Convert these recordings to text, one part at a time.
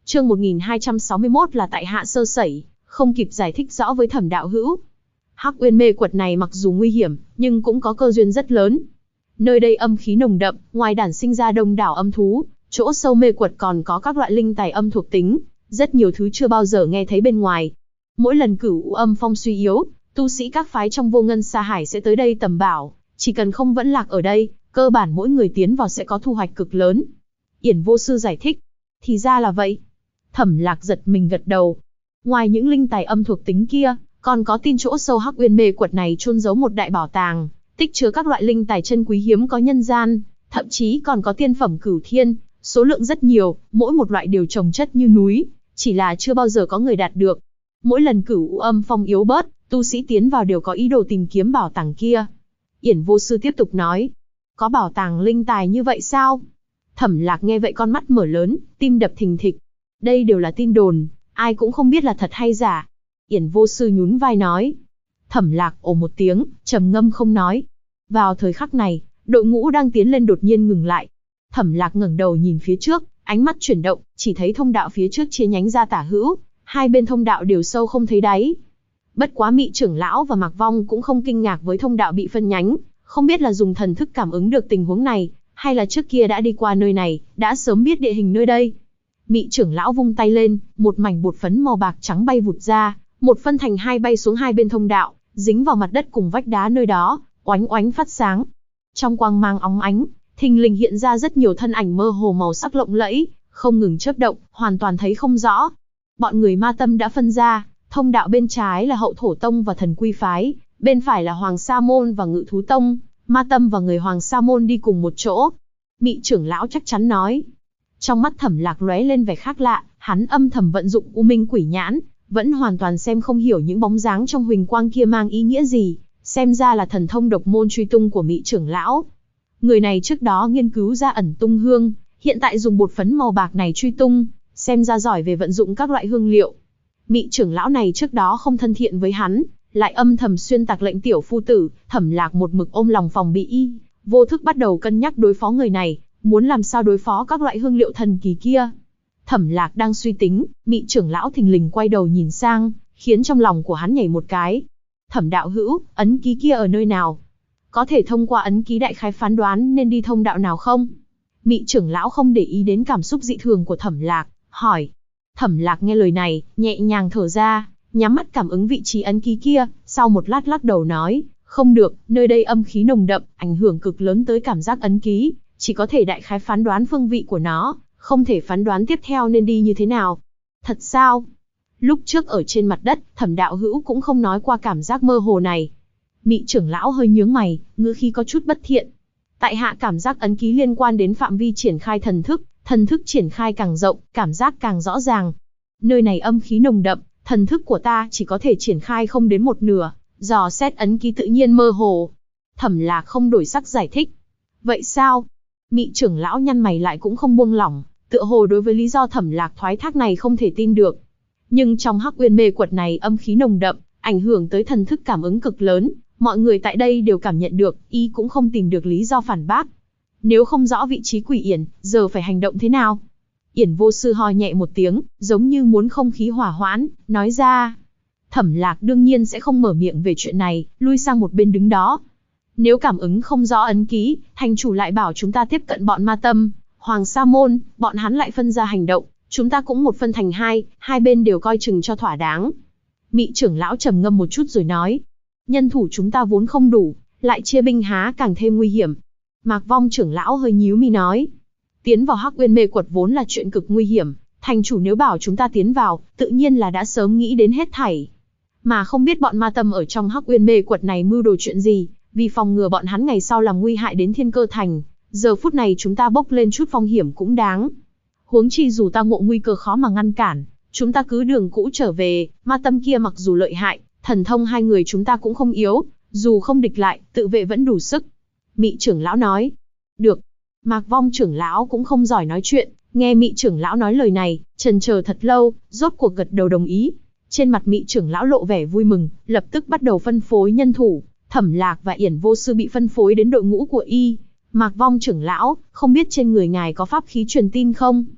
Chương 1261 là tại hạ sơ sẩy, không kịp giải thích rõ với Thẩm đạo hữu. Hắc Uyên mê quật này mặc dù nguy hiểm, nhưng cũng có cơ duyên rất lớn. Nơi đây âm khí nồng đậm, ngoài đản sinh ra đông đảo âm thú, chỗ sâu mê quật còn có các loại linh tài âm thuộc tính, rất nhiều thứ chưa bao giờ nghe thấy bên ngoài. Mỗi lần Cửu Âm Phong suy yếu, tu sĩ các phái trong Vô Ngân Sa Hải sẽ tới đây tầm bảo, chỉ cần không vẫn lạc ở đây, cơ bản mỗi người tiến vào sẽ có thu hoạch cực lớn. Yển vô sư giải thích. Thì ra là vậy. Thẩm Lạc giật mình gật đầu. Ngoài những linh tài âm thuộc tính kia, còn có tin chỗ sâu Hắc Uyên mê quật này chôn giấu một đại bảo tàng, tích chứa các loại linh tài chân quý hiếm có nhân gian, thậm chí còn có tiên phẩm cửu thiên, số lượng rất nhiều, mỗi một loại đều chồng chất như núi, chỉ là chưa bao giờ có người đạt được. Mỗi lần Cửu Âm Phong yếu bớt, tu sĩ tiến vào đều có ý đồ tìm kiếm bảo tàng kia. Yển vô sư tiếp tục nói, có bảo tàng linh tài như vậy sao? Thẩm Lạc nghe vậy con mắt mở lớn, tim đập thình thịch. Đây đều là tin đồn, ai cũng không biết là thật hay giả. Yển vô sư nhún vai nói. Thẩm Lạc ồ một tiếng, trầm ngâm không nói. Vào thời khắc này, đội ngũ đang tiến lên đột nhiên ngừng lại. Thẩm Lạc ngẩng đầu nhìn phía trước, ánh mắt chuyển động, chỉ thấy thông đạo phía trước chia nhánh ra tả hữu, hai bên thông đạo đều sâu không thấy đáy. Bất quá Mị trưởng lão và Mạc Vong cũng không kinh ngạc với thông đạo bị phân nhánh, không biết là dùng thần thức cảm ứng được tình huống này, hay là trước kia đã đi qua nơi này, đã sớm biết địa hình nơi đây. Mị trưởng lão vung tay lên, một mảnh bột phấn màu bạc trắng bay vụt ra, một phân thành hai bay xuống hai bên thông đạo, dính vào mặt đất cùng vách đá nơi đó, oánh oánh phát sáng. Trong quang mang óng ánh, thình lình hiện ra rất nhiều thân ảnh mơ hồ màu sắc lộng lẫy, không ngừng chớp động, hoàn toàn thấy không rõ. Bọn người Ma Tâm đã phân ra, thông đạo bên trái là Hậu Thổ Tông và Thần Quy phái, bên phải là Hoàng Sa môn và Ngự Thú Tông. Ma Tâm và người Hoàng Sa môn đi cùng một chỗ. Mị trưởng lão chắc chắn nói. Trong mắt Thẩm Lạc lóe lên vẻ khác lạ, hắn âm thầm vận dụng U Minh Quỷ Nhãn, vẫn hoàn toàn xem không hiểu những bóng dáng trong huỳnh quang kia mang ý nghĩa gì, xem ra là thần thông độc môn truy tung của Mị trưởng lão. Người này trước đó nghiên cứu ra ẩn tung hương, hiện tại dùng bột phấn màu bạc này truy tung, xem ra giỏi về vận dụng các loại hương liệu. Mị trưởng lão này trước đó không thân thiện với hắn, lại âm thầm xuyên tạc lệnh tiểu phu tử. Thẩm Lạc một mực ôm lòng phòng bị, vô thức bắt đầu cân nhắc đối phó người này, muốn làm sao đối phó các loại hương liệu thần kỳ kia. Thẩm Lạc đang suy tính, Mị trưởng lão thình lình quay đầu nhìn sang, khiến trong lòng của hắn nhảy một cái. Thẩm đạo hữu, ấn ký kia ở nơi nào? Có thể thông qua ấn ký đại khái phán đoán nên đi thông đạo nào không? Mị trưởng lão không để ý đến cảm xúc dị thường của Thẩm Lạc, hỏi. Thẩm Lạc nghe lời này, nhẹ nhàng thở ra, nhắm mắt cảm ứng vị trí ấn ký kia, sau một lát lắc đầu nói, không được, nơi đây âm khí nồng đậm, ảnh hưởng cực lớn tới cảm giác ấn ký, chỉ có thể đại khái phán đoán phương vị của nó, không thể phán đoán tiếp theo nên đi như thế nào. Thật sao? Lúc trước ở trên mặt đất, Thẩm đạo hữu cũng không nói qua cảm giác mơ hồ này. Mị trưởng lão hơi nhướng mày, ngữ khí có chút bất thiện. Tại hạ cảm giác ấn ký liên quan đến phạm vi triển khai thần thức triển khai càng rộng, cảm giác càng rõ ràng. Nơi này âm khí nồng đậm, thần thức của ta chỉ có thể triển khai không đến một nửa, dò xét ấn ký tự nhiên mơ hồ. Thẩm Lạc không đổi sắc giải thích. Vậy sao? Mị trưởng lão nhăn mày lại cũng không buông lỏng, tựa hồ đối với lý do Thẩm Lạc thoái thác này không thể tin được. Nhưng trong Hắc Uyên mê quật này âm khí nồng đậm, ảnh hưởng tới thần thức cảm ứng cực lớn, mọi người tại đây đều cảm nhận được, y cũng không tìm được lý do phản bác. Nếu không rõ vị trí Quỷ Yển, giờ phải hành động thế nào? Yển vô sư ho nhẹ một tiếng, giống như muốn không khí hỏa hoãn, nói ra. Thẩm Lạc đương nhiên sẽ không mở miệng về chuyện này, lui sang một bên đứng đó. Nếu cảm ứng không rõ ấn ký, thành chủ lại bảo chúng ta tiếp cận bọn Ma Tâm, Hoàng Sa môn, bọn hắn lại phân ra hành động, chúng ta cũng một phân thành hai bên đều coi chừng cho thỏa đáng. Mị trưởng lão trầm ngâm một chút rồi nói. Nhân thủ chúng ta vốn không đủ, lại chia binh há càng thêm nguy hiểm. Mạc Vong trưởng lão hơi nhíu mi nói. Tiến vào Hắc Uyên mê quật vốn là chuyện cực nguy hiểm, thành chủ nếu bảo chúng ta tiến vào, tự nhiên là đã sớm nghĩ đến hết thảy. Mà không biết bọn Ma Tâm ở trong Hắc Uyên mê quật này mưu đồ chuyện gì, vì phòng ngừa bọn hắn ngày sau làm nguy hại đến Thiên Cơ Thành, giờ phút này chúng ta bốc lên chút phong hiểm cũng đáng. Huống chi dù ta ngộ nguy cơ khó mà ngăn cản, chúng ta cứ đường cũ trở về. Ma Tâm kia mặc dù lợi hại, thần thông hai người chúng ta cũng không yếu, dù không địch lại, tự vệ vẫn đủ sức. Mị trưởng lão nói. Được. Mạc Vong trưởng lão cũng không giỏi nói chuyện, nghe Mị trưởng lão nói lời này, chần chờ thật lâu, rốt cuộc gật đầu đồng ý. Trên mặt Mị trưởng lão lộ vẻ vui mừng, lập tức bắt đầu phân phối nhân thủ. Thẩm Lạc và Yển vô sư bị phân phối đến đội ngũ của y. Mạc Vong trưởng lão, không biết trên người ngài có pháp khí truyền tin không?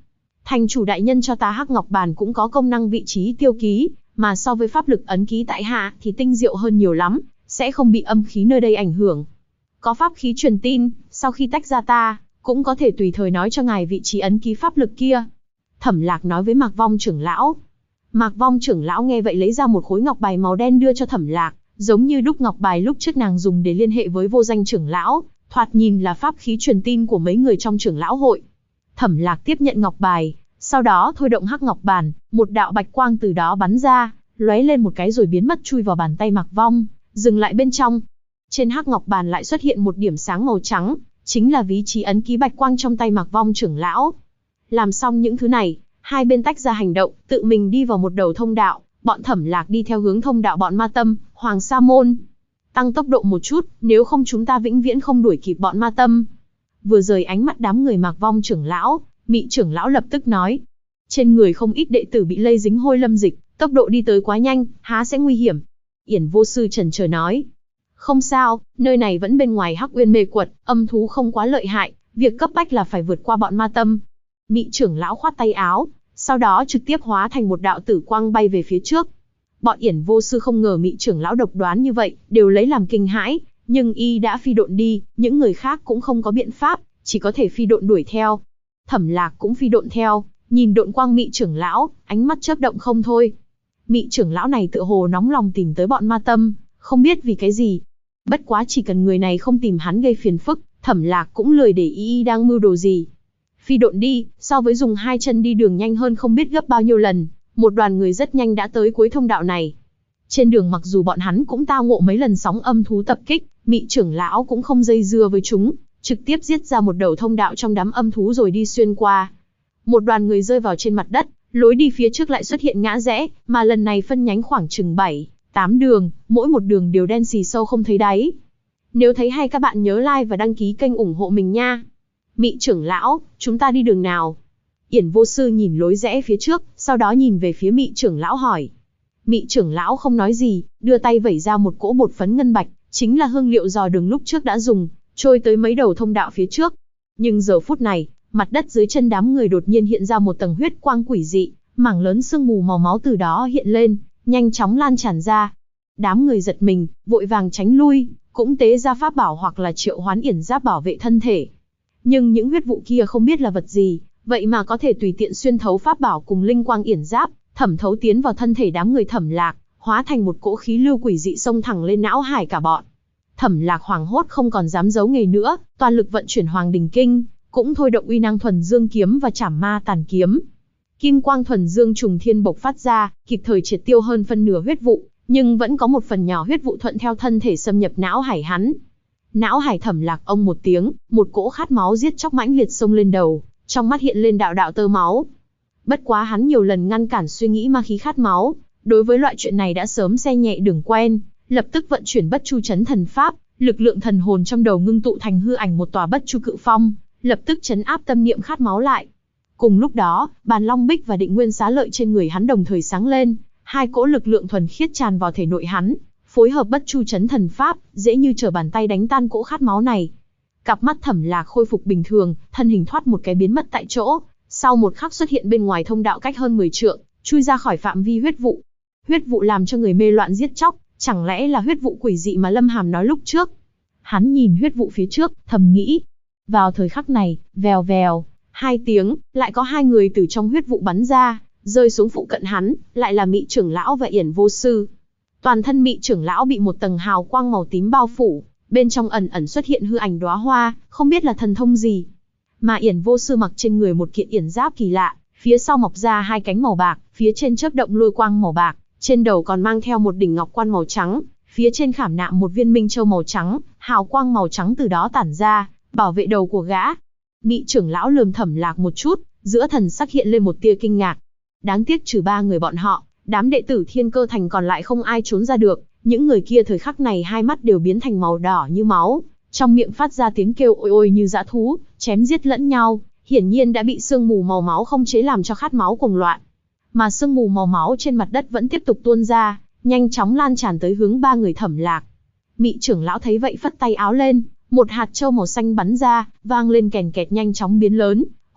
Thành chủ đại nhân cho ta hắc ngọc bàn cũng có công năng vị trí tiêu ký, mà so với pháp lực ấn ký tại hạ thì tinh diệu hơn nhiều lắm, sẽ không bị âm khí nơi đây ảnh hưởng. Có pháp khí truyền tin, sau khi tách ra ta, cũng có thể tùy thời nói cho ngài vị trí ấn ký pháp lực kia. Thẩm Lạc nói với Mạc Vong trưởng lão. Mạc Vong trưởng lão nghe vậy lấy ra một khối ngọc bài màu đen đưa cho Thẩm Lạc, giống như đúc ngọc bài lúc trước nàng dùng để liên hệ với Vô Danh trưởng lão, thoạt nhìn là pháp khí truyền tin của mấy người trong trưởng lão hội. Thẩm Lạc tiếp nhận ngọc bài, sau đó thôi động hắc ngọc bàn, một đạo bạch quang từ đó bắn ra, lóe lên một cái rồi biến mất chui vào bàn tay Mạc Vong, dừng lại bên trong. Trên hắc ngọc bàn lại xuất hiện một điểm sáng màu trắng, chính là vị trí ấn ký bạch quang trong tay Mạc Vong trưởng lão. Làm xong những thứ này, hai bên tách ra hành động, tự mình đi vào một đầu thông đạo, bọn Thẩm Lạc đi theo hướng thông đạo bọn Ma Tâm, Hoàng Sa Môn. Tăng tốc độ một chút, nếu không chúng ta vĩnh viễn không đuổi kịp bọn Ma Tâm. Vừa rời ánh mắt đám người Mạc Vong trưởng lão, Mị trưởng lão lập tức nói. Trên người không ít đệ tử bị lây dính hôi lâm dịch, tốc độ đi tới quá nhanh, há sẽ nguy hiểm. Yển Vô Sư chần chờ nói. Không sao, nơi này vẫn bên ngoài Hắc Uyên Mê Quật, âm thú không quá lợi hại, việc cấp bách là phải vượt qua bọn Ma Tâm. Mị trưởng lão khoát tay áo, sau đó trực tiếp hóa thành một đạo tử quang bay về phía trước. Bọn Yển Vô Sư không ngờ Mị trưởng lão độc đoán như vậy, đều lấy làm kinh hãi, nhưng y đã phi độn đi, những người khác cũng không có biện pháp, chỉ có thể phi độn đuổi theo. Thẩm Lạc cũng phi độn theo, nhìn độn quang Mị trưởng lão, ánh mắt chớp động không thôi. Mị trưởng lão này tựa hồ nóng lòng tìm tới bọn Ma Tâm, không biết vì cái gì. Bất quá chỉ cần người này không tìm hắn gây phiền phức, Thẩm Lạc cũng lười để y đang mưu đồ gì. Phi độn đi, so với dùng hai chân đi đường nhanh hơn không biết gấp bao nhiêu lần, một đoàn người rất nhanh đã tới cuối thông đạo này. Trên đường mặc dù bọn hắn cũng tao ngộ mấy lần sóng âm thú tập kích, Mị trưởng lão cũng không dây dưa với chúng, trực tiếp giết ra một đầu thông đạo trong đám âm thú rồi đi xuyên qua. Một đoàn người rơi vào trên mặt đất, lối đi phía trước lại xuất hiện ngã rẽ, mà lần này phân nhánh khoảng chừng 7, 8 đường, mỗi một đường đều đen xì sâu không thấy đáy. Nếu thấy hay các bạn nhớ like và đăng ký kênh ủng hộ mình nha. Mị trưởng lão, chúng ta đi đường nào? Yển Vô Sư nhìn lối rẽ phía trước, sau đó nhìn về phía Mị trưởng lão hỏi. Mị trưởng lão không nói gì, đưa tay vẩy ra một cỗ bột phấn ngân bạch, chính là hương liệu dò đường lúc trước đã dùng, trôi tới mấy đầu thông đạo phía trước. Nhưng giờ phút này, mặt đất dưới chân đám người đột nhiên hiện ra một tầng huyết quang quỷ dị, mảng lớn sương mù màu máu từ đó hiện lên, nhanh chóng lan tràn ra. Đám người giật mình, vội vàng tránh lui, cũng tế ra pháp bảo hoặc là triệu hoán yển giáp bảo vệ thân thể. Nhưng những huyết vụ kia không biết là vật gì, vậy mà có thể tùy tiện xuyên thấu pháp bảo cùng linh quang yển giáp, thẩm thấu tiến vào thân thể đám người Thẩm Lạc, hóa thành một cỗ khí lưu quỷ dị xông thẳng lên não hải cả bọn. Thẩm Lạc hoảng hốt không còn dám giấu nghề nữa, toàn lực vận chuyển Hoàng Đình Kinh, cũng thôi động uy năng thuần dương kiếm và Trảm Ma Tàn kiếm. Kim quang thuần dương trùng thiên bộc phát ra, kịp thời triệt tiêu hơn phân nửa huyết vụ, nhưng vẫn có một phần nhỏ huyết vụ thuận theo thân thể xâm nhập não hải hắn. Não hải Thẩm Lạc ông một tiếng, một cỗ khát máu giết chóc mãnh liệt xông lên đầu, trong mắt hiện lên đạo đạo tơ máu. Bất quá hắn nhiều lần ngăn cản suy nghĩ ma khí khát máu, đối với loại chuyện này đã sớm xe nhẹ đường quen, lập tức vận chuyển Bất Chu Chấn Thần Pháp, lực lượng thần hồn trong đầu ngưng tụ thành hư ảnh một tòa Bất Chu Cự Phong, lập tức trấn áp tâm niệm khát máu lại. Cùng lúc đó, Bàn Long Bích và Định Nguyên Xá Lợi trên người hắn đồng thời sáng lên, hai cỗ lực lượng thuần khiết tràn vào thể nội hắn, phối hợp Bất Chu Chấn Thần Pháp, dễ như trở bàn tay đánh tan cỗ khát máu này. Cặp mắt Thẩm Lạc khôi phục bình thường, thân hình thoát một cái biến mất tại chỗ, sau một khắc xuất hiện bên ngoài thông đạo cách hơn 10 trượng, chui ra khỏi phạm vi huyết vụ. Huyết vụ làm cho người mê loạn giết chóc, chẳng lẽ là huyết vụ quỷ dị mà Lâm Hàm nói lúc trước? Hắn nhìn huyết vụ phía trước, thầm nghĩ. Vào thời khắc này, vèo vèo, hai tiếng, lại có hai người từ trong huyết vụ bắn ra, rơi xuống phụ cận hắn, lại là Mị trưởng lão và Yển Vô Sư. Toàn thân Mị trưởng lão bị một tầng hào quang màu tím bao phủ, bên trong ẩn ẩn xuất hiện hư ảnh đóa hoa, không biết là thần thông gì. Mà Yển Vô Sư mặc trên người một kiện yển giáp kỳ lạ, phía sau mọc ra hai cánh màu bạc, phía trên chớp động lôi quang màu bạc, trên đầu còn mang theo một đỉnh ngọc quan màu trắng, phía trên khảm nạm một viên minh châu màu trắng, hào quang màu trắng từ đó tản ra, bảo vệ đầu của gã. Mị trưởng lão lườm Thẩm Lạc một chút, giữa thần sắc hiện lên một tia kinh ngạc. Đáng tiếc trừ ba người bọn họ, đám đệ tử Thiên Cơ Thành còn lại không ai trốn ra được, những người kia thời khắc này hai mắt đều biến thành màu đỏ như máu, trong miệng phát ra tiếng kêu ôi ôi như dã thú, chém giết lẫn nhau, hiển nhiên đã bị sương mù màu máu không chế làm cho khát máu cuồng loạn. Mà sương mù màu máu trên mặt đất vẫn tiếp tục tuôn ra, nhanh chóng lan tràn tới hướng ba người Thẩm Lạc. Mị trưởng lão thấy vậy phất tay áo lên, một hạt châu màu xanh bắn ra, vang lên kèn kẹt nhanh chóng biến lớn,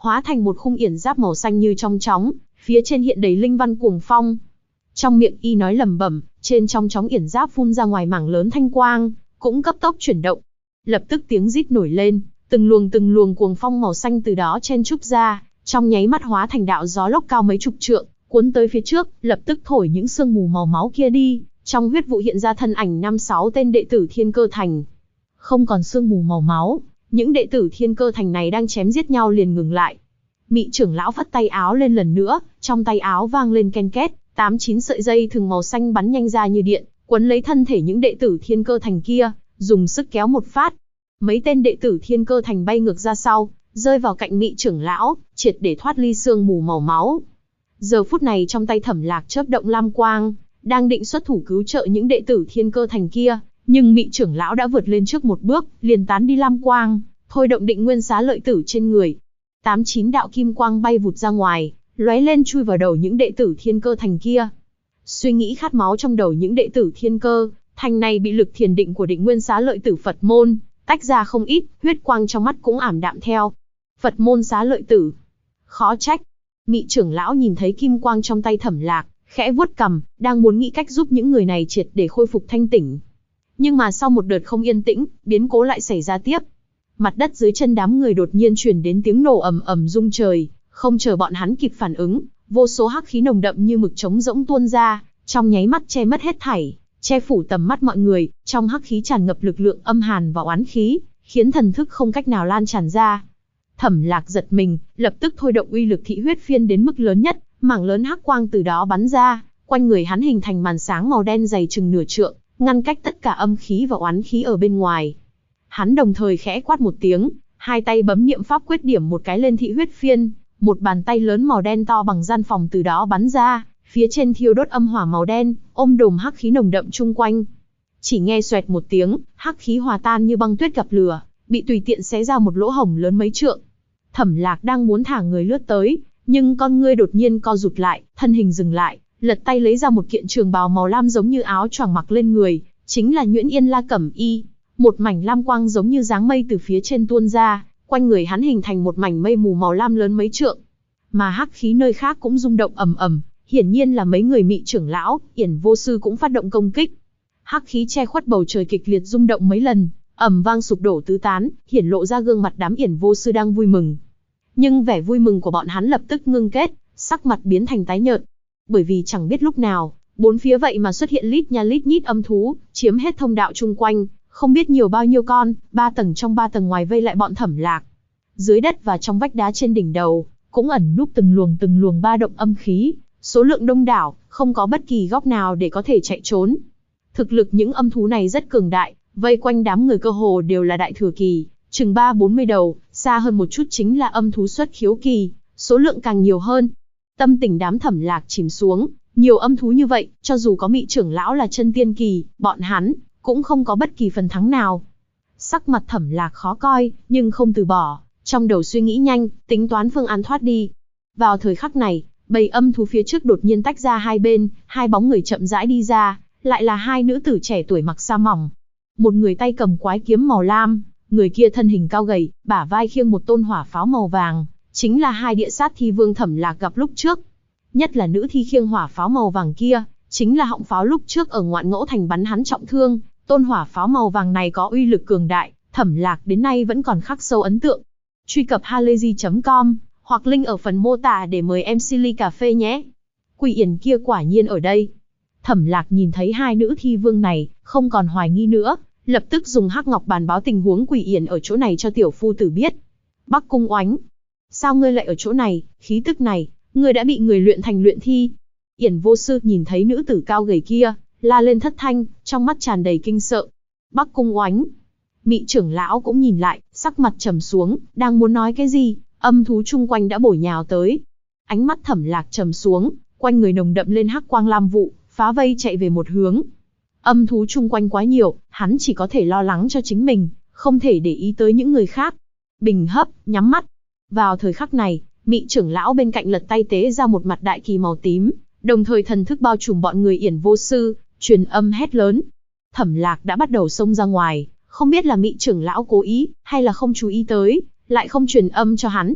hóa thành một khung yển giáp màu xanh như trong chóng, phía trên hiện đầy linh văn cuồng phong. Trong miệng y nói lẩm bẩm, trên trong chóng yển giáp phun ra ngoài mảng lớn thanh quang, cũng cấp tốc chuyển động. Lập tức tiếng rít nổi lên, từng luồng cuồng phong màu xanh từ đó chen trúc ra, trong nháy mắt hóa thành đạo gió lốc cao mấy chục trượng, cuốn tới phía trước, lập tức thổi những sương mù màu máu kia đi. Trong huyết vụ hiện ra thân ảnh 5-6 tên đệ tử Thiên Cơ Thành. Không còn sương mù màu máu, những đệ tử Thiên Cơ Thành này đang chém giết nhau liền ngừng lại. Mị trưởng lão phất tay áo lên lần nữa, trong tay áo vang lên ken két, 8-9 sợi dây thừng màu xanh bắn nhanh ra như điện, quấn lấy thân thể những đệ tử Thiên Cơ Thành kia, dùng sức kéo một phát. Mấy tên đệ tử Thiên Cơ Thành bay ngược ra sau, rơi vào cạnh Mị trưởng lão, triệt để thoát ly sương mù màu máu. Giờ phút này trong tay Thẩm Lạc chớp động lam quang, đang định xuất thủ cứu trợ những đệ tử Thiên Cơ Thành kia, nhưng Mị trưởng lão đã vượt lên trước một bước, liền tán đi lam quang, thôi động Định Nguyên Xá Lợi Tử trên người. 8-9 đạo kim quang bay vụt ra ngoài, lóe lên chui vào đầu những đệ tử Thiên Cơ Thành kia. Suy nghĩ khát máu trong đầu những đệ tử Thiên Cơ Thành này bị lực thiền định của Định Nguyên Xá Lợi Tử Phật môn tách ra không ít, huyết quang trong mắt cũng ảm đạm theo. Phật môn Xá Lợi Tử, khó trách. Mị trưởng lão nhìn thấy kim quang trong tay Thẩm Lạc, khẽ vuốt cằm, đang muốn nghĩ cách giúp những người này triệt để khôi phục thanh tỉnh. Nhưng mà sau một đợt không yên tĩnh, biến cố lại xảy ra tiếp. Mặt đất dưới chân đám người đột nhiên truyền đến tiếng nổ ầm ầm rung trời, không chờ bọn hắn kịp phản ứng, vô số hắc khí nồng đậm như mực trống rỗng tuôn ra, trong nháy mắt che mất hết thảy, che phủ tầm mắt mọi người. Trong hắc khí tràn ngập lực lượng âm hàn và oán khí, khiến thần thức không cách nào lan tràn ra. Thẩm Lạc giật mình, lập tức thôi động uy lực thị huyết phiên đến mức lớn nhất, mảng lớn hắc quang từ đó bắn ra, quanh người hắn hình thành màn sáng màu đen dày chừng nửa trượng, ngăn cách tất cả âm khí và oán khí ở bên ngoài. Hắn đồng thời khẽ quát một tiếng, hai tay bấm niệm pháp quyết điểm một cái lên thị huyết phiên, một bàn tay lớn màu đen to bằng gian phòng từ đó bắn ra, phía trên thiêu đốt âm hỏa màu đen, ôm đùm hắc khí nồng đậm chung quanh. Chỉ nghe xoẹt một tiếng, hắc khí hòa tan như băng tuyết gặp lửa, bị tùy tiện xé ra một lỗ hổng lớn mấy trượng. Thẩm Lạc đang muốn thả người lướt tới, nhưng con ngươi đột nhiên co rụt lại, thân hình dừng lại, lật tay lấy ra một kiện trường bào màu lam giống như áo choàng mặc lên người, chính là Nhuyễn Yên La Cẩm Y. Một mảnh lam quang giống như dáng mây từ phía trên tuôn ra, quanh người hắn hình thành một mảnh mây mù màu lam lớn mấy trượng. Mà hắc khí nơi khác cũng rung động ầm ầm, hiển nhiên là mấy người Mị trưởng lão, Yển Vô Sư cũng phát động công kích. Hắc khí che khuất bầu trời kịch liệt rung động mấy lần, ầm vang sụp đổ tứ tán, hiển lộ ra gương mặt đám Yển Vô Sư đang vui mừng. Nhưng vẻ vui mừng của bọn hắn lập tức ngưng kết, sắc mặt biến thành tái nhợt. Bởi vì chẳng biết lúc nào, bốn phía vậy mà xuất hiện lít nha lít nhít âm thú, chiếm hết thông đạo chung quanh, không biết nhiều bao nhiêu con, 3 tầng trong 3 tầng ngoài vây lại bọn Thẩm Lạc. Dưới đất và trong vách đá trên đỉnh đầu, cũng ẩn núp từng luồng ba động âm khí, số lượng đông đảo, không có bất kỳ góc nào để có thể chạy trốn. Thực lực những âm thú này rất cường đại, vây quanh đám người cơ hồ đều là đại thừa kỳ, chừng 30-40 đầu, xa hơn một chút chính là âm thú xuất khiếu kỳ, số lượng càng nhiều hơn. Tâm tình đám Thẩm Lạc chìm xuống, nhiều âm thú như vậy, cho dù có Mị trưởng lão là chân tiên kỳ, bọn hắn cũng không có bất kỳ phần thắng nào. Sắc mặt Thẩm Lạc khó coi, nhưng không từ bỏ, trong đầu suy nghĩ nhanh, tính toán phương án thoát đi. Vào thời khắc này, bầy âm thú phía trước đột nhiên tách ra hai bên, hai bóng người chậm rãi đi ra, lại là hai nữ tử trẻ tuổi mặc sa mỏng. Một người tay cầm quái kiếm màu lam, người kia thân hình cao gầy, bả vai khiêng một tôn hỏa pháo màu vàng, chính là hai địa sát thi vương Thẩm Lạc gặp lúc trước. Nhất là nữ thi khiêng hỏa pháo màu vàng kia, chính là họng pháo lúc trước ở Ngoạn Ngẫu Thành bắn hắn trọng thương. Tôn hỏa pháo màu vàng này có uy lực cường đại, Thẩm Lạc đến nay vẫn còn khắc sâu ấn tượng. Truy cập halayzi.com hoặc link ở phần mô tả để mời em Silly cà phê nhé. Quỷ Yển kia quả nhiên ở đây. Thẩm Lạc nhìn thấy hai nữ thi vương này, không còn hoài nghi nữa, lập tức dùng hắc ngọc bàn báo tình huống Quỷ Yển ở chỗ này cho tiểu phu tử biết. Bắc Cung Oánh, sao ngươi lại ở chỗ này? Khí tức này, ngươi đã bị người luyện thành luyện thi. Yển Vô Sư nhìn thấy nữ tử cao gầy kia, la lên thất thanh, trong mắt tràn đầy kinh sợ. Bắc Cung Oánh. Mị trưởng lão cũng nhìn lại, sắc mặt trầm xuống, đang muốn nói cái gì, âm thú chung quanh đã bổ nhào tới. Ánh mắt Thẩm Lạc trầm xuống, quanh người nồng đậm lên hắc quang lam vụ, phá vây chạy về một hướng. Âm thú chung quanh quá nhiều, hắn chỉ có thể lo lắng cho chính mình, không thể để ý tới những người khác. Bình hấp, nhắm mắt. Vào thời khắc này, Mị trưởng lão bên cạnh lật tay tế ra một mặt đại kỳ màu tím, đồng thời thần thức bao trùm bọn người Yển Vô Sư, truyền âm hét lớn. Thẩm Lạc đã bắt đầu xông ra ngoài, không biết là Mị trưởng lão cố ý, hay là không chú ý tới, lại không truyền âm cho hắn.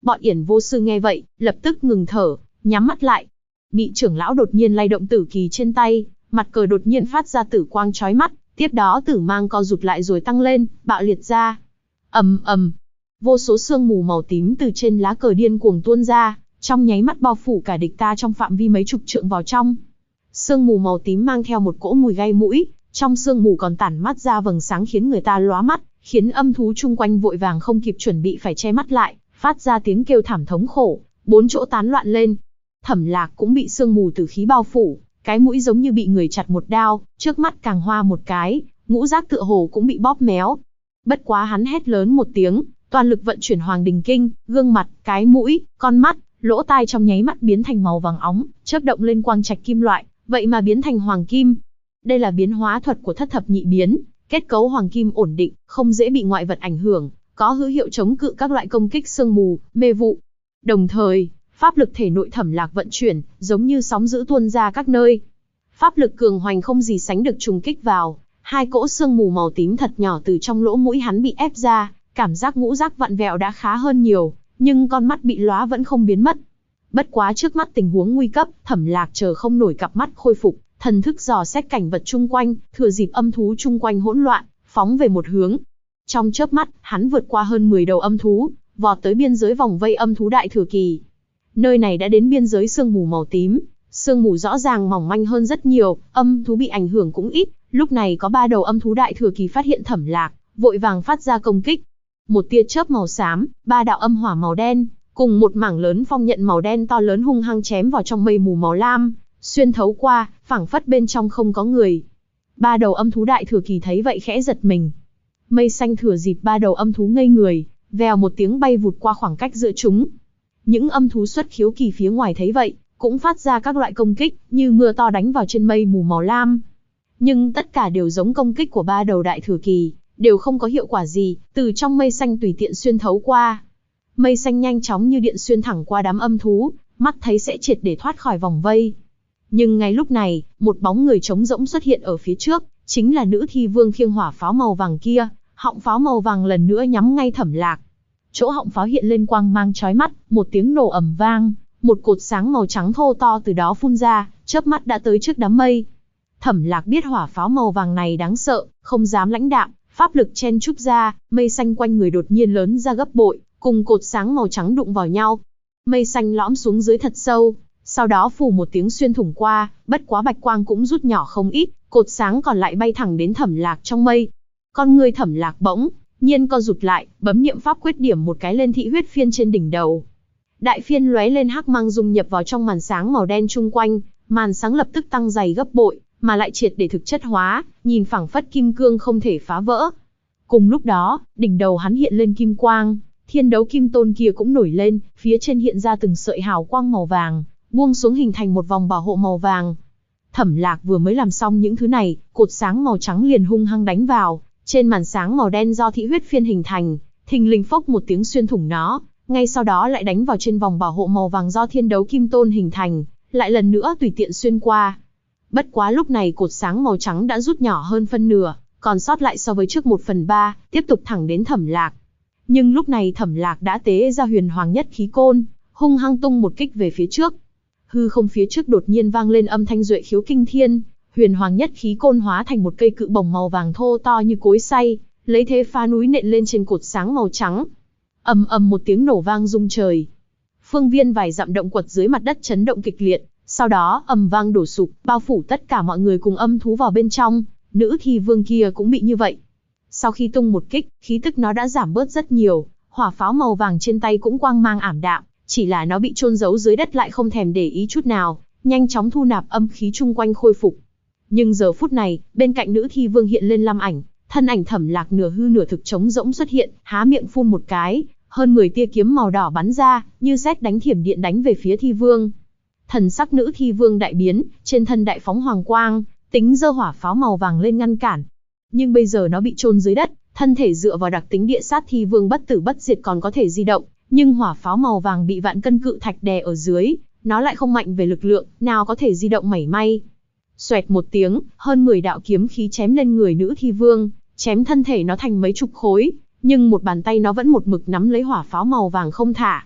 Bọn Yển Vô Sư nghe vậy, lập tức ngừng thở, nhắm mắt lại. Mị trưởng lão đột nhiên lay động tử kỳ trên tay, mặt cờ đột nhiên phát ra tử quang chói mắt, tiếp đó tử mang co rụt lại rồi tăng lên, bạo liệt ra. Ầm ầm, vô số sương mù màu tím từ trên lá cờ điên cuồng tuôn ra, trong nháy mắt bao phủ cả địch ta trong phạm vi mấy chục trượng vào trong. Sương mù màu tím mang theo một cỗ mùi gai mũi, trong sương mù còn tản mắt ra vầng sáng khiến người ta lóa mắt, khiến âm thú chung quanh vội vàng không kịp chuẩn bị phải che mắt lại, phát ra tiếng kêu thảm thống khổ, bốn chỗ tán loạn lên. Thẩm Lạc cũng bị sương mù tử khí bao phủ, cái mũi giống như bị người chặt một đao, trước mắt càng hoa một cái, ngũ giác tựa hồ cũng bị bóp méo. Bất quá hắn hét lớn một tiếng, toàn lực vận chuyển Hoàng Đình Kinh, gương mặt, cái mũi, con mắt, lỗ tai trong nháy mắt biến thành màu vàng óng, chớp động lên quang trạch kim loại, vậy mà biến thành hoàng kim. Đây là biến hóa thuật của thất thập nhị biến, kết cấu hoàng kim ổn định, không dễ bị ngoại vật ảnh hưởng, có hữu hiệu chống cự các loại công kích sương mù, mê vụ. Đồng thời, pháp lực thể nội Thẩm Lạc vận chuyển, giống như sóng dữ tuôn ra các nơi. Pháp lực cường hoành không gì sánh được trùng kích vào, hai cỗ sương mù màu tím thật nhỏ từ trong lỗ mũi hắn bị ép ra, cảm giác ngũ giác vặn vẹo đã khá hơn nhiều, nhưng con mắt bị lóa vẫn không biến mất. Bất quá trước mắt tình huống nguy cấp, Thẩm Lạc chờ không nổi cặp mắt khôi phục, thần thức dò xét cảnh vật chung quanh, thừa dịp âm thú chung quanh hỗn loạn, phóng về một hướng. Trong chớp mắt, hắn vượt qua hơn 10 đầu âm thú, vọt tới biên giới vòng vây âm thú đại thừa kỳ. Nơi này đã đến biên giới sương mù màu tím, sương mù rõ ràng mỏng manh hơn rất nhiều, âm thú bị ảnh hưởng cũng ít. Lúc này có 3 đầu âm thú đại thừa kỳ phát hiện Thẩm Lạc, vội vàng phát ra công kích. Một tia chớp màu xám, 3 đạo âm hỏa màu đen, cùng một mảng lớn phong nhận màu đen to lớn hung hăng chém vào trong mây mù màu lam, xuyên thấu qua, phảng phất bên trong không có người. 3 đầu âm thú đại thừa kỳ thấy vậy khẽ giật mình. Mây xanh thừa dịp 3 đầu âm thú ngây người, vèo một tiếng bay vụt qua khoảng cách giữa chúng. Những âm thú xuất khiếu kỳ phía ngoài thấy vậy, cũng phát ra các loại công kích, như mưa to đánh vào trên mây mù màu lam. Nhưng tất cả đều giống công kích của 3 đầu đại thừa kỳ, đều không có hiệu quả gì, từ trong mây xanh tùy tiện xuyên thấu qua. Mây xanh nhanh chóng như điện xuyên thẳng qua đám âm thú, mắt thấy sẽ triệt để thoát khỏi vòng vây. Nhưng ngay lúc này, một bóng người trống rỗng xuất hiện ở phía trước, chính là nữ thi vương khiêng hỏa pháo màu vàng kia, họng pháo màu vàng lần nữa nhắm ngay Thẩm Lạc. Chỗ họng pháo hiện lên quang mang chói mắt, một tiếng nổ ầm vang, một cột sáng màu trắng thô to từ đó phun ra, chớp mắt đã tới trước đám mây. Thẩm Lạc biết hỏa pháo màu vàng này đáng sợ, không dám lãnh đạm, pháp lực chen chúc ra, mây xanh quanh người đột nhiên lớn ra gấp bội, cùng cột sáng màu trắng đụng vào nhau. Mây xanh lõm xuống dưới thật sâu, sau đó phù một tiếng xuyên thủng qua, bất quá bạch quang cũng rút nhỏ không ít, cột sáng còn lại bay thẳng đến Thẩm Lạc trong mây. Con người Thẩm Lạc bỗng nhiên co rụt lại, bấm niệm pháp quyết điểm một cái lên thị huyết phiên trên đỉnh đầu. Đại phiên lóe lên hắc mang dung nhập vào trong màn sáng màu đen chung quanh, màn sáng lập tức tăng dày gấp bội, mà lại triệt để thực chất hóa, nhìn phảng phất kim cương không thể phá vỡ. Cùng lúc đó, đỉnh đầu hắn hiện lên kim quang, thiên đấu kim tôn kia cũng nổi lên, phía trên hiện ra từng sợi hào quang màu vàng, buông xuống hình thành một vòng bảo hộ màu vàng. Thẩm Lạc vừa mới làm xong những thứ này, cột sáng màu trắng liền hung hăng đánh vào trên màn sáng màu đen do thị huyết phiên hình thành, thình lình phốc một tiếng xuyên thủng nó, ngay sau đó lại đánh vào trên vòng bảo hộ màu vàng do thiên đấu kim tôn hình thành, lại lần nữa tùy tiện xuyên qua. Bất quá lúc này cột sáng màu trắng đã rút nhỏ hơn phân nửa, còn sót lại so với trước 1/3, tiếp tục thẳng đến Thẩm Lạc. Nhưng lúc này Thẩm Lạc đã tế ra huyền hoàng nhất khí côn, hung hăng tung một kích về phía trước. Hư không phía trước đột nhiên vang lên âm thanh duệ khiếu kinh thiên, huyền hoàng nhất khí côn hóa thành một cây cự bổng màu vàng thô to như cối xay, lấy thế phá núi nện lên trên cột sáng màu trắng. Ầm ầm một tiếng nổ vang rung trời. Phương viên vài dặm động quật dưới mặt đất chấn động kịch liệt, sau đó ầm vang đổ sụp, bao phủ tất cả mọi người cùng âm thú vào bên trong, nữ thi vương kia cũng bị như vậy. Sau khi tung một kích, khí tức nó đã giảm bớt rất nhiều, hỏa pháo màu vàng trên tay cũng quang mang ảm đạm, chỉ là nó bị chôn giấu dưới đất lại không thèm để ý chút nào, nhanh chóng thu nạp âm khí chung quanh khôi phục. Nhưng giờ phút này, bên cạnh nữ thi vương hiện lên lam ảnh, thân ảnh Thẩm Lạc nửa hư nửa thực trống rỗng xuất hiện, há miệng phun một cái, hơn 10 tia kiếm màu đỏ bắn ra, như sét đánh thiểm điện đánh về phía thi vương. Thần sắc nữ thi vương đại biến, trên thân đại phóng hoàng quang, tính giơ hỏa pháo màu vàng lên ngăn cản. Nhưng bây giờ nó bị chôn dưới đất, thân thể dựa vào đặc tính địa sát thi vương bất tử bất diệt còn có thể di động, nhưng hỏa pháo màu vàng bị vạn cân cự thạch đè ở dưới, nó lại không mạnh về lực lượng, nào có thể di động mảy may. Xoẹt một tiếng, hơn 10 đạo kiếm khí chém lên người nữ thi vương, chém thân thể nó thành mấy chục khối, nhưng một bàn tay nó vẫn một mực nắm lấy hỏa pháo màu vàng không thả.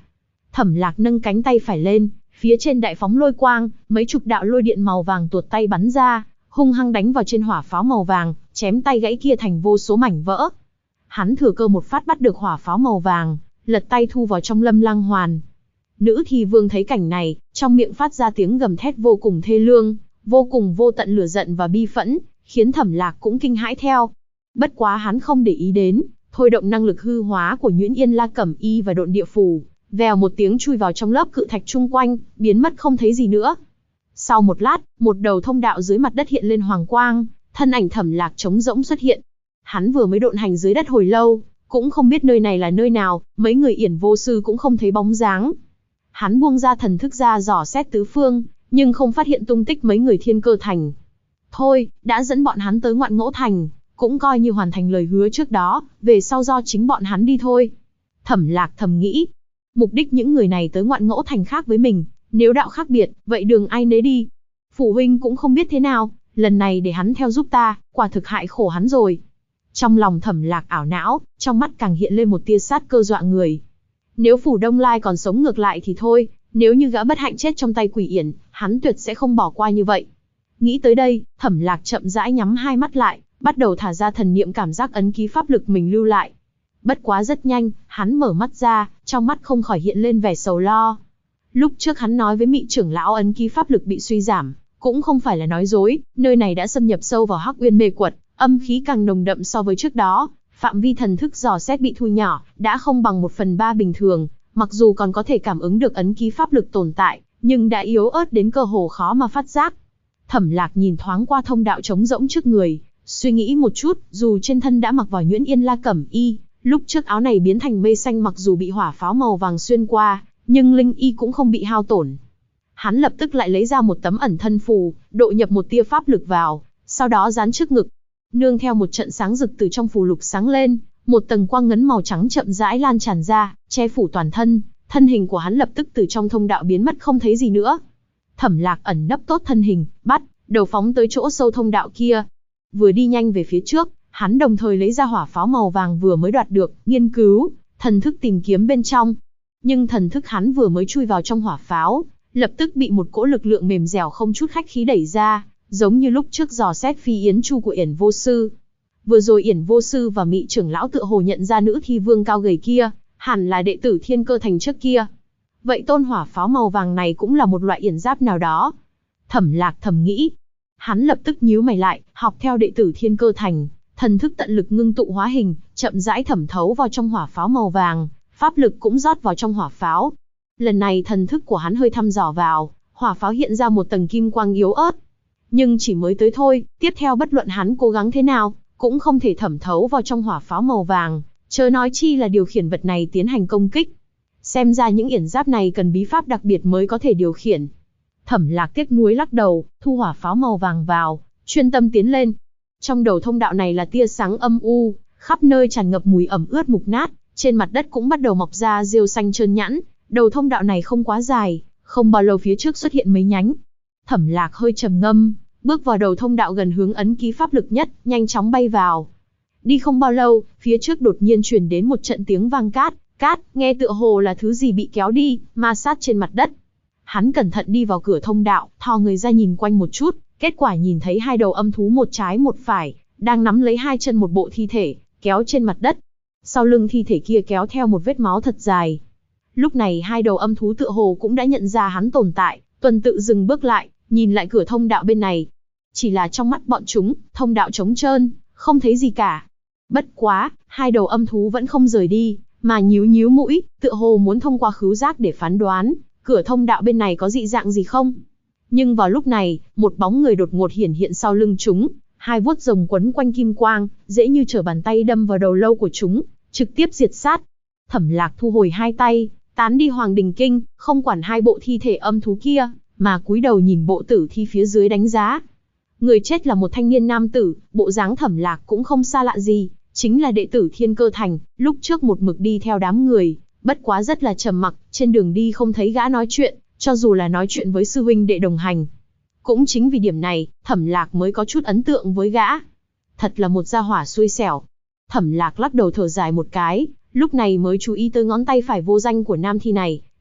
Thẩm Lạc nâng cánh tay phải lên, phía trên đại phóng lôi quang, mấy chục đạo lôi điện màu vàng tuột tay bắn ra, hung hăng đánh vào trên hỏa pháo màu vàng, chém tay gãy kia thành vô số mảnh vỡ. Hắn thừa cơ một phát bắt được hỏa pháo màu vàng, lật tay thu vào trong Lâm Lang Hoàn. Nữ Thi Vương thấy cảnh này, trong miệng phát ra tiếng gầm thét vô cùng thê lương, vô cùng vô tận lửa giận và bi phẫn, khiến Thẩm Lạc cũng kinh hãi theo. Bất quá hắn không để ý đến, thôi động năng lực hư hóa của Nhuyễn Yên La Cẩm Y và Độn Địa Phù, vèo một tiếng chui vào trong lớp cự thạch chung quanh, biến mất không thấy gì nữa. Sau một lát, một đầu thông đạo dưới mặt đất hiện lên hoàng quang, thân ảnh Thẩm Lạc trống rỗng xuất hiện. Hắn vừa mới độn hành dưới đất hồi lâu, cũng không biết nơi này là nơi nào, mấy người Yển Vô Sư cũng không thấy bóng dáng. Hắn buông ra thần thức ra dò xét tứ phương, nhưng không phát hiện tung tích mấy người Thiên Cơ Thành. Thôi, đã dẫn bọn hắn tới Ngoạn Ngỗ Thành, cũng coi như hoàn thành lời hứa trước đó, về sau do chính bọn hắn đi thôi. Thẩm Lạc thầm nghĩ, mục đích những người này tới Ngoạn Ngỗ Thành khác với mình, nếu đạo khác biệt, vậy đường ai nấy đi. Phụ huynh cũng không biết thế nào, lần này để hắn theo giúp ta, quả thực hại khổ hắn rồi. Trong lòng Thẩm Lạc ảo não, trong mắt càng hiện lên một tia sát cơ dọa người. Nếu Phủ Đông Lai còn sống ngược lại thì thôi, nếu như gã bất hạnh chết trong tay Quỷ Yển, hắn tuyệt sẽ không bỏ qua như vậy. Nghĩ tới đây, Thẩm Lạc chậm rãi nhắm hai mắt lại, bắt đầu thả ra thần niệm cảm giác ấn ký pháp lực mình lưu lại. Bất quá rất nhanh, hắn mở mắt ra, trong mắt không khỏi hiện lên vẻ sầu lo. Lúc trước hắn nói với Mị trưởng lão ấn ký pháp lực bị suy giảm, cũng không phải là nói dối, nơi này đã xâm nhập sâu vào Hắc Uyên Mê Quật, âm khí càng nồng đậm so với trước đó, phạm vi thần thức dò xét bị thu nhỏ, đã không bằng 1/3 bình thường, mặc dù còn có thể cảm ứng được ấn ký pháp lực tồn tại, nhưng đã yếu ớt đến cơ hồ khó mà phát giác. Thẩm Lạc nhìn thoáng qua thông đạo trống rỗng trước người, suy nghĩ một chút, dù trên thân đã mặc vào Nhuyễn Yên La Cẩm Y, lúc trước áo này biến thành mây xanh mặc dù bị hỏa pháo màu vàng xuyên qua, nhưng linh y cũng không bị hao tổn. Hắn lập tức lại lấy ra một tấm ẩn thân phù, độ nhập một tia pháp lực vào, sau đó dán trước ngực. Nương theo một trận sáng rực từ trong phù lục sáng lên, một tầng quang ngấn màu trắng chậm rãi lan tràn ra, che phủ toàn thân, thân hình của hắn lập tức từ trong thông đạo biến mất không thấy gì nữa. Thẩm Lạc ẩn nấp tốt thân hình, bắt đầu phóng tới chỗ sâu thông đạo kia. Vừa đi nhanh về phía trước, hắn đồng thời lấy ra hỏa pháo màu vàng vừa mới đoạt được, nghiên cứu, thần thức tìm kiếm bên trong. Nhưng thần thức hắn vừa mới chui vào trong hỏa pháo, lập tức bị một cỗ lực lượng mềm dẻo không chút khách khí đẩy ra, giống như lúc trước dò xét Phi Yến Chu của Yển Vô Sư. Vừa rồi Yển Vô Sư và Mị trưởng lão tựa hồ nhận ra nữ thi vương cao gầy kia, hẳn là đệ tử Thiên Cơ Thành trước kia. Vậy tôn hỏa pháo màu vàng này cũng là một loại yển giáp nào đó. Thẩm Lạc thầm nghĩ. Hắn lập tức nhíu mày lại, học theo đệ tử Thiên Cơ Thành, thần thức tận lực ngưng tụ hóa hình, chậm rãi thẩm thấu vào trong hỏa pháo màu vàng, pháp lực cũng rót vào trong hỏa pháo. Lần này thần thức của hắn hơi thăm dò vào, hỏa pháo hiện ra một tầng kim quang yếu ớt. Nhưng chỉ mới tới thôi, tiếp theo bất luận hắn cố gắng thế nào, cũng không thể thẩm thấu vào trong hỏa pháo màu vàng, chớ nói chi là điều khiển vật này tiến hành công kích. Xem ra những yển giáp này cần bí pháp đặc biệt mới có thể điều khiển. Thẩm Lạc tiếc nuối lắc đầu, thu hỏa pháo màu vàng vào, chuyên tâm tiến lên. Trong đầu thông đạo này là tia sáng âm u, khắp nơi tràn ngập mùi ẩm ướt mục nát, trên mặt đất cũng bắt đầu mọc ra rêu xanh trơn nhẵn. Đầu thông đạo này không quá dài, không bao lâu phía trước xuất hiện mấy nhánh. Thẩm Lạc hơi trầm ngâm, bước vào đầu thông đạo gần hướng ấn ký pháp lực nhất, nhanh chóng bay vào. Đi không bao lâu, phía trước đột nhiên truyền đến một trận tiếng vang cát, nghe tựa hồ là thứ gì bị kéo đi, ma sát trên mặt đất. Hắn cẩn thận đi vào cửa thông đạo, thò người ra nhìn quanh một chút, kết quả nhìn thấy hai đầu âm thú một trái một phải, đang nắm lấy hai chân một bộ thi thể, kéo trên mặt đất. Sau lưng thi thể kia kéo theo một vết máu thật dài. Lúc này hai đầu âm thú tựa hồ cũng đã nhận ra hắn tồn tại, tuần tự dừng bước lại, nhìn lại cửa thông đạo bên này. Chỉ là trong mắt bọn chúng, thông đạo trống trơn, không thấy gì cả. Bất quá, hai đầu âm thú vẫn không rời đi, mà nhíu nhíu mũi, tựa hồ muốn thông qua khứu giác để phán đoán, cửa thông đạo bên này có dị dạng gì không. Nhưng vào lúc này, một bóng người đột ngột hiển hiện sau lưng chúng, hai vuốt rồng quấn quanh kim quang, dễ như trở bàn tay đâm vào đầu lâu của chúng, trực tiếp diệt sát. Thẩm Lạc thu hồi hai tay, tán đi Hoàng Đình Kinh, không quản hai bộ thi thể âm thú kia, mà cúi đầu nhìn bộ tử thi phía dưới đánh giá. Người chết là một thanh niên nam tử, bộ dáng Thẩm Lạc cũng không xa lạ gì, chính là đệ tử Thiên Cơ Thành, lúc trước một mực đi theo đám người, bất quá rất là trầm mặc, trên đường đi không thấy gã nói chuyện, cho dù là nói chuyện với sư huynh đệ đồng hành. Cũng chính vì điểm này, Thẩm Lạc mới có chút ấn tượng với gã. Thật là một gia hỏa xui xẻo. Thẩm Lạc lắc đầu thở dài một cái, lúc này mới chú ý tới ngón tay phải vô danh của nam thi này,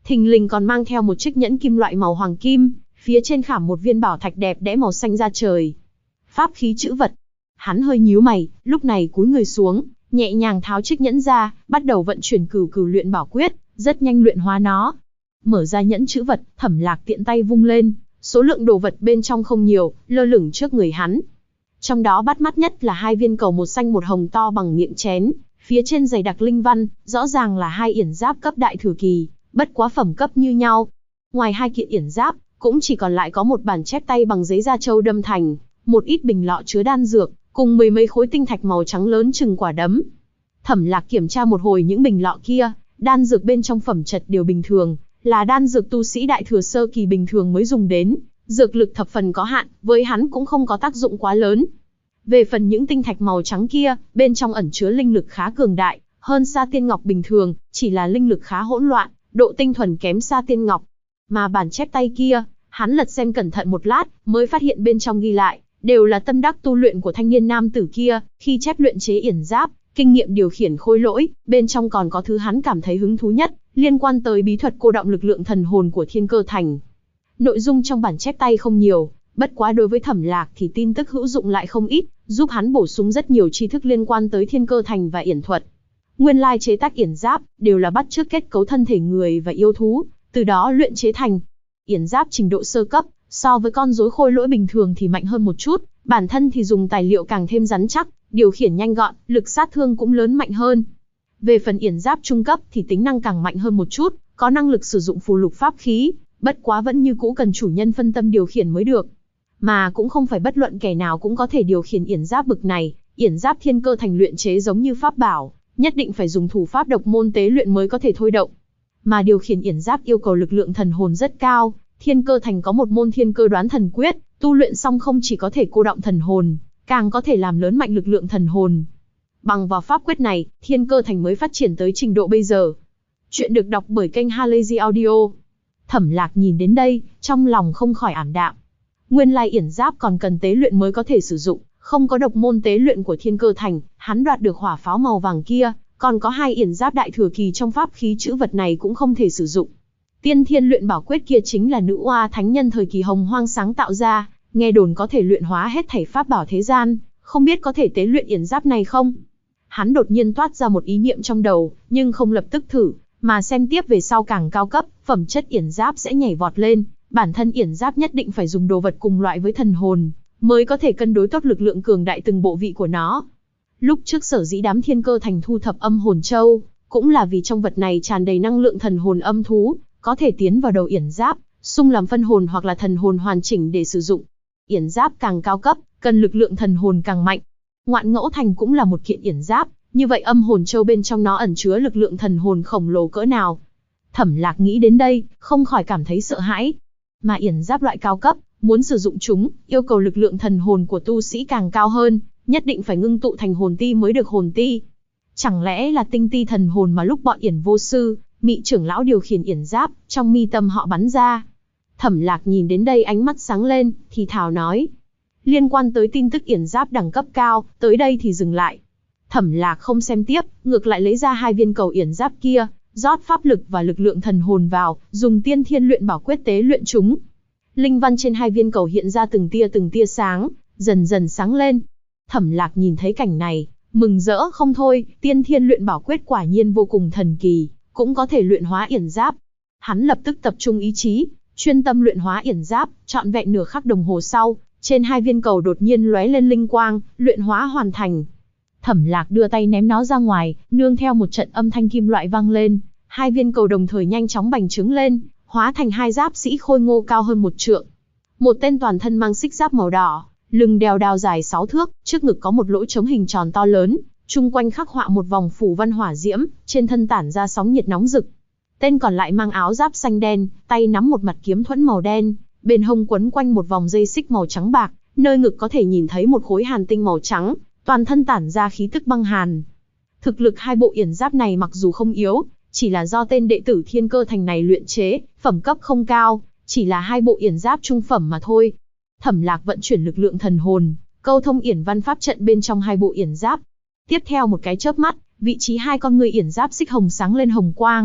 thình lình còn mang theo một chiếc nhẫn kim loại màu hoàng kim, phía trên khảm một viên bảo thạch đẹp đẽ màu xanh da trời. Pháp khí chữ vật. Hắn hơi nhíu mày, lúc này cúi người xuống, nhẹ nhàng tháo chiếc nhẫn ra, bắt đầu vận chuyển cửu cửu luyện bảo quyết, rất nhanh luyện hóa nó. Mở ra nhẫn chữ vật, Thẩm Lạc tiện tay vung lên, số lượng đồ vật bên trong không nhiều, lơ lửng trước người hắn. Trong đó bắt mắt nhất là hai viên cầu một xanh một hồng to bằng miệng chén, phía trên dày đặc linh văn, rõ ràng là hai yển giáp cấp đại thừa kỳ, bất quá phẩm cấp như nhau. Ngoài hai kiện yển giáp, cũng chỉ còn lại có một bản chép tay bằng giấy da trâu đâm thành, một ít bình lọ chứa đan dược, cùng mười mấy khối tinh thạch màu trắng lớn chừng quả đấm. Thẩm Lạc kiểm tra một hồi những bình lọ kia, đan dược bên trong phẩm chất đều bình thường, là đan dược tu sĩ đại thừa sơ kỳ bình thường mới dùng đến, dược lực thập phần có hạn, với hắn cũng không có tác dụng quá lớn. Về phần những tinh thạch màu trắng kia, bên trong ẩn chứa linh lực khá cường đại, hơn xa tiên ngọc bình thường, chỉ là linh lực khá hỗn loạn, độ tinh thuần kém xa tiên ngọc. Mà bản chép tay kia, hắn lật xem cẩn thận một lát, mới phát hiện bên trong ghi lại, đều là tâm đắc tu luyện của thanh niên nam tử kia, khi chép luyện chế yển giáp, kinh nghiệm điều khiển khôi lỗi, bên trong còn có thứ hắn cảm thấy hứng thú nhất, liên quan tới bí thuật cô đọng lực lượng thần hồn của Thiên Cơ Thành. Nội dung trong bản chép tay không nhiều, bất quá đối với Thẩm Lạc thì tin tức hữu dụng lại không ít, giúp hắn bổ sung rất nhiều tri thức liên quan tới Thiên Cơ Thành và yển thuật. Nguyên lai chế tác yển giáp đều là bắt chước kết cấu thân thể người và yêu thú, từ đó luyện chế thành. Yển giáp trình độ sơ cấp, so với con rối khôi lỗi bình thường thì mạnh hơn một chút, bản thân thì dùng tài liệu càng thêm rắn chắc, điều khiển nhanh gọn, lực sát thương cũng lớn mạnh hơn. Về phần yển giáp trung cấp thì tính năng càng mạnh hơn một chút, có năng lực sử dụng phù lục pháp khí, bất quá vẫn như cũ cần chủ nhân phân tâm điều khiển mới được. Mà cũng không phải bất luận kẻ nào cũng có thể điều khiển yển giáp bực này, yển giáp Thiên Cơ Thành luyện chế giống như pháp bảo, nhất định phải dùng thủ pháp độc môn tế luyện mới có thể thôi động. Mà điều khiển yển giáp yêu cầu lực lượng thần hồn rất cao, Thiên Cơ Thành có một môn Thiên Cơ Đoán Thần Quyết, tu luyện xong không chỉ có thể cô đọng thần hồn, càng có thể làm lớn mạnh lực lượng thần hồn. Bằng vào pháp quyết này, Thiên Cơ Thành mới phát triển tới trình độ bây giờ. Chuyện được đọc bởi kênh Halazy Audio. Thẩm Lạc nhìn đến đây, trong lòng không khỏi ảm đạm. Nguyên lai yển giáp còn cần tế luyện mới có thể sử dụng, không có độc môn tế luyện của Thiên Cơ Thành, hắn đoạt được hỏa pháo màu vàng kia, còn có hai yển giáp đại thừa kỳ trong pháp khí chữ vật này cũng không thể sử dụng. Tiên Thiên luyện bảo quyết kia chính là nữ oa thánh nhân thời kỳ Hồng Hoang sáng tạo ra, nghe đồn có thể luyện hóa hết thảy pháp bảo thế gian, không biết có thể tế luyện yển giáp này không? Hắn đột nhiên toát ra một ý niệm trong đầu, nhưng không lập tức thử, mà xem tiếp về sau càng cao cấp, phẩm chất yển giáp sẽ nhảy vọt lên, bản thân yển giáp nhất định phải dùng đồ vật cùng loại với thần hồn, mới có thể cân đối tốt lực lượng cường đại từng bộ vị của nó. Lúc trước sở dĩ đám Thiên Cơ Thành thu thập âm hồn châu, cũng là vì trong vật này tràn đầy năng lượng thần hồn âm thú, có thể tiến vào đầu yển giáp, xung làm phân hồn hoặc là thần hồn hoàn chỉnh để sử dụng. Yển giáp càng cao cấp, cần lực lượng thần hồn càng mạnh. Ngoạn Ngẫu Thành cũng là một kiện yển giáp, như vậy âm hồn châu bên trong nó ẩn chứa lực lượng thần hồn khổng lồ cỡ nào. Thẩm Lạc nghĩ đến đây, không khỏi cảm thấy sợ hãi. Mà yển giáp loại cao cấp, muốn sử dụng chúng, yêu cầu lực lượng thần hồn của tu sĩ càng cao hơn, nhất định phải ngưng tụ thành hồn ti mới được hồn ti. Chẳng lẽ là tinh ti thần hồn mà lúc bọn Yển Vô Sư, Mị trưởng lão điều khiển yển giáp, trong mi tâm họ bắn ra. Thẩm Lạc nhìn đến đây ánh mắt sáng lên, thì thào nói. Liên quan tới tin tức yển giáp đẳng cấp cao, tới đây thì dừng lại. Thẩm Lạc không xem tiếp, ngược lại lấy ra hai viên cầu yển giáp kia, rót pháp lực và lực lượng thần hồn vào, dùng tiên thiên luyện bảo quyết tế luyện chúng. Linh văn trên hai viên cầu hiện ra từng tia sáng, dần dần sáng lên. Thẩm Lạc nhìn thấy cảnh này, mừng rỡ không thôi, tiên thiên luyện bảo quyết quả nhiên vô cùng thần kỳ, cũng có thể luyện hóa yển giáp. Hắn lập tức tập trung ý chí, chuyên tâm luyện hóa yển giáp, trọn vẹn nửa khắc đồng hồ sau, trên hai viên cầu đột nhiên lóe lên linh quang, luyện hóa hoàn thành. Thẩm Lạc đưa tay ném nó ra ngoài, nương theo một trận âm thanh kim loại vang lên, hai viên cầu đồng thời nhanh chóng bành trướng lên, hóa thành hai giáp sĩ khôi ngô cao hơn một trượng. Một tên toàn thân mang xích giáp màu đỏ, lưng đeo đao dài 6 thước, trước ngực có một lỗ trống hình tròn to lớn, chung quanh khắc họa một vòng phủ văn hỏa diễm, trên thân tản ra sóng nhiệt nóng rực. Tên còn lại mang áo giáp xanh đen, tay nắm một mặt kiếm thuẫn màu đen, bên hông quấn quanh một vòng dây xích màu trắng bạc, nơi ngực có thể nhìn thấy một khối hàn tinh màu trắng, toàn thân tản ra khí tức băng hàn. Thực lực hai bộ yển giáp này mặc dù không yếu, chỉ là do tên đệ tử Thiên Cơ Thành này luyện chế, phẩm cấp không cao, chỉ là hai bộ yển giáp trung phẩm mà thôi. Thẩm Lạc vận chuyển lực lượng thần hồn, câu thông yển văn pháp trận bên trong hai bộ yển giáp. Tiếp theo một cái chớp mắt, vị trí hai con người yển giáp xích hồng sáng lên hồng quang,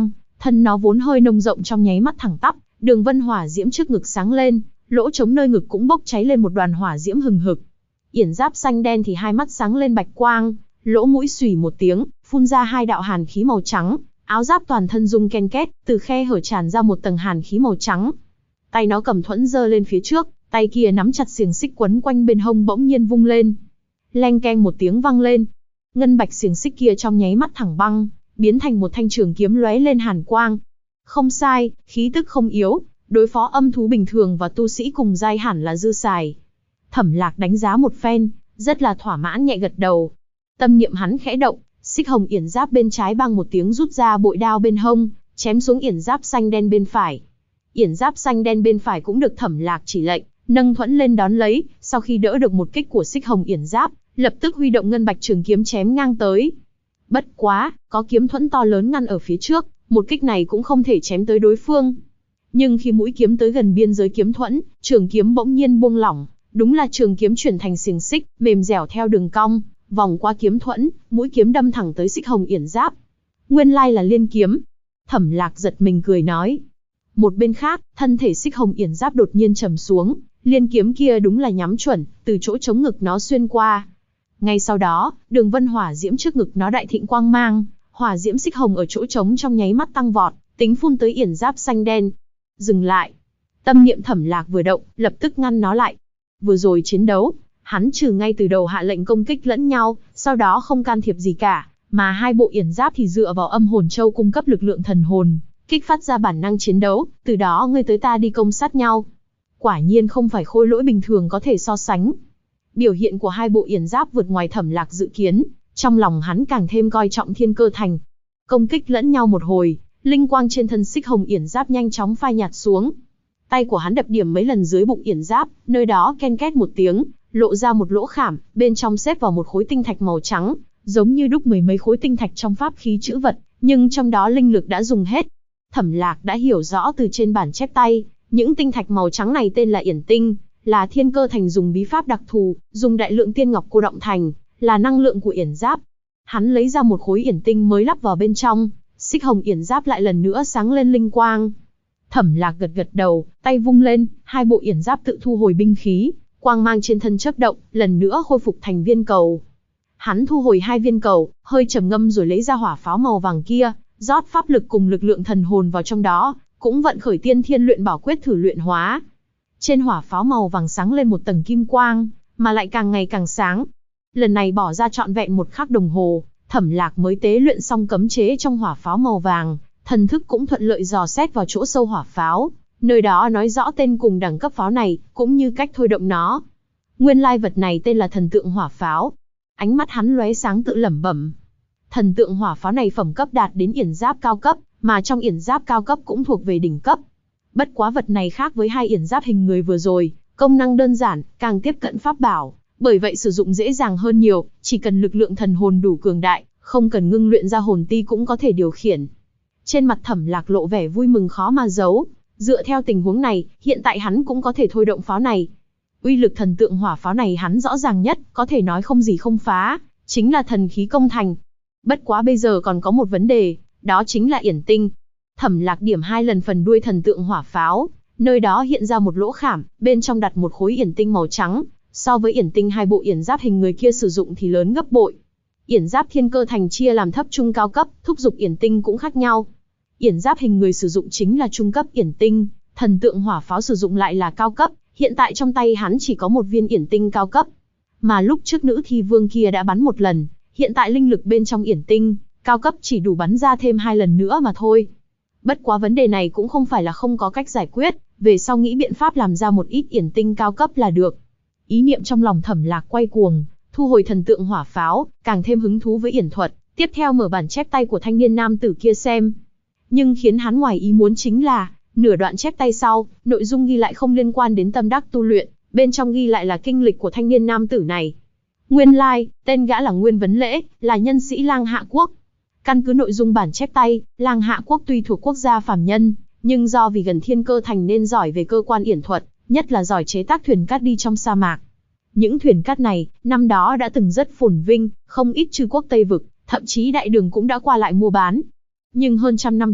Thân nó vốn hơi nông rộng trong nháy mắt thẳng tắp, đường vân hỏa diễm trước ngực sáng lên, lỗ trống nơi ngực cũng bốc cháy lên một đoàn hỏa diễm hừng hực. Yển giáp xanh đen thì hai mắt sáng lên bạch quang, lỗ mũi xùy một tiếng, phun ra hai đạo hàn khí màu trắng, áo giáp toàn thân rung ken két, từ khe hở tràn ra một tầng hàn khí màu trắng. Tay nó cầm thuẫn giơ lên phía trước, tay kia nắm chặt xiềng xích quấn quanh bên hông bỗng nhiên vung lên. Leng keng một tiếng vang lên. Ngân bạch xiềng xích kia trong nháy mắt thẳng băng, biến thành một thanh trường kiếm lóe lên hàn quang. Không sai, khí tức không yếu, đối phó âm thú bình thường và tu sĩ cùng giai hẳn là dư xài. Thẩm Lạc đánh giá một phen, rất là thỏa mãn nhẹ gật đầu. Tâm niệm hắn khẽ động, xích hồng yển giáp bên trái bang một tiếng rút ra bội đao bên hông, chém xuống yển giáp xanh đen bên phải. Yển giáp xanh đen bên phải cũng được Thẩm Lạc chỉ lệnh, nâng thuẫn lên đón lấy, sau khi đỡ được một kích của xích hồng yển giáp, lập tức huy động ngân bạch trường kiếm chém ngang tới. Bất quá, có kiếm thuẫn to lớn ngăn ở phía trước, một kích này cũng không thể chém tới đối phương. Nhưng khi mũi kiếm tới gần biên giới kiếm thuẫn, trường kiếm bỗng nhiên buông lỏng, đúng là trường kiếm chuyển thành xiềng xích, mềm dẻo theo đường cong, vòng qua kiếm thuẫn, mũi kiếm đâm thẳng tới xích hồng yển giáp. Nguyên lai là liên kiếm. Thẩm Lạc giật mình cười nói. Một bên khác, thân thể xích hồng yển giáp đột nhiên trầm xuống, liên kiếm kia đúng là nhắm chuẩn, từ chỗ chống ngực nó xuyên qua. Ngay sau đó, đường vân hỏa diễm trước ngực nó đại thịnh quang mang, hỏa diễm xích hồng ở chỗ trống trong nháy mắt tăng vọt, tính phun tới yển giáp xanh đen. Dừng lại. Tâm niệm Thẩm Lạc vừa động, lập tức ngăn nó lại. Vừa rồi chiến đấu, hắn trừ ngay từ đầu hạ lệnh công kích lẫn nhau, sau đó không can thiệp gì cả, mà hai bộ yển giáp thì dựa vào âm hồn châu cung cấp lực lượng thần hồn, kích phát ra bản năng chiến đấu, từ đó ngươi tới ta đi công sát nhau. Quả nhiên không phải khôi lỗi bình thường có thể so sánh. Biểu hiện của hai bộ yển giáp vượt ngoài Thẩm Lạc dự kiến, trong lòng hắn càng thêm coi trọng Thiên Cơ Thành. Công kích lẫn nhau một hồi, linh quang trên thân xích hồng yển giáp nhanh chóng phai nhạt xuống. Tay của hắn đập điểm mấy lần dưới bụng yển giáp, nơi đó ken két một tiếng, lộ ra một lỗ khảm, bên trong xếp vào một khối tinh thạch màu trắng, giống như đúc mười mấy khối tinh thạch trong pháp khí chữ vật, nhưng trong đó linh lực đã dùng hết. Thẩm Lạc đã hiểu rõ từ trên bản chép tay, những tinh thạch màu trắng này tên là yển tinh, là Thiên Cơ Thành dùng bí pháp đặc thù, dùng đại lượng tiên ngọc cô động thành, là năng lượng của yển giáp. Hắn lấy ra một khối yển tinh mới lắp vào bên trong, xích hồng yển giáp lại lần nữa sáng lên linh quang. Thẩm Lạc gật gật đầu, tay vung lên, hai bộ yển giáp tự thu hồi binh khí, quang mang trên thân chớp động, lần nữa khôi phục thành viên cầu. Hắn thu hồi hai viên cầu, hơi trầm ngâm rồi lấy ra hỏa pháo màu vàng kia, rót pháp lực cùng lực lượng thần hồn vào trong đó, cũng vận khởi tiên thiên luyện bảo quyết thử luyện hóa. Trên hỏa pháo màu vàng sáng lên một tầng kim quang, mà lại càng ngày càng sáng. Lần này bỏ ra trọn vẹn 1 khắc đồng hồ, Thẩm Lạc mới tế luyện xong cấm chế trong hỏa pháo màu vàng, thần thức cũng thuận lợi dò xét vào chỗ sâu hỏa pháo, nơi đó nói rõ tên cùng đẳng cấp pháo này, cũng như cách thôi động nó. Nguyên lai vật này tên là thần tượng hỏa pháo. Ánh mắt hắn lóe sáng tự lẩm bẩm. Thần tượng hỏa pháo này phẩm cấp đạt đến yển giáp cao cấp, mà trong yển giáp cao cấp cũng thuộc về đỉnh cấp. Bất quá vật này khác với hai yển giáp hình người vừa rồi, công năng đơn giản, càng tiếp cận pháp bảo, bởi vậy sử dụng dễ dàng hơn nhiều, chỉ cần lực lượng thần hồn đủ cường đại, không cần ngưng luyện ra hồn ti cũng có thể điều khiển. Trên mặt Thẩm Lạc lộ vẻ vui mừng khó mà giấu, dựa theo tình huống này, hiện tại hắn cũng có thể thôi động pháo này. Uy lực thần tượng hỏa pháo này hắn rõ ràng nhất, có thể nói không gì không phá, chính là thần khí công thành. Bất quá bây giờ còn có một vấn đề, đó chính là yển tinh. Thẩm Lạc điểm 2 lần phần đuôi thần tượng hỏa pháo, nơi đó hiện ra một lỗ khảm, bên trong đặt một khối yển tinh màu trắng, so với yển tinh hai bộ yển giáp hình người kia sử dụng thì lớn gấp bội. Yển giáp Thiên Cơ Thành chia làm thấp trung cao cấp, thúc dục yển tinh cũng khác nhau. Yển giáp hình người sử dụng chính là trung cấp yển tinh, thần tượng hỏa pháo sử dụng lại là cao cấp, hiện tại trong tay hắn chỉ có một viên yển tinh cao cấp. Mà lúc trước nữ thi vương kia đã bắn một lần, hiện tại linh lực bên trong yển tinh cao cấp chỉ đủ bắn ra thêm 2 lần nữa mà thôi. Bất quá vấn đề này cũng không phải là không có cách giải quyết, về sau nghĩ biện pháp làm ra một ít yển tinh cao cấp là được. Ý niệm trong lòng Thẩm Lạc quay cuồng, thu hồi thần tượng hỏa pháo, càng thêm hứng thú với yển thuật, tiếp theo mở bản chép tay của thanh niên nam tử kia xem. Nhưng khiến hắn ngoài ý muốn chính là, nửa đoạn chép tay sau, nội dung ghi lại không liên quan đến tâm đắc tu luyện, bên trong ghi lại là kinh lịch của thanh niên nam tử này. Nguyên lai, tên gã là Nguyên Vấn Lễ, là nhân sĩ Lang Hạ Quốc. Căn cứ nội dung bản chép tay, Lang Hạ Quốc tuy thuộc quốc gia phàm nhân, nhưng do vì gần Thiên Cơ Thành nên giỏi về cơ quan yển thuật, nhất là giỏi chế tác thuyền cát đi trong sa mạc. Những thuyền cát này, năm đó đã từng rất phồn vinh, không ít chư quốc Tây Vực, thậm chí đại đường cũng đã qua lại mua bán. Nhưng hơn trăm năm trước,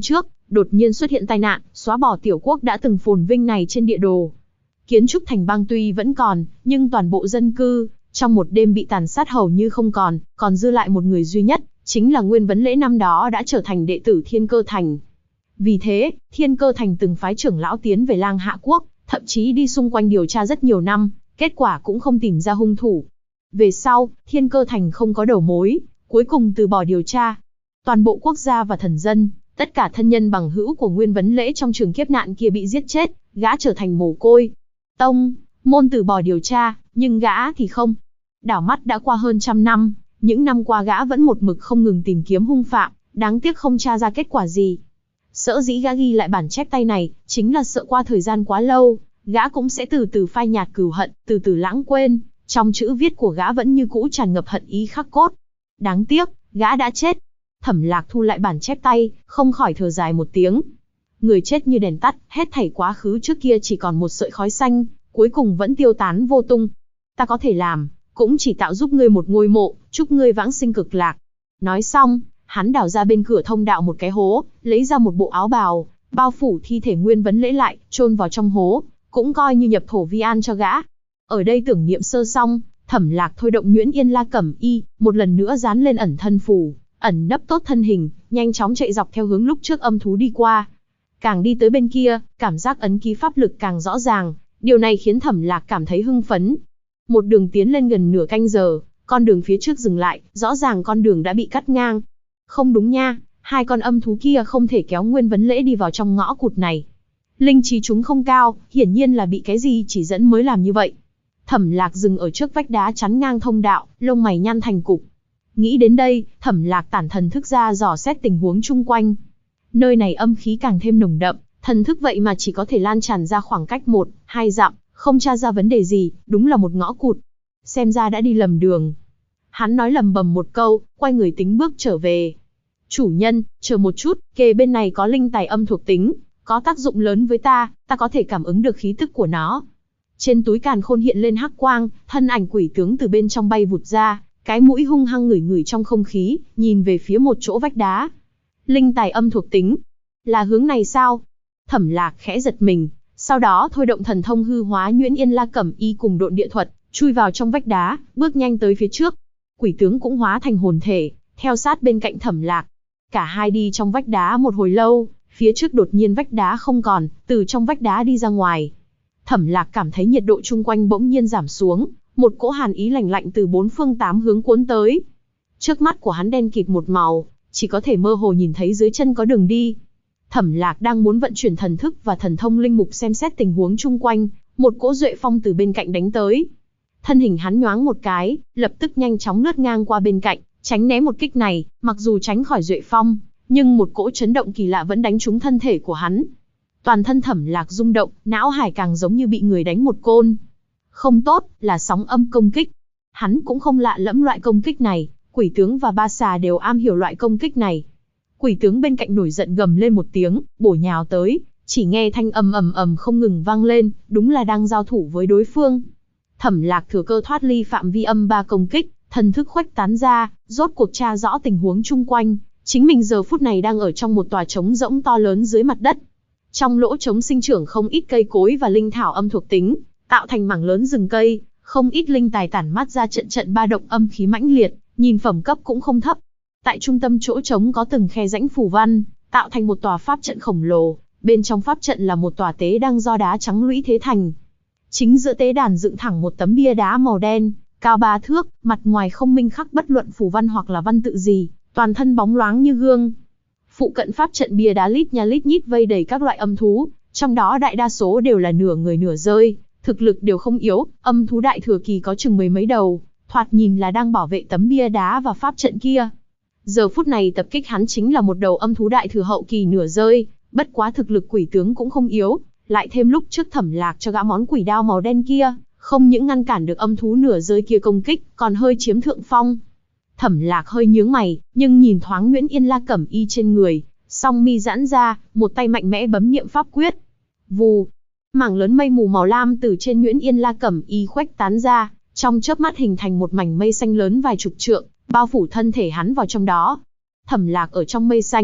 đột nhiên xuất hiện tai nạn, xóa bỏ tiểu quốc đã từng phồn vinh này trên địa đồ. Kiến trúc thành bang tuy vẫn còn, nhưng toàn bộ dân cư, trong một đêm bị tàn sát hầu như không còn dư lại một người duy nhất, chính là Nguyên Vấn Lễ năm đó đã trở thành đệ tử Thiên Cơ Thành. Vì thế, Thiên Cơ Thành từng phái trưởng lão tiến về Lang Hạ Quốc, thậm chí đi xung quanh điều tra rất nhiều năm, kết quả cũng không tìm ra hung thủ. Về sau, Thiên Cơ Thành không có đầu mối, cuối cùng từ bỏ điều tra. Toàn bộ quốc gia và thần dân, tất cả thân nhân bằng hữu của Nguyên Vấn Lễ trong trường kiếp nạn kia bị giết chết, gã trở thành mồ côi. Tông môn từ bỏ điều tra, nhưng gã thì không. Đảo mắt đã qua hơn 100 năm, những năm qua gã vẫn một mực không ngừng tìm kiếm hung phạm, đáng tiếc không tra ra kết quả gì. Sở dĩ gã ghi lại bản chép tay này, chính là sợ qua thời gian quá lâu, gã cũng sẽ từ từ phai nhạt cừu hận, từ từ lãng quên, trong chữ viết của gã vẫn như cũ tràn ngập hận ý khắc cốt. Đáng tiếc, gã đã chết. Thẩm Lạc thu lại bản chép tay, không khỏi thở dài một tiếng. Người chết như đèn tắt, hết thảy quá khứ trước kia chỉ còn một sợi khói xanh, cuối cùng vẫn tiêu tán vô tung. Ta có thể làm, cũng chỉ tạo giúp ngươi một ngôi mộ, chúc ngươi vãng sinh cực lạc. Nói xong, hắn đào ra bên cửa thông đạo một cái hố, lấy ra một bộ áo bào, bao phủ thi thể Nguyên Vấn Lễ lại, chôn vào trong hố, cũng coi như nhập thổ vi an cho gã. Ở đây tưởng niệm sơ xong, Thẩm Lạc thôi động Nhuyễn Yên La Cẩm Y, một lần nữa dán lên ẩn thân phù, ẩn nấp tốt thân hình, nhanh chóng chạy dọc theo hướng lúc trước âm thú đi qua. Càng đi tới bên kia, cảm giác ấn ký pháp lực càng rõ ràng, điều này khiến Thẩm Lạc cảm thấy hưng phấn. Một đường tiến lên gần nửa canh giờ, con đường phía trước dừng lại, rõ ràng con đường đã bị cắt ngang. Không đúng nha, hai con âm thú kia không thể kéo Nguyên Vấn Lễ đi vào trong ngõ cụt này. Linh trí chúng không cao, hiển nhiên là bị cái gì chỉ dẫn mới làm như vậy. Thẩm Lạc dừng ở trước vách đá chắn ngang thông đạo, lông mày nhăn thành cục. Nghĩ đến đây, Thẩm Lạc tản thần thức ra dò xét tình huống chung quanh. Nơi này âm khí càng thêm nồng đậm, thần thức vậy mà chỉ có thể lan tràn ra khoảng cách 1-2 dặm, không tra ra vấn đề gì, đúng là một ngõ cụt. Xem ra đã đi lầm đường. Hắn nói lầm bầm một câu, quay người tính bước trở về. Chủ nhân, chờ một chút, kề bên này có linh tài âm thuộc tính, có tác dụng lớn với ta có thể cảm ứng được khí tức của nó. Trên túi càn khôn hiện lên hắc quang, thân ảnh quỷ tướng từ bên trong bay vụt ra, cái mũi hung hăng ngửi ngửi trong không khí, nhìn về phía một chỗ vách đá. Linh tài âm thuộc tính, là hướng này sao? Thẩm Lạc khẽ giật mình, sau đó thôi động thần thông hư hóa Nhuyễn Yên La Cẩm Y cùng độn địa thuật, chui vào trong vách đá, bước nhanh tới phía trước. Quỷ tướng cũng hóa thành hồn thể, theo sát bên cạnh Thẩm Lạc. Cả hai đi trong vách đá một hồi lâu, phía trước đột nhiên vách đá không còn, từ trong vách đá đi ra ngoài. Thẩm Lạc cảm thấy nhiệt độ chung quanh bỗng nhiên giảm xuống, một cỗ hàn ý lạnh lạnh từ 4 phương 8 hướng cuốn tới. Trước mắt của hắn đen kịt một màu, chỉ có thể mơ hồ nhìn thấy dưới chân có đường đi. Thẩm Lạc đang muốn vận chuyển thần thức và thần thông linh mục xem xét tình huống chung quanh, một cỗ duệ phong từ bên cạnh đánh tới. Thân hình hắn nhoáng một cái, lập tức nhanh chóng lướt ngang qua bên cạnh, tránh né một kích này, mặc dù tránh khỏi duệ phong, nhưng một cỗ chấn động kỳ lạ vẫn đánh trúng thân thể của hắn. Toàn thân Thẩm Lạc rung động, não hải càng giống như bị người đánh một côn. Không tốt, là sóng âm công kích. Hắn cũng không lạ lẫm loại công kích này, quỷ tướng và ba xà đều am hiểu loại công kích này. Quỷ tướng bên cạnh nổi giận gầm lên một tiếng, bổ nhào tới, chỉ nghe thanh âm ầm ầm không ngừng vang lên, đúng là đang giao thủ với đối phương. Thẩm Lạc thừa cơ thoát ly phạm vi âm ba công kích, thần thức khuếch tán ra, rốt cuộc tra rõ tình huống chung quanh. Chính mình giờ phút này đang ở trong một tòa trống rỗng to lớn dưới mặt đất. Trong lỗ trống sinh trưởng không ít cây cối và linh thảo âm thuộc tính, tạo thành mảng lớn rừng cây, không ít linh tài tản mát ra trận trận ba động âm khí mãnh liệt, nhìn phẩm cấp cũng không thấp. Tại trung tâm chỗ trống có từng khe rãnh phù văn, tạo thành một tòa pháp trận khổng lồ, bên trong pháp trận là một tòa tế đăng do đá trắng lũy thế thành. Chính giữa tế đàn dựng thẳng một tấm bia đá màu đen, cao 3 thước, mặt ngoài không minh khắc bất luận phù văn hoặc là văn tự gì, toàn thân bóng loáng như gương. Phụ cận pháp trận bia đá lít nha lít nhít vây đầy các loại âm thú, trong đó đại đa số đều là nửa người nửa dơi, thực lực đều không yếu, âm thú đại thừa kỳ có chừng 10 mấy đầu, thoạt nhìn là đang bảo vệ tấm bia đá và pháp trận kia. Giờ phút này tập kích hắn chính là một đầu âm thú đại thừa hậu kỳ nửa dơi, bất quá thực lực quỷ tướng cũng không yếu, lại thêm lúc trước Thẩm Lạc cho gã món quỷ đao màu đen kia, không những ngăn cản được âm thú nửa dơi kia công kích, còn hơi chiếm thượng phong. Thẩm Lạc hơi nhướng mày, nhưng nhìn thoáng Nhuyễn Yên La Cẩm Y trên người, song mi giãn ra, một tay mạnh mẽ bấm niệm pháp quyết. Vù, mảng lớn mây mù màu lam từ trên Nhuyễn Yên La Cẩm Y khuếch tán ra, trong chớp mắt hình thành một mảnh mây xanh lớn vài chục trượng, bao phủ thân thể hắn vào trong đó. Thẩm Lạc ở trong mây xanh,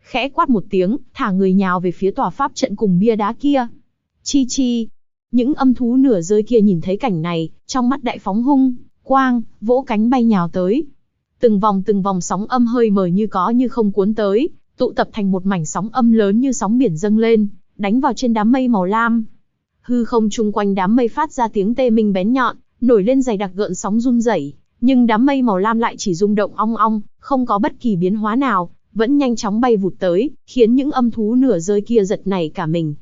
khẽ quát một tiếng, thả người nhào về phía tòa pháp trận cùng bia đá kia. Chi chi. Những âm thú nửa rơi kia nhìn thấy cảnh này, trong mắt đại phóng hung quang, vỗ cánh bay nhào tới. Từng vòng sóng âm hơi mờ như có như không cuốn tới, tụ tập thành một mảnh sóng âm lớn như sóng biển dâng lên, đánh vào trên đám mây màu lam. Hư không chung quanh đám mây phát ra tiếng tê minh bén nhọn, nổi lên dày đặc gợn sóng run rẩy, nhưng đám mây màu lam lại chỉ rung động ong ong, không có bất kỳ biến hóa nào, vẫn nhanh chóng bay vụt tới, khiến những âm thú nửa rơi kia giật nảy cả mình.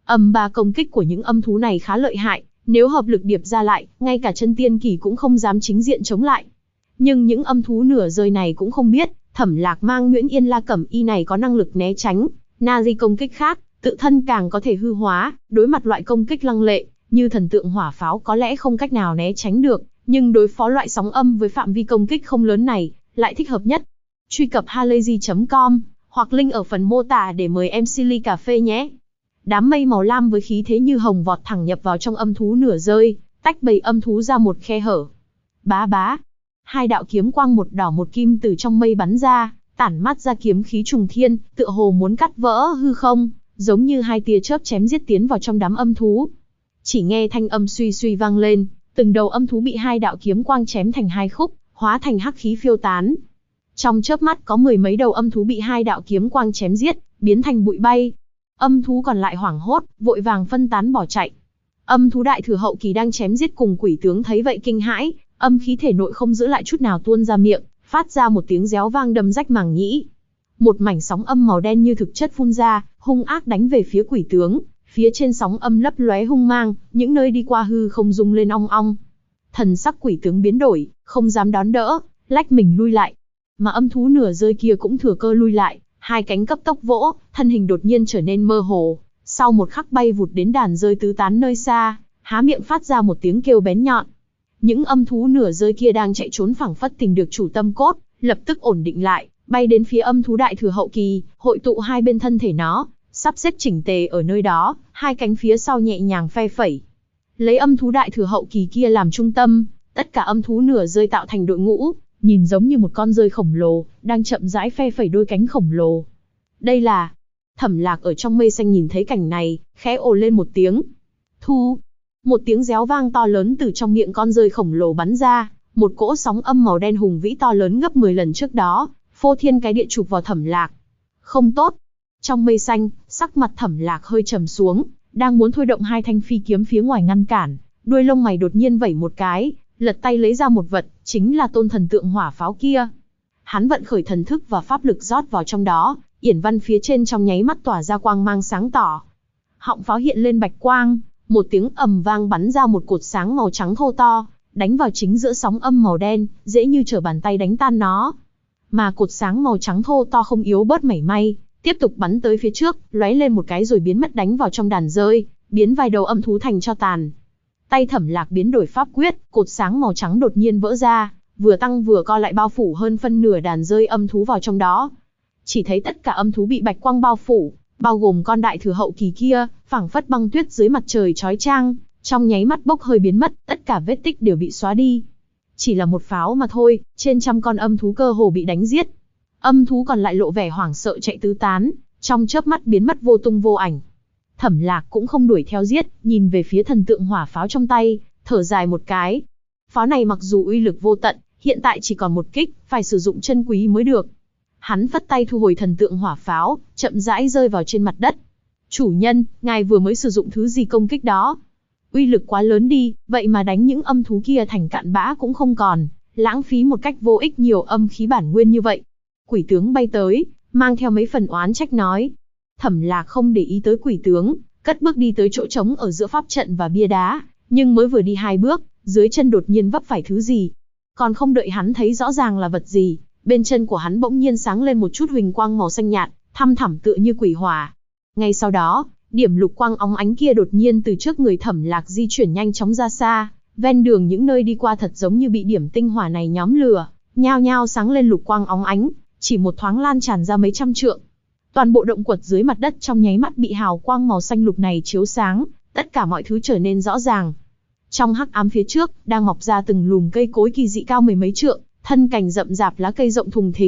Ba công kích của những âm thú này khá lợi hại, nếu hợp lực điệp ra lại, ngay cả chân tiên kỳ cũng không dám chính diện chống lại. Nhưng những âm thú nửa rơi này cũng không biết, Thẩm Lạc mang Nguyễn Yên La Cẩm Y này có năng lực né tránh, na-di công kích khác, tự thân càng có thể hư hóa, đối mặt loại công kích lăng lệ, như thần tượng hỏa pháo có lẽ không cách nào né tránh được, nhưng đối phó loại sóng âm với phạm vi công kích không lớn này, lại thích hợp nhất. Truy cập halayzi.com, hoặc link ở phần mô tả để mời MC ly cà phê nhé. Đám mây màu lam với khí thế như hồng vọt thẳng nhập vào trong âm thú nửa rơi, tách bầy âm thú ra một khe hở. Bá bá. Hai đạo kiếm quang một đỏ một kim từ trong mây bắn ra, tản mát ra kiếm khí trùng thiên, tựa hồ muốn cắt vỡ hư không, giống như hai tia chớp chém giết tiến vào trong đám âm thú. Chỉ nghe thanh âm suy suy vang lên, từng đầu âm thú bị hai đạo kiếm quang chém thành hai khúc, hóa thành hắc khí phiêu tán. Trong chớp mắt có mười mấy đầu âm thú bị hai đạo kiếm quang chém giết, biến thành bụi bay. Âm thú còn lại hoảng hốt, vội vàng phân tán bỏ chạy. Âm thú đại thừa hậu kỳ đang chém giết cùng quỷ tướng thấy vậy kinh hãi, âm khí thể nội không giữ lại chút nào tuôn ra miệng, phát ra một tiếng réo vang đâm rách màng nhĩ. Một mảnh sóng âm màu đen như thực chất phun ra, hung ác đánh về phía quỷ tướng. Phía trên sóng âm lấp lóe hung mang, những nơi đi qua hư không rung lên ong ong. Thần sắc quỷ tướng biến đổi, không dám đón đỡ, lách mình lui lại. Mà âm thú nửa rơi kia cũng thừa cơ lui lại, hai cánh cấp tốc vỗ, thân hình đột nhiên trở nên mơ hồ. Sau một khắc bay vụt đến đàn rơi tứ tán nơi xa, há miệng phát ra một tiếng kêu bén nhọn. Những âm thú nửa rơi kia đang chạy trốn phảng phất tìm được chủ tâm cốt, lập tức ổn định lại, bay đến phía âm thú đại thừa hậu kỳ, hội tụ hai bên thân thể nó, sắp xếp chỉnh tề ở nơi đó, hai cánh phía sau nhẹ nhàng phe phẩy. Lấy âm thú đại thừa hậu kỳ kia làm trung tâm, tất cả âm thú nửa rơi tạo thành đội ngũ, nhìn giống như một con rơi khổng lồ, đang chậm rãi phe phẩy đôi cánh khổng lồ. Đây là... Thẩm Lạc ở trong mây xanh nhìn thấy cảnh này, khẽ ồ lên một tiếng. Thu! Một tiếng réo vang to lớn từ trong miệng con rơi khổng lồ bắn ra, một cỗ sóng âm màu đen hùng vĩ to lớn gấp 10 lần trước đó, phô thiên cái địa chụp vào Thẩm Lạc. Không tốt! Trong mây xanh, sắc mặt Thẩm Lạc hơi trầm xuống, đang muốn thôi động hai thanh phi kiếm phía ngoài ngăn cản, đuôi lông mày đột nhiên vẩy một cái, lật tay lấy ra một vật, chính là tôn thần tượng hỏa pháo kia. Hắn vận khởi thần thức và pháp lực rót vào trong đó, yển văn phía trên trong nháy mắt tỏa ra quang mang sáng tỏ. Họng pháo hiện lên bạch quang, một tiếng ầm vang bắn ra một cột sáng màu trắng thô to, đánh vào chính giữa sóng âm màu đen, dễ như trở bàn tay đánh tan nó. Mà cột sáng màu trắng thô to không yếu bớt mảy may, tiếp tục bắn tới phía trước, lóe lên một cái rồi biến mất đánh vào trong đàn rơi, biến vài đầu âm thú thành tro tàn. Tay Thẩm Lạc biến đổi pháp quyết, cột sáng màu trắng đột nhiên vỡ ra, vừa tăng vừa co lại bao phủ hơn phân nửa đàn rơi âm thú vào trong đó. Chỉ thấy tất cả âm thú bị bạch quang bao phủ, bao gồm con đại thừa hậu kỳ kia, phảng phất băng tuyết dưới mặt trời chói chang, trong nháy mắt bốc hơi biến mất, tất cả vết tích đều bị xóa đi. Chỉ là một pháo mà thôi, trên trăm con âm thú cơ hồ bị đánh giết. Âm thú còn lại lộ vẻ hoảng sợ chạy tứ tán, trong chớp mắt biến mất vô tung vô ảnh. Thẩm Lạc cũng không đuổi theo giết, nhìn về phía thần tượng hỏa pháo trong tay, thở dài một cái. Pháo này mặc dù uy lực vô tận, hiện tại chỉ còn một kích, phải sử dụng chân quý mới được. Hắn phất tay thu hồi thần tượng hỏa pháo, chậm rãi rơi vào trên mặt đất. Chủ nhân, ngài vừa mới sử dụng thứ gì công kích đó? Uy lực quá lớn đi, vậy mà đánh những âm thú kia thành cạn bã cũng không còn, lãng phí một cách vô ích nhiều âm khí bản nguyên như vậy. Quỷ tướng bay tới, mang theo mấy phần oán trách nói. Thẩm Lạc không để ý tới quỷ tướng, cất bước đi tới chỗ trống ở giữa pháp trận và bia đá, nhưng mới vừa đi 2 bước, dưới chân đột nhiên vấp phải thứ gì. Còn không đợi hắn thấy rõ ràng là vật gì, bên chân của hắn bỗng nhiên sáng lên một chút huỳnh quang màu xanh nhạt, thăm thẳm tựa như quỷ hỏa. Ngay sau đó, điểm lục quang óng ánh kia đột nhiên từ trước người Thẩm Lạc di chuyển nhanh chóng ra xa, ven đường những nơi đi qua thật giống như bị điểm tinh hỏa này nhóm lửa, nhao nhao sáng lên lục quang óng ánh, chỉ một thoáng lan tràn ra mấy trăm trượng. Toàn bộ động quật dưới mặt đất trong nháy mắt bị hào quang màu xanh lục này chiếu sáng, tất cả mọi thứ trở nên rõ ràng. Trong hắc ám phía trước, đang mọc ra từng lùm cây cối kỳ dị cao mười mấy trượng, thân cành rậm rạp lá cây rộng thùng thình,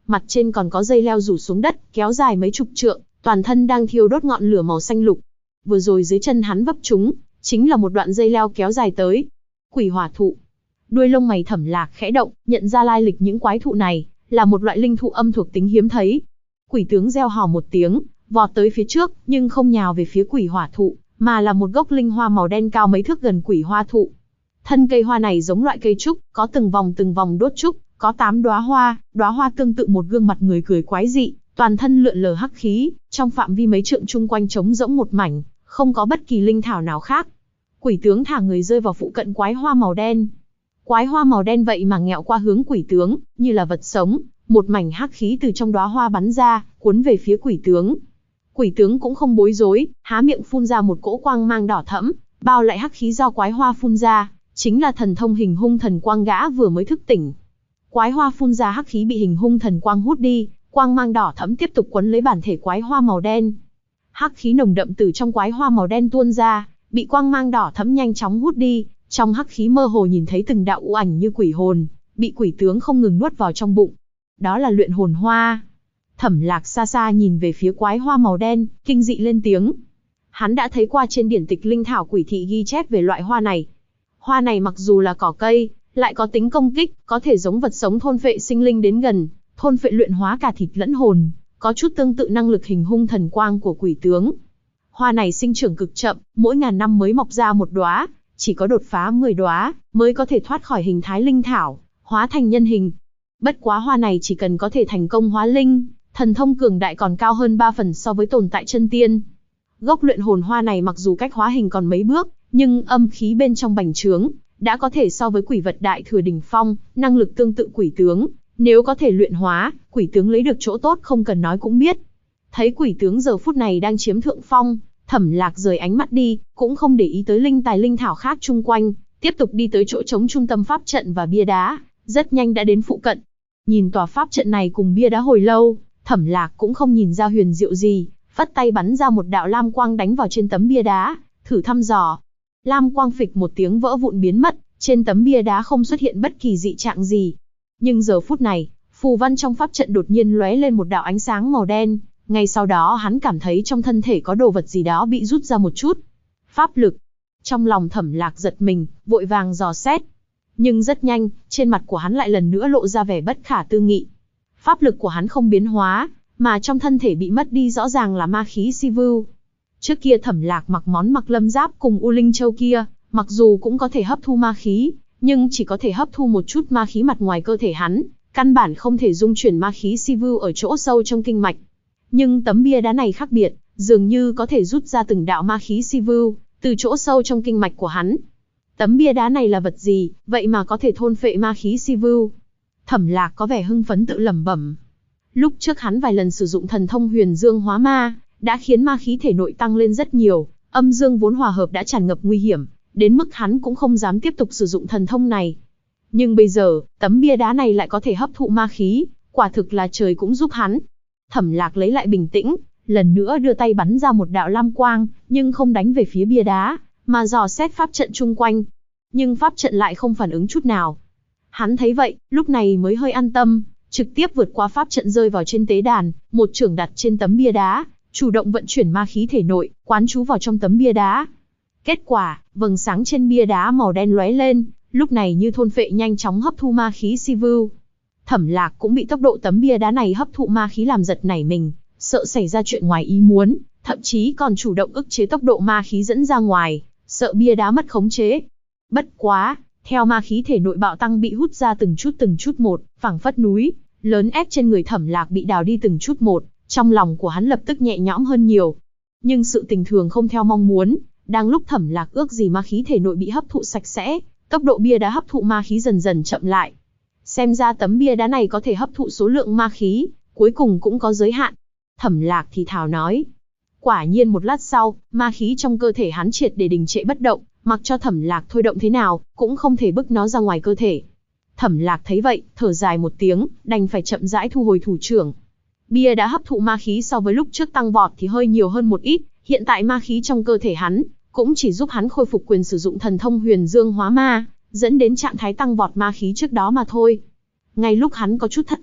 mặt trên còn có dây leo rủ xuống đất, kéo dài mấy chục trượng, toàn thân đang thiêu đốt ngọn lửa màu xanh lục. Vừa rồi dưới chân hắn vấp trúng, chính là một đoạn dây leo kéo dài tới. Quỷ hỏa thụ. Đuôi lông mày Thẩm Lạc khẽ động, nhận ra lai lịch những quái thụ này, là một loại linh thụ âm thuộc tính hiếm thấy. Quỷ tướng reo hò một tiếng, vọt tới phía trước, nhưng không nhào về phía quỷ hỏa thụ, mà là một gốc linh hoa màu đen cao mấy thước gần quỷ hoa thụ. Thân cây hoa này giống loại cây trúc, có từng vòng đốt trúc, có 8 đóa hoa tương tự một gương mặt người cười quái dị, toàn thân lượn lờ hắc khí, trong phạm vi mấy trượng chung quanh trống rỗng một mảnh, không có bất kỳ linh thảo nào khác. Quỷ tướng thả người rơi vào phụ cận quái hoa màu đen. Quái hoa màu đen vậy mà nghẹo qua hướng quỷ tướng, như là vật sống, một mảnh hắc khí từ trong đóa hoa bắn ra, cuốn về phía quỷ tướng. Quỷ tướng cũng không bối rối, há miệng phun ra một cỗ quang mang đỏ thẫm, bao lại hắc khí do quái hoa phun ra, chính là thần thông hình hung thần quang gã vừa mới thức tỉnh. Quái hoa phun ra hắc khí bị hình hung thần quang hút đi, quang mang đỏ thẫm tiếp tục quấn lấy bản thể quái hoa màu đen. Hắc khí nồng đậm từ trong quái hoa màu đen tuôn ra, bị quang mang đỏ thẫm nhanh chóng hút đi, trong hắc khí mơ hồ nhìn thấy từng đạo u ảnh như quỷ hồn, bị quỷ tướng không ngừng nuốt vào trong bụng. Đó là luyện hồn hoa. Thẩm Lạc xa xa nhìn về phía quái hoa màu đen, kinh dị lên tiếng. Hắn đã thấy qua trên điển tịch linh thảo quỷ thị ghi chép về loại hoa này. Hoa này mặc dù là cỏ cây, lại có tính công kích, có thể giống vật sống thôn phệ sinh linh đến gần, thôn phệ luyện hóa cả thịt lẫn hồn, có chút tương tự năng lực hình hung thần quang của quỷ tướng. Hoa này sinh trưởng cực chậm, mỗi ngàn năm mới mọc ra một đóa, chỉ có đột phá 10 đóa mới có thể thoát khỏi hình thái linh thảo, hóa thành nhân hình. Bất quá hoa này chỉ cần có thể thành công hóa linh, thần thông cường đại còn cao hơn 3 phần so với tồn tại chân tiên. Gốc luyện hồn hoa này mặc dù cách hóa hình còn mấy bước, nhưng âm khí bên trong bành trướng, đã có thể so với quỷ vật đại thừa đỉnh phong, năng lực tương tự quỷ tướng. Nếu có thể luyện hóa, quỷ tướng lấy được chỗ tốt không cần nói cũng biết. Thấy quỷ tướng giờ phút này đang chiếm thượng phong, Thẩm Lạc rời ánh mắt đi, cũng không để ý tới linh tài linh thảo khác chung quanh, tiếp tục đi tới chỗ trống trung tâm pháp trận và bia đá, rất nhanh đã đến phụ cận. Nhìn tòa pháp trận này cùng bia đá hồi lâu, Thẩm Lạc cũng không nhìn ra huyền diệu gì, phất tay bắn ra một đạo lam quang đánh vào trên tấm bia đá, thử thăm dò. Lam quang phịch một tiếng vỡ vụn biến mất, trên tấm bia đá không xuất hiện bất kỳ dị trạng gì. Nhưng giờ phút này, phù văn trong pháp trận đột nhiên lóe lên một đạo ánh sáng màu đen, ngay sau đó hắn cảm thấy trong thân thể có đồ vật gì đó bị rút ra một chút. Pháp lực. Trong lòng Thẩm Lạc giật mình, vội vàng dò xét. Nhưng rất nhanh, trên mặt của hắn lại lần nữa lộ ra vẻ bất khả tư nghị. Pháp lực của hắn không biến hóa, mà trong thân thể bị mất đi rõ ràng là ma khí si vưu. Trước kia Thẩm Lạc mặc món mặc lâm giáp cùng U Linh Châu kia, mặc dù cũng có thể hấp thu ma khí, nhưng chỉ có thể hấp thu một chút ma khí mặt ngoài cơ thể hắn, căn bản không thể dung chuyển ma khí si vưu ở chỗ sâu trong kinh mạch. Nhưng tấm bia đá này khác biệt, dường như có thể rút ra từng đạo ma khí si vưu từ chỗ sâu trong kinh mạch của hắn. Tấm bia đá này là vật gì, vậy mà có thể thôn phệ ma khí si vưu? Thẩm Lạc có vẻ hưng phấn tự lẩm bẩm. Lúc trước hắn vài lần sử dụng thần thông huyền dương hóa ma, đã khiến ma khí thể nội tăng lên rất nhiều, âm dương vốn hòa hợp đã tràn ngập nguy hiểm, đến mức hắn cũng không dám tiếp tục sử dụng thần thông này. Nhưng bây giờ, tấm bia đá này lại có thể hấp thụ ma khí, quả thực là trời cũng giúp hắn. Thẩm Lạc lấy lại bình tĩnh, lần nữa đưa tay bắn ra một đạo lam quang, nhưng không đánh về phía bia đá, mà dò xét pháp trận chung quanh. Nhưng pháp trận lại không phản ứng chút nào. Hắn thấy vậy, lúc này mới hơi an tâm, trực tiếp vượt qua pháp trận rơi vào trên tế đàn, một chưởng đặt trên tấm bia đá, chủ động vận chuyển ma khí thể nội, quán trú vào trong tấm bia đá. Kết quả, vầng sáng trên bia đá màu đen lóe lên, lúc này như thôn phệ nhanh chóng hấp thu ma khí si vưu. Thẩm Lạc cũng bị tốc độ tấm bia đá này hấp thụ ma khí làm giật nảy mình, sợ xảy ra chuyện ngoài ý muốn, thậm chí còn chủ động ức chế tốc độ ma khí dẫn ra ngoài, sợ bia đá mất khống chế. Bất quá, theo ma khí thể nội bạo tăng bị hút ra từng chút một, phảng phất núi lớn ép trên người Thẩm Lạc bị đào đi từng chút một, trong lòng của hắn lập tức nhẹ nhõm hơn nhiều. Nhưng sự tình thường không theo mong muốn, đang lúc Thẩm Lạc ước gì ma khí thể nội bị hấp thụ sạch sẽ, tốc độ bia đá hấp thụ ma khí dần dần chậm lại. Xem ra tấm bia đá này có thể hấp thụ số lượng ma khí, cuối cùng cũng có giới hạn. Thẩm Lạc thì thào nói. Quả nhiên một lát sau, ma khí trong cơ thể hắn triệt để đình trệ bất động, mặc cho Thẩm Lạc thôi động thế nào, cũng không thể bức nó ra ngoài cơ thể. Thẩm Lạc thấy vậy, thở dài một tiếng, đành phải chậm rãi thu hồi thủ trưởng. Bia đã hấp thụ ma khí so với lúc trước tăng vọt thì hơi nhiều hơn một ít, hiện tại ma khí trong cơ thể hắn cũng chỉ giúp hắn khôi phục quyền sử dụng thần thông huyền dương hóa ma, dẫn đến trạng thái tăng vọt ma khí trước đó mà thôi. Ngay lúc hắn có chút thất vọng,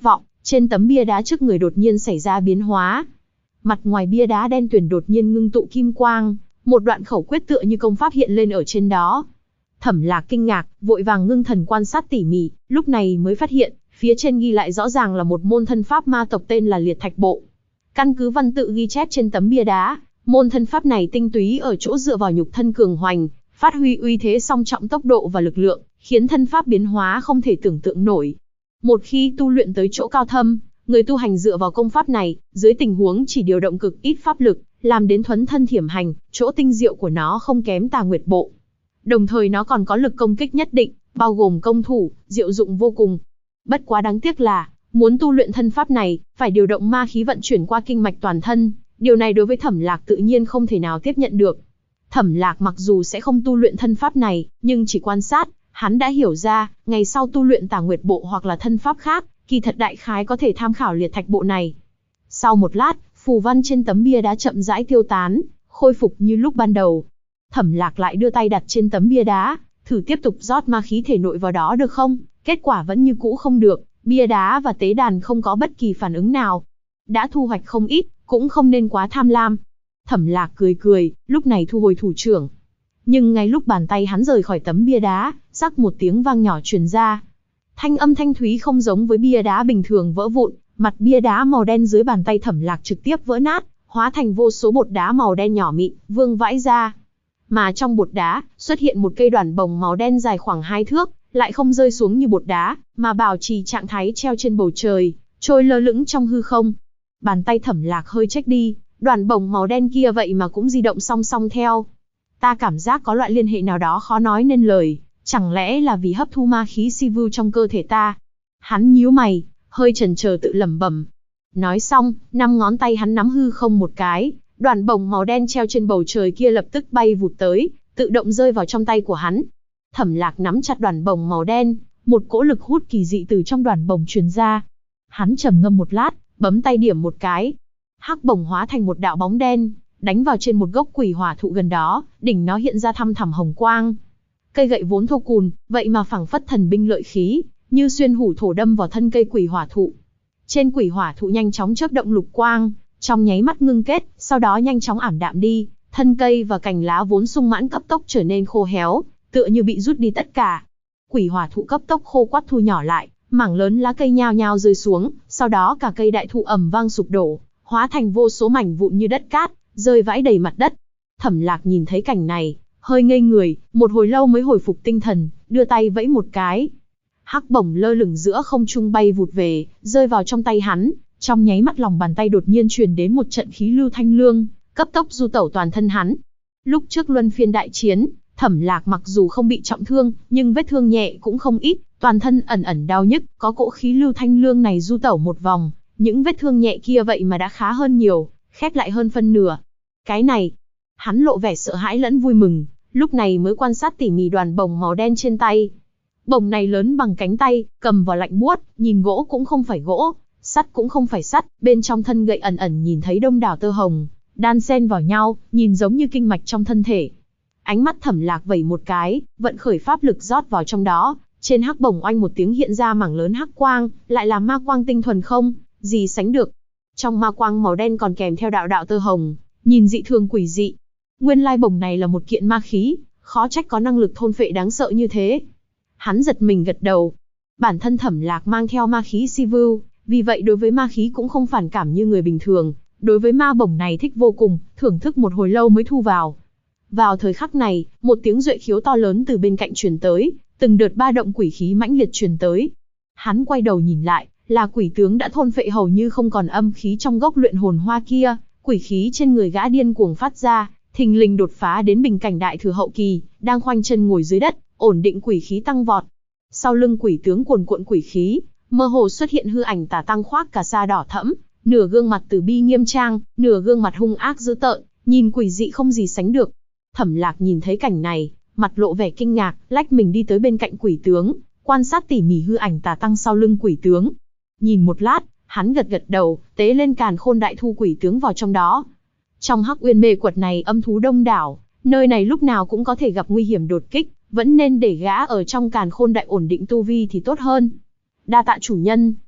Trên tấm bia đá trước người đột nhiên xảy ra biến hóa. Mặt ngoài bia đá đen tuyền đột nhiên ngưng tụ kim quang, một đoạn khẩu quyết tựa như công pháp hiện lên ở trên đó. Thẩm Lạc kinh ngạc, vội vàng ngưng thần quan sát tỉ mỉ, lúc này mới phát hiện, phía trên ghi lại rõ ràng là một môn thân pháp ma tộc tên là Liệt Thạch Bộ. Căn cứ văn tự ghi chép trên tấm bia đá, môn thân pháp này tinh túy ở chỗ dựa vào nhục thân cường hoành, phát huy uy thế song trọng tốc độ và lực lượng, khiến thân pháp biến hóa không thể tưởng tượng nổi. Một khi tu luyện tới chỗ cao thâm, người tu hành dựa vào công pháp này, dưới tình huống chỉ điều động cực ít pháp lực, làm đến thuấn thân thiểm hành, chỗ tinh diệu của nó không kém Tà Nguyệt Bộ. Đồng thời nó còn có lực công kích nhất định, bao gồm công thủ, diệu dụng vô cùng. Bất quá đáng tiếc là, muốn tu luyện thân pháp này, phải điều động ma khí vận chuyển qua kinh mạch toàn thân, điều này đối với Thẩm Lạc tự nhiên không thể nào tiếp nhận được. Thẩm Lạc mặc dù sẽ không tu luyện thân pháp này, nhưng chỉ quan sát, hắn đã hiểu ra, ngày sau tu luyện Tà Nguyệt Bộ hoặc là thân pháp khác, kỳ thật đại khái có thể tham khảo Liệt Thạch Bộ này. Sau một lát, phù văn trên tấm bia đá chậm rãi tiêu tán, khôi phục như lúc ban đầu. Thẩm Lạc lại đưa tay đặt trên tấm bia đá, thử tiếp tục rót ma khí thể nội vào đó được không? Kết quả vẫn như cũ không được, bia đá và tế đàn không có bất kỳ phản ứng nào. Đã thu hoạch không ít, cũng không nên quá tham lam. Thẩm Lạc cười cười, lúc này thu hồi thủ trưởng. Nhưng ngay lúc bàn tay hắn rời khỏi tấm bia đá, rắc một tiếng vang nhỏ truyền ra. Thanh âm thanh thúy không giống với bia đá bình thường vỡ vụn, mặt bia đá màu đen dưới bàn tay Thẩm Lạc trực tiếp vỡ nát, hóa thành vô số bột đá màu đen nhỏ mịn, vương vãi ra. Mà trong bột đá, xuất hiện một cây đoản bồng màu đen dài khoảng 2 thước, lại không rơi xuống như bột đá, mà bảo trì trạng thái treo trên bầu trời, trôi lơ lửng trong hư không. Bàn tay Thẩm Lạc hơi chếch đi, đoản bồng màu đen kia vậy mà cũng di động song song theo. Ta cảm giác có loại liên hệ nào đó khó nói nên lời, chẳng lẽ là vì hấp thu ma khí Sivu trong cơ thể ta? Hắn nhíu mày, hơi chần chờ tự lẩm bẩm. Nói xong, 5 ngón tay hắn nắm hư không một cái, đoản bồng màu đen treo trên bầu trời kia lập tức bay vụt tới, tự động rơi vào trong tay của hắn. Thẩm Lạc nắm chặt đoản bồng màu đen, một cỗ lực hút kỳ dị từ trong đoản bồng truyền ra. Hắn trầm ngâm một lát, bấm tay điểm một cái. Hắc bồng hóa thành một đạo bóng đen, đánh vào trên một gốc quỷ hỏa thụ gần đó, đỉnh nó hiện ra thăm thẳm hồng quang. Cây gậy vốn thô cùn, vậy mà phảng phất thần binh lợi khí, như xuyên hủ thổ đâm vào thân cây quỷ hỏa thụ. Trên quỷ hỏa thụ nhanh chóng chớp động lục quang, trong nháy mắt ngưng kết, sau đó nhanh chóng ảm đạm đi, thân cây và cành lá vốn sung mãn cấp tốc trở nên khô héo, tựa như bị rút đi tất cả. Quỷ hỏa thụ cấp tốc khô quắt thu nhỏ lại, mảng lớn lá cây nhao nhao rơi xuống, sau đó cả cây đại thụ ầm vang sụp đổ, hóa thành vô số mảnh vụn như đất cát, rơi vãi đầy mặt đất. Thẩm Lạc nhìn thấy cảnh này, hơi ngây người, một hồi lâu mới hồi phục tinh thần, đưa tay vẫy một cái. Hắc bổng lơ lửng giữa không trung bay vụt về, rơi vào trong tay hắn, trong nháy mắt lòng bàn tay đột nhiên truyền đến một trận khí lưu thanh lương, cấp tốc du tẩu toàn thân hắn. Lúc trước luân phiên đại chiến, Thẩm Lạc mặc dù không bị trọng thương, nhưng vết thương nhẹ cũng không ít, toàn thân ẩn ẩn đau nhức, có cỗ khí lưu thanh lương này du tẩu một vòng, những vết thương nhẹ kia vậy mà đã khá hơn nhiều, khép lại hơn phân nửa. Cái này, hắn lộ vẻ sợ hãi lẫn vui mừng, lúc này mới quan sát tỉ mỉ đoàn bồng màu đen trên tay. Bồng này lớn bằng cánh tay, cầm vào lạnh buốt, nhìn gỗ cũng không phải gỗ, sắt cũng không phải sắt, bên trong thân gậy ẩn ẩn nhìn thấy đông đảo tơ hồng, đan xen vào nhau, nhìn giống như kinh mạch trong thân thể. Ánh mắt Thẩm Lạc vẩy một cái, vận khởi pháp lực rót vào trong đó, trên hắc bổng oanh một tiếng hiện ra mảng lớn hắc quang, lại là ma quang tinh thuần không gì sánh được. Trong ma quang màu đen còn kèm theo đạo đạo tơ hồng, nhìn dị thường quỷ dị. Nguyên lai bổng này là một kiện ma khí, khó trách có năng lực thôn phệ đáng sợ như thế. Hắn giật mình gật đầu. Bản thân Thẩm Lạc mang theo ma khí Sivu, vì vậy đối với ma khí cũng không phản cảm như người bình thường. Đối với ma bổng này thích vô cùng, thưởng thức một hồi lâu mới thu vào. Vào thời khắc này, một tiếng duệ khiếu to lớn từ bên cạnh truyền tới, từng đợt ba động quỷ khí mãnh liệt truyền tới. Hắn quay đầu nhìn lại, là quỷ tướng đã thôn phệ hầu như không còn âm khí trong gốc luyện hồn hoa kia, quỷ khí trên người gã điên cuồng phát ra, thình lình đột phá đến bình cảnh đại thừa hậu kỳ, đang khoanh chân ngồi dưới đất, ổn định quỷ khí tăng vọt. Sau lưng quỷ tướng cuồn cuộn quỷ khí, mơ hồ xuất hiện hư ảnh tà tăng khoác cà sa đỏ thẫm, nửa gương mặt từ bi nghiêm trang, nửa gương mặt hung ác dữ tợn, nhìn quỷ dị không gì sánh được. Thẩm Lạc nhìn thấy cảnh này, mặt lộ vẻ kinh ngạc, lách mình đi tới bên cạnh quỷ tướng, quan sát tỉ mỉ hư ảnh tà tăng sau lưng quỷ tướng. Nhìn một lát, hắn gật gật đầu, tế lên càn khôn đại thu quỷ tướng vào trong đó. Trong Hắc Uyên mê quật này âm thú đông đảo, nơi này lúc nào cũng có thể gặp nguy hiểm đột kích, vẫn nên để gã ở trong càn khôn đại ổn định tu vi thì tốt hơn. Đa tạ chủ nhân,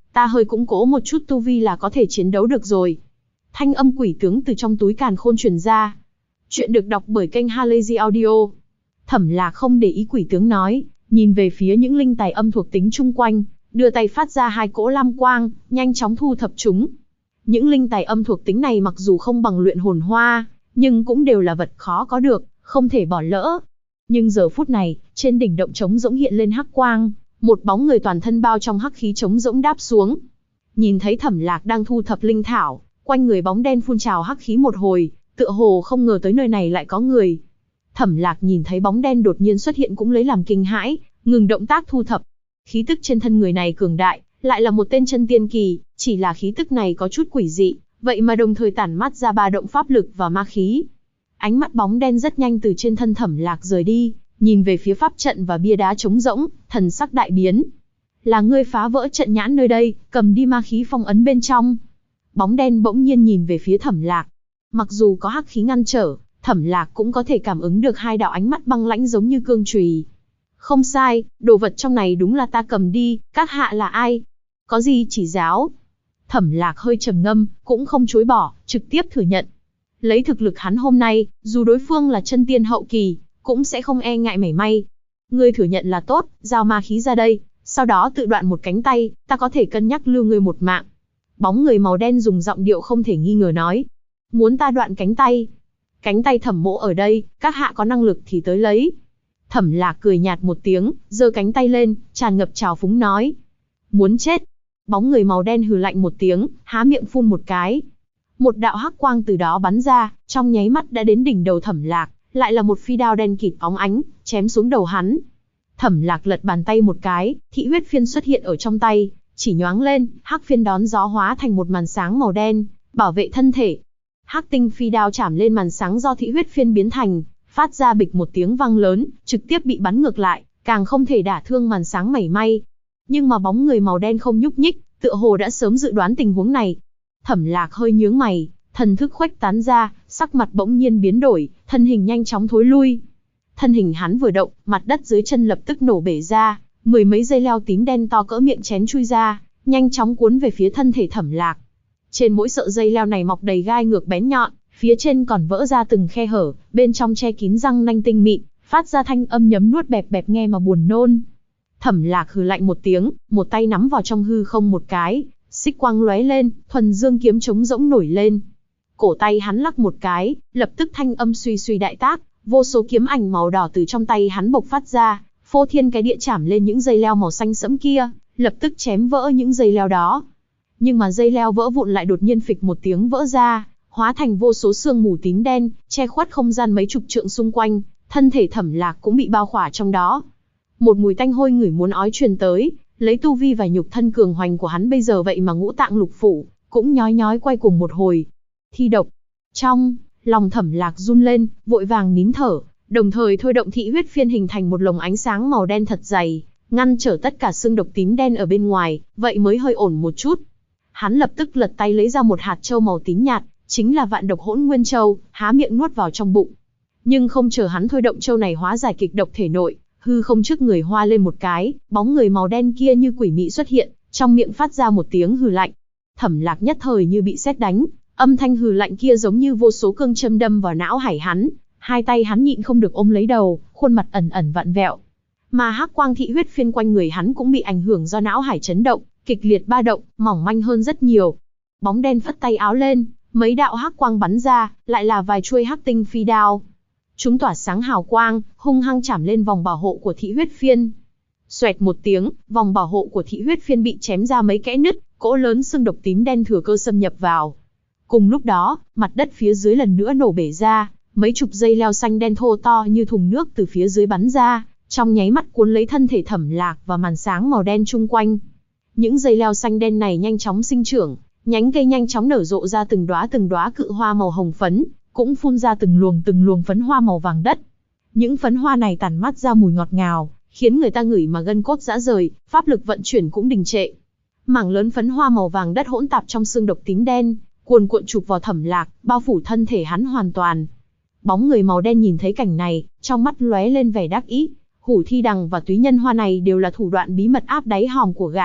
Ta hơi củng cố một chút tu vi là có thể chiến đấu được rồi. Thanh âm quỷ tướng từ trong túi càn khôn truyền ra. Chuyện được đọc bởi kênh Halazy Audio. Thẩm Lạc không để ý quỷ tướng nói, nhìn về phía những linh tài âm thuộc tính chung quanh, đưa tay phát ra 2 cỗ lam quang, nhanh chóng thu thập chúng. Những linh tài âm thuộc tính này mặc dù không bằng luyện hồn hoa, nhưng cũng đều là vật khó có được, không thể bỏ lỡ. Nhưng giờ phút này, trên đỉnh động trống rỗng hiện lên hắc quang, một bóng người toàn thân bao trong hắc khí trống rỗng đáp xuống. Nhìn thấy Thẩm Lạc đang thu thập linh thảo, quanh người bóng đen phun trào hắc khí một hồi, tựa hồ không ngờ tới nơi này lại có người. Thẩm Lạc nhìn thấy bóng đen đột nhiên xuất hiện cũng lấy làm kinh hãi, ngừng động tác thu thập. Khí tức trên thân người này cường đại, lại là một tên chân tiên kỳ, chỉ là khí tức này có chút quỷ dị, vậy mà đồng thời tản mát ra ba động pháp lực và ma khí. Ánh mắt bóng đen rất nhanh từ trên thân Thẩm Lạc rời đi, nhìn về phía pháp trận và bia đá trống rỗng, thần sắc đại biến. Là ngươi phá vỡ trận nhãn nơi đây, cầm đi ma khí phong ấn bên trong. Bóng đen bỗng nhiên nhìn về phía Thẩm Lạc. Mặc dù có hắc khí ngăn trở, Thẩm Lạc cũng có thể cảm ứng được 2 đạo ánh mắt băng lãnh giống như cương chùy. Không sai, đồ vật trong này đúng là ta cầm đi, các hạ là ai? Có gì chỉ giáo? Thẩm Lạc hơi trầm ngâm, cũng không chối bỏ, trực tiếp thừa nhận. Lấy thực lực hắn hôm nay, dù đối phương là chân tiên hậu kỳ, cũng sẽ không e ngại mảy may. Ngươi thừa nhận là tốt, giao ma khí ra đây, sau đó tự đoạn một cánh tay, ta có thể cân nhắc lưu ngươi một mạng. Bóng người màu đen dùng giọng điệu không thể nghi ngờ nói. Muốn ta đoạn cánh tay? Cánh tay Thẩm mỗ ở đây, các hạ có năng lực thì tới lấy. Thẩm Lạc cười nhạt một tiếng, giơ cánh tay lên, tràn ngập trào phúng nói. Muốn chết? Bóng người màu đen hừ lạnh một tiếng, há miệng phun một cái. Một đạo hắc quang từ đó bắn ra, trong nháy mắt đã đến đỉnh đầu Thẩm Lạc, lại là một phi đao đen kịt óng ánh, chém xuống đầu hắn. Thẩm Lạc lật bàn tay một cái, thị huyết phiên xuất hiện ở trong tay, chỉ nhoáng lên, hắc phiên đón gió hóa thành một màn sáng màu đen, bảo vệ thân thể. Hắc tinh phi đao chạm lên màn sáng do thị huyết phiên biến thành, phát ra bịch một tiếng vang lớn, trực tiếp bị bắn ngược lại, càng không thể đả thương màn sáng mảy may. Nhưng mà bóng người màu đen không nhúc nhích, tựa hồ đã sớm dự đoán tình huống này. Thẩm Lạc hơi nhướng mày, thần thức khuếch tán ra, sắc mặt bỗng nhiên biến đổi, thân hình nhanh chóng thối lui. Thân hình hắn vừa động, mặt đất dưới chân lập tức nổ bể ra, 10 mấy dây leo tím đen to cỡ miệng chén chui ra, nhanh chóng cuốn về phía thân thể Thẩm Lạc. Trên mỗi sợi dây leo này mọc đầy gai ngược bén nhọn, phía trên còn vỡ ra từng khe hở, bên trong che kín răng nanh tinh mịn, phát ra thanh âm nhấm nuốt bẹp bẹp nghe mà buồn nôn. Thẩm Lạc hừ lạnh một tiếng, một tay nắm vào trong hư không một cái, xích quang lóe lên, thuần dương kiếm trống rỗng nổi lên. Cổ tay hắn lắc một cái, lập tức thanh âm suy suy đại tác, vô số kiếm ảnh màu đỏ từ trong tay hắn bộc phát ra, phô thiên cái địa chảm lên những dây leo màu xanh sẫm kia, lập tức chém vỡ những dây leo đó. Nhưng mà dây leo vỡ vụn lại đột nhiên phịch một tiếng vỡ ra, hóa thành vô số sương mù tím đen, che khuất không gian mấy chục trượng xung quanh, thân thể Thẩm Lạc cũng bị bao khỏa trong đó. Một mùi tanh hôi ngửi muốn ói truyền tới, lấy tu vi và nhục thân cường hoành của hắn bây giờ vậy mà ngũ tạng lục phủ cũng nhói nhói quay cùng một hồi. Thi độc. Trong lòng Thẩm Lạc run lên, vội vàng nín thở, đồng thời thôi động thị huyết phiên hình thành một lồng ánh sáng màu đen thật dày, ngăn trở tất cả xương độc tím đen ở bên ngoài, vậy mới hơi ổn một chút. Hắn lập tức lật tay lấy ra một hạt châu màu tím nhạt, chính là vạn độc hỗn nguyên châu, há miệng nuốt vào trong bụng. Nhưng không chờ hắn thôi động châu này hóa giải kịch độc thể nội, hư không trước người hoa lên một cái, bóng người màu đen kia như quỷ mị xuất hiện, trong miệng phát ra một tiếng hừ lạnh. Thẩm Lạc nhất thời như bị sét đánh, âm thanh hừ lạnh kia giống như vô số cương châm đâm vào não hải hắn, hai tay hắn nhịn không được ôm lấy đầu, khuôn mặt ẩn ẩn vặn vẹo. Mà hắc quang thị huyết phiên quanh người hắn cũng bị ảnh hưởng do não hải chấn động, kịch liệt ba động, mỏng manh hơn rất nhiều. Bóng đen phất tay áo lên, mấy đạo hắc quang bắn ra, lại là vài chuôi hắc tinh phi đao. Chúng tỏa sáng hào quang, hung hăng chảm lên vòng bảo hộ của thị huyết phiên. Xoẹt một tiếng, vòng bảo hộ của thị huyết phiên bị chém ra mấy kẽ nứt, cỗ lớn xương độc tím đen thừa cơ xâm nhập vào. Cùng lúc đó, mặt đất phía dưới lần nữa nổ bể ra, mấy chục dây leo xanh đen thô to như thùng nước từ phía dưới bắn ra, trong nháy mắt cuốn lấy thân thể Thẩm Lạc và màn sáng màu đen chung quanh. Những dây leo xanh đen này nhanh chóng sinh trưởng, nhánh cây nhanh chóng nở rộ ra từng đóa cự hoa màu hồng phấn, cũng phun ra từng luồng phấn hoa màu vàng đất. Những phấn hoa này tản mát ra mùi ngọt ngào, khiến người ta ngửi mà gân cốt rã rời, pháp lực vận chuyển cũng đình trệ. Mảng lớn phấn hoa màu vàng đất hỗn tạp trong xương độc tím đen, cuồn cuộn chụp vào Thẩm Lạc, bao phủ thân thể hắn hoàn toàn. Bóng người màu đen nhìn thấy cảnh này, trong mắt lóe lên vẻ đắc ý. Hủ thi đằng và túy nhân hoa này đều là thủ đoạn bí mật áp đáy hòm của gã,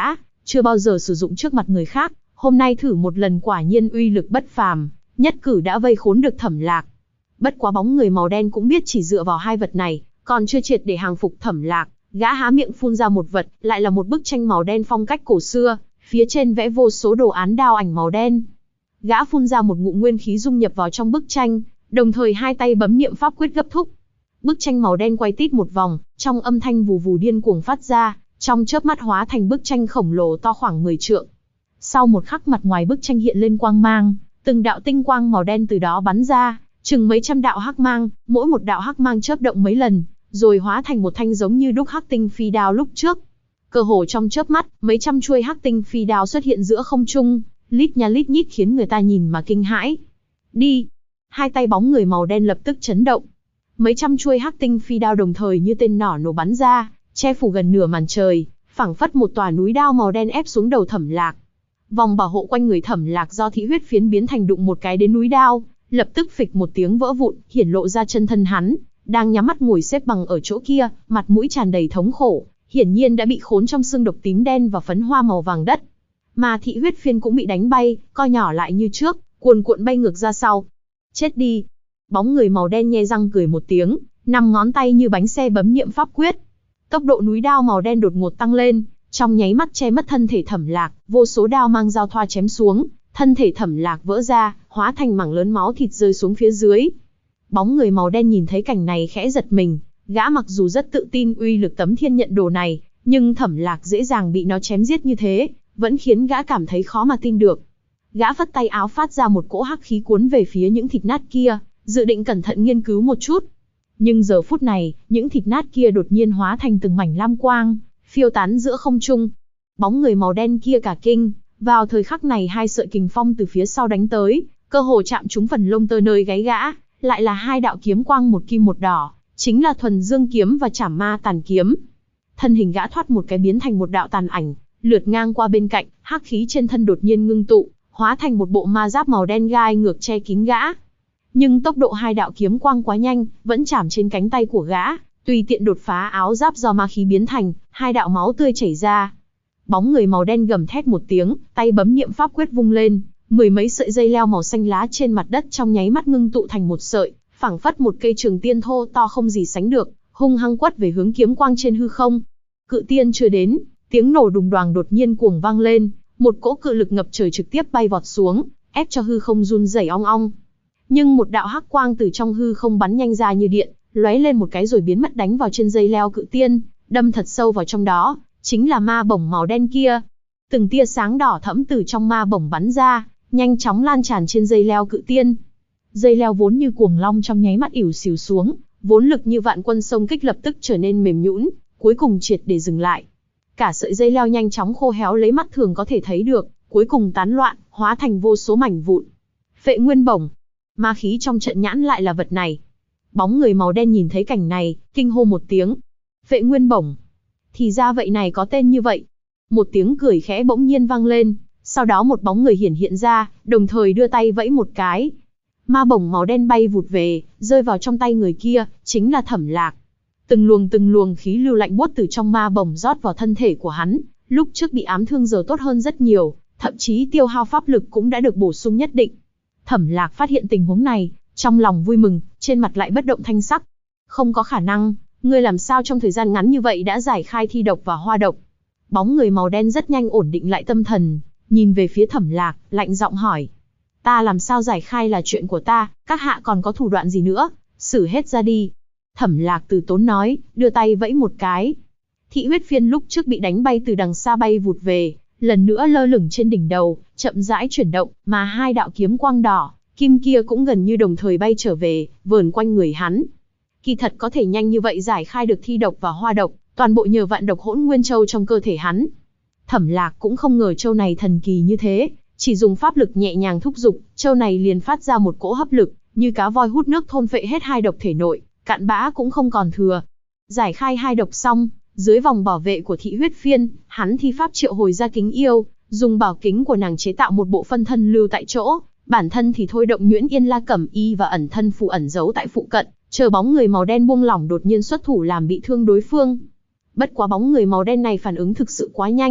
chưa bao giờ sử dụng trước mặt người khác, hôm nay thử một lần quả nhiên uy lực bất phàm, nhất cử đã vây khốn được Thẩm Lạc. Bất quá bóng người màu đen cũng biết chỉ dựa vào hai vật này, còn chưa triệt để hàng phục Thẩm Lạc, gã há miệng phun ra một vật, lại là một bức tranh màu đen phong cách cổ xưa, phía trên vẽ vô số đồ án đao ảnh màu đen. Gã phun ra một ngụm nguyên khí dung nhập vào trong bức tranh, đồng thời hai tay bấm niệm pháp quyết gấp thúc. Bức tranh màu đen quay tít một vòng, trong âm thanh vù vù điên cuồng phát ra, trong chớp mắt hóa thành bức tranh khổng lồ to khoảng 10 trượng. Sau một khắc mặt ngoài bức tranh hiện lên quang mang, từng đạo tinh quang màu đen từ đó bắn ra, chừng mấy trăm đạo hắc mang, mỗi một đạo hắc mang chớp động mấy lần, rồi hóa thành một thanh giống như đúc hắc tinh phi đao lúc trước. Cơ hồ trong chớp mắt, mấy trăm chuôi hắc tinh phi đao xuất hiện giữa không trung, lít nha lít nhít khiến người ta nhìn mà kinh hãi. Đi! Hai tay bóng người màu đen lập tức chấn động. Mấy trăm chuôi hắc tinh phi đao đồng thời như tên nỏ nổ bắn ra, che phủ gần nửa màn trời, phảng phất một tòa núi đao màu đen ép xuống đầu Thẩm Lạc. Vòng bảo hộ quanh người Thẩm Lạc do thị huyết phiến biến thành đụng một cái đến núi đao, lập tức phịch một tiếng vỡ vụn, hiển lộ ra chân thân hắn, đang nhắm mắt ngồi xếp bằng ở chỗ kia, mặt mũi tràn đầy thống khổ, hiển nhiên đã bị khốn trong xương độc tím đen và phấn hoa màu vàng đất. Mà thị huyết phiến cũng bị đánh bay, co nhỏ lại như trước, cuồn cuộn bay ngược ra sau. Chết đi! Bóng người màu đen nhe răng cười một tiếng, 5 ngón tay như bánh xe bấm niệm pháp quyết. Tốc độ núi đao màu đen đột ngột tăng lên, trong nháy mắt che mất thân thể Thẩm Lạc, vô số đao mang giao thoa chém xuống, thân thể Thẩm Lạc vỡ ra, hóa thành mảng lớn máu thịt rơi xuống phía dưới. Bóng người màu đen nhìn thấy cảnh này khẽ giật mình, gã mặc dù rất tự tin uy lực tấm thiên nhận đồ này, nhưng Thẩm Lạc dễ dàng bị nó chém giết như thế, vẫn khiến gã cảm thấy khó mà tin được. Gã phất tay áo phát ra một cỗ hắc khí cuốn về phía những thịt nát kia, dự định cẩn thận nghiên cứu một chút. Nhưng giờ phút này, những thịt nát kia đột nhiên hóa thành từng mảnh lam quang, phiêu tán giữa không trung. Bóng người màu đen kia cả kinh, vào thời khắc này hai sợi kình phong từ phía sau đánh tới, cơ hồ chạm trúng phần lông tơ nơi gáy gã, lại là hai đạo kiếm quang một kim một đỏ, chính là Thuần Dương kiếm và Trảm Ma Tàn kiếm. Thân hình gã thoát một cái biến thành một đạo tàn ảnh, lướt ngang qua bên cạnh, hắc khí trên thân đột nhiên ngưng tụ, hóa thành một bộ ma giáp màu đen gai ngược che kín gã. Nhưng tốc độ hai đạo kiếm quang quá nhanh, vẫn chạm trên cánh tay của gã, tùy tiện đột phá áo giáp do ma khí biến thành, hai đạo máu tươi chảy ra. Bóng người màu đen gầm thét một tiếng, tay bấm niệm pháp quyết vung lên, mười mấy sợi dây leo màu xanh lá trên mặt đất trong nháy mắt ngưng tụ thành một sợi, phảng phất một cây trường tiên thô to không gì sánh được, hung hăng quất về hướng kiếm quang trên hư không. Cự tiên chưa đến, tiếng nổ đùng đoàng đột nhiên cuồng vang lên, một cỗ cự lực ngập trời trực tiếp bay vọt xuống, ép cho hư không run rẩy ong ong. Nhưng một đạo hắc quang từ trong hư không bắn nhanh ra như điện, lóe lên một cái rồi biến mất đánh vào trên dây leo cự tiên, đâm thật sâu vào trong đó, chính là ma bổng màu đen kia. Từng tia sáng đỏ thẫm từ trong ma bổng bắn ra, nhanh chóng lan tràn trên dây leo cự tiên. Dây leo vốn như cuồng long trong nháy mắt ỉu xìu xuống, vốn lực như vạn quân xông kích lập tức trở nên mềm nhũn, cuối cùng triệt để dừng lại. Cả sợi dây leo nhanh chóng khô héo lấy mắt thường có thể thấy được, cuối cùng tán loạn, hóa thành vô số mảnh vụn. Phệ nguyên bổng, ma khí trong trận nhãn lại là vật này. Bóng người màu đen nhìn thấy cảnh này, kinh hô một tiếng. Phệ nguyên bổng. Thì ra vậy này có tên như vậy. Một tiếng cười khẽ bỗng nhiên vang lên, sau đó một bóng người hiện ra, đồng thời đưa tay vẫy một cái. Ma bổng màu đen bay vụt về, rơi vào trong tay người kia, chính là Thẩm Lạc. Từng luồng khí lưu lạnh buốt từ trong ma bổng rót vào thân thể của hắn, lúc trước bị ám thương giờ tốt hơn rất nhiều, thậm chí tiêu hao pháp lực cũng đã được bổ sung nhất định. Thẩm Lạc phát hiện tình huống này, trong lòng vui mừng, trên mặt lại bất động thanh sắc. Không có khả năng, ngươi làm sao trong thời gian ngắn như vậy đã giải khai thi độc và hoa độc? Bóng người màu đen rất nhanh ổn định lại tâm thần, nhìn về phía Thẩm Lạc, lạnh giọng hỏi. Ta làm sao giải khai là chuyện của ta, các hạ còn có thủ đoạn gì nữa, xử hết ra đi. Thẩm Lạc từ tốn nói, đưa tay vẫy một cái. Thị huyết phiên lúc trước bị đánh bay từ đằng xa bay vụt về, lần nữa lơ lửng trên đỉnh đầu, chậm rãi chuyển động, mà hai đạo kiếm quang đỏ, kim kia cũng gần như đồng thời bay trở về, vờn quanh người hắn. Kỳ thật có thể nhanh như vậy giải khai được thi độc và hoa độc, toàn bộ nhờ vạn độc hỗn nguyên châu trong cơ thể hắn. Thẩm Lạc cũng không ngờ châu này thần kỳ như thế, chỉ dùng pháp lực nhẹ nhàng thúc giục, châu này liền phát ra một cỗ hấp lực, như cá voi hút nước thôn phệ hết hai độc thể nội, cặn bã cũng không còn thừa. Giải khai hai độc xong, dưới vòng bảo vệ của thị huyết phiên, hắn thi pháp triệu hồi ra kính yêu, dùng bảo kính của nàng chế tạo một bộ phân thân lưu tại chỗ, bản thân thì thôi động nhuyễn yên la cẩm y và ẩn thân phù ẩn giấu tại phụ cận, chờ bóng người màu đen buông lỏng đột nhiên xuất thủ làm bị thương đối phương. Bất quá bóng người màu đen này phản ứng thực sự quá nhanh,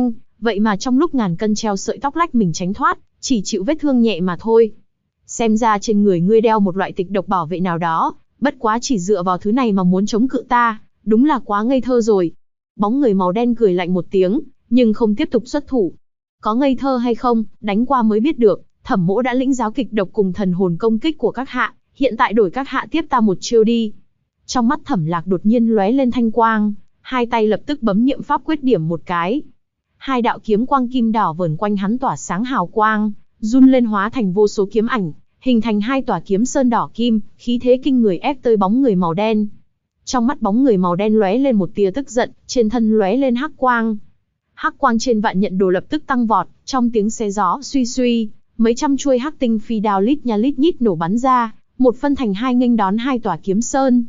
vậy mà trong lúc ngàn cân treo sợi tóc lách mình tránh thoát, chỉ chịu vết thương nhẹ mà thôi. Xem ra trên người ngươi đeo một loại tịch độc bảo vệ nào đó, bất quá chỉ dựa vào thứ này mà muốn chống cự ta, đúng là quá ngây thơ rồi. Bóng người màu đen cười lạnh một tiếng, nhưng không tiếp tục xuất thủ. Có ngây thơ hay không, đánh qua mới biết được. Thẩm Mỗ đã lĩnh giáo kịch độc cùng thần hồn công kích của các hạ, hiện tại đổi các hạ tiếp ta một chiêu đi. Trong mắt Thẩm Lạc đột nhiên lóe lên thanh quang, hai tay lập tức bấm niệm pháp quyết điểm một cái. Hai đạo kiếm quang kim đỏ vờn quanh hắn tỏa sáng hào quang, run lên hóa thành vô số kiếm ảnh, hình thành hai tòa kiếm sơn đỏ kim, khí thế kinh người ép tới bóng người màu đen. Trong mắt bóng người màu đen lóe lên một tia tức giận, trên thân lóe lên hắc quang. Hắc quang trên vạn nhận đồ lập tức tăng vọt, trong tiếng xé gió suy suy, mấy trăm chuôi hắc tinh phi đao lít nha lít nhít nổ bắn ra, một phân thành hai nghênh đón hai tòa kiếm sơn.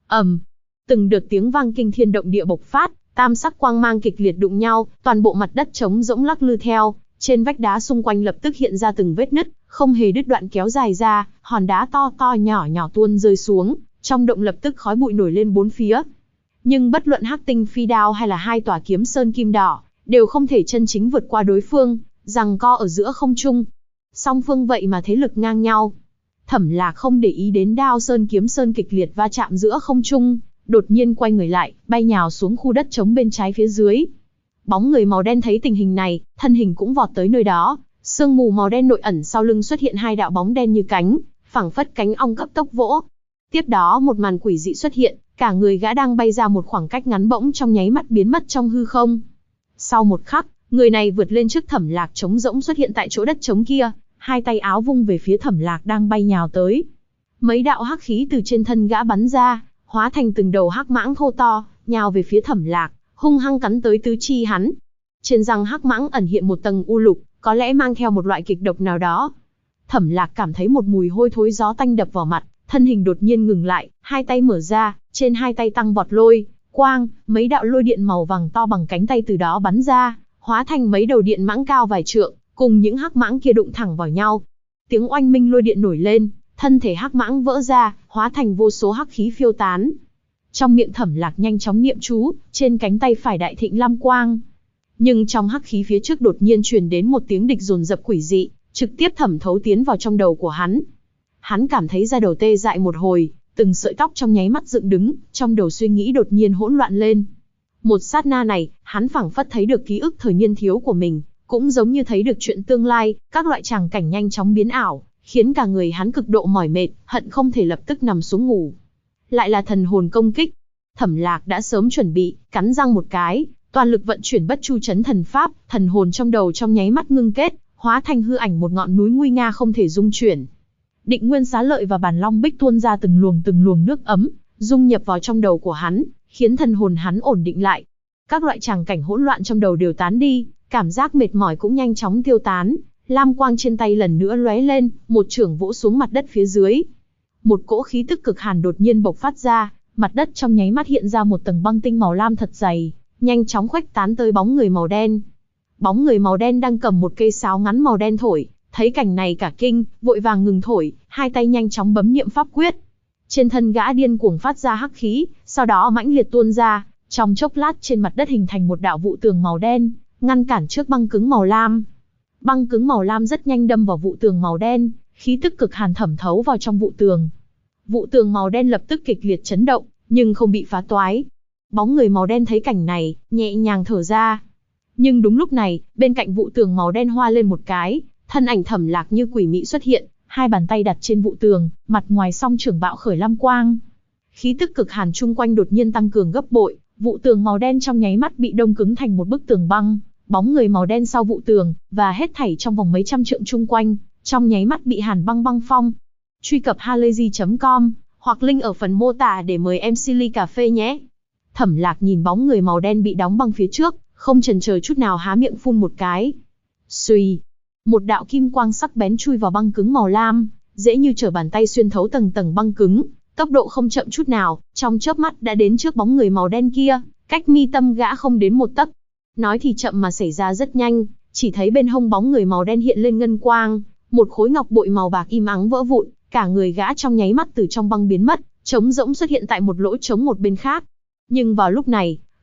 Từng đợt tiếng vang kinh thiên động địa bộc phát, tam sắc quang mang kịch liệt đụng nhau, toàn bộ mặt đất trống rỗng lắc lư theo, trên vách đá xung quanh lập tức hiện ra từng vết nứt, không hề đứt đoạn kéo dài ra, hòn đá to to nhỏ nhỏ tuôn rơi xuống, trong động lập tức khói bụi nổi lên bốn phía. Nhưng bất luận hắc tinh phi đao hay là hai tòa kiếm sơn kim đỏ, đều không thể chân chính vượt qua đối phương, giằng co ở giữa không trung. Song phương vậy mà thế lực ngang nhau. Thẩm Lạc không để ý đến đao sơn kiếm sơn kịch liệt va chạm giữa không trung, đột nhiên quay người lại, bay nhào xuống khu đất trống bên trái phía dưới. Bóng người màu đen thấy tình hình này, thân hình cũng vọt tới nơi đó, sương mù màu đen nội ẩn sau lưng xuất hiện hai đạo bóng đen như cánh, phảng phất cánh ong cấp tốc vỗ. Tiếp đó một màn quỷ dị xuất hiện, cả người gã đang bay ra một khoảng cách ngắn bỗng trong nháy mắt biến mất trong hư không. Sau một khắc, người này vượt lên trước Thẩm Lạc trống rỗng xuất hiện tại chỗ đất trống kia, hai tay áo vung về phía Thẩm Lạc đang bay nhào tới. Mấy đạo hắc khí từ trên thân gã bắn ra, hóa thành từng đầu hắc mãng thô to, nhào về phía Thẩm Lạc, hung hăng cắn tới tứ chi hắn. Trên răng hắc mãng ẩn hiện một tầng u lục, có lẽ mang theo một loại kịch độc nào đó. Thẩm Lạc cảm thấy một mùi hôi thối gió tanh đập vào mặt, thân hình đột nhiên ngừng lại, hai tay mở ra, trên hai tay tăng vọt lôi, quang, mấy đạo lôi điện màu vàng to bằng cánh tay từ đó bắn ra, hóa thành mấy đầu điện mãng cao vài trượng, cùng những hắc mãng kia đụng thẳng vào nhau. Tiếng oanh minh lôi điện nổi lên, thân thể hắc mãng vỡ ra, hóa thành vô số hắc khí phiêu tán. Trong miệng Thẩm Lạc nhanh chóng niệm chú, trên cánh tay phải đại thịnh lam quang. Nhưng trong hắc khí phía trước đột nhiên truyền đến một tiếng địch dồn dập quỷ dị, trực tiếp thẩm thấu tiến vào trong đầu của hắn. Hắn cảm thấy da đầu tê dại một hồi, từng sợi tóc trong nháy mắt dựng đứng, trong đầu suy nghĩ đột nhiên hỗn loạn lên. Một sát na này, hắn phảng phất thấy được ký ức thời niên thiếu của mình, cũng giống như thấy được chuyện tương lai, các loại tràng cảnh nhanh chóng biến ảo, khiến cả người hắn cực độ mỏi mệt, hận không thể lập tức nằm xuống ngủ. Lại là thần hồn công kích. Thẩm Lạc đã sớm chuẩn bị, cắn răng một cái, toàn lực vận chuyển Bất Chu Chấn Thần Pháp, thần hồn trong đầu trong nháy mắt ngưng kết, hóa thành hư ảnh một ngọn núi nguy nga không thể dung chuyển. Định Nguyên Xá Lợi và Bản Long Bích tuôn ra từng luồng nước ấm, dung nhập vào trong đầu của hắn, khiến thần hồn hắn ổn định lại. Các loại tràng cảnh hỗn loạn trong đầu đều tán đi, cảm giác mệt mỏi cũng nhanh chóng tiêu tán. Lam quang trên tay lần nữa lóe lên, một chưởng vỗ xuống mặt đất phía dưới. Một cỗ khí tức cực hàn đột nhiên bộc phát ra, mặt đất trong nháy mắt hiện ra một tầng băng tinh màu lam thật dày, nhanh chóng khuếch tán tới bóng người màu đen. Bóng người màu đen đang cầm một cây sáo ngắn màu đen thổi, thấy cảnh này cả kinh, vội vàng ngừng thổi, hai tay nhanh chóng bấm niệm pháp quyết. Trên thân gã điên cuồng phát ra hắc khí, sau đó mãnh liệt tuôn ra, trong chốc lát trên mặt đất hình thành một đạo vụ tường màu đen, ngăn cản trước băng cứng màu lam. Băng cứng màu lam rất nhanh đâm vào vụ tường màu đen, khí tức cực hàn thẩm thấu vào trong vụ tường. Vụ tường màu đen lập tức kịch liệt chấn động, nhưng không bị phá toái. Bóng người màu đen thấy cảnh này, nhẹ nhàng thở ra. Nhưng đúng lúc này, bên cạnh vụ tường màu đen hoa lên một cái, thân ảnh Thẩm Lạc như quỷ mị xuất hiện, hai bàn tay đặt trên vụ tường, mặt ngoài song trưởng bạo khởi lam quang. Khí tức cực hàn chung quanh đột nhiên tăng cường gấp bội, vụ tường màu đen trong nháy mắt bị đông cứng thành một bức tường băng, bóng người màu đen sau vụ tường, và hết thảy trong vòng mấy trăm trượng chung quanh, trong nháy mắt bị hàn băng băng phong. Truy cập halayzi.com, hoặc link ở phần mô tả để mời MC ly cà phê nhé. Thẩm Lạc nhìn bóng người màu đen bị đóng băng phía trước, không chần chờ chút nào há miệng phun một cái. Xuy, một đạo kim quang sắc bén chui vào băng cứng màu lam, dễ như trở bàn tay xuyên thấu tầng tầng băng cứng, tốc độ không chậm chút nào, trong chớp mắt đã đến trước bóng người màu đen kia, cách mi tâm gã không đến một tấc. Nói thì chậm mà xảy ra rất nhanh, chỉ thấy bên hông bóng người màu đen hiện lên ngân quang, một khối ngọc bội màu bạc im ắng vỡ vụn, cả người gã trong nháy mắt từ trong băng biến mất, trống rỗng xuất hiện tại một lỗ trống một bên khác. Nhưng vào lúc này,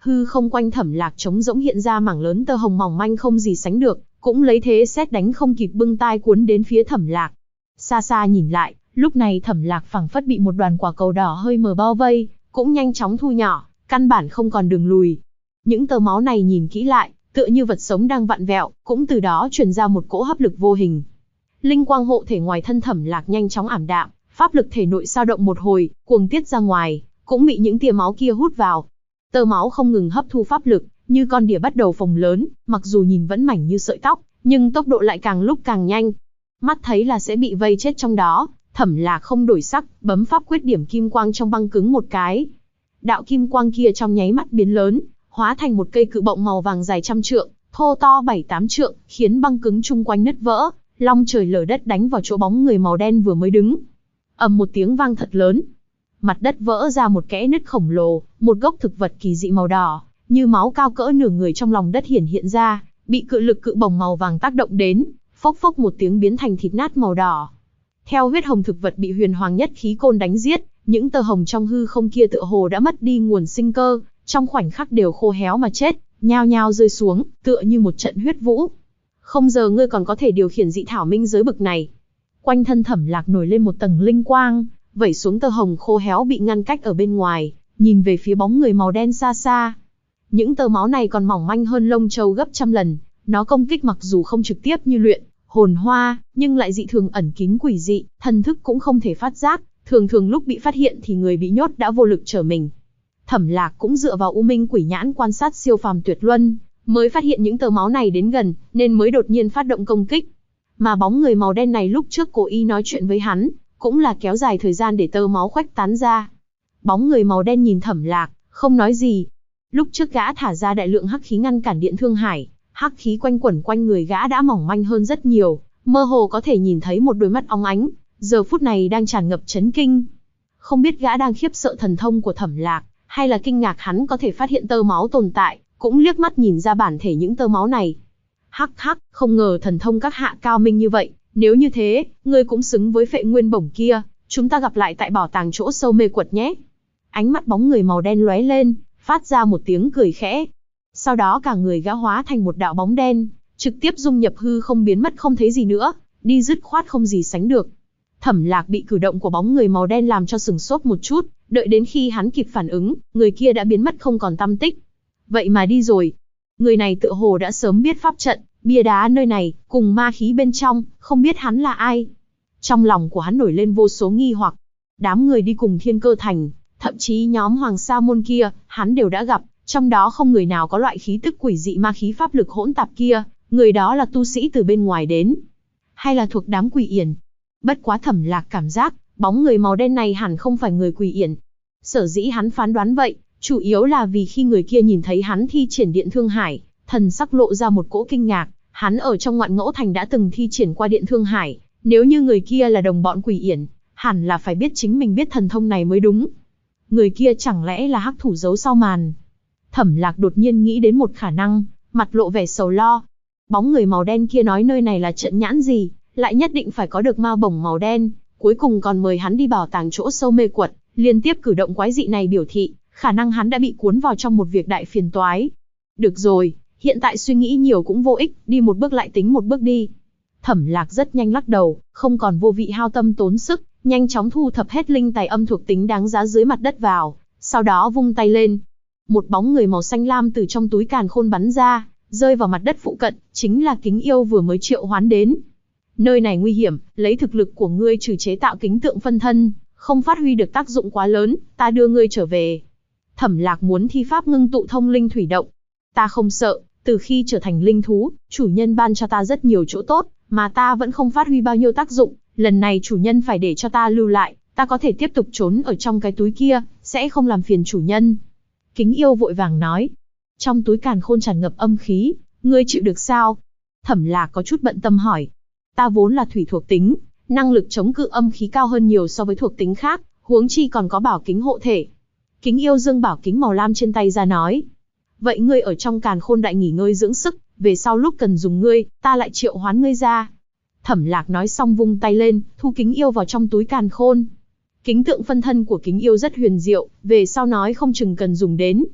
Hư không quanh Thẩm Lạc trống rỗng hiện ra mảng lớn tơ hồng mỏng manh không gì sánh được, cũng lấy thế sét đánh không kịp bưng tai cuốn đến phía Thẩm Lạc. Xa xa nhìn lại, lúc này Thẩm Lạc phảng phất bị một đoàn quả cầu đỏ hơi mờ bao vây, cũng nhanh chóng thu nhỏ, căn bản không còn đường lùi. Những tơ máu này nhìn kỹ lại, tựa như vật sống đang vặn vẹo, cũng từ đó truyền ra một cỗ hấp lực vô hình. Linh quang hộ thể ngoài thân Thẩm Lạc nhanh chóng ảm đạm, pháp lực thể nội dao động một hồi, cuồng tiết ra ngoài, cũng bị những tia máu kia hút vào. Tơ máu không ngừng hấp thu pháp lực, như con đỉa bắt đầu phồng lớn, mặc dù nhìn vẫn mảnh như sợi tóc, nhưng tốc độ lại càng lúc càng nhanh. Mắt thấy là sẽ bị vây chết trong đó, Thẩm Lạc không đổi sắc, bấm pháp quyết điểm kim quang trong băng cứng một cái. Đạo kim quang kia trong nháy mắt biến lớn, hóa thành một cây cự bọng màu vàng dài trăm trượng, thô to 7-8 trượng, khiến băng cứng chung quanh nứt vỡ, long trời lở đất đánh vào chỗ bóng người màu đen vừa mới đứng. Ầm một tiếng vang thật lớn, mặt đất vỡ ra một kẽ nứt khổng lồ, một gốc thực vật kỳ dị màu đỏ, như máu cao cỡ nửa người trong lòng đất hiện ra, bị cự lực cự bổng màu vàng tác động đến, phốc phốc một tiếng biến thành thịt nát màu đỏ. Theo huyết hồng thực vật bị huyền hoàng nhất khí côn đánh giết, những tơ hồng trong hư không kia tựa hồ đã mất đi nguồn sinh cơ, trong khoảnh khắc đều khô héo mà chết, nhao nhao rơi xuống, tựa như một trận huyết vũ. Không ngờ ngươi còn có thể điều khiển dị thảo minh giới bực này. Quanh thân Thẩm Lạc nổi lên một tầng linh quang, vẩy xuống tơ hồng khô héo bị ngăn cách ở bên ngoài, nhìn về phía bóng người màu đen xa xa. Những tơ máu này còn mỏng manh hơn lông châu gấp trăm lần, nó công kích mặc dù không trực tiếp như luyện hồn hoa, nhưng lại dị thường ẩn kín quỷ dị, thần thức cũng không thể phát giác, thường thường lúc bị phát hiện thì người bị nhốt đã vô lực trở mình. Thẩm Lạc cũng dựa vào U Minh Quỷ Nhãn quan sát siêu phàm tuyệt luân, mới phát hiện những tơ máu này đến gần, nên mới đột nhiên phát động công kích. Mà bóng người màu đen này lúc trước cố ý nói chuyện với hắn, cũng là kéo dài thời gian để tơ máu khuếch tán ra. Bóng người màu đen nhìn Thẩm Lạc, không nói gì. Lúc trước gã thả ra đại lượng hắc khí ngăn cản Điện Thương Hải, hắc khí quanh quẩn quanh người gã đã mỏng manh hơn rất nhiều, mơ hồ có thể nhìn thấy một đôi mắt óng ánh, giờ phút này đang tràn ngập chấn kinh. Không biết gã đang khiếp sợ thần thông của Thẩm Lạc, hay là kinh ngạc hắn có thể phát hiện tơ máu tồn tại, cũng liếc mắt nhìn ra bản thể những tơ máu này. Hắc hắc, không ngờ thần thông các hạ cao minh như vậy, nếu như thế, ngươi cũng xứng với Phệ Nguyên Bổng kia, chúng ta gặp lại tại bảo tàng chỗ sâu mê quật nhé. Ánh mắt bóng người màu đen lóe lên, phát ra một tiếng cười khẽ. Sau đó cả người gã hóa thành một đạo bóng đen, trực tiếp dung nhập hư không biến mất không thấy gì nữa, đi dứt khoát không gì sánh được. Thẩm Lạc bị cử động của bóng người màu đen làm cho sửng sốt một chút, đợi đến khi hắn kịp phản ứng, người kia đã biến mất không còn tăm tích. Vậy mà đi rồi. Người này tựa hồ đã sớm biết pháp trận, bia đá nơi này, cùng ma khí bên trong, không biết hắn là ai. Trong lòng của hắn nổi lên vô số nghi hoặc. Đám người đi cùng Thiên Cơ Thành, thậm chí nhóm Hoàng Sa Môn kia, hắn đều đã gặp, trong đó không người nào có loại khí tức quỷ dị ma khí pháp lực hỗn tạp kia, người đó là tu sĩ từ bên ngoài đến, hay là thuộc đám Quỷ Yển. Bất quá Thẩm Lạc cảm giác, bóng người màu đen này hẳn không phải người Quỷ Yển. Sở dĩ hắn phán đoán vậy, chủ yếu là vì khi người kia nhìn thấy hắn thi triển Điện Thương Hải, thần sắc lộ ra một cỗ kinh ngạc, hắn ở trong Ngoạn Ngẫu Thành đã từng thi triển qua Điện Thương Hải, nếu như người kia là đồng bọn Quỷ Yển, hẳn là phải biết chính mình biết thần thông này mới đúng. Người kia chẳng lẽ là hắc thủ giấu sau màn? Thẩm Lạc đột nhiên nghĩ đến một khả năng, mặt lộ vẻ sầu lo. Bóng người màu đen kia nói nơi này là trận nhãn gì, lại nhất định phải có được ma bổng màu đen, cuối cùng còn mời hắn đi bảo tàng chỗ sâu mê quật, liên tiếp cử động quái dị này biểu thị, khả năng hắn đã bị cuốn vào trong một việc đại phiền toái. Được rồi, hiện tại suy nghĩ nhiều cũng vô ích, đi một bước lại tính một bước đi. Thẩm Lạc rất nhanh lắc đầu, không còn vô vị hao tâm tốn sức, nhanh chóng thu thập hết linh tài âm thuộc tính đáng giá dưới mặt đất vào, sau đó vung tay lên. Một bóng người màu xanh lam từ trong túi càn khôn bắn ra, rơi vào mặt đất phụ cận, chính là Kính Yêu vừa mới triệu hoán đến. Nơi này nguy hiểm, lấy thực lực của ngươi trừ chế tạo kính tượng phân thân, không phát huy được tác dụng quá lớn, ta đưa ngươi trở về. Thẩm Lạc muốn thi pháp ngưng tụ thông linh thủy động. Ta không sợ, từ khi trở thành linh thú, chủ nhân ban cho ta rất nhiều chỗ tốt, mà ta vẫn không phát huy bao nhiêu tác dụng, lần này chủ nhân phải để cho ta lưu lại, ta có thể tiếp tục trốn ở trong cái túi kia, sẽ không làm phiền chủ nhân. Kính Yêu vội vàng nói. Trong túi càn khôn tràn ngập âm khí, ngươi chịu được sao? Thẩm Lạc có chút bận tâm hỏi. Ta vốn là thủy thuộc tính, năng lực chống cự âm khí cao hơn nhiều so với thuộc tính khác, huống chi còn có bảo kính hộ thể. Kính Yêu giương bảo kính màu lam trên tay ra nói. Vậy ngươi ở trong càn khôn đại nghỉ ngơi dưỡng sức, về sau lúc cần dùng ngươi, ta lại triệu hoán ngươi ra. Thẩm Lạc nói xong vung tay lên, thu Kính Yêu vào trong túi càn khôn. Kính tượng phân thân của Kính Yêu rất huyền diệu, về sau nói không chừng cần dùng đến.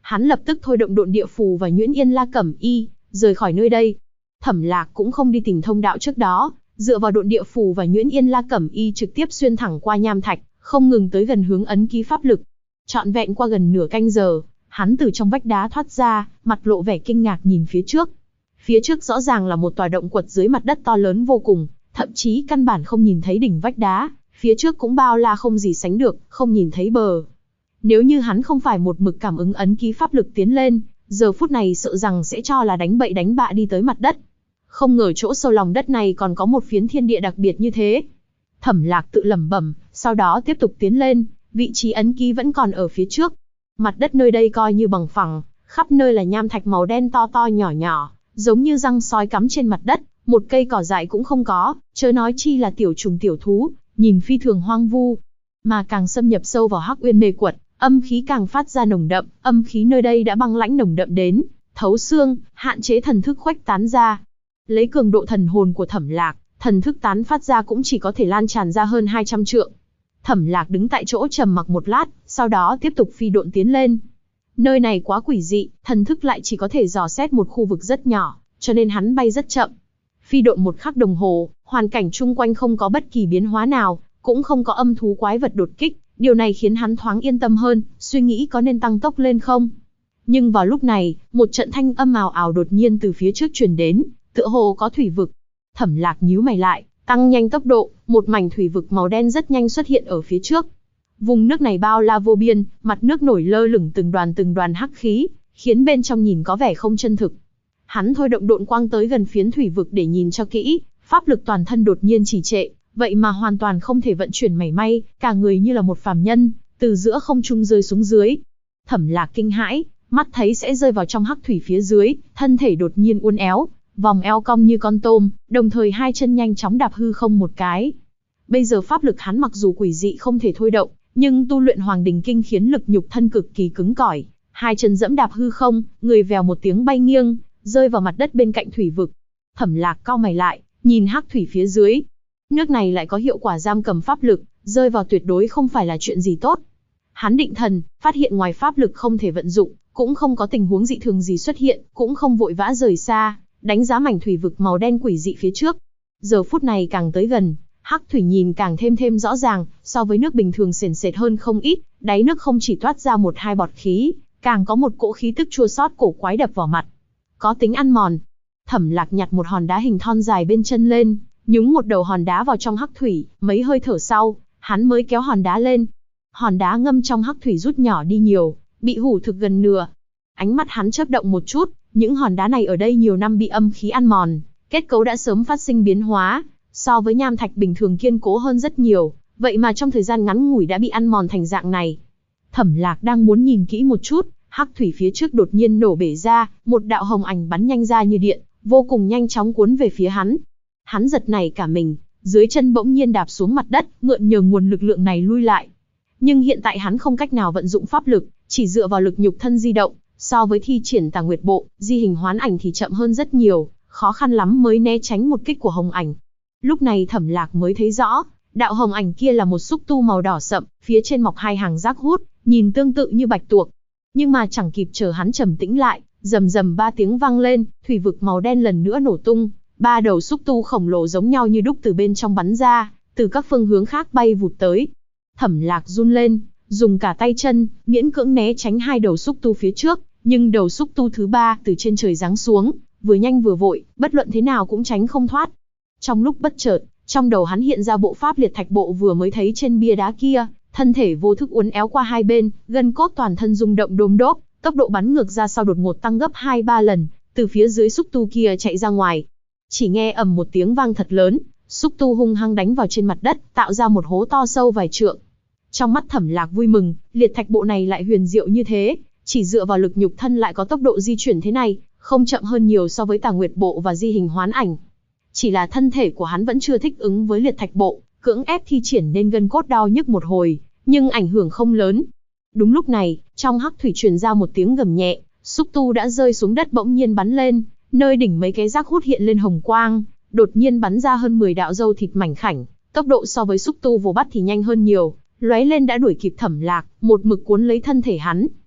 Hắn lập tức thôi động độn địa phù và nhuyễn yên la cẩm y, rời khỏi nơi đây. Thẩm Lạc cũng không đi tìm thông đạo trước đó, dựa vào độn địa phù và nhuyễn yên la cẩm y trực tiếp xuyên thẳng qua nham thạch, không ngừng tới gần hướng ấn ký pháp lực. Trọn vẹn qua gần nửa canh giờ, hắn từ trong vách đá thoát ra, mặt lộ vẻ kinh ngạc nhìn phía trước. Phía trước rõ ràng là một tòa động quật dưới mặt đất to lớn vô cùng, thậm chí căn bản không nhìn thấy đỉnh vách đá, phía trước cũng bao la không gì sánh được, không nhìn thấy bờ. Nếu như hắn không phải một mực cảm ứng ấn ký pháp lực tiến lên, giờ phút này sợ rằng sẽ cho là đánh bậy đánh bạ đi tới mặt đất. Không ngờ chỗ sâu lòng đất này còn có một phiến thiên địa đặc biệt như thế. Thẩm Lạc tự lẩm bẩm, sau đó tiếp tục tiến lên, vị trí ấn ký vẫn còn ở phía trước. Mặt đất nơi đây coi như bằng phẳng, khắp nơi là nham thạch màu đen to to nhỏ nhỏ, giống như răng sói cắm trên mặt đất, một cây cỏ dại cũng không có, chớ nói chi là tiểu trùng tiểu thú, nhìn phi thường hoang vu. Mà càng xâm nhập sâu vào Hắc Uyên Mê Quật, âm khí càng phát ra nồng đậm, âm khí nơi đây đã băng lãnh nồng đậm đến thấu xương, hạn chế thần thức khuếch tán ra. Lấy cường độ thần hồn của Thẩm Lạc, thần thức tán phát ra cũng chỉ có thể lan tràn ra hơn 200 trượng. Thẩm Lạc đứng tại chỗ trầm mặc một lát, sau đó tiếp tục phi độn tiến lên. Nơi này quá quỷ dị, thần thức lại chỉ có thể dò xét một khu vực rất nhỏ, cho nên hắn bay rất chậm. Phi độn một khắc đồng hồ, hoàn cảnh chung quanh không có bất kỳ biến hóa nào, cũng không có âm thú quái vật đột kích, điều này khiến hắn thoáng yên tâm hơn, suy nghĩ có nên tăng tốc lên không. Nhưng vào lúc này, một trận thanh âm ào ào đột nhiên từ phía trước truyền đến, tựa hồ có thủy vực. Thẩm Lạc nhíu mày lại, tăng nhanh tốc độ, một mảnh thủy vực màu đen rất nhanh xuất hiện ở phía trước. Vùng nước này bao la vô biên, mặt nước nổi lơ lửng từng đoàn hắc khí, khiến bên trong nhìn có vẻ không chân thực. Hắn thôi động độn quang tới gần phiến thủy vực để nhìn cho kỹ, pháp lực toàn thân đột nhiên trì trệ, vậy mà hoàn toàn không thể vận chuyển mảy may, cả người như là một phàm nhân, từ giữa không trung rơi xuống dưới. Thẩm Lạc kinh hãi, mắt thấy sẽ rơi vào trong hắc thủy phía dưới, thân thể đột nhiên uốn éo, vòng eo cong như con tôm, đồng thời hai chân nhanh chóng đạp hư không một cái. Bây giờ pháp lực hắn mặc dù quỷ dị không thể thôi động, nhưng tu luyện Hoàng Đình Kinh khiến lực nhục thân cực kỳ cứng cỏi, hai chân dẫm đạp hư không, người vèo một tiếng bay nghiêng, rơi vào mặt đất bên cạnh thủy vực. Thẩm Lạc cau mày lại, nhìn hắc thủy phía dưới. Nước này lại có hiệu quả giam cầm pháp lực, rơi vào tuyệt đối không phải là chuyện gì tốt. Hắn định thần, phát hiện ngoài pháp lực không thể vận dụng, cũng không có tình huống dị thường gì xuất hiện, cũng không vội vã rời xa, đánh giá mảnh thủy vực màu đen quỷ dị phía trước. Giờ phút này càng tới gần, hắc thủy nhìn càng thêm rõ ràng, so với nước bình thường sền sệt hơn không ít, đáy nước không chỉ toát ra một hai bọt khí, càng có một cỗ khí tức chua xót cổ quái đập vào mặt. Có tính ăn mòn. Thẩm Lạc nhặt một hòn đá hình thon dài bên chân lên, nhúng một đầu hòn đá vào trong hắc thủy, mấy hơi thở sau, hắn mới kéo hòn đá lên. Hòn đá ngâm trong hắc thủy rút nhỏ đi nhiều, bị hủ thực gần nửa. Ánh mắt hắn chớp động một chút, những hòn đá này ở đây nhiều năm bị âm khí ăn mòn, kết cấu đã sớm phát sinh biến hóa, so với nham thạch bình thường kiên cố hơn rất nhiều, vậy mà trong thời gian ngắn ngủi đã bị ăn mòn thành dạng này. Thẩm Lạc đang muốn nhìn kỹ một chút, hắc thủy phía trước đột nhiên nổ bể ra, một đạo hồng ảnh bắn nhanh ra như điện, vô cùng nhanh chóng cuốn về phía hắn. Hắn giật nảy cả mình, dưới chân bỗng nhiên đạp xuống mặt đất, mượn nhờ nguồn lực lượng này lui lại. Nhưng hiện tại hắn không cách nào vận dụng pháp lực, chỉ dựa vào lực nhục thân di động, so với thi triển Tà Nguyệt Bộ, di hình hoán ảnh thì chậm hơn rất nhiều, khó khăn lắm mới né tránh một kích của hồng ảnh. Lúc này Thẩm Lạc mới thấy rõ, đạo hồng ảnh kia là một xúc tu màu đỏ sậm, phía trên mọc hai hàng rác hút, nhìn tương tự như bạch tuộc. Nhưng mà chẳng kịp chờ hắn trầm tĩnh lại, rầm rầm ba tiếng vang lên, thủy vực màu đen lần nữa nổ tung, ba đầu xúc tu khổng lồ giống nhau như đúc từ bên trong bắn ra, từ các phương hướng khác bay vụt tới. Thẩm Lạc run lên, dùng cả tay chân, miễn cưỡng né tránh hai đầu xúc tu phía trước, nhưng đầu xúc tu thứ ba từ trên trời giáng xuống, vừa nhanh vừa vội, bất luận thế nào cũng tránh không thoát. Trong lúc bất chợt, trong đầu hắn hiện ra bộ pháp liệt thạch bộ vừa mới thấy trên bia đá kia, thân thể vô thức uốn éo qua hai bên, gân cốt toàn thân rung động đôm đốp, tốc độ bắn ngược ra sau đột ngột tăng gấp 2-3 lần, từ phía dưới xúc tu kia chạy ra ngoài. Chỉ nghe ầm một tiếng vang thật lớn, xúc tu hung hăng đánh vào trên mặt đất, tạo ra một hố to sâu vài trượng. Trong mắt Thẩm Lạc vui mừng, liệt thạch bộ này lại huyền diệu như thế, chỉ dựa vào lực nhục thân lại có tốc độ di chuyển thế này, không chậm hơn nhiều so với Tà Nguyệt Bộ và di hình hoán ảnh. Chỉ là thân thể của hắn vẫn chưa thích ứng với liệt thạch bộ, cưỡng ép thi triển nên gân cốt đau nhức một hồi, nhưng ảnh hưởng không lớn. Đúng lúc này, trong hắc thủy truyền ra một tiếng gầm nhẹ, xúc tu đã rơi xuống đất bỗng nhiên bắn lên, nơi đỉnh mấy cái rác hút hiện lên hồng quang, đột nhiên bắn ra hơn 10 đạo râu thịt mảnh khảnh, tốc độ so với xúc tu vồ bắt thì nhanh hơn nhiều, lóe lên đã đuổi kịp Thẩm Lạc, một mực cuốn lấy thân thể hắn.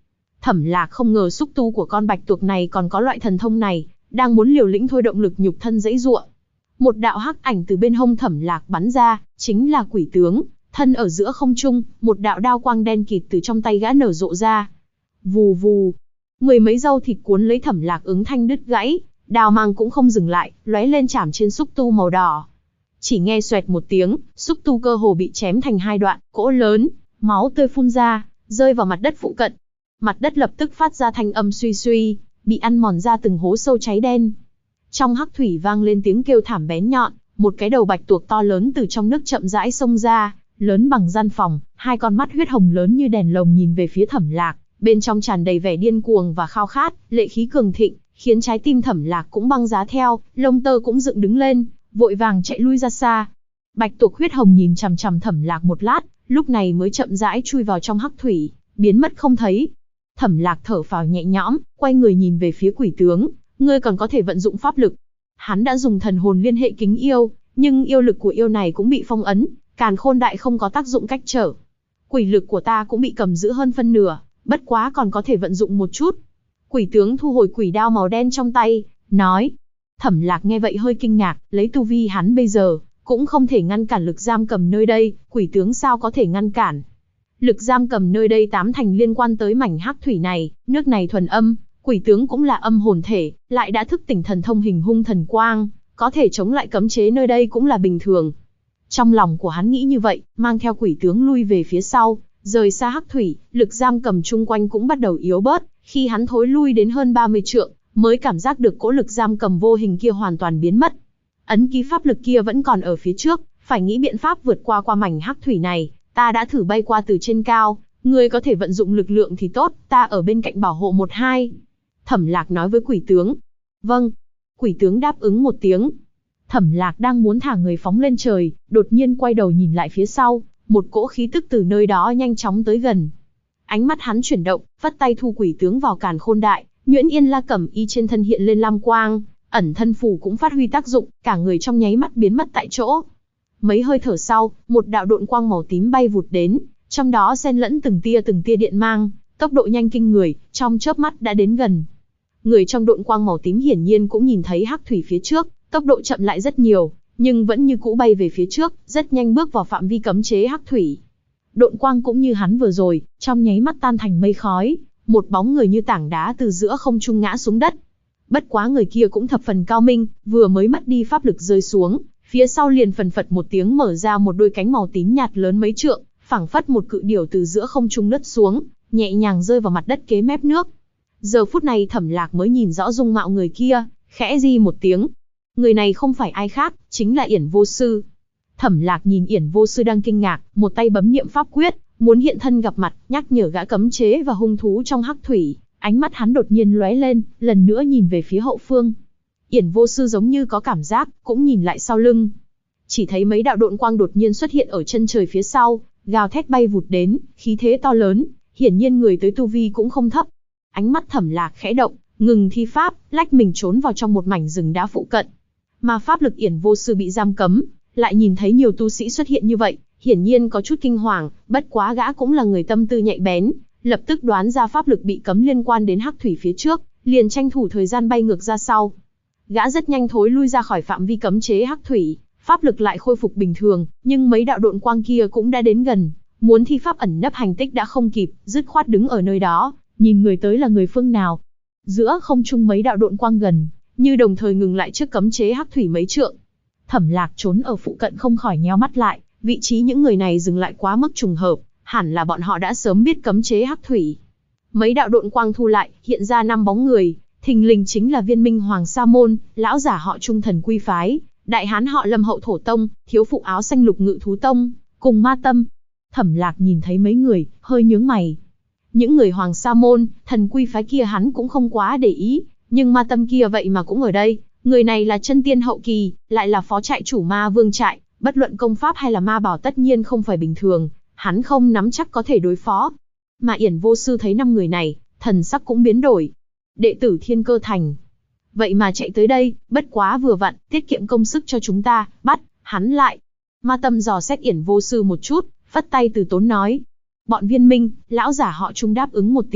Thẩm Lạc không ngờ xúc tu của con bạch tuộc này còn có loại thần thông này, đang muốn liều lĩnh thôi động lực nhục thân giãy giụa. Một đạo hắc ảnh từ bên hông Thẩm Lạc bắn ra, chính là quỷ tướng, thân ở giữa không trung, một đạo đao quang đen kịt từ trong tay gã nở rộ ra. Vù vù, mười mấy râu thịt cuốn lấy Thẩm Lạc ứng thanh đứt gãy, đao mang cũng không dừng lại, lóe lên chạm trên xúc tu màu đỏ. Chỉ nghe xoẹt một tiếng, xúc tu cơ hồ bị chém thành hai đoạn, cỗ lớn, máu tươi phun ra, rơi vào mặt đất phụ cận. Mặt đất lập tức phát ra thanh âm suy suy, bị ăn mòn ra từng hố sâu cháy đen. Trong hắc thủy vang lên tiếng kêu thảm bén nhọn, một cái đầu bạch tuộc to lớn từ trong nước chậm rãi xông ra, lớn bằng gian phòng, hai con mắt huyết hồng lớn như đèn lồng nhìn về phía Thẩm Lạc, bên trong tràn đầy vẻ điên cuồng và khao khát, lệ khí cường thịnh, khiến trái tim Thẩm Lạc cũng băng giá theo, lông tơ cũng dựng đứng lên, vội vàng chạy lui ra xa. Bạch tuộc huyết hồng nhìn chằm chằm Thẩm Lạc một lát, lúc này mới chậm rãi chui vào trong hắc thủy, biến mất không thấy. Thẩm Lạc thở phào nhẹ nhõm, quay người nhìn về phía quỷ tướng, ngươi còn có thể vận dụng pháp lực. Hắn đã dùng thần hồn liên hệ kính yêu, nhưng yêu lực của yêu này cũng bị phong ấn, càn khôn đại không có tác dụng cách trở. Quỷ lực của ta cũng bị cầm giữ hơn phân nửa, bất quá còn có thể vận dụng một chút. Quỷ tướng thu hồi quỷ đao màu đen trong tay, nói. Thẩm Lạc nghe vậy hơi kinh ngạc, lấy tu vi hắn bây giờ, cũng không thể ngăn cản lực giam cầm nơi đây, quỷ tướng sao có thể ngăn cản. Lực giam cầm nơi đây tám thành liên quan tới mảnh hắc thủy này, nước này thuần âm, quỷ tướng cũng là âm hồn thể, lại đã thức tỉnh thần thông hình hung thần quang, có thể chống lại cấm chế nơi đây cũng là bình thường. Trong lòng của hắn nghĩ như vậy, mang theo quỷ tướng lui về phía sau, rời xa hắc thủy, lực giam cầm chung quanh cũng bắt đầu yếu bớt, khi hắn thối lui đến hơn 30 trượng, mới cảm giác được cỗ lực giam cầm vô hình kia hoàn toàn biến mất. Ấn ký pháp lực kia vẫn còn ở phía trước, phải nghĩ biện pháp vượt qua mảnh hắc thủy này, ta đã thử bay qua từ trên cao, ngươi có thể vận dụng lực lượng thì tốt, ta ở bên cạnh bảo hộ một hai. Thẩm Lạc nói với quỷ tướng. Vâng. Quỷ tướng đáp ứng một tiếng. Thẩm Lạc đang muốn thả người phóng lên trời, đột nhiên quay đầu nhìn lại phía sau, một cỗ khí tức từ nơi đó nhanh chóng tới gần. Ánh mắt hắn chuyển động, vất tay thu quỷ tướng vào càn khôn đại, nhuyễn yên la cẩm y trên thân hiện lên lam quang, ẩn thân phù cũng phát huy tác dụng, cả người trong nháy mắt biến mất tại chỗ. Mấy hơi thở sau, một đạo độn quang màu tím bay vụt đến, trong đó xen lẫn từng tia điện mang, tốc độ nhanh kinh người, trong chớp mắt đã đến gần. Người trong độn quang màu tím hiển nhiên cũng nhìn thấy hắc thủy phía trước, tốc độ chậm lại rất nhiều, nhưng vẫn như cũ bay về phía trước, rất nhanh bước vào phạm vi cấm chế hắc thủy. Độn quang cũng như hắn vừa rồi, trong nháy mắt tan thành mây khói, một bóng người như tảng đá từ giữa không trung ngã xuống đất. Bất quá người kia cũng thập phần cao minh, vừa mới mất đi pháp lực rơi xuống, phía sau liền phần phật một tiếng mở ra một đôi cánh màu tím nhạt lớn mấy trượng, phảng phất một cự điểu từ giữa không trung lướt xuống, nhẹ nhàng rơi vào mặt đất kế mép nước. Giờ phút này Thẩm Lạc mới nhìn rõ dung mạo người kia, khẽ di một tiếng. Người này không phải ai khác, chính là Yển Vô Sư. Thẩm Lạc nhìn Yển Vô Sư đang kinh ngạc, một tay bấm niệm pháp quyết, muốn hiện thân gặp mặt, nhắc nhở gã cấm chế và hung thú trong hắc thủy. Ánh mắt hắn đột nhiên lóe lên, lần nữa nhìn về phía hậu phương. Yển Vô Sư giống như có cảm giác, cũng nhìn lại sau lưng. Chỉ thấy mấy đạo độn quang đột nhiên xuất hiện ở chân trời phía sau, gào thét bay vụt đến, khí thế to lớn, hiển nhiên người tới tu vi cũng không thấp. Ánh mắt Thẩm Lạc khẽ động, ngừng thi pháp, lách mình trốn vào trong một mảnh rừng đá phụ cận. Mà pháp lực Yển Vô Sư bị giam cấm, lại nhìn thấy nhiều tu sĩ xuất hiện như vậy, hiển nhiên có chút kinh hoàng, bất quá gã cũng là người tâm tư nhạy bén, lập tức đoán ra pháp lực bị cấm liên quan đến hắc thủy phía trước, liền tranh thủ thời gian bay ngược ra sau. Gã rất nhanh thối lui ra khỏi phạm vi cấm chế hắc thủy, pháp lực lại khôi phục bình thường, nhưng mấy đạo độn quang kia cũng đã đến gần, muốn thi pháp ẩn nấp hành tích đã không kịp, dứt khoát đứng ở nơi đó, nhìn người tới là người phương nào. Giữa không trung mấy đạo độn quang gần, như đồng thời ngừng lại trước cấm chế hắc thủy mấy trượng. Thẩm Lạc trốn ở phụ cận không khỏi nheo mắt lại, vị trí những người này dừng lại quá mức trùng hợp, hẳn là bọn họ đã sớm biết cấm chế hắc thủy. Mấy đạo độn quang thu lại, hiện ra 5 bóng người, thình lình chính là Viên Minh Hoàng Sa Môn, lão giả họ Trung Thần Quy Phái, đại hán họ Lâm Hậu Thổ Tông, thiếu phụ áo xanh Lục Ngự Thú Tông, cùng Ma Tâm. Thẩm Lạc nhìn thấy mấy người, hơi nhướng mày. Những người Hoàng Sa Môn, Thần Quy Phái kia hắn cũng không quá để ý, nhưng Ma Tâm kia vậy mà cũng ở đây. Người này là chân tiên hậu kỳ, lại là phó trại chủ Ma Vương trại, bất luận công pháp hay là ma bảo tất nhiên không phải bình thường, hắn không nắm chắc có thể đối phó. Mà Yển Vô Sư thấy 5 người này, thần sắc cũng biến đổi. Đệ tử Thiên Cơ Thành. Vậy mà chạy tới đây, bất quá vừa vặn, tiết kiệm công sức cho chúng ta, bắt hắn lại. Ma Tâm dò xét Yển Vô Sư một chút, phất tay từ tốn nói. Bọn Viên Minh, lão giả họ Trung đáp ứng một tiếng,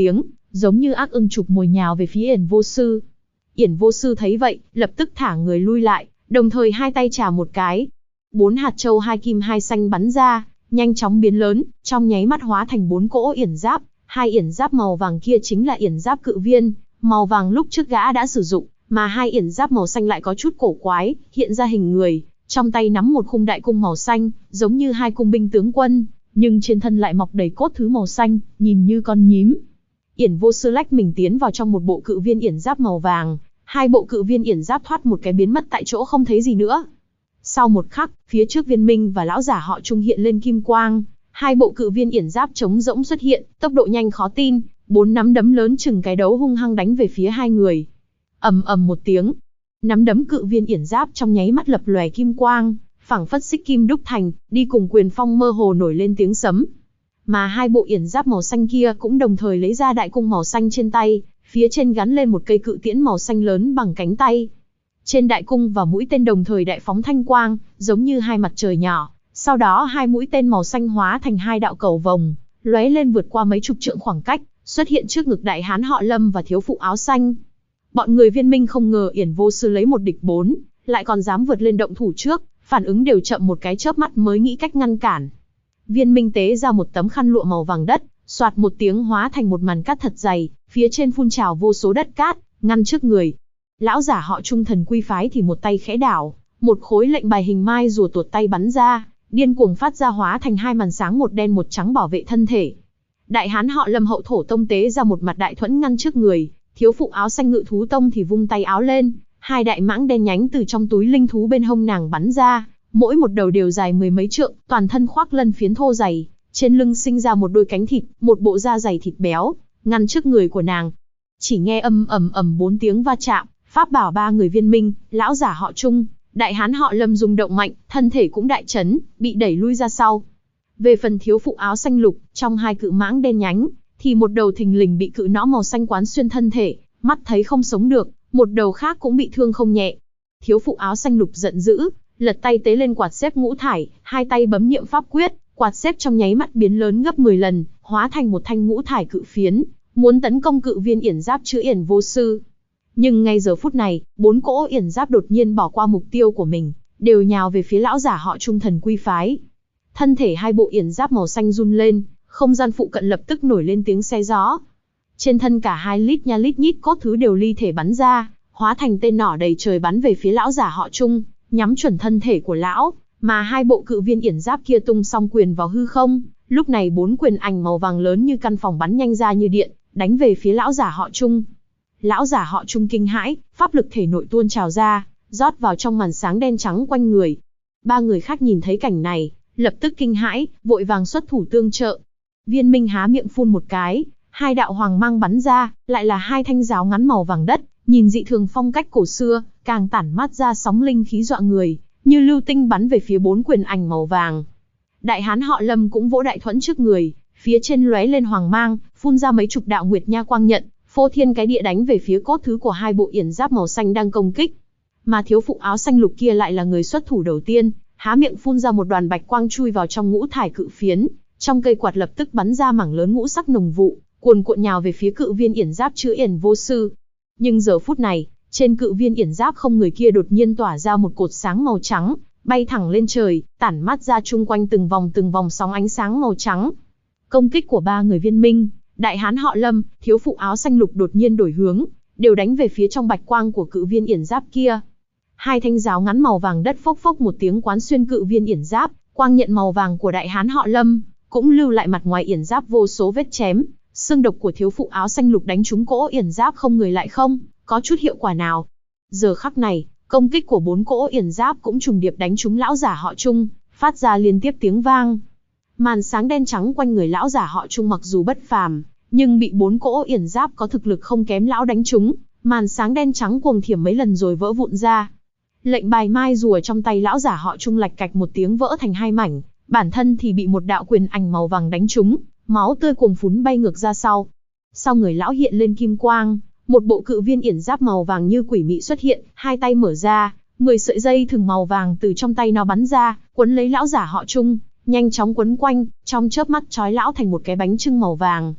giống như ác ưng chụp mồi nhào về phía Yển Vô Sư. Yển Vô Sư thấy vậy, lập tức thả người lui lại, đồng thời hai tay chà một cái. 4 hạt châu hai kim hai xanh bắn ra, nhanh chóng biến lớn, trong nháy mắt hóa thành 4 cỗ yển giáp. Hai yển giáp màu vàng kia chính là yển giáp cự viên, màu vàng lúc trước gã đã sử dụng, mà hai yển giáp màu xanh lại có chút cổ quái, hiện ra hình người, trong tay nắm một khung đại cung màu xanh, giống như hai cung binh tướng quân, nhưng trên thân lại mọc đầy cốt thứ màu xanh, nhìn như con nhím. Yển Vô Sư lách mình tiến vào trong một bộ cự viên yển giáp màu vàng, hai bộ cự viên yển giáp thoát một cái biến mất tại chỗ không thấy gì nữa. Sau một khắc, phía trước Viên Minh và lão giả họ Trung hiện lên kim quang, hai bộ cự viên yển giáp trống rỗng xuất hiện, tốc độ nhanh khó tin, 4 nắm đấm lớn chừng cái đấu hung hăng đánh về phía hai người. Ầm ầm một tiếng, nắm đấm cự viên yển giáp trong nháy mắt lập lòe kim quang, phảng phất xích kim đúc thành, đi cùng quyền phong mơ hồ nổi lên tiếng sấm. Mà hai bộ yển giáp màu xanh kia cũng đồng thời lấy ra đại cung màu xanh trên tay, phía trên gắn lên một cây cự tiễn màu xanh lớn bằng cánh tay. Trên đại cung và mũi tên đồng thời đại phóng thanh quang, giống như hai mặt trời nhỏ. Sau đó hai mũi tên màu xanh hóa thành hai đạo cầu vồng, lóe lên vượt qua mấy chục trượng khoảng cách, xuất hiện trước ngực đại hán họ Lâm và thiếu phụ áo xanh. Bọn người Viên Minh không ngờ Yển Vô Sư lấy một địch 4, lại còn dám vượt lên động thủ trước, phản ứng đều chậm một cái chớp mắt mới nghĩ cách ngăn cản. Viên Minh tế ra một tấm khăn lụa màu vàng đất, xoạt một tiếng hóa thành một màn cát thật dày, phía trên phun trào vô số đất cát, ngăn trước người. Lão giả họ Trung Thần Quy Phái thì một tay khẽ đảo, một khối lệnh bài hình mai rùa tuột tay bắn ra, điên cuồng phát ra hóa thành hai màn sáng một đen một trắng bảo vệ thân thể. Đại hán họ Lâm Hậu Thổ Tông tế ra một mặt đại thuẫn ngăn trước người, thiếu phụ áo xanh Ngự Thú Tông thì vung tay áo lên, hai đại mãng đen nhánh từ trong túi linh thú bên hông nàng bắn ra, mỗi một đầu đều dài mười mấy trượng, toàn thân khoác lân phiến thô dày, trên lưng sinh ra một đôi cánh thịt, một bộ da dày thịt béo, ngăn trước người của nàng. Chỉ nghe ầm ầm ầm 4 tiếng va chạm, pháp bảo ba người Viên Minh, lão giả họ Trung, đại hán họ Lâm rung động mạnh, thân thể cũng đại chấn, bị đẩy lui ra sau. Về phần thiếu phụ áo xanh lục, trong hai cự mãng đen nhánh, thì một đầu thình lình bị cự nõ màu xanh quán xuyên thân thể, mắt thấy không sống được, một đầu khác cũng bị thương không nhẹ. Thiếu phụ áo xanh lục giận dữ, lật tay tế lên quạt xếp ngũ thải, hai tay bấm niệm pháp quyết, quạt xếp trong nháy mắt biến lớn gấp 10 lần, hóa thành một thanh ngũ thải cự phiến, muốn tấn công cự viên yển giáp chữ Yển Vô Sư. Nhưng ngay giờ phút này, 4 cỗ yển giáp đột nhiên bỏ qua mục tiêu của mình, đều nhào về phía lão giả họ Trung Thần Quy Phái. Thân thể hai bộ yển giáp màu xanh run lên, không gian phụ cận lập tức nổi lên tiếng xé gió. Trên thân cả hai lít nha lít nhít cốt thứ đều ly thể bắn ra, hóa thành tên nỏ đầy trời bắn về phía lão giả họ Trung, nhắm chuẩn thân thể của lão, mà hai bộ cự viên yển giáp kia tung song quyền vào hư không, lúc này 4 quyền ảnh màu vàng lớn như căn phòng bắn nhanh ra như điện, đánh về phía lão giả họ Trung. Lão giả họ Trung kinh hãi, pháp lực thể nội tuôn trào ra, rót vào trong màn sáng đen trắng quanh người. Ba người khác nhìn thấy cảnh này, lập tức kinh hãi, vội vàng xuất thủ tương trợ. Viên Minh há miệng phun một cái, hai đạo hoàng mang bắn ra, lại là hai thanh giáo ngắn màu vàng đất, nhìn dị thường phong cách cổ xưa, càng tản mát ra sóng linh khí dọa người, như lưu tinh bắn về phía 4 quyền ảnh màu vàng. Đại hán họ Lâm cũng vỗ đại thuẫn trước người, phía trên lóe lên hoàng mang, phun ra mấy chục đạo nguyệt nha quang nhận, phô thiên cái địa đánh về phía cốt thứ của hai bộ yển giáp màu xanh đang công kích. Mà thiếu phụ áo xanh lục kia lại là người xuất thủ đầu tiên, há miệng phun ra một đoàn bạch quang chui vào trong ngũ thải cự phiến, trong cây quạt lập tức bắn ra mảng lớn ngũ sắc nồng vụ, cuồn cuộn nhào về phía cự viên yển giáp chữ Yển Vô Sư. Nhưng giờ phút này, trên cự viên yển giáp không người kia đột nhiên tỏa ra một cột sáng màu trắng, bay thẳng lên trời, tản mát ra chung quanh từng vòng sóng ánh sáng màu trắng. Công kích của ba người Viên Minh, đại hán họ Lâm, thiếu phụ áo xanh lục đột nhiên đổi hướng, đều đánh về phía trong bạch quang của cự viên yển giáp kia. Hai thanh giáo ngắn màu vàng đất phốc phốc một tiếng quán xuyên cự viên yển giáp, quang nhận màu vàng của đại hán họ Lâm cũng lưu lại mặt ngoài yển giáp vô số vết chém. Xương độc của thiếu phụ áo xanh lục đánh trúng cỗ yển giáp không người lại không có chút hiệu quả nào. Giờ khắc này, công kích của 4 cỗ yển giáp cũng trùng điệp đánh trúng lão giả họ Trung, phát ra liên tiếp tiếng vang. Màn sáng đen trắng quanh người lão giả họ Trung mặc dù bất phàm, nhưng bị 4 cỗ yển giáp có thực lực không kém lão đánh trúng, màn sáng đen trắng cuồng thiểm mấy lần rồi vỡ vụn ra. Lệnh bài mai rùa trong tay lão giả họ Trung lạch cạch một tiếng vỡ thành hai mảnh, bản thân thì bị một đạo quyền ảnh màu vàng đánh trúng, máu tươi cuồng phún bay ngược ra sau. Sau người lão hiện lên kim quang, một bộ cự viên yển giáp màu vàng như quỷ mị xuất hiện, hai tay mở ra, 10 sợi dây thừng màu vàng từ trong tay nó bắn ra, quấn lấy lão giả họ Trung, nhanh chóng quấn quanh, trong chớp mắt trói lão thành một cái bánh chưng màu vàng.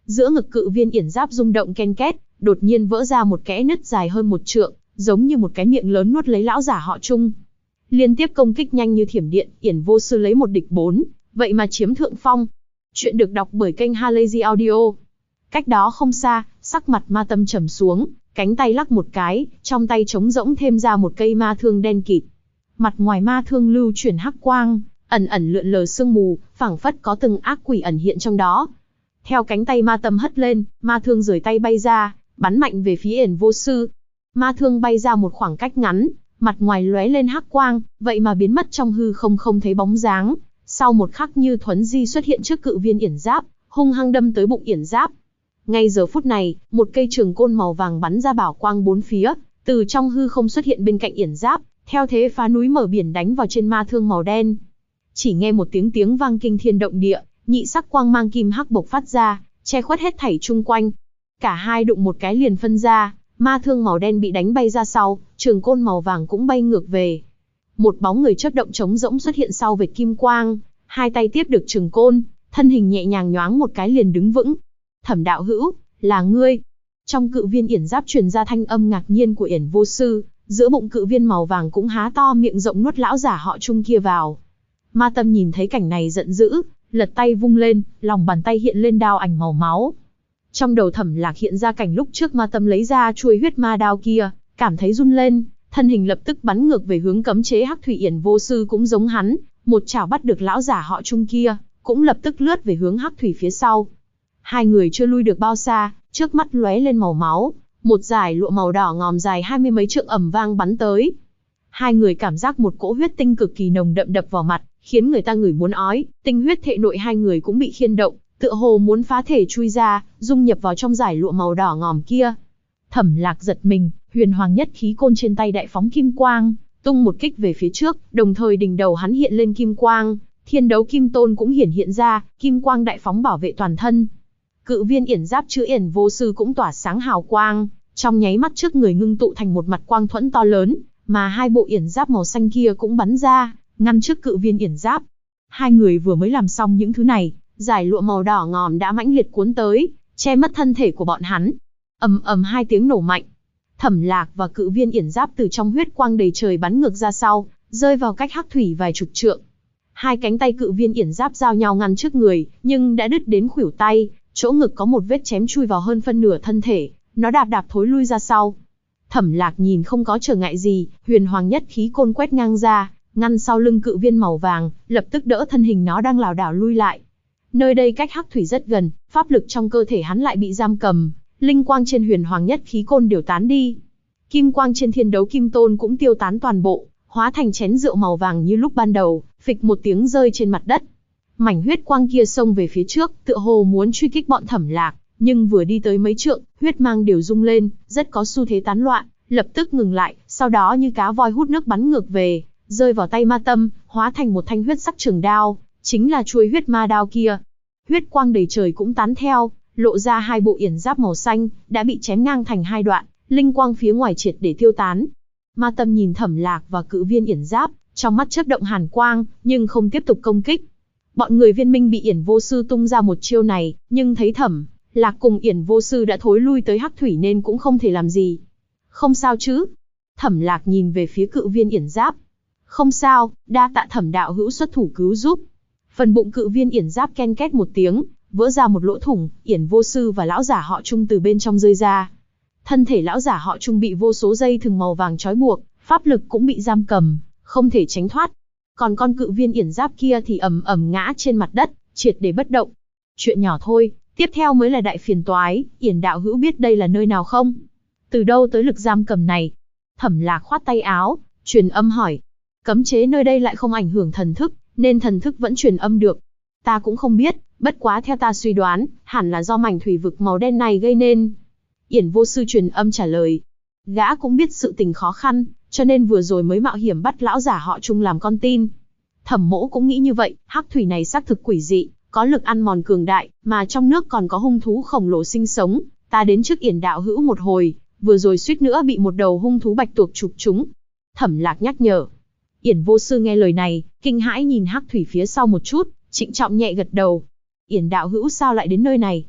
giữa ngực cự viên yển giáp rung động ken két, đột nhiên vỡ ra một kẽ nứt dài hơn 1 trượng, giống như một cái miệng lớn nuốt lấy lão giả họ Trung. Liên tiếp công kích nhanh như thiểm điện, Yển Vô Sư lấy 1 địch 4, vậy mà chiếm thượng phong. Chuyện được đọc bởi kênh Halazy Audio. Cách đó không xa, sắc mặt Ma Tâm trầm xuống, cánh tay lắc một cái, trong tay trống rỗng thêm ra một cây ma thương đen kịt. Mặt ngoài ma thương lưu chuyển hắc quang, ẩn ẩn lượn lờ sương mù, phảng phất có từng ác quỷ ẩn hiện trong đó. Theo cánh tay Ma Tâm hất lên, ma thương rời tay bay ra, bắn mạnh về phía Yển Vô Sư. Ma thương bay ra một khoảng cách ngắn, mặt ngoài lóe lên hắc quang, vậy mà biến mất trong hư không không thấy bóng dáng. Sau một khắc Như Thuấn Di xuất hiện trước cự viên yển giáp, hung hăng đâm tới bụng yển giáp. Ngay giờ phút này, một cây trường côn màu vàng bắn ra bảo quang 4 phía, từ trong hư không xuất hiện bên cạnh yển giáp, theo thế phá núi mở biển đánh vào trên ma thương màu đen. Chỉ nghe một tiếng vang kinh thiên động địa, nhị sắc quang mang kim hắc bộc phát ra, che khuất hết thảy chung quanh. Cả hai đụng một cái liền phân ra, ma thương màu đen bị đánh bay ra sau, trường côn màu vàng cũng bay ngược về. Một bóng người chớp động trống rỗng xuất hiện sau vệt kim quang, hai tay tiếp được trường côn, thân hình nhẹ nhàng nhoáng một cái liền đứng vững. Thẩm đạo hữu, là ngươi. Trong cự viên yển giáp truyền ra thanh âm ngạc nhiên của Yển Vô Sư, giữa bụng cự viên màu vàng cũng há to miệng rộng nuốt lão giả họ Trung kia vào. Ma Tâm nhìn thấy cảnh này giận dữ, lật tay vung lên, lòng bàn tay hiện lên đao ảnh màu máu. Trong đầu Thẩm Lạc hiện ra cảnh lúc trước Ma Tâm lấy ra chuôi huyết ma đao kia, cảm thấy run lên, thân hình lập tức bắn ngược về hướng cấm chế hắc thủy. Yển Vô Sư cũng giống hắn, một chảo bắt được lão giả họ Trung kia, cũng lập tức lướt về hướng hắc thủy phía sau. Hai người chưa lui được bao xa, trước mắt lóe lên màu máu, một dải lụa màu đỏ ngòm dài 20 mấy trượng ầm vang bắn tới. Hai người cảm giác một cỗ huyết tinh cực kỳ nồng đậm đập vào mặt, khiến người ta ngửi muốn ói. Tinh huyết thể nội hai người cũng bị khiên động, tựa hồ muốn phá thể chui ra, dung nhập vào trong dải lụa màu đỏ ngòm kia. Thẩm Lạc giật mình, huyền hoàng nhất khí côn trên tay đại phóng kim quang, tung một kích về phía trước, đồng thời đỉnh đầu hắn hiện lên kim quang, thiên đấu kim tôn cũng hiện ra, kim quang đại phóng bảo vệ toàn thân. Cự viên yển giáp chữ Yển Vô Sư cũng tỏa sáng hào quang, trong nháy mắt trước người ngưng tụ thành một mặt quang thuẫn to lớn, mà hai bộ yển giáp màu xanh kia cũng bắn ra, ngăn trước cự viên yển giáp. Hai người vừa mới làm xong những thứ này, dải lụa màu đỏ ngòm đã mãnh liệt cuốn tới, che mất thân thể của bọn hắn. Ầm ầm hai tiếng nổ mạnh. Thẩm Lạc và cự viên yển giáp từ trong huyết quang đầy trời bắn ngược ra sau, rơi vào cách hắc thủy vài chục trượng. Hai cánh tay cự viên yển giáp giao nhau ngăn trước người, nhưng đã đứt đến khuỷu tay, chỗ ngực có một vết chém chui vào hơn phân nửa thân thể, nó đạp thối lui ra sau. Thẩm Lạc nhìn không có trở ngại gì, huyền hoàng nhất khí côn quét ngang ra, ngăn sau lưng cự viên màu vàng, lập tức đỡ thân hình nó đang lảo đảo lui lại. Nơi đây cách hắc thủy rất gần, pháp lực trong cơ thể hắn lại bị giam cầm, linh quang trên huyền hoàng nhất khí côn đều tán đi. Kim quang trên thiên đấu kim tôn cũng tiêu tán toàn bộ, hóa thành chén rượu màu vàng như lúc ban đầu, phịch một tiếng rơi trên mặt đất. Mảnh huyết quang kia xông về phía trước, tựa hồ muốn truy kích bọn Thẩm Lạc, nhưng vừa đi tới mấy trượng, huyết mang đều rung lên, rất có xu thế tán loạn, lập tức ngừng lại, sau đó như cá voi hút nước bắn ngược về, rơi vào tay Ma Tâm, hóa thành một thanh huyết sắc trường đao, chính là chuôi huyết ma đao kia. Huyết quang đầy trời cũng tán theo, lộ ra hai bộ yển giáp màu xanh, đã bị chém ngang thành hai đoạn, linh quang phía ngoài triệt để tiêu tán. Ma Tâm nhìn Thẩm Lạc và cự viên yển giáp, trong mắt chớp động hàn quang, nhưng không tiếp tục công kích. Bọn người Viên Minh bị Yển Vô Sư tung ra một chiêu này, nhưng thấy Thẩm Lạc cùng Yển Vô Sư đã thối lui tới hắc thủy nên cũng không thể làm gì. Không sao chứ? Thẩm Lạc nhìn về phía cự viên yển giáp. Không sao, đa tạ Thẩm đạo hữu xuất thủ cứu giúp. Phần bụng cự viên yển giáp ken két một tiếng, vỡ ra một lỗ thủng, Yển Vô Sư và lão giả họ Trung từ bên trong rơi ra. Thân thể lão giả họ Trung bị vô số dây thừng màu vàng trói buộc, pháp lực cũng bị giam cầm, không thể tránh thoát. Còn con cự viên yển giáp kia thì ầm ầm ngã trên mặt đất, triệt để bất động. Chuyện nhỏ thôi, tiếp theo mới là đại phiền toái. Yển đạo hữu biết đây là nơi nào không? Từ đâu tới lực giam cầm này? Thẩm Lạc khoát tay áo, truyền âm hỏi. Cấm chế nơi đây lại không ảnh hưởng thần thức, nên thần thức vẫn truyền âm được. Ta cũng không biết, bất quá theo ta suy đoán, hẳn là do mảnh thủy vực màu đen này gây nên. Yển Vô Sư truyền âm trả lời. Gã cũng biết sự tình khó khăn, cho nên vừa rồi mới mạo hiểm bắt lão giả họ Trung làm con tin. Thẩm Mỗ cũng nghĩ như vậy, hắc thủy này xác thực quỷ dị, có lực ăn mòn cường đại, mà trong nước còn có hung thú khổng lồ sinh sống. Ta đến trước Yển đạo hữu một hồi, vừa rồi suýt nữa bị một đầu hung thú bạch tuộc chụp trúng. Thẩm Lạc nhắc nhở. Yển Vô Sư nghe lời này, kinh hãi nhìn hắc thủy phía sau một chút, trịnh trọng nhẹ gật đầu. Yển đạo hữu sao lại đến nơi này?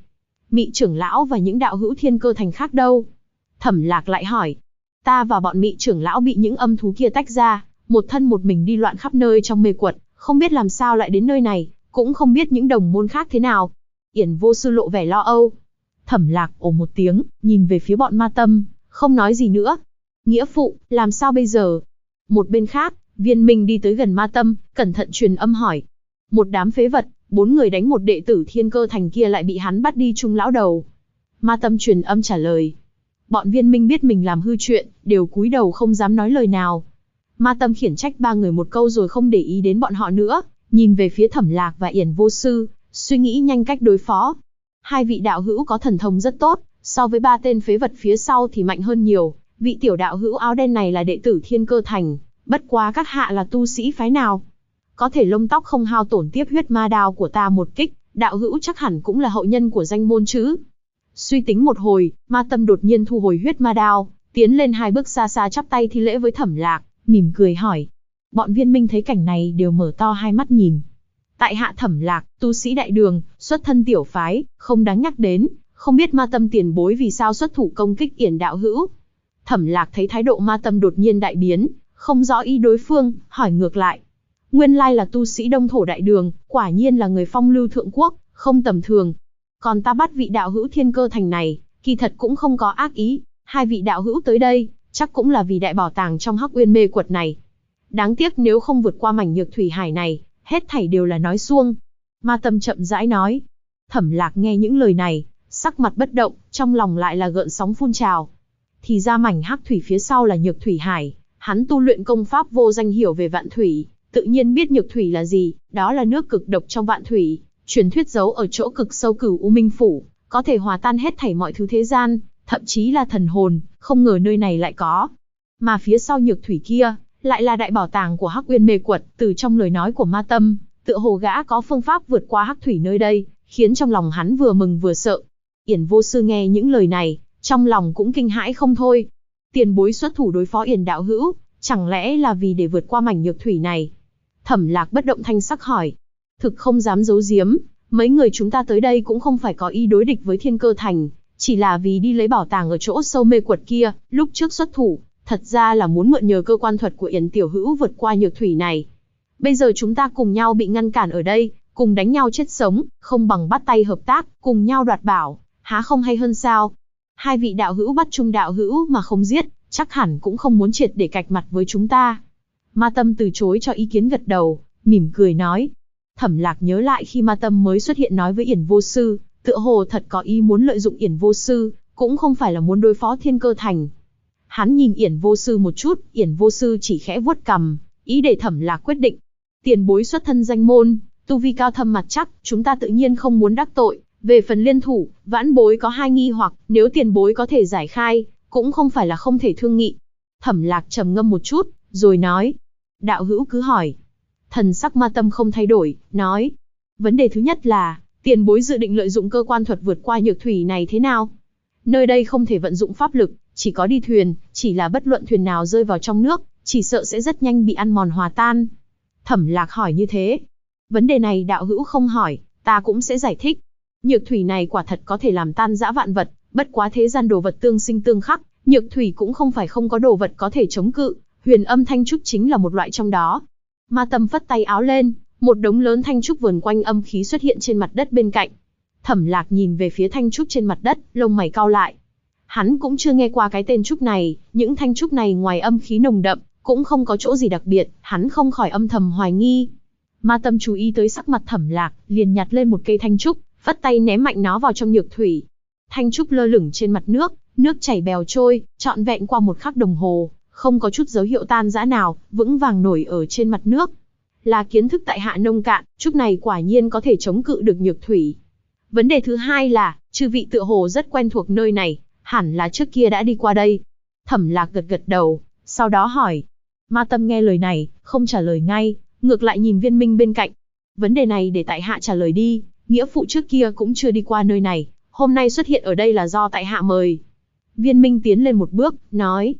Mị trưởng lão và những đạo hữu Thiên Cơ Thành khác đâu? Thẩm Lạc lại hỏi. Ta và bọn Mị trưởng lão bị những âm thú kia tách ra, một thân một mình đi loạn khắp nơi trong mê quật, không biết làm sao lại đến nơi này, cũng không biết những đồng môn khác thế nào. Yển Vô Sư lộ vẻ lo âu. Thẩm Lạc ồ một tiếng, nhìn về phía bọn Ma Tâm, không nói gì nữa. Nghĩa phụ, làm sao bây giờ? Một bên khác, Viên Minh đi tới gần Ma Tâm, cẩn thận truyền âm hỏi. Một đám phế vật, 4 người đánh một đệ tử Thiên Cơ Thành kia lại bị hắn bắt đi chung lão đầu. Ma Tâm truyền âm trả lời. Bọn Viên Minh biết mình làm hư chuyện, đều cúi đầu không dám nói lời nào. Ma Tâm khiển trách 3 người một câu rồi không để ý đến bọn họ nữa, nhìn về phía Thẩm Lạc và Yển Vô Sư, suy nghĩ nhanh cách đối phó. Hai vị đạo hữu có thần thông rất tốt, so với 3 tên phế vật phía sau thì mạnh hơn nhiều. Vị tiểu đạo hữu áo đen này là đệ tử Thiên Cơ Thành, bất quá các hạ là tu sĩ phái nào? Có thể lông tóc không hao tổn tiếp huyết ma đao của ta một kích, đạo hữu chắc hẳn cũng là hậu nhân của danh môn chứ? Suy tính một hồi, Ma Tâm đột nhiên thu hồi huyết ma đao, tiến lên 2 bước xa xa chắp tay thi lễ với Thẩm Lạc, mỉm cười hỏi. Bọn Viên Minh thấy cảnh này đều mở to hai mắt nhìn. Tại hạ Thẩm Lạc, tu sĩ đại đường, xuất thân tiểu phái, không đáng nhắc đến, không biết Ma Tâm tiền bối vì sao xuất thủ công kích Yển đạo hữu. Thẩm Lạc thấy thái độ Ma Tâm đột nhiên đại biến, không rõ ý đối phương, hỏi ngược lại. Nguyên lai là tu sĩ Đông Thổ đại đường, quả nhiên là người phong lưu thượng quốc, không tầm thường. Còn ta bắt vị đạo hữu Thiên Cơ Thành này, kỳ thật cũng không có ác ý. Hai vị đạo hữu tới đây, chắc cũng là vì đại bảo tàng trong Hắc Uyên Mê Quật này. Đáng tiếc nếu không vượt qua mảnh nhược thủy hải này, hết thảy đều là nói suông. Ma Tâm chậm rãi nói. Thẩm Lạc nghe những lời này, sắc mặt bất động, trong lòng lại là gợn sóng phun trào. Thì ra mảnh hắc thủy phía sau là nhược thủy hải, hắn tu luyện công pháp vô danh hiểu về vạn thủy, tự nhiên biết nhược thủy là gì, đó là nước cực độc trong vạn thủy, truyền thuyết giấu ở chỗ cực sâu Cửu U Minh Phủ, có thể hòa tan hết thảy mọi thứ thế gian, thậm chí là thần hồn, không ngờ nơi này lại có. Mà phía sau nhược thủy kia, lại là đại bảo tàng của Hắc Uyên Mê Quật, từ trong lời nói của Ma Tâm, tựa hồ gã có phương pháp vượt qua hắc thủy nơi đây, khiến trong lòng hắn vừa mừng vừa sợ. Yển Vô Sư nghe những lời này, trong lòng cũng kinh hãi không thôi. Tiền bối xuất thủ đối phó Yển đạo hữu, chẳng lẽ là vì để vượt qua mảnh nhược thủy này? Thẩm Lạc bất động thanh sắc hỏi. Thực không dám giấu giếm, mấy người chúng ta tới đây cũng không phải có ý đối địch với Thiên Cơ Thành, chỉ là vì đi lấy bảo tàng ở chỗ sâu mê quật kia, lúc trước xuất thủ, thật ra là muốn mượn nhờ cơ quan thuật của Yển tiểu hữu vượt qua nhược thủy này. Bây giờ chúng ta cùng nhau bị ngăn cản ở đây, cùng đánh nhau chết sống, không bằng bắt tay hợp tác, cùng nhau đoạt bảo, há không hay hơn sao? Hai vị đạo hữu bắt chung đạo hữu mà không giết, chắc hẳn cũng không muốn triệt để cạch mặt với chúng ta. Ma Tâm từ chối cho ý kiến gật đầu, mỉm cười nói. Thẩm Lạc nhớ lại khi Ma Tâm mới xuất hiện nói với Yển Vô Sư, tựa hồ thật có ý muốn lợi dụng Yển Vô Sư, cũng không phải là muốn đối phó Thiên Cơ Thành. Hắn nhìn Yển Vô Sư một chút, Yển Vô Sư chỉ khẽ vuốt cằm, ý để Thẩm Lạc quyết định. Tiền bối xuất thân danh môn, tu vi cao thâm mặt chắc, chúng ta tự nhiên không muốn đắc tội. Về phần liên thủ, vãn bối có 2 nghi hoặc, nếu tiền bối có thể giải khai, cũng không phải là không thể thương nghị. Thẩm Lạc trầm ngâm một chút, rồi nói. Đạo hữu cứ hỏi. Thần sắc Ma Tâm không thay đổi, nói. Vấn đề thứ nhất là, tiền bối dự định lợi dụng cơ quan thuật vượt qua nhược thủy này thế nào? Nơi đây không thể vận dụng pháp lực, chỉ có đi thuyền, chỉ là bất luận thuyền nào rơi vào trong nước, chỉ sợ sẽ rất nhanh bị ăn mòn hòa tan. Thẩm Lạc hỏi như thế. Vấn đề này đạo hữu không hỏi, ta cũng sẽ giải thích. Nhược thủy này quả thật có thể làm tan rã vạn vật, bất quá thế gian đồ vật tương sinh tương khắc, nhược thủy cũng không phải không có đồ vật có thể chống cự, huyền âm thanh trúc chính là một loại trong đó. Ma Tâm phất tay áo lên, một đống lớn thanh trúc vờn quanh âm khí xuất hiện trên mặt đất bên cạnh. Thẩm Lạc nhìn về phía thanh trúc trên mặt đất, lông mày cau lại. Hắn cũng chưa nghe qua cái tên trúc này, những thanh trúc này ngoài âm khí nồng đậm, cũng không có chỗ gì đặc biệt, hắn không khỏi âm thầm hoài nghi. Ma Tâm chú ý tới sắc mặt Thẩm Lạc, liền nhặt lên một cây thanh trúc, phất tay ném mạnh nó vào trong nhược thủy. Thanh trúc lơ lửng trên mặt nước, nước chảy bèo trôi, trọn vẹn qua 1 khắc đồng hồ, không có chút dấu hiệu tan rã nào, vững vàng nổi ở trên mặt nước. Là kiến thức tại hạ nông cạn, trúc này quả nhiên có thể chống cự được nhược thủy. Vấn đề thứ hai là, chư vị tựa hồ rất quen thuộc nơi này, hẳn là trước kia đã đi qua đây. Thẩm Lạc gật gật đầu, sau đó hỏi. Ma Tâm nghe lời này, không trả lời ngay, ngược lại nhìn Viên Minh bên cạnh. Vấn đề này để tại hạ trả lời đi, nghĩa phụ trước kia cũng chưa đi qua nơi này, hôm nay xuất hiện ở đây là do tại hạ mời. Viên Minh tiến lên một bước, nói.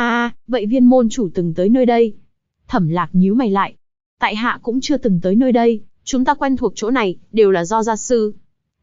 Vậy Viên môn chủ từng tới nơi đây? Thẩm Lạc nhíu mày lại. Tại hạ cũng chưa từng tới nơi đây, chúng ta quen thuộc chỗ này, đều là do gia sư.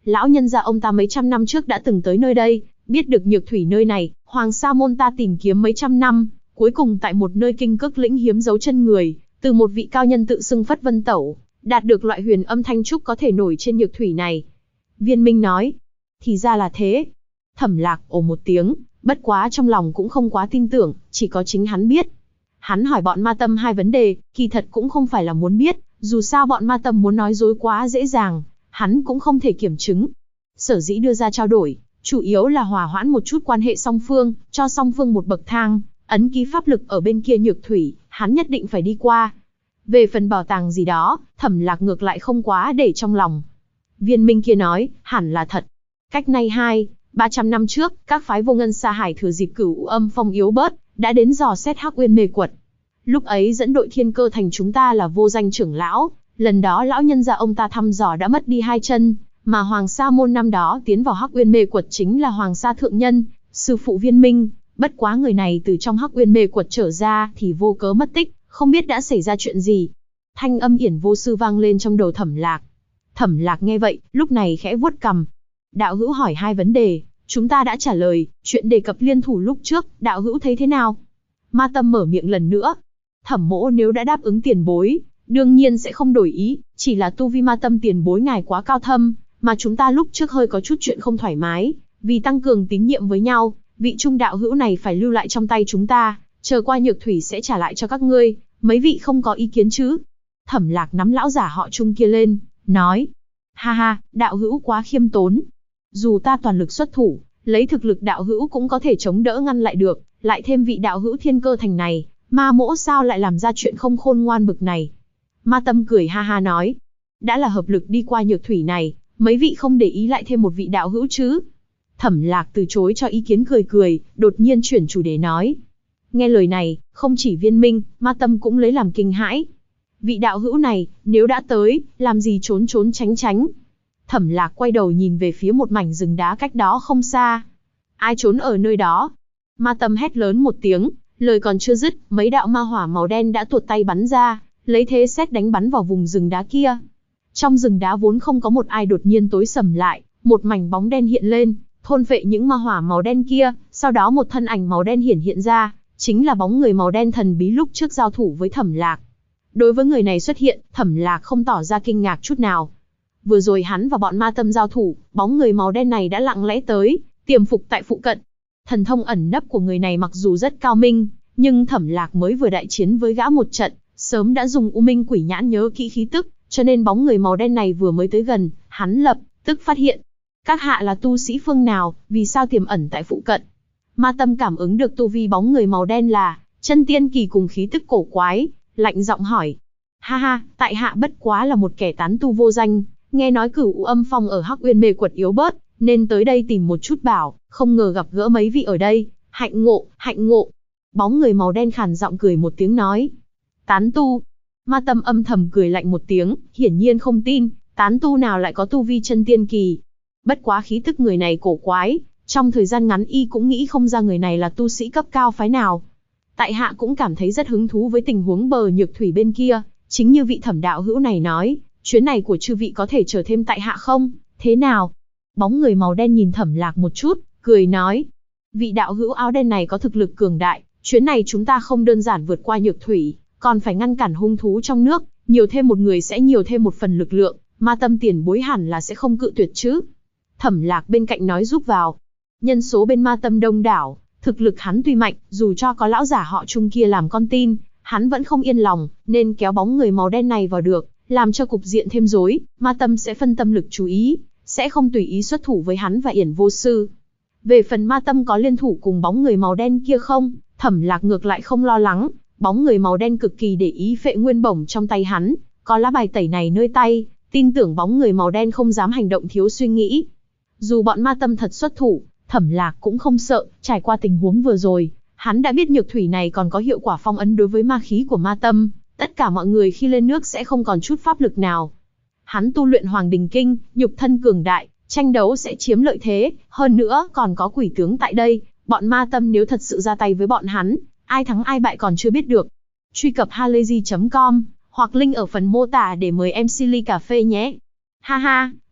Lão nhân gia ông ta mấy trăm năm trước đã từng tới nơi đây, biết được nhược thủy nơi này, Hoàng Sa môn ta tìm kiếm mấy trăm năm, cuối cùng tại một nơi kinh cước lĩnh hiếm dấu chân người, từ một vị cao nhân tự xưng Phất Vân Tẩu, đạt được loại huyền âm thanh trúc có thể nổi trên nhược thủy này. Viên Minh nói, thì ra là thế. Thẩm Lạc ồ một tiếng, bất quá trong lòng cũng không quá tin tưởng, chỉ có chính hắn biết. Hắn hỏi bọn Ma Tâm hai vấn đề, kỳ thật cũng không phải là muốn biết, dù sao bọn Ma Tâm muốn nói dối quá dễ dàng, hắn cũng không thể kiểm chứng. Sở dĩ đưa ra trao đổi, chủ yếu là hòa hoãn một chút quan hệ song phương, cho song phương một bậc thang, ấn ký pháp lực ở bên kia nhược thủy, hắn nhất định phải đi qua. Về phần bảo tàng gì đó, Thẩm Lạc ngược lại không quá để trong lòng. Viên Minh kia nói, hẳn là thật. Cách nay 300 năm trước, các phái Vô Ngân Sa Hải thừa dịp Cửu Âm Phong yếu bớt, đã đến dò xét Hắc Uyên Mê Quật. Lúc ấy dẫn đội Thiên Cơ Thành chúng ta là Vô Danh trưởng lão, lần đó lão nhân gia ông ta thăm dò đã mất đi 2 chân, mà Hoàng Sa môn năm đó tiến vào Hắc Uyên Mê Quật chính là Hoàng Sa thượng nhân, sư phụ Viên Minh, bất quá người này từ trong Hắc Uyên Mê Quật trở ra thì vô cớ mất tích, không biết đã xảy ra chuyện gì. Thanh âm yển vô sư vang lên trong đầu Thẩm Lạc. Thẩm Lạc nghe vậy, lúc này khẽ vuốt cằm. Đạo hữu hỏi 2 vấn đề, chúng ta đã trả lời, chuyện đề cập liên thủ lúc trước, đạo hữu thấy thế nào? Ma Tâm mở miệng lần nữa. Thẩm mỗ nếu đã đáp ứng tiền bối, đương nhiên sẽ không đổi ý, chỉ là tu vi Ma Tâm tiền bối ngài quá cao thâm, mà chúng ta lúc trước hơi có chút chuyện không thoải mái, vì tăng cường tín nhiệm với nhau, vị trung đạo hữu này phải lưu lại trong tay chúng ta, chờ qua nhược thủy sẽ trả lại cho các ngươi, mấy vị không có ý kiến chứ? Thẩm Lạc nắm lão giả họ Trung kia lên, nói, ha ha, đạo hữu quá khiêm tốn. Dù ta toàn lực xuất thủ, lấy thực lực đạo hữu cũng có thể chống đỡ ngăn lại được, lại thêm vị đạo hữu Thiên Cơ Thành này, ma mỗ sao lại làm ra chuyện không khôn ngoan bực này. Ma Tâm cười ha ha nói, đã là hợp lực đi qua nhược thủy này, mấy vị không để ý lại thêm một vị đạo hữu chứ? Thẩm Lạc từ chối cho ý kiến cười cười, đột nhiên chuyển chủ đề nói. Nghe lời này, không chỉ Viên Minh, Ma Tâm cũng lấy làm kinh hãi. Vị đạo hữu này, nếu đã tới, làm gì trốn trốn tránh tránh? Thẩm Lạc quay đầu nhìn về phía một mảnh rừng đá cách đó không xa. Ai trốn ở nơi đó? Ma Tâm hét lớn một tiếng, lời còn chưa dứt, mấy đạo ma hỏa màu đen đã tuột tay bắn ra, lấy thế sét đánh bắn vào vùng rừng đá kia. Trong rừng đá vốn không có một ai, đột nhiên tối sầm lại, một mảnh bóng đen hiện lên, thôn phệ những ma hỏa màu đen kia, sau đó một thân ảnh màu đen hiện ra, chính là bóng người màu đen thần bí lúc trước giao thủ với Thẩm Lạc. Đối với người này xuất hiện, Thẩm Lạc không tỏ ra kinh ngạc chút nào. Vừa rồi hắn và bọn Ma Tâm giao thủ, bóng người màu đen này đã lặng lẽ tới, tiềm phục tại phụ cận. Thần thông ẩn nấp của người này mặc dù rất cao minh, nhưng Thẩm Lạc mới vừa đại chiến với gã một trận, sớm đã dùng U Minh Quỷ Nhãn nhớ kỹ khí tức, cho nên bóng người màu đen này vừa mới tới gần, hắn lập tức phát hiện. Các hạ là tu sĩ phương nào, vì sao tiềm ẩn tại phụ cận? Ma Tâm cảm ứng được tu vi bóng người màu đen là chân tiên kỳ cùng khí tức cổ quái, lạnh giọng hỏi. Ha ha, tại hạ bất quá là một kẻ tán tu vô danh, nghe nói Cửu Âm Phong ở Hắc Uyên Mê Quật yếu bớt, nên tới đây tìm một chút bảo, không ngờ gặp gỡ mấy vị ở đây, hạnh ngộ, hạnh ngộ. Bóng người màu đen khàn giọng cười một tiếng nói. Tán tu. Ma Tâm âm thầm cười lạnh một tiếng, hiển nhiên không tin, tán tu nào lại có tu vi chân tiên kỳ. Bất quá khí tức người này cổ quái, trong thời gian ngắn y cũng nghĩ không ra người này là tu sĩ cấp cao phái nào. Tại hạ cũng cảm thấy rất hứng thú với tình huống bờ nhược thủy bên kia, chính như vị Thẩm đạo hữu này nói, chuyến này của chư vị có thể chờ thêm tại hạ không? Thế nào? Bóng người màu đen nhìn Thẩm Lạc một chút, cười nói. Vị đạo hữu áo đen này có thực lực cường đại, chuyến này chúng ta không đơn giản vượt qua nhược thủy, còn phải ngăn cản hung thú trong nước, nhiều thêm một người sẽ nhiều thêm một phần lực lượng, Ma Tâm tiền bối hẳn là sẽ không cự tuyệt chứ? Thẩm Lạc bên cạnh nói giúp vào. Nhân số bên Ma Tâm đông đảo, thực lực hắn tuy mạnh, dù cho có lão giả họ Trung kia làm con tin, hắn vẫn không yên lòng, nên kéo bóng người màu đen này vào được, làm cho cục diện thêm rối, Ma Tâm sẽ phân tâm lực chú ý, sẽ không tùy ý xuất thủ với hắn và Yển vô sư. Về phần Ma Tâm có liên thủ cùng bóng người màu đen kia không, Thẩm Lạc ngược lại không lo lắng, bóng người màu đen cực kỳ để ý Phệ Nguyên Bổng trong tay hắn, có lá bài tẩy này nơi tay, tin tưởng bóng người màu đen không dám hành động thiếu suy nghĩ. Dù bọn Ma Tâm thật xuất thủ, Thẩm Lạc cũng không sợ, trải qua tình huống vừa rồi, hắn đã biết nhược thủy này còn có hiệu quả phong ấn đối với ma khí của Ma Tâm, tất cả mọi người khi lên nước sẽ không còn chút pháp lực nào. Hắn tu luyện Hoàng Đình Kinh, nhục thân cường đại, tranh đấu sẽ chiếm lợi thế, hơn nữa còn có quỷ tướng tại đây, bọn Ma Tâm nếu thật sự ra tay với bọn hắn, ai thắng ai bại còn chưa biết được. Truy cập halayzi.com hoặc link ở phần mô tả để mời em Silly Cà Phê nhé. Ha ha,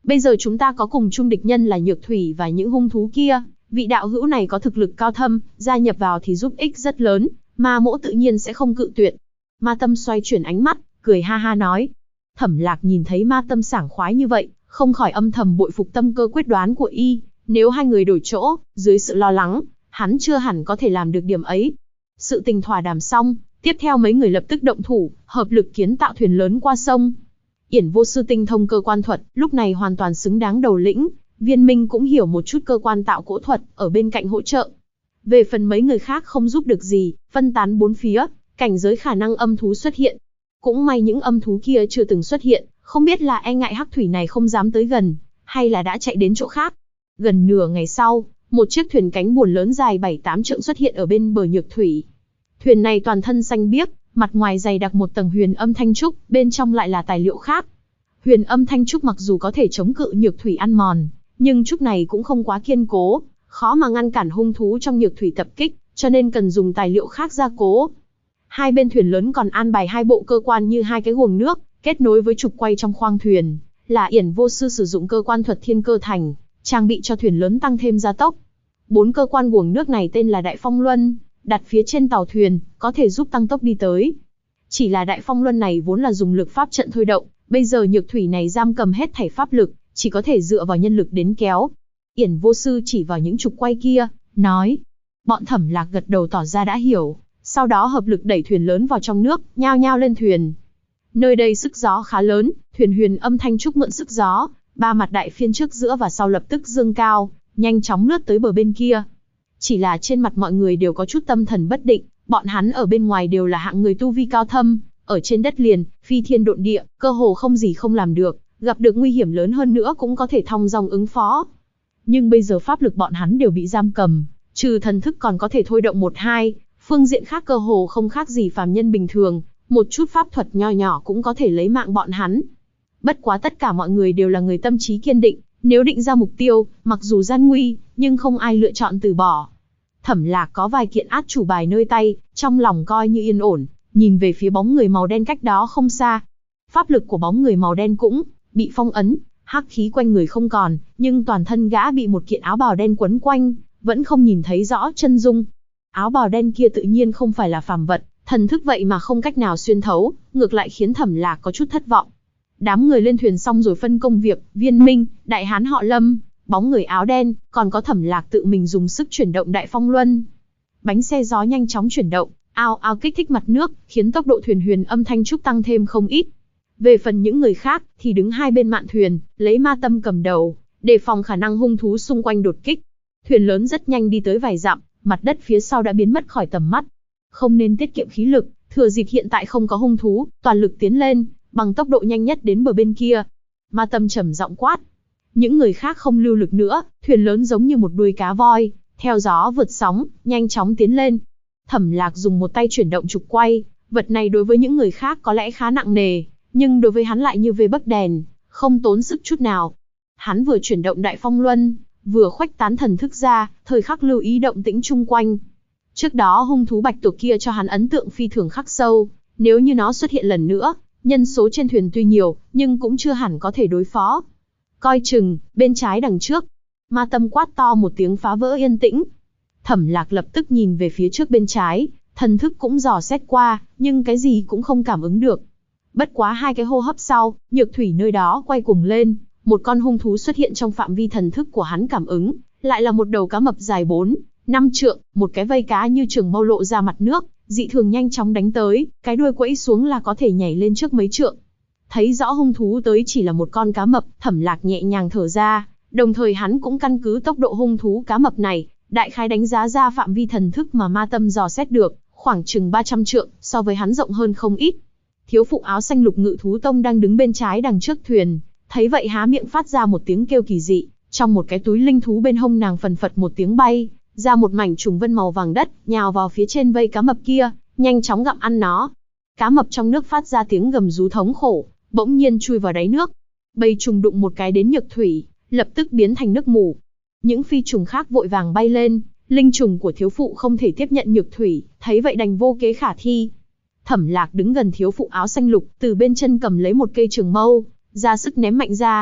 Bây giờ chúng ta có cùng chung địch nhân là Nhược Thủy và những hung thú kia, vị đạo hữu này có thực lực cao thâm, gia nhập vào thì giúp ích rất lớn, Ma Mỗ tự nhiên sẽ không cự tuyệt. Ma Tâm xoay chuyển ánh mắt, cười ha ha nói. Thẩm Lạc nhìn thấy Ma Tâm sảng khoái như vậy, không khỏi âm thầm bội phục tâm cơ quyết đoán của y, nếu hai người đổi chỗ, dưới sự lo lắng, hắn chưa hẳn có thể làm được điểm ấy. Sự tình thỏa đàm xong, tiếp theo mấy người lập tức động thủ, hợp lực kiến tạo thuyền lớn qua sông. Yển Vô Sư tinh thông cơ quan thuật, lúc này hoàn toàn xứng đáng đầu lĩnh, Viên Minh cũng hiểu một chút cơ quan tạo cỗ thuật, ở bên cạnh hỗ trợ. Về phần mấy người khác không giúp được gì, phân tán bốn phía, cảnh giới khả năng âm thú xuất hiện. Cũng may những âm thú kia chưa từng xuất hiện, không biết là e ngại hắc thủy này không dám tới gần, hay là đã chạy đến chỗ khác. Gần nửa ngày sau, một chiếc thuyền cánh buồm lớn dài 7-8 trượng xuất hiện ở bên bờ Nhược Thủy. Thuyền này toàn thân xanh biếc, mặt ngoài dày đặc một tầng huyền âm thanh trúc, bên trong lại là tài liệu khác. Huyền âm thanh trúc mặc dù có thể chống cự Nhược Thủy ăn mòn, nhưng trúc này cũng không quá kiên cố, khó mà ngăn cản hung thú trong Nhược Thủy tập kích, cho nên cần dùng tài liệu khác gia cố. Hai bên thuyền lớn còn an bài hai bộ cơ quan như hai cái guồng nước, kết nối với trục quay trong khoang thuyền, là Yển Vô Sư sử dụng cơ quan thuật Thiên Cơ Thành, trang bị cho thuyền lớn tăng thêm gia tốc. 4 cơ quan guồng nước này tên là Đại Phong Luân, đặt phía trên tàu thuyền, có thể giúp tăng tốc đi tới. Chỉ là Đại Phong Luân này vốn là dùng lực pháp trận thôi động, bây giờ Nhược Thủy này giam cầm hết thảy pháp lực, chỉ có thể dựa vào nhân lực đến kéo. Yển Vô Sư chỉ vào những trục quay kia, nói. Bọn Thẩm Lạc gật đầu tỏ ra đã hiểu, sau đó hợp lực đẩy thuyền lớn vào trong nước, nhao nhao lên thuyền. Nơi đây sức gió khá lớn, thuyền huyền âm thanh trúc mượn sức gió, ba mặt đại phiên trước giữa và sau lập tức dương cao, nhanh chóng lướt tới bờ bên kia. Chỉ là trên mặt mọi người đều có chút tâm thần bất định, bọn hắn ở bên ngoài đều là hạng người tu vi cao thâm, ở trên đất liền, phi thiên độn địa, cơ hồ không gì không làm được, gặp được nguy hiểm lớn hơn nữa cũng có thể thong dong ứng phó. Nhưng bây giờ pháp lực bọn hắn đều bị giam cầm, trừ thần thức còn có thể thôi động 1-2, phương diện khác cơ hồ không khác gì phàm nhân bình thường, một chút pháp thuật nho nhỏ cũng có thể lấy mạng bọn hắn. Bất quá tất cả mọi người đều là người tâm trí kiên định, nếu định ra mục tiêu, mặc dù gian nguy, nhưng không ai lựa chọn từ bỏ. Thẩm Lạc có vài kiện át chủ bài nơi tay, trong lòng coi như yên ổn, nhìn về phía bóng người màu đen cách đó không xa. Pháp lực của bóng người màu đen cũng bị phong ấn, hắc khí quanh người không còn, nhưng toàn thân gã bị một kiện áo bào đen quấn quanh, vẫn không nhìn thấy rõ chân dung. Áo bào đen kia tự nhiên không phải là phàm vật, thần thức vậy mà không cách nào xuyên thấu, ngược lại khiến Thẩm Lạc có chút thất vọng. Đám người lên thuyền xong rồi phân công việc, Viên Minh, đại hán họ Lâm, bóng người áo đen, còn có Thẩm Lạc tự mình dùng sức chuyển động Đại Phong Luân. Bánh xe gió nhanh chóng chuyển động, ao ao kích thích mặt nước, khiến tốc độ thuyền huyền âm thanh trúc tăng thêm không ít. Về phần những người khác, thì đứng hai bên mạn thuyền, lấy Ma Tâm cầm đầu, đề phòng khả năng hung thú xung quanh đột kích. Thuyền lớn rất nhanh đi tới vài dặm, mặt đất phía sau đã biến mất khỏi tầm mắt. Không nên tiết kiệm khí lực, thừa dịp hiện tại không có hung thú, toàn lực tiến lên, bằng tốc độ nhanh nhất đến bờ bên kia. Ma Tâm trầm giọng quát. Những người khác không lưu lực nữa, thuyền lớn giống như một đuôi cá voi, theo gió vượt sóng, nhanh chóng tiến lên. Thẩm Lạc dùng một tay chuyển động trục quay, vật này đối với những người khác có lẽ khá nặng nề, nhưng đối với hắn lại như vê bấc đèn, không tốn sức chút nào. Hắn vừa chuyển động Đại Phong Luân, vừa khuếch tán thần thức ra, thời khắc lưu ý động tĩnh chung quanh. Trước đó hung thú bạch tuộc kia cho hắn ấn tượng phi thường khắc sâu, nếu như nó xuất hiện lần nữa, nhân số trên thuyền tuy nhiều, nhưng cũng chưa hẳn có thể đối phó. Coi chừng, bên trái đằng trước. Ma Tâm quát to một tiếng phá vỡ yên tĩnh. Thẩm Lạc lập tức nhìn về phía trước bên trái, thần thức cũng dò xét qua, nhưng cái gì cũng không cảm ứng được. Bất quá 2 cái hô hấp sau, Nhược Thủy nơi đó quay cuồng lên, một con hung thú xuất hiện trong phạm vi thần thức của hắn cảm ứng, lại là một đầu cá mập dài 4-5 trượng, một cái vây cá như trường mâu lộ ra mặt nước, dị thường nhanh chóng đánh tới, cái đuôi quẫy xuống là có thể nhảy lên trước mấy trượng. Thấy rõ hung thú tới chỉ là một con cá mập, Thẩm Lạc nhẹ nhàng thở ra, đồng thời hắn cũng căn cứ tốc độ hung thú cá mập này, đại khái đánh giá ra phạm vi thần thức mà Ma Tâm dò xét được, khoảng chừng 300 trượng, so với hắn rộng hơn không ít. Thiếu phụ áo xanh Lục Ngự Thú Tông đang đứng bên trái đằng trước thuyền, thấy vậy há miệng phát ra một tiếng kêu kỳ dị, trong một cái túi linh thú bên hông nàng phần phật một tiếng bay ra một mảnh trùng vân màu vàng đất, nhào vào phía trên vây cá mập kia, nhanh chóng gặm ăn nó. Cá mập trong nước phát ra tiếng gầm rú thống khổ, bỗng nhiên chui vào đáy nước. Bầy trùng đụng một cái đến Nhược Thủy, lập tức biến thành nước mù. Những phi trùng khác vội vàng bay lên, linh trùng của thiếu phụ không thể tiếp nhận Nhược Thủy, thấy vậy đành vô kế khả thi. Thẩm Lạc đứng gần thiếu phụ áo xanh lục, từ bên chân cầm lấy một cây trường mâu, ra sức ném mạnh ra.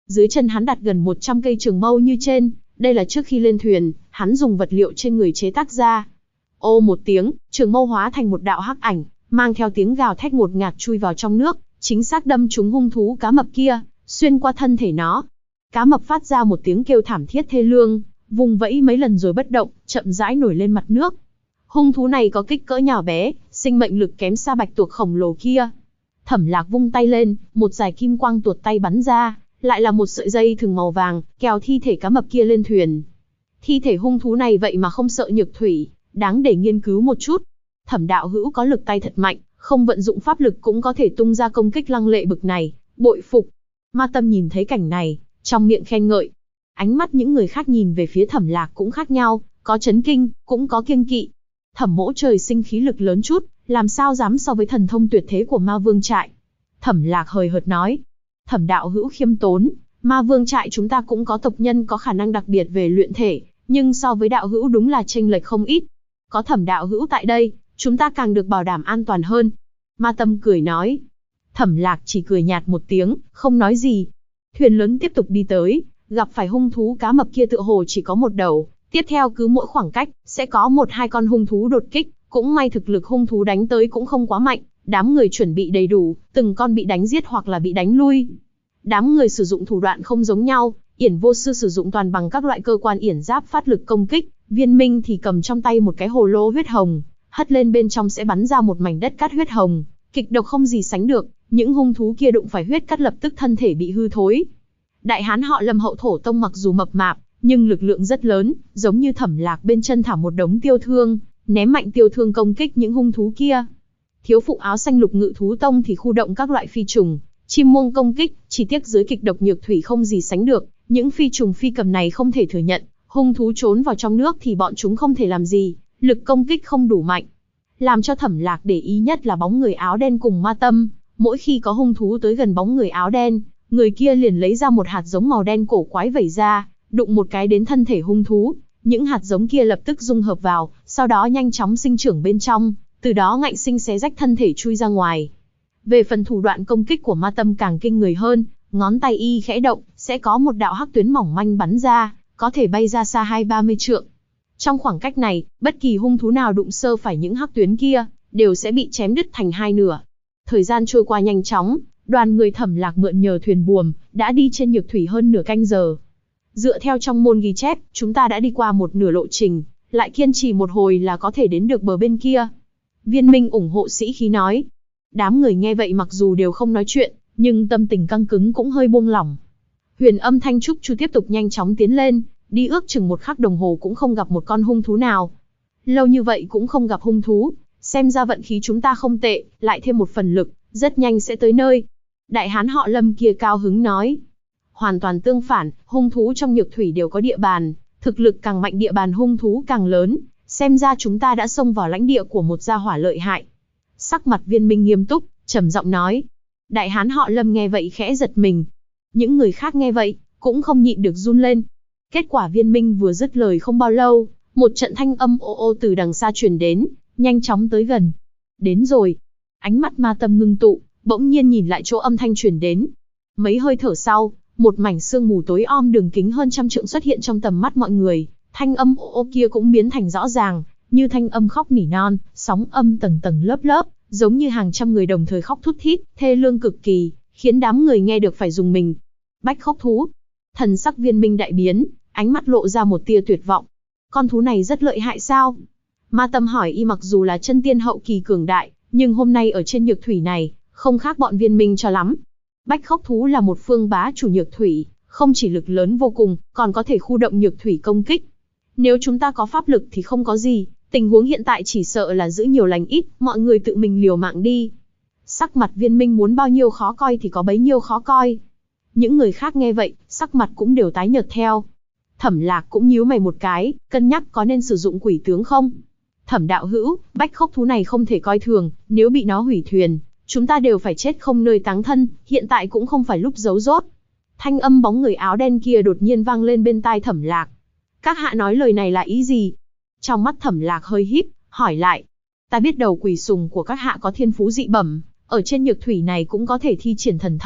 Dưới chân hắn đặt gần 100 cây trường mâu như trên, đây là trước khi lên thuyền, hắn dùng vật liệu trên người chế tác ra. Ô một tiếng, trường mâu hóa thành một đạo hắc ảnh, mang theo tiếng gào thét ngột ngạt chui vào trong nước, chính xác đâm trúng hung thú cá mập kia, xuyên qua thân thể nó. Cá mập phát ra một tiếng kêu thảm thiết thê lương, vùng vẫy mấy lần rồi bất động, chậm rãi nổi lên mặt nước. Hung thú này có kích cỡ nhỏ bé, sinh mệnh lực kém xa bạch tuộc khổng lồ kia. Thẩm Lạc vung tay lên, một dải kim quang tuột tay bắn ra, lại là một sợi dây thừng màu vàng, kéo thi thể cá mập kia lên thuyền. Thi thể hung thú này vậy mà không sợ nhược thủy, đáng để nghiên cứu một chút. Thẩm đạo hữu có lực tay thật mạnh, không vận dụng pháp lực cũng có thể tung ra công kích lăng lệ bực này, bội phục. Ma Tâm nhìn thấy cảnh này, trong miệng khen ngợi. Ánh mắt những người khác nhìn về phía Thẩm Lạc cũng khác nhau, có chấn kinh, cũng có kiêng kỵ. Thẩm Mỗ trời sinh khí lực lớn chút, làm sao dám so với thần thông tuyệt thế của Ma Vương trại. Thẩm Lạc hời hợt nói. Thẩm đạo hữu khiêm tốn, Ma Vương trại chúng ta cũng có tộc nhân có khả năng đặc biệt về luyện thể, nhưng so với đạo hữu đúng là chênh lệch không ít. Có Thẩm đạo hữu tại đây, chúng ta càng được bảo đảm an toàn hơn. Ma Tâm cười nói. Thẩm Lạc chỉ cười nhạt một tiếng, không nói gì. Thuyền lớn tiếp tục đi tới, gặp phải hung thú cá mập kia tựa hồ chỉ có một đầu. Tiếp theo cứ mỗi khoảng cách, sẽ có 1-2 con hung thú đột kích, cũng may thực lực hung thú đánh tới cũng không quá mạnh, đám người chuẩn bị đầy đủ, từng con bị đánh giết hoặc là bị đánh lui. Đám người sử dụng thủ đoạn không giống nhau, Yển Vô Sư sử dụng toàn bằng các loại cơ quan yển giáp phát lực công kích, Viên Minh thì cầm trong tay một cái hồ lô huyết hồng, hất lên bên trong sẽ bắn ra một mảnh đất cát huyết hồng, kịch độc không gì sánh được, những hung thú kia đụng phải huyết cát lập tức thân thể bị hư thối. Đại hán họ Lâm hậu thổ tông mặc dù mập mạp, nhưng lực lượng rất lớn, giống như Thẩm Lạc bên chân thả một đống tiêu thương, ném mạnh tiêu thương công kích những hung thú kia. Thiếu phụ áo xanh Lục Ngự Thú Tông thì khu động các loại phi trùng, chim muông công kích, chỉ tiếc dưới kịch độc nhược thủy không gì sánh được, những phi trùng phi cầm này không thể thừa nhận, hung thú trốn vào trong nước thì bọn chúng không thể làm gì, lực công kích không đủ mạnh. Làm cho Thẩm Lạc để ý nhất là bóng người áo đen cùng Ma Tâm, mỗi khi có hung thú tới gần bóng người áo đen, người kia liền lấy ra một hạt giống màu đen cổ quái vẩy ra, đụng một cái đến thân thể hung thú, những hạt giống kia lập tức dung hợp vào, sau đó nhanh chóng sinh trưởng bên trong, từ đó ngạnh sinh xé rách thân thể chui ra ngoài. Về phần thủ đoạn công kích của Ma Tâm càng kinh người hơn, ngón tay y khẽ động, sẽ có một đạo hắc tuyến mỏng manh bắn ra, có thể bay ra xa 20-30 trượng. Trong khoảng cách này, bất kỳ hung thú nào đụng sơ phải những hắc tuyến kia, đều sẽ bị chém đứt thành hai nửa. Thời gian trôi qua nhanh chóng, đoàn người Thẩm Lạc mượn nhờ thuyền buồm, đã đi trên nhược thủy hơn nửa canh giờ. Dựa theo trong môn ghi chép, chúng ta đã đi qua một nửa lộ trình, lại kiên trì một hồi là có thể đến được bờ bên kia. Viên Minh ủng hộ sĩ khí nói. Đám người nghe vậy mặc dù đều không nói chuyện, nhưng tâm tình căng cứng cũng hơi buông lỏng. Huyền Âm Thanh Trúc Chu tiếp tục nhanh chóng tiến lên, đi ước chừng 1 khắc đồng hồ cũng không gặp một con hung thú nào. Lâu như vậy cũng không gặp hung thú, xem ra vận khí chúng ta không tệ, lại thêm một phần lực, rất nhanh sẽ tới nơi. Đại hán họ Lâm kia cao hứng nói. Hoàn toàn tương phản, hung thú trong nhược thủy đều có địa bàn, thực lực càng mạnh địa bàn hung thú càng lớn, xem ra chúng ta đã xông vào lãnh địa của một gia hỏa lợi hại. Sắc mặt Viên Minh nghiêm túc, trầm giọng nói. Đại hán họ Lâm nghe vậy khẽ giật mình. Những người khác nghe vậy, cũng không nhịn được run lên. Kết quả Viên Minh vừa dứt lời không bao lâu, một trận thanh âm ô ô từ đằng xa truyền đến, nhanh chóng tới gần. Đến rồi. Ánh mắt Ma Tâm ngưng tụ, bỗng nhiên nhìn lại chỗ âm thanh truyền đến. Mấy hơi thở sau, một mảnh sương mù tối om đường kính hơn 100 trượng xuất hiện trong tầm mắt mọi người, thanh âm ô ô kia cũng biến thành rõ ràng, như thanh âm khóc nỉ non, sóng âm tầng tầng lớp lớp, giống như hàng trăm người đồng thời khóc thút thít, thê lương cực kỳ, khiến đám người nghe được phải rùng mình. Bách khốc thú. Thần sắc Viên Minh đại biến, ánh mắt lộ ra một tia tuyệt vọng. Con thú này rất lợi hại sao? Ma Tâm hỏi y mặc dù là chân tiên hậu kỳ cường đại, nhưng hôm nay ở trên nhược thủy này, không khác bọn Viên Minh cho lắm. Bách khốc thú là một phương bá chủ nhược thủy, không chỉ lực lớn vô cùng, còn có thể khu động nhược thủy công kích. Nếu chúng ta có pháp lực thì không có gì, tình huống hiện tại chỉ sợ là giữ nhiều lành ít, mọi người tự mình liều mạng đi. Sắc mặt Viên Minh muốn bao nhiêu khó coi thì có bấy nhiêu khó coi. Những người khác nghe vậy, sắc mặt cũng đều tái nhợt theo. Thẩm Lạc cũng nhíu mày một cái, cân nhắc có nên sử dụng quỷ tướng không. Thẩm đạo hữu, bách khốc thú này không thể coi thường, nếu bị nó hủy thuyền, chúng ta đều phải chết không nơi táng thân, hiện tại cũng không phải lúc giấu rốt. Thanh âm bóng người áo đen kia đột nhiên vang lên bên tai Thẩm Lạc. Các hạ nói lời này là ý gì? Trong mắt Thẩm Lạc hơi híp, hỏi lại. Ta biết đầu quỷ sùng của các hạ có thiên phú dị bẩm, ở trên nhược thủy này cũng có thể thi triển thần thông,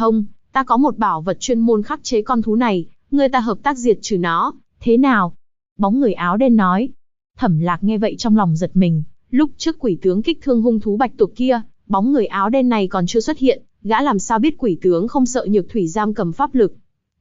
ta có một bảo vật chuyên môn khắc chế con thú này, người ta hợp tác diệt trừ nó, thế nào? Bóng người áo đen nói. Thẩm Lạc nghe vậy trong lòng giật mình, lúc trước quỷ tướng kích thương hung thú bạch tuộc kia, bóng người áo đen này còn chưa xuất hiện, gã làm sao biết quỷ tướng không sợ Nhược Thủy giam cầm pháp lực.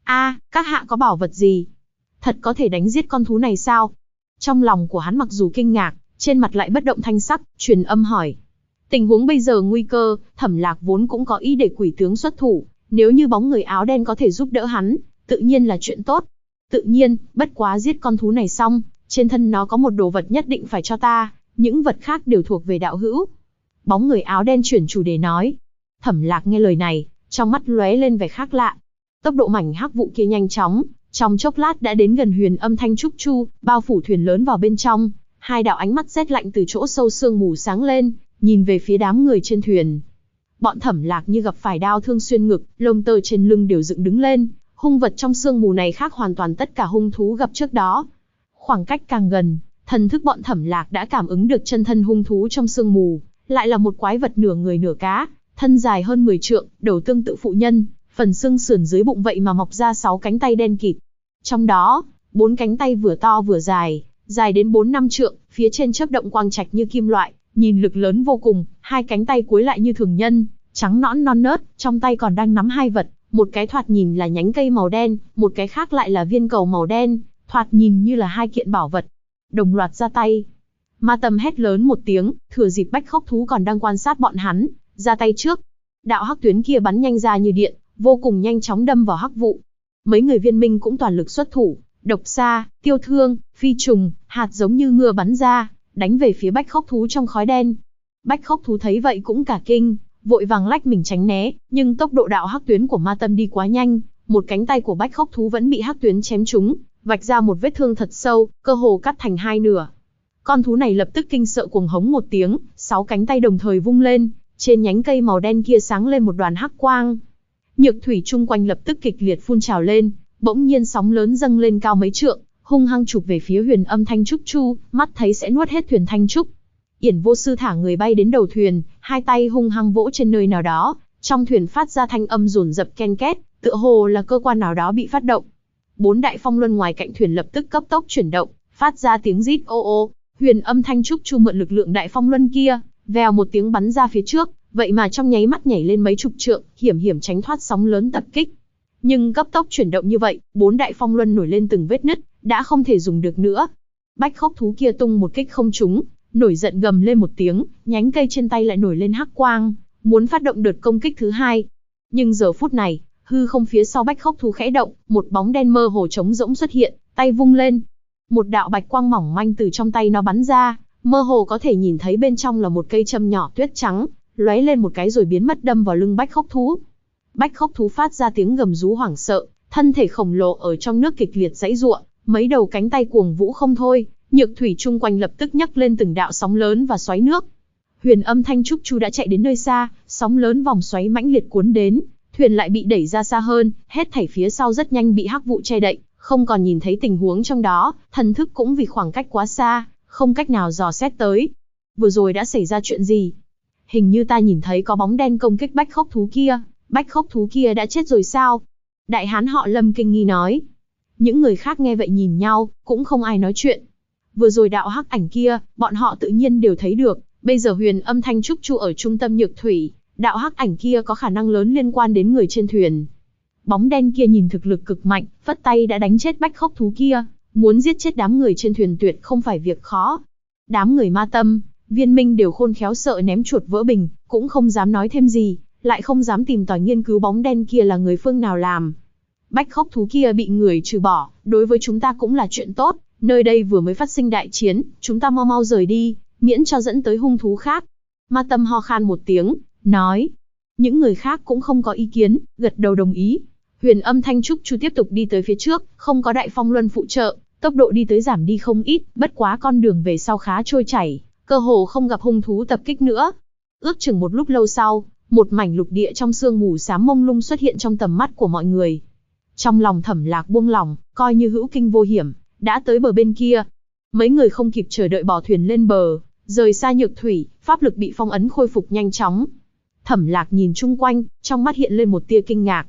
Các hạ có bảo vật gì? Thật có thể đánh giết con thú này sao? Trong lòng của hắn mặc dù kinh ngạc, trên mặt lại bất động thanh sắc, truyền âm hỏi. Tình huống bây giờ nguy cơ, Thẩm Lạc vốn cũng có ý để quỷ tướng xuất thủ, nếu như bóng người áo đen có thể giúp đỡ hắn, tự nhiên là chuyện tốt. Tự nhiên, bất quá giết con thú này xong, trên thân nó có một đồ vật nhất định phải cho ta, những vật khác đều thuộc về đạo hữu. Bóng người áo đen chuyển chủ đề nói. Thẩm Lạc nghe lời này, trong mắt lóe lên vẻ khác lạ. Tốc độ mảnh hắc vụ kia nhanh chóng, trong chốc lát đã đến gần Huyền Âm Thanh Trúc Chu, bao phủ thuyền lớn vào bên trong. Hai đạo ánh mắt rét lạnh từ chỗ sâu sương mù sáng lên, nhìn về phía đám người trên thuyền. Bọn Thẩm Lạc như gặp phải đao thương xuyên ngực, lông tơ trên lưng đều dựng đứng lên. Hung vật trong sương mù này khác hoàn toàn tất cả hung thú gặp trước đó. Khoảng cách càng gần, thần thức bọn Thẩm Lạc đã cảm ứng được chân thân hung thú trong sương mù, lại là một quái vật nửa người nửa cá, thân dài hơn 10 trượng, đầu tương tự phụ nhân, phần xương sườn dưới bụng vậy mà mọc ra 6 cánh tay đen kịt. Trong đó, 4 cánh tay vừa to vừa dài, dài đến 4-5 trượng, phía trên chớp động quang trạch như kim loại, nhìn lực lớn vô cùng, hai cánh tay cuối lại như thường nhân, trắng nõn non nớt, trong tay còn đang nắm hai vật, một cái thoạt nhìn là nhánh cây màu đen, một cái khác lại là viên cầu màu đen, thoạt nhìn như là hai kiện bảo vật. Đồng loạt ra tay. Ma Tâm hét lớn một tiếng, thừa dịp Bách Khốc thú còn đang quan sát bọn hắn, ra tay trước. Đạo hắc tuyến kia bắn nhanh ra như điện, vô cùng nhanh chóng đâm vào hắc vụ. Mấy người viên minh cũng toàn lực xuất thủ, độc xa, tiêu thương, phi trùng, hạt giống như mưa bắn ra, đánh về phía Bách Khốc thú trong khói đen. Bách Khốc thú thấy vậy cũng cả kinh, vội vàng lách mình tránh né, nhưng tốc độ đạo hắc tuyến của Ma Tâm đi quá nhanh, một cánh tay của Bách Khốc thú vẫn bị hắc tuyến chém trúng, vạch ra một vết thương thật sâu, cơ hồ cắt thành hai nửa. Con thú này lập tức kinh sợ cuồng hống một tiếng, 6 cánh tay đồng thời vung lên, trên nhánh cây màu đen kia sáng lên một đoàn hắc quang. Nhược thủy chung quanh lập tức kịch liệt phun trào lên, bỗng nhiên sóng lớn dâng lên cao mấy trượng, hung hăng chụp về phía Huyền Âm Thanh Trúc Chu, mắt thấy sẽ nuốt hết thuyền Thanh Trúc. Yển Vô Sư thả người bay đến đầu thuyền, hai tay hung hăng vỗ trên nơi nào đó, trong thuyền phát ra thanh âm rồn rập ken két, tựa hồ là cơ quan nào đó bị phát động. 4 đại phong luân ngoài cạnh thuyền lập tức cấp tốc chuyển động, phát ra tiếng rít ô ô. Huyền Âm Thanh Trúc Chu mượn lực lượng đại phong luân kia, vèo một tiếng bắn ra phía trước, vậy mà trong nháy mắt nhảy lên mấy chục trượng, hiểm hiểm tránh thoát sóng lớn tập kích. Nhưng cấp tốc chuyển động như vậy, 4 đại phong luân nổi lên từng vết nứt, đã không thể dùng được nữa. Bách Khốc thú kia tung một kích không trúng, nổi giận gầm lên một tiếng, nhánh cây trên tay lại nổi lên hắc quang, muốn phát động đợt công kích thứ hai. Nhưng giờ phút này, hư không phía sau Bách Khốc thú khẽ động, một bóng đen mơ hồ trống rỗng xuất hiện, tay vung lên. Một đạo bạch quang mỏng manh từ trong tay nó bắn ra, mơ hồ có thể nhìn thấy bên trong là một cây châm nhỏ tuyết trắng, lóe lên một cái rồi biến mất đâm vào lưng Bách Khốc thú. Bách Khốc thú phát ra tiếng gầm rú hoảng sợ, thân thể khổng lồ ở trong nước kịch liệt giãy giụa, mấy đầu cánh tay cuồng vũ không thôi, nhược thủy chung quanh lập tức nhấc lên từng đạo sóng lớn và xoáy nước. Huyền Âm Thanh Trúc Chu đã chạy đến nơi xa, sóng lớn vòng xoáy mãnh liệt cuốn đến, thuyền lại bị đẩy ra xa hơn, hết thảy phía sau rất nhanh bị hắc vụ che đậy, không còn nhìn thấy tình huống trong đó, thần thức cũng vì khoảng cách quá xa, không cách nào dò xét tới. Vừa rồi đã xảy ra chuyện gì? Hình như ta nhìn thấy có bóng đen công kích Bách Khốc thú kia, Bách Khốc thú kia đã chết rồi sao? Đại hán họ Lâm kinh nghi nói. Những người khác nghe vậy nhìn nhau, cũng không ai nói chuyện. Vừa rồi đạo hắc ảnh kia, bọn họ tự nhiên đều thấy được, bây giờ Huyền Âm Thanh Trúc Chu ở trung tâm nhược thủy, đạo hắc ảnh kia có khả năng lớn liên quan đến người trên thuyền. Bóng đen kia nhìn thực lực cực mạnh, phất tay đã đánh chết Bách Khốc thú kia, muốn giết chết đám người trên thuyền tuyệt không phải việc khó. Đám người Ma Tâm, Viên Minh đều khôn khéo sợ ném chuột vỡ bình, cũng không dám nói thêm gì, lại không dám tìm tòi nghiên cứu bóng đen kia là người phương nào làm. Bách Khốc thú kia bị người trừ bỏ, đối với chúng ta cũng là chuyện tốt, nơi đây vừa mới phát sinh đại chiến, chúng ta mau mau rời đi, miễn cho dẫn tới hung thú khác. Ma Tâm ho khan một tiếng, nói. Những người khác cũng không có ý kiến, gật đầu đồng ý. Huyền Âm Thanh Trúc Chu tiếp tục đi tới phía trước, không có đại phong luân phụ trợ, tốc độ đi tới giảm đi không ít, bất quá con đường về sau khá trôi chảy, cơ hồ không gặp hung thú tập kích nữa. Ước chừng một lúc lâu sau, một mảnh lục địa trong sương mù xám mông lung xuất hiện trong tầm mắt của mọi người. Trong lòng Thẩm Lạc buông lỏng, coi như hữu kinh vô hiểm, đã tới bờ bên kia. Mấy người không kịp chờ đợi bỏ thuyền lên bờ, rời xa nhược thủy, pháp lực bị phong ấn khôi phục nhanh chóng. Thẩm Lạc nhìn chung quanh, trong mắt hiện lên một tia kinh ngạc.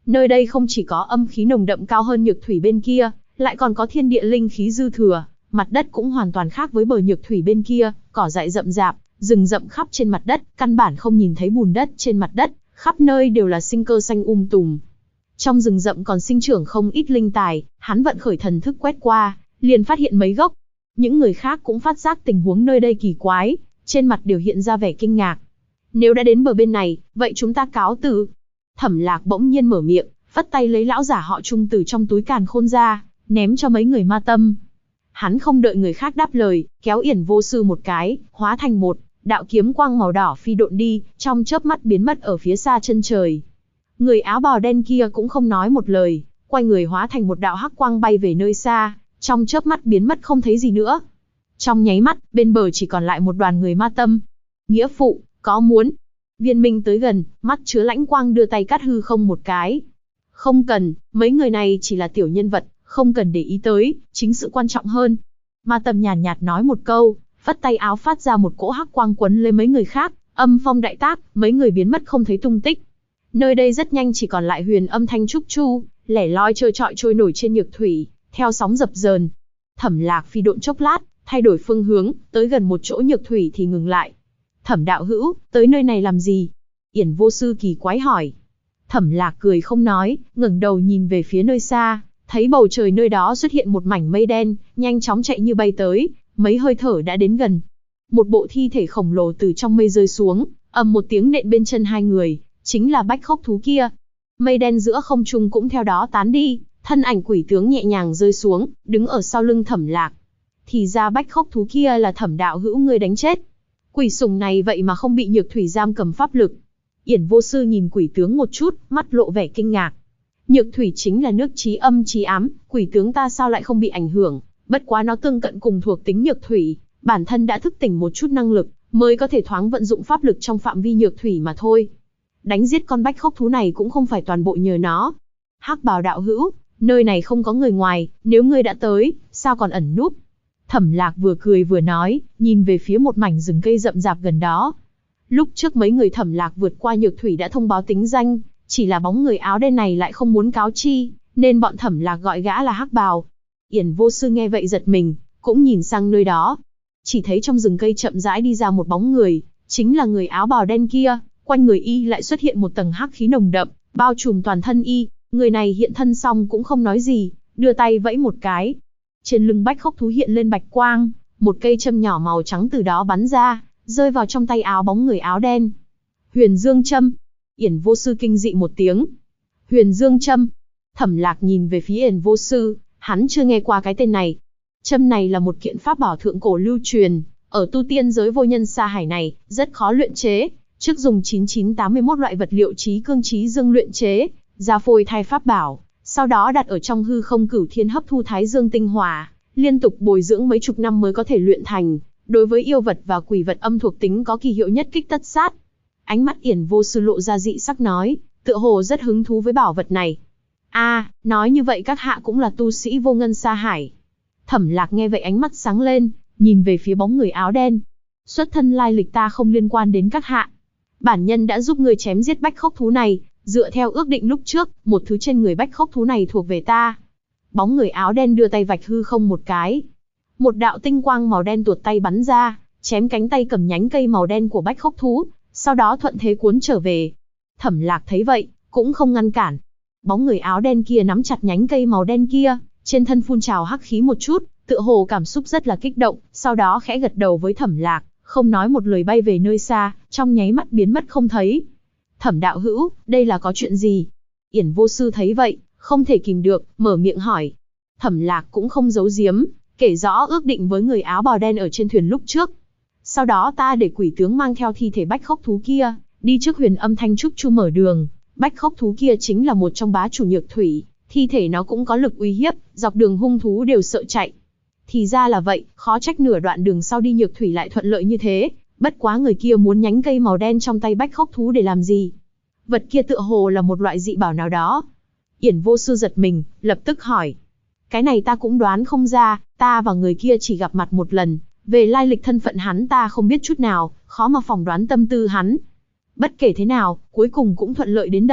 Nơi đây không chỉ có âm khí nồng đậm cao hơn nhược thủy bên kia, lại còn có thiên địa linh khí dư thừa, mặt đất cũng hoàn toàn khác với bờ nhược thủy bên kia, cỏ dại rậm rạp, rừng rậm khắp trên mặt đất, căn bản không nhìn thấy bùn đất trên mặt đất, khắp nơi đều là sinh cơ xanh tùm. Trong rừng rậm còn sinh trưởng không ít linh tài, hắn vận khởi thần thức quét qua, liền phát hiện mấy gốc. Những người khác cũng phát giác tình huống nơi đây kỳ quái, trên mặt đều hiện ra vẻ kinh ngạc. Nếu đã đến bờ bên này, vậy chúng ta cáo từ. Thẩm Lạc bỗng nhiên mở miệng, vất tay lấy lão giả họ Trung từ trong túi càn khôn ra, ném cho mấy người ma tâm. Hắn không đợi người khác đáp lời, kéo Yển Vô Sư một cái, hóa thành một đạo kiếm quang màu đỏ phi độn đi, trong chớp mắt biến mất ở phía xa chân trời. Người áo bào đen kia cũng không nói một lời, quay người hóa thành một đạo hắc quang bay về nơi xa, trong chớp mắt biến mất không thấy gì nữa. Trong nháy mắt, bên bờ chỉ còn lại một đoàn người ma tâm. Nghĩa phụ, có muốn? Viên Minh tới gần, mắt chứa lãnh quang đưa tay cắt hư không một cái. Không cần, mấy người này chỉ là tiểu nhân vật, không cần để ý tới, chính sự quan trọng hơn. Ma tâm nhàn nhạt nói một câu, vắt tay áo phát ra một cỗ hắc quang quấn lấy mấy người khác, âm phong đại tác, mấy người biến mất không thấy tung tích. Nơi đây rất nhanh chỉ còn lại Huyền Âm Thanh Trúc Chu, lẻ loi trơ trọi trôi nổi trên nhược thủy, theo sóng dập dờn. Thẩm Lạc phi độn chốc lát, thay đổi phương hướng, tới gần một chỗ nhược thủy thì ngừng lại. Thẩm đạo hữu, tới nơi này làm gì? Yển Vô Sư kỳ quái hỏi. Thẩm Lạc cười không nói, ngẩng đầu nhìn về phía nơi xa, thấy bầu trời nơi đó xuất hiện một mảnh mây đen, nhanh chóng chạy như bay tới, mấy hơi thở đã đến gần. Một bộ thi thể khổng lồ từ trong mây rơi xuống, ầm một tiếng nện bên chân hai người, chính là bách khốc thú kia. Mây đen giữa không trung cũng theo đó tán đi, thân ảnh quỷ tướng nhẹ nhàng rơi xuống, đứng ở sau lưng Thẩm Lạc. Thì ra bách khốc thú kia là Thẩm đạo hữu ngươi đánh chết. Quỷ sủng này vậy mà không bị nhược thủy giam cầm pháp lực. Yển Vô Sư nhìn quỷ tướng một chút, mắt lộ vẻ kinh ngạc. Nhược thủy chính là nước trí âm trí ám, quỷ tướng ta sao lại không bị ảnh hưởng, bất quá nó tương cận cùng thuộc tính nhược thủy, bản thân đã thức tỉnh một chút năng lực, mới có thể thoáng vận dụng pháp lực trong phạm vi nhược thủy mà thôi. Đánh giết con bách khốc thú này cũng không phải toàn bộ nhờ nó. Hắc Bào đạo hữu, nơi này không có người ngoài, nếu ngươi đã tới, sao còn ẩn núp? Thẩm Lạc vừa cười vừa nói, nhìn về phía một mảnh rừng cây rậm rạp gần đó. Lúc trước mấy người Thẩm Lạc vượt qua nhược thủy đã thông báo tính danh, chỉ là bóng người áo đen này lại không muốn cáo chi, nên bọn Thẩm Lạc gọi gã là Hắc Bào. Yển Vô Sư nghe vậy giật mình, cũng nhìn sang nơi đó. Chỉ thấy trong rừng cây chậm rãi đi ra một bóng người, chính là người áo bào đen kia, quanh người y lại xuất hiện một tầng hắc khí nồng đậm, bao trùm toàn thân y. Người này hiện thân xong cũng không nói gì, đưa tay vẫy một cái. Trên lưng bách khốc thú hiện lên bạch quang, một cây châm nhỏ màu trắng từ đó bắn ra, rơi vào trong tay áo bóng người áo đen. Huyền Dương Châm. Yển Vô Sư kinh dị một tiếng. Huyền Dương Châm. Thẩm Lạc nhìn về phía Yển Vô Sư, hắn chưa nghe qua cái tên này. Châm này là một kiện pháp bảo thượng cổ lưu truyền, ở tu tiên giới vô nhân sa hải này, rất khó luyện chế, trước dùng 9981 loại vật liệu chí cương chí dương luyện chế, ra phôi thai pháp bảo, sau đó đặt ở trong hư không cửu thiên hấp thu thái dương tinh hỏa, liên tục bồi dưỡng mấy chục năm mới có thể luyện thành, đối với yêu vật và quỷ vật âm thuộc tính có kỳ hiệu nhất kích tất sát. Ánh mắt Yển Vô Sư lộ ra dị sắc nói, tựa hồ rất hứng thú với bảo vật này. Nói như vậy các hạ cũng là tu sĩ vô ngân sa hải. Thẩm Lạc nghe vậy ánh mắt sáng lên, nhìn về phía bóng người áo đen. Xuất thân lai lịch ta không liên quan đến các hạ. Bản nhân đã giúp người chém giết bách khốc thú này, dựa theo ước định lúc trước, một thứ trên người bách khốc thú này thuộc về ta. Bóng người áo đen đưa tay vạch hư không một cái. Một đạo tinh quang màu đen tuột tay bắn ra, chém cánh tay cầm nhánh cây màu đen của bách khốc thú, sau đó thuận thế cuốn trở về. Thẩm Lạc thấy vậy, cũng không ngăn cản. Bóng người áo đen kia nắm chặt nhánh cây màu đen kia, trên thân phun trào hắc khí một chút, tựa hồ cảm xúc rất là kích động, sau đó khẽ gật đầu với Thẩm Lạc, không nói một lời bay về nơi xa, trong nháy mắt biến mất không thấy. Thẩm đạo hữu, đây là có chuyện gì? Yển Vô Sư thấy vậy, không thể kìm được, mở miệng hỏi. Thẩm Lạc cũng không giấu giếm, kể rõ ước định với người áo bào đen ở trên thuyền lúc trước. Sau đó ta để quỷ tướng mang theo thi thể bách khốc thú kia, đi trước Huyền Âm Thanh Trúc Chu mở đường. Bách khốc thú kia chính là một trong bá chủ nhược thủy, thi thể nó cũng có lực uy hiếp, dọc đường hung thú đều sợ chạy. Thì ra là vậy, khó trách nửa đoạn đường sau đi nhược thủy lại thuận lợi như thế. Bất quá người kia muốn nhánh cây màu đen trong tay bách khốc thú để làm gì? Vật kia tựa hồ là một loại dị bảo nào đó. Yển Vô Sư giật mình, lập tức hỏi. Cái này ta cũng đoán không ra, ta và người kia chỉ gặp mặt một lần, về lai lịch thân phận hắn ta không biết chút nào, khó mà phỏng đoán tâm tư hắn. Bất kể thế nào, cuối cùng cũng thuận lợi đến đây,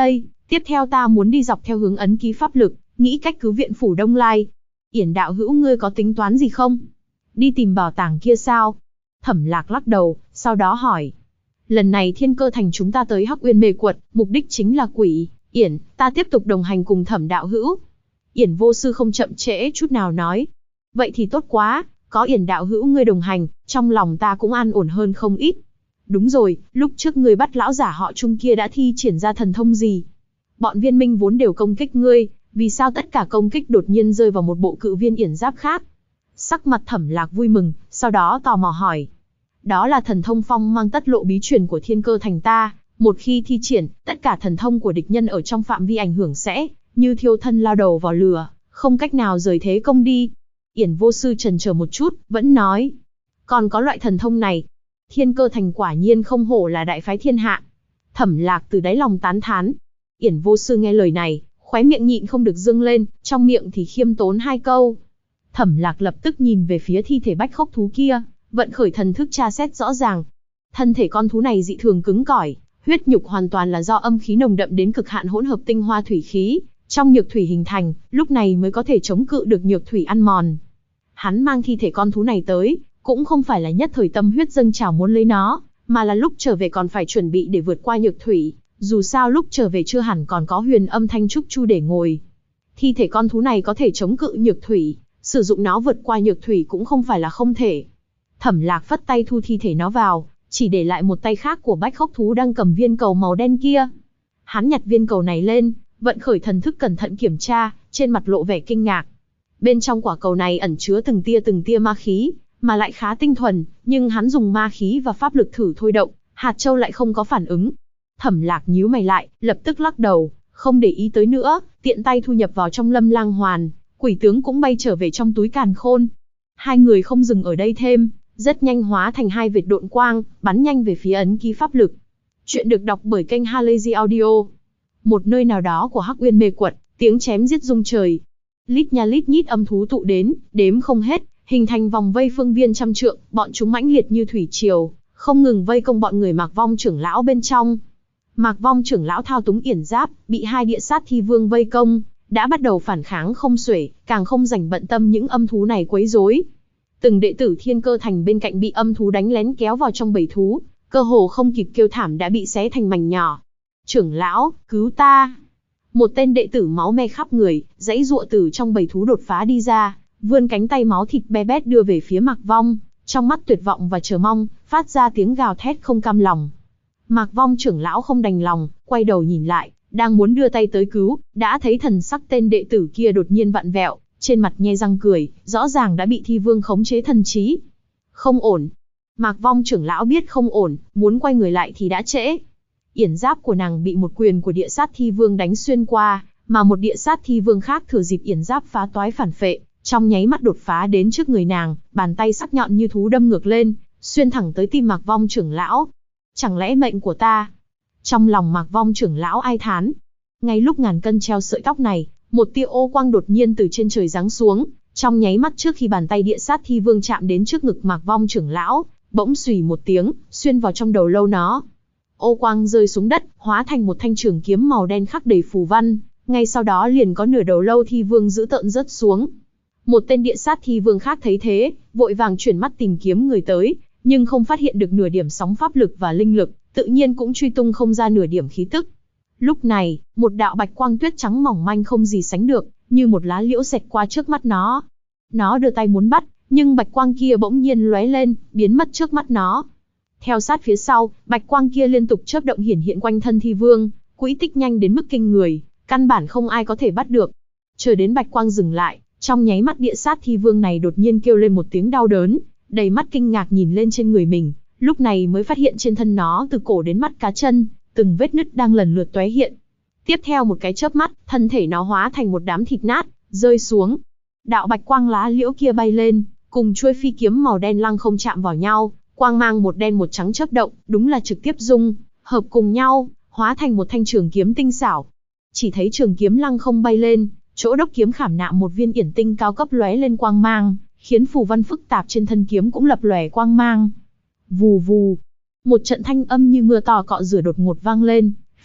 Tiếp theo ta muốn đi dọc theo hướng ấn ký pháp lực, nghĩ cách cứu viện phủ Đông Lai. Yển đạo hữu ngươi có tính toán gì không? Đi tìm bảo tàng kia sao? Thẩm Lạc lắc đầu, sau đó hỏi. Lần này Thiên Cơ Thành chúng ta tới Hắc Uyên Mê Quật, mục đích chính là quỷ Yển, ta tiếp tục đồng hành cùng Thẩm đạo hữu. Yển vô sư không chậm trễ chút nào nói. Vậy thì tốt quá, có Yển đạo hữu ngươi đồng hành, trong lòng ta cũng an ổn hơn không ít. Đúng rồi, lúc trước ngươi bắt lão giả họ Trung kia đã thi triển ra thần thông gì? Bọn viên minh vốn đều công kích ngươi, vì sao tất cả công kích đột nhiên rơi vào một bộ cự viên yển giáp khác? Sắc mặt Thẩm Lạc vui mừng, sau đó tò mò hỏi. Đó là thần thông phong mang tất lộ bí truyền của Thiên Cơ Thành ta, một khi thi triển, tất cả thần thông của địch nhân ở trong phạm vi ảnh hưởng sẽ như thiêu thân lao đầu vào lửa, không cách nào rời thế công đi. Yển vô sư chần chờ một chút, vẫn nói. Còn có loại thần thông này. Thiên Cơ Thành quả nhiên không hổ là đại phái thiên hạ. Thẩm Lạc từ đáy lòng tán thán. Yển vô sư nghe lời này, khóe miệng nhịn không được dương lên, trong miệng thì khiêm tốn hai câu. Thẩm Lạc lập tức nhìn về phía thi thể bách khốc thú kia, vận khởi thần thức tra xét rõ ràng. Thân thể con thú này dị thường cứng cỏi, huyết nhục hoàn toàn là do âm khí nồng đậm đến cực hạn hỗn hợp tinh hoa thủy khí, trong nhược thủy hình thành, lúc này mới có thể chống cự được nhược thủy ăn mòn. Hắn mang thi thể con thú này tới, cũng không phải là nhất thời tâm huyết dâng trào muốn lấy nó, mà là lúc trở về còn phải chuẩn bị để vượt qua nhược thủy, dù sao lúc trở về chưa hẳn còn có huyền âm thanh trúc chu để ngồi. Thi thể con thú này có thể chống cự nhược thủy, sử dụng nó vượt qua nhược thủy cũng không phải là không thể. Thẩm Lạc phất tay thu thi thể nó vào, chỉ để lại một tay khác của bách khốc thú đang cầm viên cầu màu đen kia. Hắn nhặt viên cầu này lên, vận khởi thần thức cẩn thận kiểm tra, trên mặt lộ vẻ kinh ngạc. Bên trong quả cầu này ẩn chứa từng tia ma khí, mà lại khá tinh thuần, nhưng hắn dùng ma khí và pháp lực thử thôi động, hạt châu lại không có phản ứng. Thẩm Lạc nhíu mày lại, lập tức lắc đầu, không để ý tới nữa, tiện tay thu nhập vào trong Lâm Lang Hoàn, quỷ tướng cũng bay trở về trong túi càn khôn. Hai người không dừng ở đây thêm, rất nhanh hóa thành hai vệt độn quang, bắn nhanh về phía ấn ký pháp lực. Chuyện được đọc bởi kênh Halazy Audio. Một nơi nào đó của Hắc Uyên Mê Quật, tiếng chém giết rung trời. Lít nha lít nhít âm thú tụ đến, đếm không hết, hình thành vòng vây phương viên trăm trượng, bọn chúng mãnh liệt như thủy triều, không ngừng vây công bọn người Mạc Vong trưởng lão bên trong. Mạc Vong trưởng lão thao túng yển giáp, bị hai địa sát thi vương vây công, đã bắt đầu phản kháng không xuể, càng không rảnh bận tâm những âm thú này quấy rối. Từng đệ tử Thiên Cơ Thành bên cạnh bị âm thú đánh lén kéo vào trong bầy thú, cơ hồ không kịp kêu thảm đã bị xé thành mảnh nhỏ. Trưởng lão, cứu ta! Một tên đệ tử máu me khắp người, giãy giụa từ trong bầy thú đột phá đi ra, vươn cánh tay máu thịt be bét đưa về phía Mạc Vong, trong mắt tuyệt vọng và chờ mong, phát ra tiếng gào thét không cam lòng. Mạc Vong trưởng lão không đành lòng, quay đầu nhìn lại, đang muốn đưa tay tới cứu, đã thấy thần sắc tên đệ tử kia đột nhiên vặn vẹo, trên mặt nhe răng cười, rõ ràng đã bị thi vương khống chế thần trí. Không ổn. Mạc Vong trưởng lão biết không ổn, muốn quay người lại thì đã trễ. Yển giáp của nàng bị một quyền của địa sát thi vương đánh xuyên qua, mà một địa sát thi vương khác thừa dịp yển giáp phá toái phản phệ, trong nháy mắt đột phá đến trước người nàng, bàn tay sắc nhọn như thú đâm ngược lên, xuyên thẳng tới tim Mạc Vong trưởng lão. Chẳng lẽ mệnh của ta? Trong lòng Mạc Vong trưởng lão ai thán. Ngay lúc ngàn cân treo sợi tóc này, một tia ô quang đột nhiên từ trên trời giáng xuống, trong nháy mắt trước khi bàn tay địa sát thi vương chạm đến trước ngực Mạc Vong trưởng lão, bỗng xùy một tiếng, xuyên vào trong đầu lâu nó. Ô quang rơi xuống đất, hóa thành một thanh trường kiếm màu đen khắc đầy phù văn, ngay sau đó liền có nửa đầu lâu thi vương dữ tợn rớt xuống. Một tên địa sát thi vương khác thấy thế, vội vàng chuyển mắt tìm kiếm người tới, nhưng không phát hiện được nửa điểm sóng pháp lực và linh lực, tự nhiên cũng truy tung không ra nửa điểm khí tức. Lúc này, một đạo bạch quang tuyết trắng mỏng manh không gì sánh được, như một lá liễu xẹt qua trước mắt nó. Nó đưa tay muốn bắt, nhưng bạch quang kia bỗng nhiên lóe lên, biến mất trước mắt nó. Theo sát phía sau, bạch quang kia liên tục chớp động hiển hiện quanh thân thi vương, quỹ tích nhanh đến mức kinh người, căn bản không ai có thể bắt được. Chờ đến bạch quang dừng lại, trong nháy mắt địa sát thi vương này đột nhiên kêu lên một tiếng đau đớn, đầy mắt kinh ngạc nhìn lên trên người mình, lúc này mới phát hiện trên thân nó từ cổ đến mắt cá chân, từng vết nứt đang lần lượt tóe hiện. Tiếp theo một cái chớp mắt, thân thể nó hóa thành một đám thịt nát, rơi xuống. Đạo bạch quang lá liễu kia bay lên, cùng chuôi phi kiếm màu đen lăng không chạm vào nhau, quang mang một đen một trắng chớp động, đúng là trực tiếp dung hợp cùng nhau, hóa thành một thanh trường kiếm tinh xảo. Chỉ thấy trường kiếm lăng không bay lên, chỗ đốc kiếm khảm nạm một viên yển tinh cao cấp lóe lên quang mang, khiến phù văn phức tạp trên thân kiếm cũng lập lòe quang mang. Vù vù, một trận thanh âm như mưa to cọ rửa đột ngột vang lên,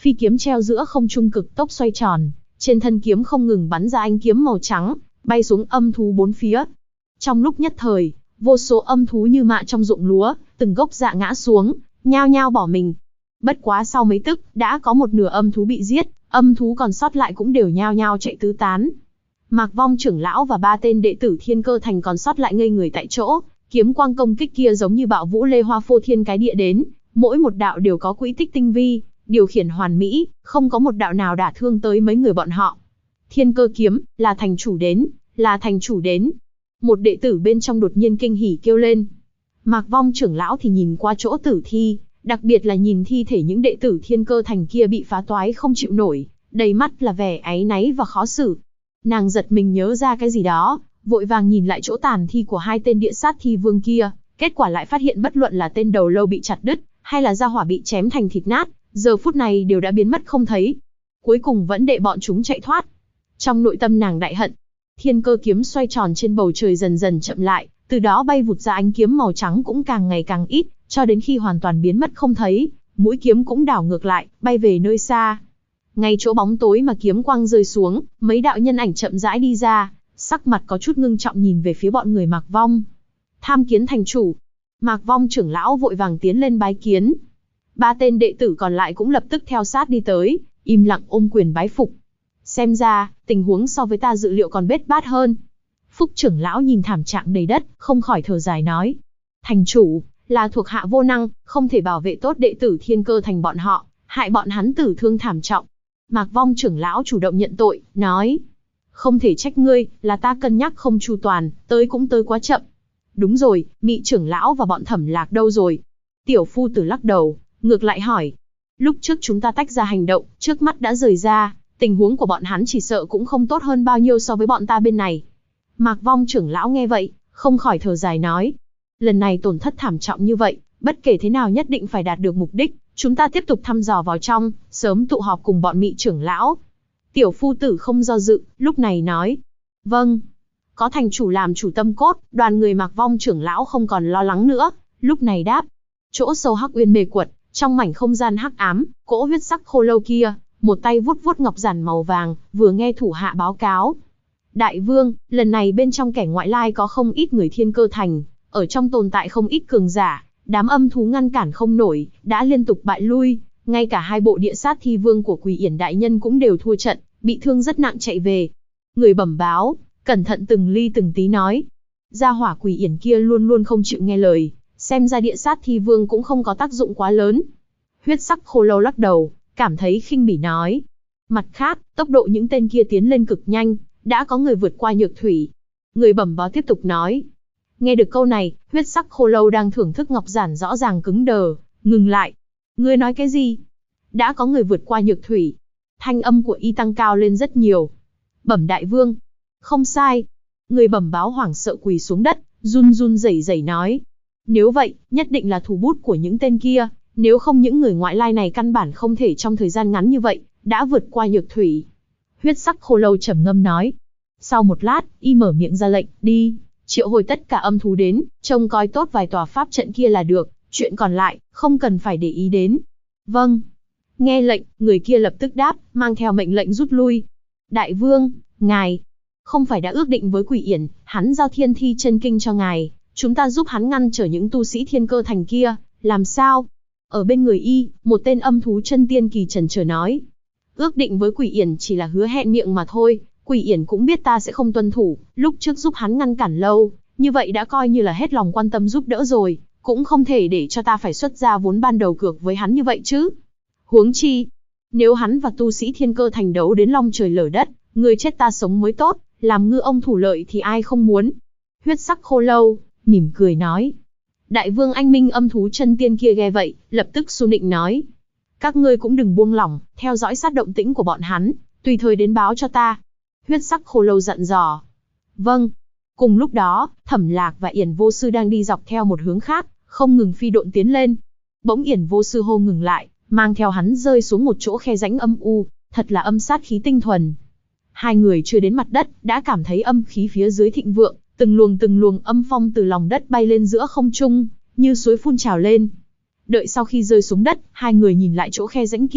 phi kiếm treo giữa không trung cực tốc xoay tròn, trên thân kiếm không ngừng bắn ra ánh kiếm màu trắng, bay xuống âm thú bốn phía. Trong lúc nhất thời, vô số âm thú như mạ trong ruộng lúa, từng gốc dạ ngã xuống, nhao nhao bỏ mình. Bất quá sau mấy tức, đã có một nửa âm thú bị giết, âm thú còn sót lại cũng đều nhao nhao chạy tứ tán. Mạc Vong trưởng lão và 3 tên đệ tử Thiên Cơ Thành còn sót lại ngây người tại chỗ, kiếm quang công kích kia giống như bạo vũ lê hoa phô thiên cái địa đến, mỗi một đạo đều có quỹ tích tinh vi, điều khiển hoàn mỹ, không có một đạo nào đả thương tới mấy người bọn họ. Thiên Cơ kiếm, là thành chủ đến, là thành chủ đến. Một đệ tử bên trong đột nhiên kinh hỉ kêu lên. Mạc Vong trưởng lão thì nhìn qua chỗ tử thi, đặc biệt là nhìn thi thể những đệ tử Thiên Cơ Thành kia bị phá toái không chịu nổi, đầy mắt là vẻ áy náy và khó xử. Nàng giật mình nhớ ra cái gì đó, vội vàng nhìn lại chỗ tàn thi của 2 tên địa sát thi vương kia, kết quả lại phát hiện bất luận là tên đầu lâu bị chặt đứt, hay là gia hỏa bị chém thành thịt nát, giờ phút này đều đã biến mất không thấy. Cuối cùng vẫn để bọn chúng chạy thoát. Trong nội tâm nàng đại hận, Thiên Cơ kiếm xoay tròn trên bầu trời dần dần chậm lại, từ đó bay vụt ra ánh kiếm màu trắng cũng càng ngày càng ít, cho đến khi hoàn toàn biến mất không thấy, mũi kiếm cũng đảo ngược lại, bay về nơi xa. Ngay chỗ bóng tối mà kiếm quang rơi xuống, mấy đạo nhân ảnh chậm rãi đi ra, sắc mặt có chút ngưng trọng nhìn về phía bọn người Mạc Vong. Tham kiến thành chủ. Mạc Vong trưởng lão vội vàng tiến lên bái kiến. 3 tên đệ tử còn lại cũng lập tức theo sát đi tới, im lặng ôm quyền bái phục. Xem ra, tình huống so với ta dự liệu còn bết bát hơn. Phúc trưởng lão nhìn thảm trạng đầy đất, không khỏi thở dài nói. Thành chủ, là thuộc hạ vô năng, không thể bảo vệ tốt đệ tử Thiên Cơ Thành bọn họ, hại bọn hắn tử thương thảm trọng. Mạc Vong trưởng lão chủ động nhận tội, nói. Không thể trách ngươi, là ta cân nhắc không chu toàn, tới cũng tới quá chậm. Đúng rồi, Mị trưởng lão và bọn Thẩm Lạc đâu rồi? Tiểu phu tử lắc đầu, ngược lại hỏi. Lúc trước chúng ta tách ra hành động, trước mắt đã rời ra, tình huống của bọn hắn chỉ sợ cũng không tốt hơn bao nhiêu so với bọn ta bên này. Mạc Vong trưởng lão nghe vậy, không khỏi thở dài nói. Lần này tổn thất thảm trọng như vậy, bất kể thế nào nhất định phải đạt được mục đích, chúng ta tiếp tục thăm dò vào trong, sớm tụ họp cùng bọn Mị trưởng lão. Tiểu phu tử không do dự, lúc này nói. Vâng. Có thành chủ làm chủ tâm cốt, đoàn người Mạc Vong trưởng lão không còn lo lắng nữa, lúc này đáp. Chỗ sâu Hắc Uyên mê quật, trong mảnh không gian hắc ám, cỗ huyết sắc khô lâu kia, một tay vuốt vuốt ngọc giản màu vàng, vừa nghe thủ hạ báo cáo. Đại vương, lần này bên trong kẻ ngoại lai có không ít người Thiên Cơ Thành, ở trong tồn tại không ít cường giả, đám âm thú ngăn cản không nổi, đã liên tục bại lui, ngay cả 2 bộ địa sát thi vương của Quỷ Yển đại nhân cũng đều thua trận, bị thương rất nặng chạy về. Người bẩm báo, cẩn thận từng ly từng tí nói. Gia hỏa Quỷ Yển kia luôn luôn không chịu nghe lời, xem ra địa sát thi vương cũng không có tác dụng quá lớn. Huyết sắc khô lâu lắc đầu, cảm thấy khinh bỉ nói. Mặt khác, tốc độ những tên kia tiến lên cực nhanh, đã có người vượt qua nhược thủy. Người bẩm báo tiếp tục nói. Nghe được câu này, huyết sắc khô lâu đang thưởng thức ngọc giản rõ ràng cứng đờ, ngừng lại. Ngươi nói cái gì? Đã có người vượt qua nhược thủy. Thanh âm của y tăng cao lên rất nhiều. Bẩm đại vương. Không sai. Người bẩm báo hoảng sợ quỳ xuống đất, run run rẩy rẩy nói. Nếu vậy, nhất định là thủ bút của những tên kia, nếu không những người ngoại lai này căn bản không thể trong thời gian ngắn như vậy, đã vượt qua nhược thủy. Huyết sắc khô lâu trầm ngâm nói. Sau một lát, y mở miệng ra lệnh, đi, triệu hồi tất cả âm thú đến, trông coi tốt vài tòa pháp trận kia là được, chuyện còn lại, không cần phải để ý đến. Vâng. Nghe lệnh, người kia lập tức đáp, mang theo mệnh lệnh rút lui. Đại vương, ngài, không phải đã ước định với Quỷ Yển, hắn giao thiên thi chân kinh cho ngài, chúng ta giúp hắn ngăn trở những tu sĩ Thiên Cơ Thành kia, làm sao? Ở bên người y, một tên âm thú chân tiên kỳ chần chờ nói. Ước định với Quỷ Yển chỉ là hứa hẹn miệng mà thôi, Quỷ Yển cũng biết ta sẽ không tuân thủ, lúc trước giúp hắn ngăn cản lâu, như vậy đã coi như là hết lòng quan tâm giúp đỡ rồi, cũng không thể để cho ta phải xuất ra vốn ban đầu cược với hắn như vậy chứ. Huống chi, nếu hắn và tu sĩ Thiên Cơ Thành đấu đến long trời lở đất, người chết ta sống mới tốt, làm ngư ông thủ lợi thì ai không muốn. Huyết sắc khô lâu, mỉm cười nói. Đại vương anh minh âm thú chân tiên kia nghe vậy, lập tức su nịnh nói. Các ngươi cũng đừng buông lỏng, theo dõi sát động tĩnh của bọn hắn, tùy thời đến báo cho ta. Huyết sắc khô lâu dặn dò. Vâng. Cùng lúc đó, Thẩm Lạc và Yển Vô Sư đang đi dọc theo một hướng khác, không ngừng phi độn tiến lên. Bỗng Yển Vô Sư hô ngừng lại, mang theo hắn rơi xuống một chỗ khe rãnh âm u, thật là âm sát khí tinh thuần. Hai người chưa đến mặt đất, đã cảm thấy âm khí phía dưới thịnh vượng, từng luồng âm phong từ lòng đất bay lên giữa không trung, như suối phun trào lên. Đợi sau khi rơi xuống đất, hai người nhìn lại chỗ khe rãnh kia,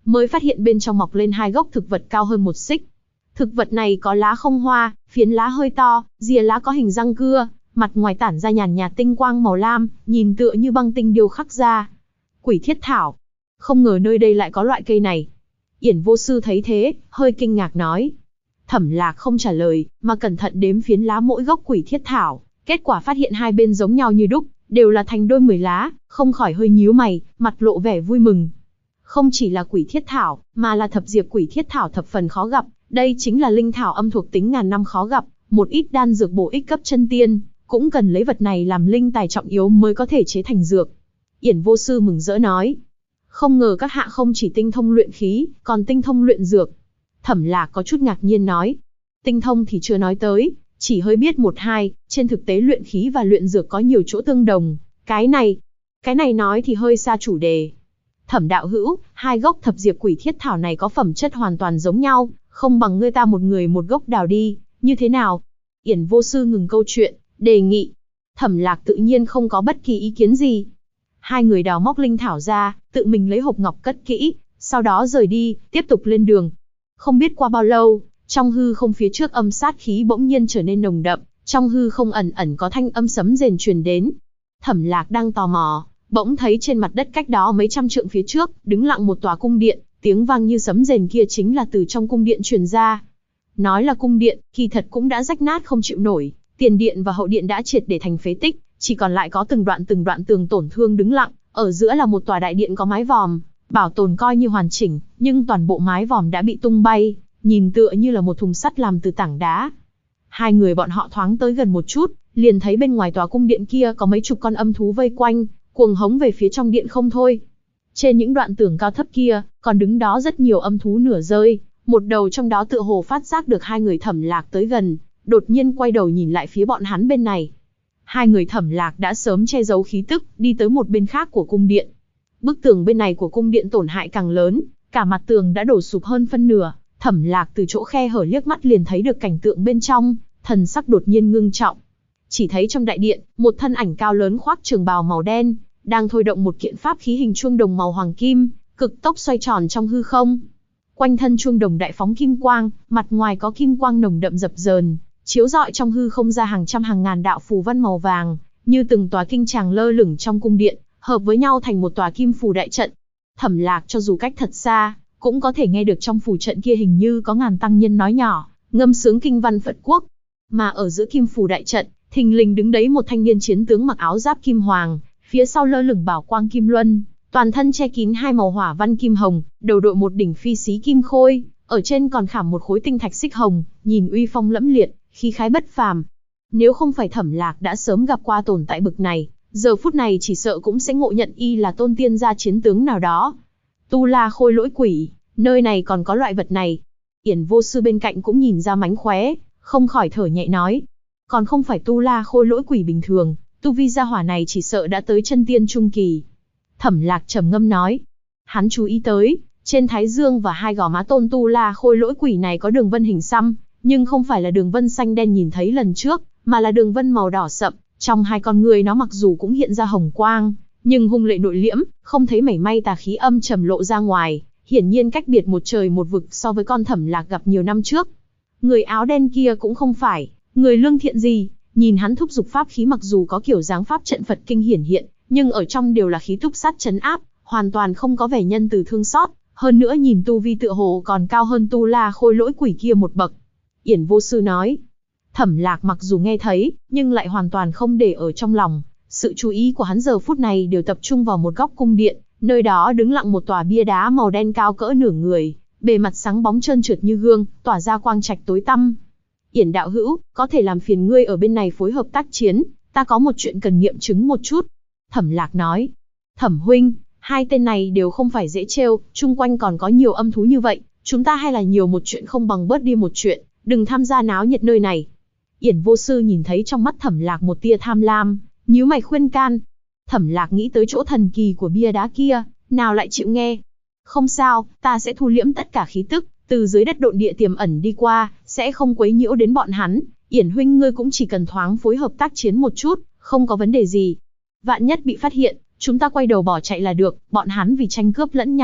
mới phát hiện bên trong mọc lên hai gốc thực vật cao hơn 1 xích. Thực vật này có lá không hoa, phiến lá hơi to, rìa lá có hình răng cưa, mặt ngoài tản ra nhàn nhạt tinh quang màu lam, nhìn tựa như băng tinh điêu khắc ra. Quỷ thiết thảo. Không ngờ nơi đây lại có loại cây này. Yển Vô Sư thấy thế, hơi kinh ngạc nói. Thẩm Lạc không trả lời, mà cẩn thận đếm phiến lá mỗi gốc quỷ thiết thảo. Kết quả phát hiện hai bên giống nhau như đúc, đều là thành đôi 10 lá, không khỏi hơi nhíu mày, mặt lộ vẻ vui mừng. Không chỉ là quỷ thiết thảo, mà là thập diệp quỷ thiết thảo thập phần khó gặp, đây chính là linh thảo âm thuộc tính ngàn năm khó gặp, một ít đan dược bổ ích cấp chân tiên, cũng cần lấy vật này làm linh tài trọng yếu mới có thể chế thành dược. Yển Vô Sư mừng rỡ nói, không ngờ các hạ không chỉ tinh thông luyện khí, còn tinh thông luyện dược. Thẩm Lạc có chút ngạc nhiên nói, tinh thông thì chưa nói tới, chỉ hơi biết một hai, trên thực tế luyện khí và luyện dược có nhiều chỗ tương đồng, cái này nói thì hơi xa chủ đề. Thẩm đạo hữu, hai gốc thập diệp quỷ thiết thảo này có phẩm chất hoàn toàn giống nhau, không bằng ngươi ta một người một gốc đào đi, như thế nào? Yển Vô Sư ngừng câu chuyện, đề nghị. Thẩm Lạc tự nhiên không có bất kỳ ý kiến gì. Hai người đào móc linh thảo ra, tự mình lấy hộp ngọc cất kỹ, sau đó rời đi, tiếp tục lên đường. Không biết qua bao lâu, trong hư không phía trước âm sát khí bỗng nhiên trở nên nồng đậm, trong hư không ẩn ẩn có thanh âm sấm rền truyền đến. Thẩm Lạc đang tò mò, bỗng thấy trên mặt đất cách đó mấy trăm trượng phía trước, đứng lặng một tòa cung điện, tiếng vang như sấm rền kia chính là từ trong cung điện truyền ra. Nói là cung điện, kỳ thật cũng đã rách nát không chịu nổi, tiền điện và hậu điện đã triệt để thành phế tích, chỉ còn lại có từng đoạn tường tổn thương đứng lặng, ở giữa là một tòa đại điện có mái vòm, bảo tồn coi như hoàn chỉnh, nhưng toàn bộ mái vòm đã bị tung bay, nhìn tựa như là một thùng sắt làm từ tảng đá. Hai người bọn họ thoáng tới gần một chút, liền thấy bên ngoài tòa cung điện kia có mấy chục con âm thú vây quanh, cuồng hống về phía trong điện không thôi. Trên những đoạn tường cao thấp kia, còn đứng đó rất nhiều âm thú nửa rơi, một đầu trong đó tựa hồ phát giác được hai người Thẩm Lạc tới gần, đột nhiên quay đầu nhìn lại phía bọn hắn bên này. Hai người Thẩm Lạc đã sớm che giấu khí tức, đi tới một bên khác của cung điện. Bức tường bên này của cung điện tổn hại càng lớn, cả mặt tường đã đổ sụp hơn phân nửa. Thẩm Lạc từ chỗ khe hở liếc mắt liền thấy được cảnh tượng bên trong, thần sắc đột nhiên ngưng trọng. Chỉ thấy trong đại điện, một thân ảnh cao lớn khoác trường bào màu đen, đang thôi động một kiện pháp khí hình chuông đồng màu hoàng kim, cực tốc xoay tròn trong hư không. Quanh thân chuông đồng đại phóng kim quang, mặt ngoài có kim quang nồng đậm dập dờn, chiếu rọi trong hư không ra hàng trăm hàng ngàn đạo phù văn màu vàng, như từng tòa kinh tràng lơ lửng trong cung điện, hợp với nhau thành một tòa kim phù đại trận. Thẩm Lạc cho dù cách thật xa, cũng có thể nghe được trong phù trận kia hình như có ngàn tăng nhân nói nhỏ, ngâm sướng kinh văn Phật quốc. Mà ở giữa kim phù đại trận, thình lình đứng đấy một thanh niên chiến tướng mặc áo giáp kim hoàng, phía sau lơ lửng bảo quang kim luân, toàn thân che kín hai màu hỏa văn kim hồng, đầu đội một đỉnh phi xí kim khôi, ở trên còn khảm một khối tinh thạch xích hồng, nhìn uy phong lẫm liệt, khí khái bất phàm. Nếu không phải Thẩm Lạc đã sớm gặp qua tồn tại bực này, giờ phút này chỉ sợ cũng sẽ ngộ nhận y là tôn tiên gia chiến tướng nào đó. Tu La Khôi Lỗi Quỷ, nơi này còn có loại vật này. Yển Vô Sư bên cạnh cũng nhìn ra mánh khóe, không khỏi thở nhẹ nói. Còn không phải Tu La Khôi Lỗi Quỷ bình thường, tu vi gia hỏa này chỉ sợ đã tới chân tiên trung kỳ. Thẩm Lạc trầm ngâm nói. Hắn chú ý tới, trên thái dương và hai gò má tôn Tu La Khôi Lỗi Quỷ này có đường vân hình xăm, nhưng không phải là đường vân xanh đen nhìn thấy lần trước, mà là đường vân màu đỏ sậm. Trong hai con người nó mặc dù cũng hiện ra hồng quang, nhưng hung lệ nội liễm, không thấy mảy may tà khí âm trầm lộ ra ngoài, hiển nhiên cách biệt một trời một vực so với con Thẩm Lạc gặp nhiều năm trước. Người áo đen kia cũng không phải người lương thiện gì, nhìn hắn thúc giục pháp khí mặc dù có kiểu dáng pháp trận Phật kinh hiển hiện, nhưng ở trong đều là khí túc sát trấn áp, hoàn toàn không có vẻ nhân từ thương xót, hơn nữa nhìn tu vi tựa hồ còn cao hơn Tu La Khôi Lỗi Quỷ kia một bậc. Yển Vô Sư nói. Thẩm Lạc mặc dù nghe thấy, nhưng lại hoàn toàn không để ở trong lòng, sự chú ý của hắn giờ phút này đều tập trung vào một góc cung điện, nơi đó đứng lặng một tòa bia đá màu đen cao cỡ nửa người, bề mặt sáng bóng trơn trượt như gương, tỏa ra quang trạch tối tăm. Yển đạo hữu, có thể làm phiền ngươi ở bên này phối hợp tác chiến, ta có một chuyện cần nghiệm chứng một chút. Thẩm Lạc nói. Thẩm huynh, hai tên này đều không phải dễ trêu, chung quanh còn có nhiều âm thú như vậy, chúng ta hay là nhiều một chuyện không bằng bớt đi một chuyện, đừng tham gia náo nhiệt nơi này. Yển Vô Sư nhìn thấy trong mắt Thẩm Lạc một tia tham lam, nhíu mày khuyên can. Thẩm Lạc nghĩ tới chỗ thần kỳ của bia đá kia, nào lại chịu nghe. Không sao, ta sẽ thu liễm tất cả khí tức, từ dưới đất độn địa tiềm ẩn đi qua, sẽ không quấy nhiễu đến bọn hắn. Yển huynh ngươi cũng chỉ cần thoáng phối hợp tác chiến một chút, không có vấn đề gì. Vạn nhất bị phát hiện, chúng ta quay đầu bỏ chạy là được, bọn hắn vì tranh cướp lẫn nhau,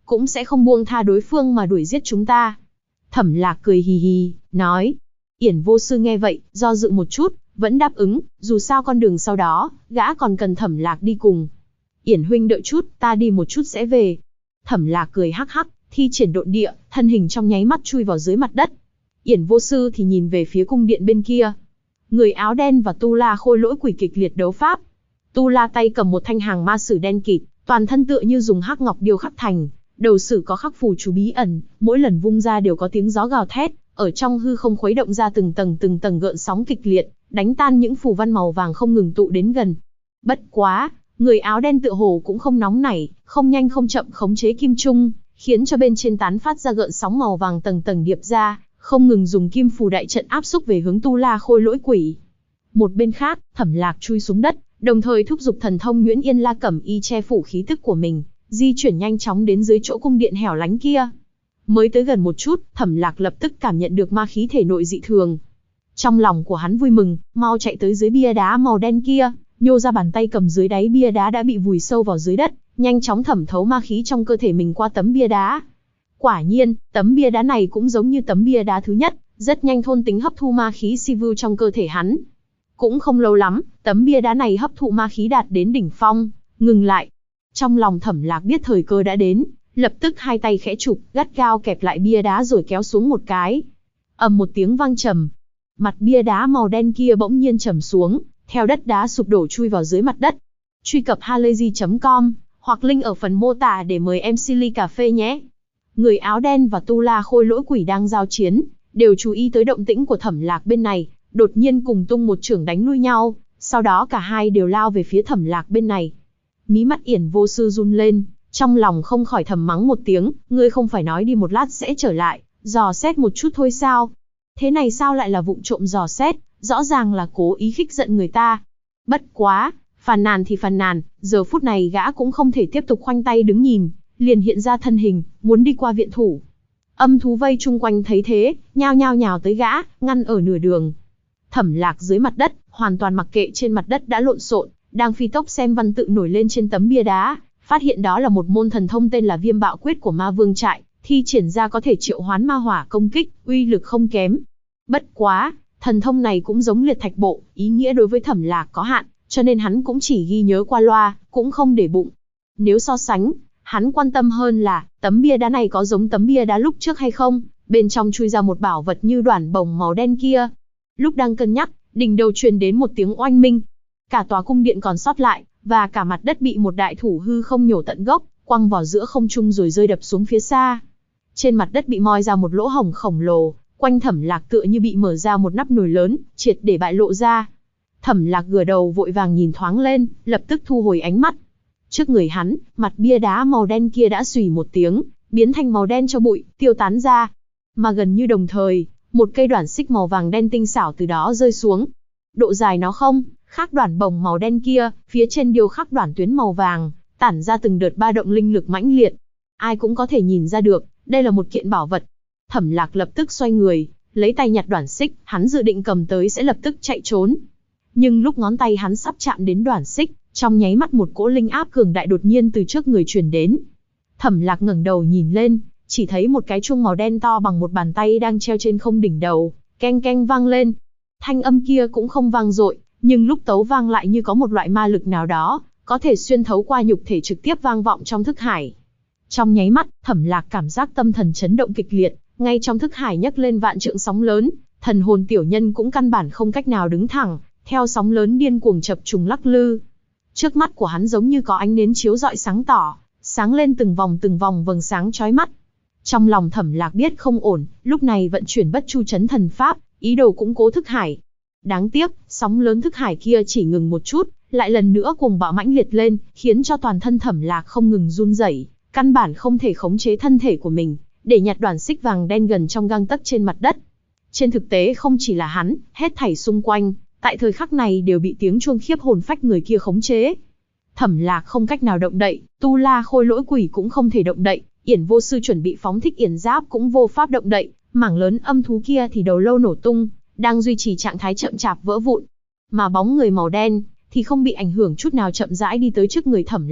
cũng sẽ không buông tha đối phương mà đuổi giết chúng ta. Thẩm Lạc cười hì hì, nói. Yển Vô Sư nghe vậy, do dự một chút, vẫn đáp ứng, dù sao con đường sau đó, gã còn cần Thẩm Lạc đi cùng. Yển huynh đợi chút, ta đi một chút sẽ về. Thẩm Lạc cười hắc hắc, thi triển độn địa, thân hình trong nháy mắt chui vào dưới mặt đất. Yển Vô Sư thì nhìn về phía cung điện bên kia. Người áo đen và Tu La Khôi Lỗi Quỷ kịch liệt đấu pháp. Tu La tay cầm một thanh hàng ma sử đen kịt, toàn thân tựa như dùng hắc ngọc điêu khắc thành, đầu sử có khắc phù chú bí ẩn, mỗi lần vung ra đều có tiếng gió gào thét, ở trong hư không khuấy động ra từng tầng gợn sóng kịch liệt, đánh tan những phù văn màu vàng không ngừng tụ đến gần. Bất quá, người áo đen tựa hồ cũng không nóng nảy, không nhanh không chậm khống chế kim trung, khiến cho bên trên tán phát ra gợn sóng màu vàng tầng điệp ra, không ngừng dùng kim phù đại trận áp xúc về hướng Tu La Khôi Lỗi Quỷ. Một bên khác, Thẩm Lạc chui xuống đất, đồng thời thúc giục thần thông Nguyễn Yên La Cẩm Y che phủ khí tức của mình, di chuyển nhanh chóng đến dưới chỗ cung điện hẻo lánh kia. Mới tới gần một chút, Thẩm Lạc lập tức cảm nhận được ma khí thể nội dị thường. Trong lòng của hắn vui mừng, mau chạy tới dưới bia đá màu đen kia, nhô ra bàn tay cầm dưới đáy bia đá đã bị vùi sâu vào dưới đất, nhanh chóng thẩm thấu ma khí trong cơ thể mình qua tấm bia đá. Quả nhiên, tấm bia đá này cũng giống như tấm bia đá thứ nhất, rất nhanh thôn tính hấp thu ma khí si vu trong cơ thể hắn. Cũng không lâu lắm, tấm bia đá này hấp thụ ma khí đạt đến đỉnh phong, ngừng lại. Trong lòng Thẩm Lạc biết thời cơ đã đến, lập tức hai tay khẽ chụp, gắt gao kẹp lại bia đá rồi kéo xuống một cái. Ầm một tiếng vang trầm, mặt bia đá màu đen kia bỗng nhiên trầm xuống, theo đất đá sụp đổ chui vào dưới mặt đất. Truy cập halayzi.com hoặc link ở phần mô tả để mời em Silly Cà Phê nhé. Người áo đen và Tu La Khôi Lỗi Quỷ đang giao chiến, đều chú ý tới động tĩnh của Thẩm Lạc bên này, đột nhiên cùng tung một chưởng đánh lui nhau, sau đó cả hai đều lao về phía Thẩm Lạc bên này. Mí mắt Yển Vô Sư run lên, trong lòng không khỏi thầm mắng một tiếng, ngươi không phải nói đi một lát sẽ trở lại, dò xét một chút thôi sao? Thế này sao lại là vụng trộm dò xét, rõ ràng là cố ý khích giận người ta. Bất quá, phàn nàn thì phàn nàn, giờ phút này gã cũng không thể tiếp tục khoanh tay đứng nhìn, liền hiện ra thân hình, muốn đi qua viện thủ. Âm thú vây chung quanh thấy thế, nhao nhao nhào tới gã, ngăn ở nửa đường. Thẩm Lạc dưới mặt đất, hoàn toàn mặc kệ trên mặt đất đã lộn xộn, đang phi tốc xem văn tự nổi lên trên tấm bia đá, phát hiện đó là một môn thần thông tên là Viêm Bạo Quyết của Ma Vương trại, thi triển ra có thể triệu hoán ma hỏa công kích, uy lực không kém. Bất quá, thần thông này cũng giống Liệt Thạch Bộ, ý nghĩa đối với Thẩm Lạc có hạn, cho nên hắn cũng chỉ ghi nhớ qua loa, cũng không để bụng. Nếu so sánh, hắn quan tâm hơn là, tấm bia đá này có giống tấm bia đá lúc trước hay không, bên trong chui ra một bảo vật như đoản bồng màu đen kia. Lúc đang cân nhắc, đỉnh đầu truyền đến một tiếng oanh minh. Cả tòa cung điện còn sót lại, và cả mặt đất bị một đại thủ hư không nhổ tận gốc, quăng vào giữa không trung rồi rơi đập xuống phía xa. Trên mặt đất bị moi ra một lỗ hổng khổng lồ, quanh Thẩm Lạc tựa như bị mở ra một nắp nồi lớn, triệt để bại lộ ra. Thẩm Lạc ngửa đầu vội vàng nhìn thoáng lên, lập tức thu hồi ánh mắt. Trước người hắn, mặt bia đá màu đen kia đã xùy một tiếng, biến thành màu đen cho bụi, tiêu tán ra. Mà gần như đồng thời, một cây đoản xích màu vàng đen tinh xảo từ đó rơi xuống. Độ dài nó không khác đoản bồng màu đen kia, phía trên điêu khắc đoản tuyến màu vàng, tản ra từng đợt ba động linh lực mãnh liệt. Ai cũng có thể nhìn ra được, đây là một kiện bảo vật. Thẩm Lạc lập tức xoay người, lấy tay nhặt đoản xích, hắn dự định cầm tới sẽ lập tức chạy trốn. Nhưng lúc ngón tay hắn sắp chạm đến đoản xích, trong nháy mắt một cỗ linh áp cường đại đột nhiên từ trước người truyền đến. Thẩm Lạc ngẩng đầu nhìn lên, chỉ thấy một cái chuông màu đen to bằng một bàn tay đang treo trên không đỉnh đầu, keng keng vang lên. Thanh âm kia cũng không vang dội, nhưng lúc tấu vang lại như có một loại ma lực nào đó, có thể xuyên thấu qua nhục thể trực tiếp vang vọng trong thức hải. Trong nháy mắt, Thẩm Lạc cảm giác tâm thần chấn động kịch liệt, ngay trong thức hải nhấc lên vạn trượng sóng lớn, thần hồn tiểu nhân cũng căn bản không cách nào đứng thẳng, theo sóng lớn điên cuồng chập trùng lắc lư. Trước mắt của hắn giống như có ánh nến chiếu rọi sáng tỏ, sáng lên từng vòng vầng sáng chói mắt. Trong lòng Thẩm Lạc biết không ổn, lúc này vận chuyển Bất Chu Chấn Thần Pháp, ý đồ củng cố thức hải. Đáng tiếc, sóng lớn thức hải kia chỉ ngừng một chút, lại lần nữa cuồng bạo mãnh liệt lên, khiến cho toàn thân Thẩm Lạc không ngừng run rẩy, căn bản không thể khống chế thân thể của mình, để nhặt đoản xích vàng đen gần trong gang tấc trên mặt đất. Trên thực tế không chỉ là hắn, hết thảy xung quanh, tại thời khắc này đều bị tiếng chuông khiếp hồn phách người kia khống chế. Thẩm Lạc không cách nào động đậy, Tu La Khôi Lỗi Quỷ cũng không thể động đậy, Yển Vô Sư chuẩn bị phóng thích yển giáp cũng vô pháp động đậy, mảng lớn âm thú kia thì đầu lâu nổ tung, đang duy trì trạng thái chậm chạp vỡ vụn. Mà bóng người màu đen thì không bị ảnh hưởng chút nào chậm rãi đi tới trước người Thẩm Lạc,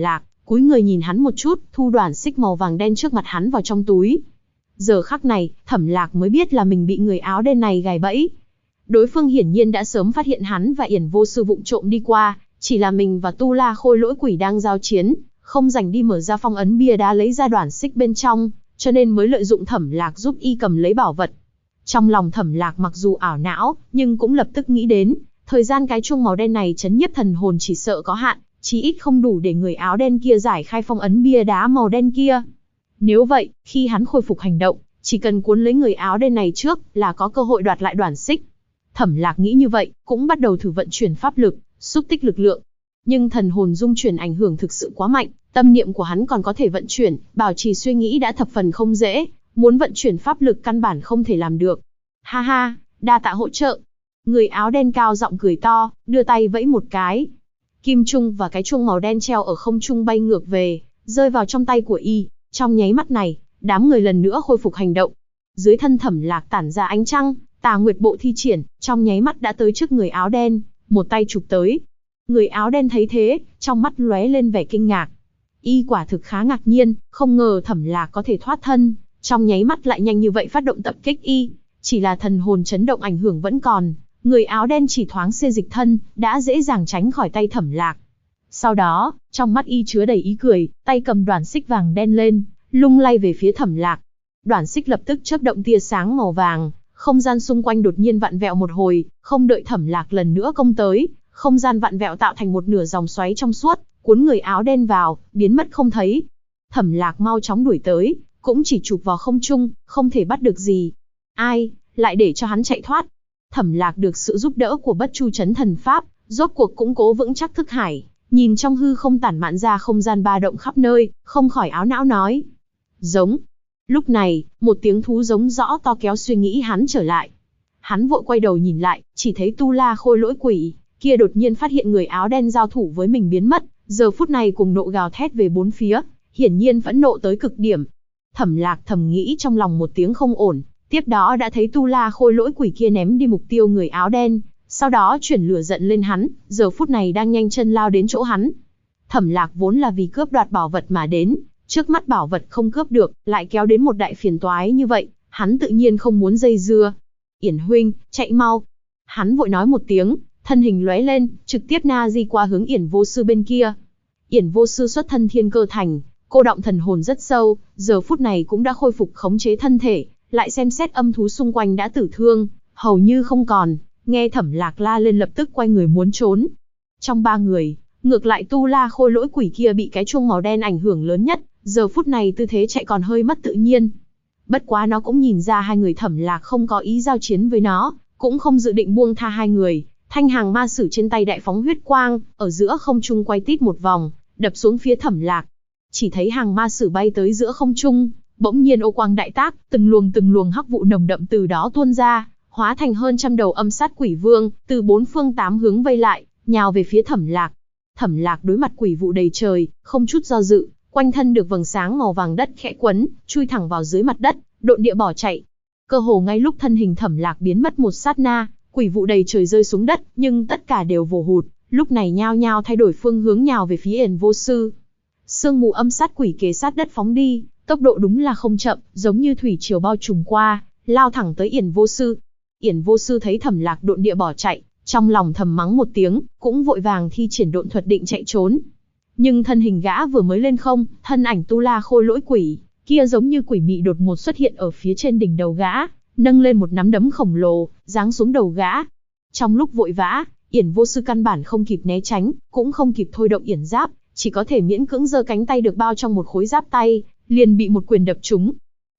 cúi người nhìn hắn một chút, thu đoàn xích màu vàng đen trước mặt hắn vào trong túi. Giờ khắc này, Thẩm Lạc mới biết là mình bị người áo đen này gài bẫy. Đối phương hiển nhiên đã sớm phát hiện hắn và Yển Vô Sư vụng trộm đi qua, chỉ là mình và Tu La Khôi Lỗi Quỷ đang giao chiến, không rảnh đi mở ra phong ấn bia đá lấy ra đoàn xích bên trong, cho nên mới lợi dụng Thẩm Lạc giúp y cầm lấy bảo vật. Trong lòng Thẩm Lạc mặc dù ảo não, nhưng cũng lập tức nghĩ đến, thời gian cái chuông màu đen này trấn nhiếp thần hồn chỉ sợ có hạn, chí ít không đủ để người áo đen kia giải khai phong ấn bia đá màu đen kia. Nếu vậy, khi hắn khôi phục hành động, chỉ cần cuốn lấy người áo đen này trước là có cơ hội đoạt lại đoàn xích. Thẩm Lạc nghĩ như vậy, cũng bắt đầu thử vận chuyển pháp lực, xúc tích lực lượng. Nhưng thần hồn dung chuyển ảnh hưởng thực sự quá mạnh, tâm niệm của hắn còn có thể vận chuyển, bảo trì suy nghĩ đã thập phần không dễ, muốn vận chuyển pháp lực căn bản không thể làm được. Ha ha, đa tạ hỗ trợ. Người áo đen cao giọng cười to, đưa tay vẫy một cái. Kim trung và cái chuông màu đen treo ở không trung bay ngược về, rơi vào trong tay của y. Trong nháy mắt này, đám người lần nữa khôi phục hành động. Dưới thân Thẩm Lạc tản ra ánh trăng, Tà Nguyệt Bộ thi triển, trong nháy mắt đã tới trước người áo đen, một tay chụp tới. Người áo đen thấy thế, trong mắt lóe lên vẻ kinh ngạc. Y quả thực khá ngạc nhiên, không ngờ Thẩm Lạc có thể thoát thân, trong nháy mắt lại nhanh như vậy phát động tập kích y. Chỉ là thần hồn chấn động ảnh hưởng vẫn còn, người áo đen chỉ thoáng xê dịch thân, đã dễ dàng tránh khỏi tay Thẩm Lạc. Sau đó, trong mắt y chứa đầy ý cười, tay cầm đoàn xích vàng đen lên, lung lay về phía Thẩm Lạc. Đoàn xích lập tức chớp động tia sáng màu vàng, không gian xung quanh đột nhiên vặn vẹo một hồi, không đợi Thẩm Lạc lần nữa công tới, không gian vặn vẹo tạo thành một nửa dòng xoáy trong suốt, cuốn người áo đen vào, biến mất không thấy. Thẩm Lạc mau chóng đuổi tới, cũng chỉ chụp vào không trung, không thể bắt được gì. Ai, lại để cho hắn chạy thoát. Thẩm Lạc được sự giúp đỡ của Bất Chu Chấn Thần Pháp, rốt cuộc cũng cố vững chắc thức hải, nhìn trong hư không tản mạn ra không gian ba động khắp nơi, không khỏi áo não nói. Giống. Lúc này, một tiếng thú giống rõ to kéo suy nghĩ hắn trở lại. Hắn vội quay đầu nhìn lại, chỉ thấy Tu La Khôi Lỗi Quỷ kia đột nhiên phát hiện người áo đen giao thủ với mình biến mất, giờ phút này cùng nộ gào thét về bốn phía, hiển nhiên phẫn nộ tới cực điểm. Thẩm Lạc thầm nghĩ trong lòng một tiếng không ổn, tiếp đó đã thấy Tu La Khôi Lỗi Quỷ kia ném đi mục tiêu người áo đen, sau đó chuyển lửa giận lên hắn, giờ phút này đang nhanh chân lao đến chỗ hắn. Thẩm Lạc vốn là vì cướp đoạt bảo vật mà đến, trước mắt bảo vật không cướp được, lại kéo đến một đại phiền toái như vậy, hắn tự nhiên không muốn dây dưa. Yển huynh, chạy mau. Hắn vội nói một tiếng, thân hình lóe lên, trực tiếp na di qua hướng Yển Vô Sư bên kia. Yển Vô Sư xuất thân thiên cơ thành, cô động thần hồn rất sâu, giờ phút này cũng đã khôi phục khống chế thân thể, lại xem xét âm thú xung quanh đã tử thương, hầu như không còn, nghe Thẩm Lạc la lên lập tức quay người muốn trốn. Trong ba người, ngược lại Tu La Khôi Lỗi Quỷ kia bị cái chuông màu đen ảnh hưởng lớn nhất, giờ phút này tư thế chạy còn hơi mất tự nhiên. Bất quá nó cũng nhìn ra hai người Thẩm Lạc không có ý giao chiến với nó, cũng không dự định buông tha hai người. Thanh hàng ma sử trên tay đại phóng huyết quang, ở giữa không trung quay tít một vòng, đập xuống phía Thẩm Lạc. Chỉ thấy hàng ma sử bay tới giữa không trung, bỗng nhiên ô quang đại tác, từng luồng hắc vụ nồng đậm từ đó tuôn ra, hóa thành hơn trăm đầu âm sát quỷ vương, từ bốn phương tám hướng vây lại, nhào về phía Thẩm Lạc. Thẩm Lạc đối mặt quỷ vụ đầy trời, không chút do dự, quanh thân được vầng sáng màu vàng đất khẽ quấn, chui thẳng vào dưới mặt đất, độn địa bỏ chạy. Cơ hồ ngay lúc thân hình Thẩm Lạc biến mất một sát na, quỷ vụ đầy trời rơi xuống đất, nhưng tất cả đều vồ hụt, lúc này nhao nhao thay đổi phương hướng nhào về phía Yển Vô Sư. Sương mù âm sát quỷ kế sát đất phóng đi, tốc độ đúng là không chậm, giống như thủy triều bao trùm qua, lao thẳng tới Yển Vô Sư. Yển Vô Sư thấy Thẩm Lạc độn địa bỏ chạy, trong lòng thầm mắng một tiếng, cũng vội vàng thi triển độn thuật định chạy trốn. Nhưng thân hình gã vừa mới lên không, thân ảnh Tu La Khôi Lỗi Quỷ kia giống như quỷ mị đột ngột xuất hiện ở phía trên đỉnh đầu gã, nâng lên một nắm đấm khổng lồ, giáng xuống đầu gã. Trong lúc vội vã, Yển Vô Sư căn bản không kịp né tránh, cũng không kịp thôi động yển giáp, chỉ có thể miễn cưỡng giơ cánh tay được bao trong một khối giáp tay, liền bị một quyền đập trúng.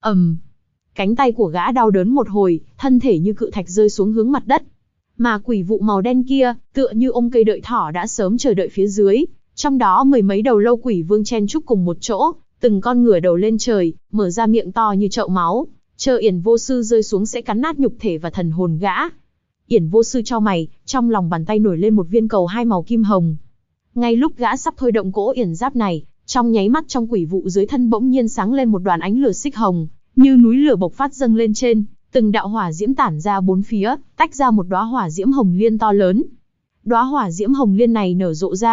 Cánh tay của gã đau đớn một hồi, thân thể như cự thạch rơi xuống hướng mặt đất. Mà quỷ vụ màu đen kia, tựa như ôm cây đợi thỏ đã sớm chờ đợi phía dưới, trong đó mười mấy đầu lâu quỷ vương chen chúc cùng một chỗ, từng con ngửa đầu lên trời, mở ra miệng to như chậu máu, chờ Yển Vô Sư rơi xuống sẽ cắn nát nhục thể và thần hồn gã. Yển Vô Sư chau mày, trong lòng bàn tay nổi lên một viên cầu hai màu kim hồng. Ngay lúc gã sắp thôi động cỗ yển giáp này, trong nháy mắt trong quỷ vụ dưới thân bỗng nhiên sáng lên một đoàn ánh lửa xích hồng, như núi lửa bộc phát dâng lên trên, từng đạo hỏa diễm tản ra bốn phía, tách ra một đóa hỏa diễm hồng liên to lớn. Đóa hỏa diễm hồng liên này nở rộ ra,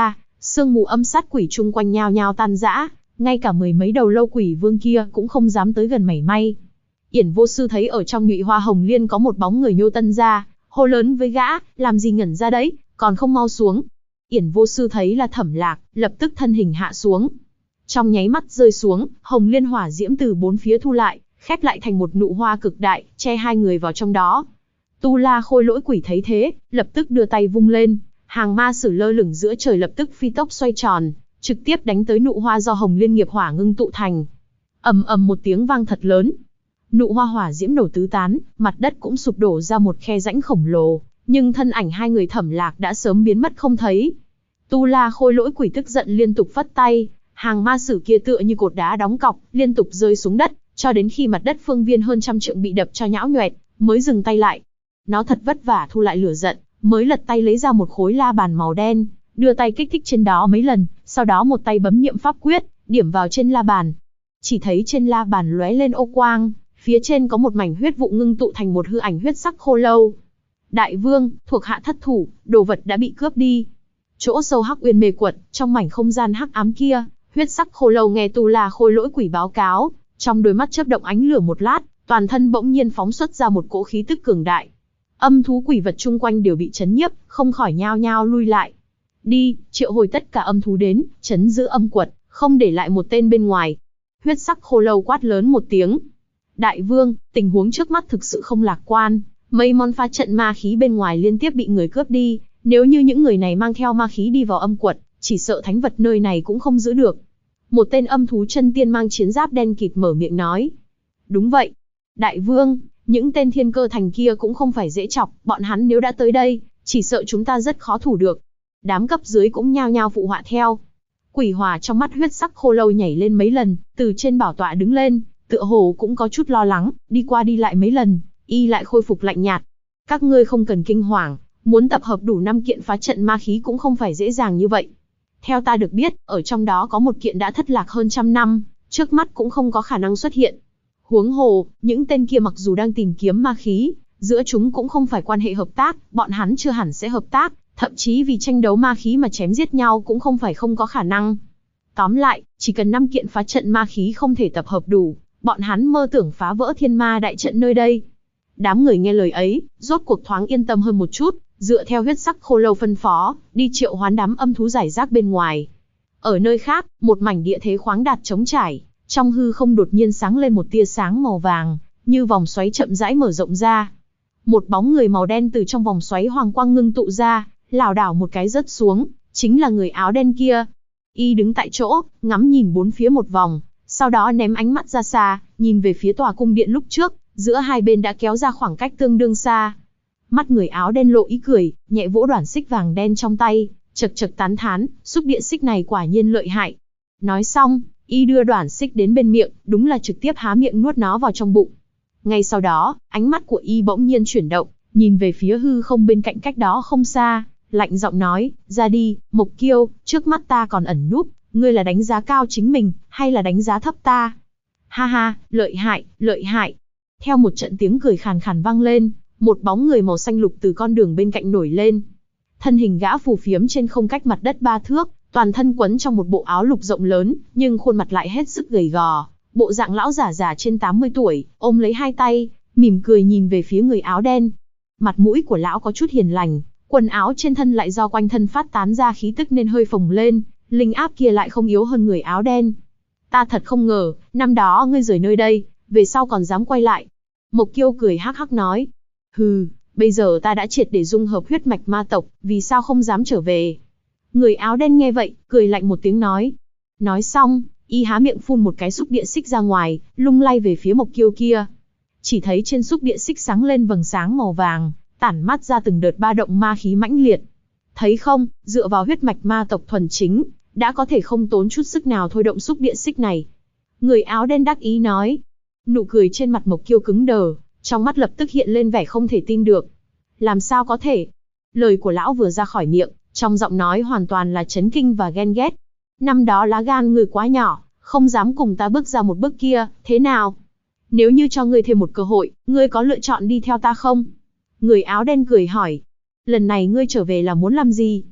Sương mù âm sát quỷ chung quanh nhao nhao tan rã, ngay cả mười mấy đầu lâu quỷ vương kia cũng không dám tới gần mảy may. Yển Vô Sư thấy ở trong nhụy hoa hồng liên có một bóng người nhô tân ra, hô lớn với gã, làm gì ngẩn ra đấy, còn không mau xuống. Yển Vô Sư thấy là Thẩm Lạc, lập tức thân hình hạ xuống. Trong nháy mắt rơi xuống, hồng liên hỏa diễm từ bốn phía thu lại, khép lại thành một nụ hoa cực đại, che hai người vào trong đó. Tu La Khôi Lỗi Quỷ thấy thế, lập tức đưa tay vung lên, hàng ma sử lơ lửng giữa trời lập tức phi tốc xoay tròn, trực tiếp đánh tới nụ hoa do hồng liên nghiệp hỏa ngưng tụ thành. Ầm ầm một tiếng vang thật lớn. Nụ hoa hỏa diễm nổ tứ tán, mặt đất cũng sụp đổ ra một khe rãnh khổng lồ, nhưng thân ảnh hai người Thẩm Lạc đã sớm biến mất không thấy. Tu La Khôi Lỗi Quỷ tức giận liên tục phất tay, hàng ma sử kia tựa như cột đá đóng cọc, liên tục rơi xuống đất, cho đến khi mặt đất phương viên hơn trăm trượng bị đập cho nhão nhoẹt, mới dừng tay lại. Nó thật vất vả thu lại lửa giận, mới lật tay lấy ra một khối la bàn màu đen, đưa tay kích thích trên đó mấy lần, sau đó một tay bấm niệm pháp quyết, điểm vào trên la bàn. Chỉ thấy trên la bàn lóe lên ô quang, phía trên có một mảnh huyết vụ ngưng tụ thành một hư ảnh huyết sắc khô lâu. Đại vương, thuộc hạ thất thủ, đồ vật đã bị cướp đi. Chỗ sâu Hắc Uyên Mê Quật, trong mảnh không gian hắc ám kia, huyết sắc khô lâu nghe Tu La Khôi Lỗi Quỷ báo cáo, trong đôi mắt chớp động ánh lửa một lát, toàn thân bỗng nhiên phóng xuất ra một cỗ khí tức cường đại. Âm thú quỷ vật chung quanh đều bị chấn nhiếp, không khỏi nhao nhao lui lại. Đi, triệu hồi tất cả âm thú đến, chấn giữ âm quật, không để lại một tên bên ngoài. Huyết sắc khô lâu quát lớn một tiếng. Đại vương, tình huống trước mắt thực sự không lạc quan, mấy món phá trận ma khí bên ngoài liên tiếp bị người cướp đi, nếu như những người này mang theo ma khí đi vào âm quật, chỉ sợ thánh vật nơi này cũng không giữ được. Một tên âm thú chân tiên mang chiến giáp đen kịt mở miệng nói. Đúng vậy. Đại vương, những tên thiên cơ thành kia cũng không phải dễ chọc, bọn hắn nếu đã tới đây, chỉ sợ chúng ta rất khó thủ được. Đám cấp dưới cũng nhao nhao phụ họa theo. Quỷ hỏa trong mắt huyết sắc khô lâu nhảy lên mấy lần, từ trên bảo tọa đứng lên, tựa hồ cũng có chút lo lắng, đi qua đi lại mấy lần, y lại khôi phục lạnh nhạt. Các ngươi không cần kinh hoàng, muốn tập hợp đủ 5 kiện phá trận ma khí cũng không phải dễ dàng như vậy. Theo ta được biết, ở trong đó có một kiện đã thất lạc hơn trăm năm, trước mắt cũng không có khả năng xuất hiện. Huống hồ, những tên kia mặc dù đang tìm kiếm ma khí, giữa chúng cũng không phải quan hệ hợp tác, bọn hắn chưa hẳn sẽ hợp tác, thậm chí vì tranh đấu ma khí mà chém giết nhau cũng không phải không có khả năng. Tóm lại, chỉ cần 5 kiện phá trận ma khí không thể tập hợp đủ, bọn hắn mơ tưởng phá vỡ thiên ma đại trận nơi đây. Đám người nghe lời ấy, rốt cuộc thoáng yên tâm hơn một chút, dựa theo huyết sắc khô lâu phân phó, đi triệu hoán đám âm thú giải rác bên ngoài. Ở nơi khác, một mảnh địa thế khoáng đạt trống trải, trong hư không đột nhiên sáng lên một tia sáng màu vàng, như vòng xoáy chậm rãi mở rộng ra. Một bóng người màu đen từ trong vòng xoáy hoàng quang ngưng tụ ra, lảo đảo một cái rớt xuống, chính là người áo đen kia. Y đứng tại chỗ, ngắm nhìn bốn phía một vòng, sau đó ném ánh mắt ra xa, nhìn về phía tòa cung điện lúc trước, giữa hai bên đã kéo ra khoảng cách tương đương xa. Mắt người áo đen lộ ý cười, nhẹ vỗ đoản xích vàng đen trong tay, chật chật tán thán, xúc địa xích này quả nhiên lợi hại. Nói xong, y đưa đoản xích đến bên miệng, đúng là trực tiếp há miệng nuốt nó vào trong bụng. Ngay sau đó, ánh mắt của y bỗng nhiên chuyển động, nhìn về phía hư không bên cạnh cách đó không xa, lạnh giọng nói, ra đi, Mộc Kiêu, trước mắt ta còn ẩn núp, ngươi là đánh giá cao chính mình, hay là đánh giá thấp ta? Ha ha, lợi hại, lợi hại. Theo một trận tiếng cười khàn khàn vang lên, một bóng người màu xanh lục từ con đường bên cạnh nổi lên. Thân hình gã phù phiếm trên không cách mặt đất 3 thước, toàn thân quấn trong một bộ áo lục rộng lớn, nhưng khuôn mặt lại hết sức gầy gò, bộ dạng lão giả già trên 80 tuổi, ôm lấy hai tay, mỉm cười nhìn về phía người áo đen. Mặt mũi của lão có chút hiền lành, quần áo trên thân lại do quanh thân phát tán ra khí tức nên hơi phồng lên, linh áp kia lại không yếu hơn người áo đen. Ta thật không ngờ, năm đó ngươi rời nơi đây, về sau còn dám quay lại. Mộc Kiêu cười hắc hắc nói. Hừ, bây giờ ta đã triệt để dung hợp huyết mạch ma tộc, vì sao không dám trở về? Người áo đen nghe vậy, cười lạnh một tiếng nói. Nói xong, y há miệng phun một cái xúc địa xích ra ngoài, lung lay về phía Mộc Kiêu kia. Chỉ thấy trên xúc địa xích sáng lên vầng sáng màu vàng, tản mát ra từng đợt ba động ma khí mãnh liệt. Thấy không, dựa vào huyết mạch ma tộc thuần chính, đã có thể không tốn chút sức nào thôi động xúc địa xích này. Người áo đen đắc ý nói. Nụ cười trên mặt Mộc Kiêu cứng đờ, trong mắt lập tức hiện lên vẻ không thể tin được. Làm sao có thể? Lời của lão vừa ra khỏi miệng, trong giọng nói hoàn toàn là chấn kinh và ghen ghét. Năm đó lá gan ngươi quá nhỏ, không dám cùng ta bước ra một bước kia, thế nào? Nếu như cho ngươi thêm một cơ hội, ngươi có lựa chọn đi theo ta không? Người áo đen cười hỏi. Lần này ngươi trở về là muốn làm gì?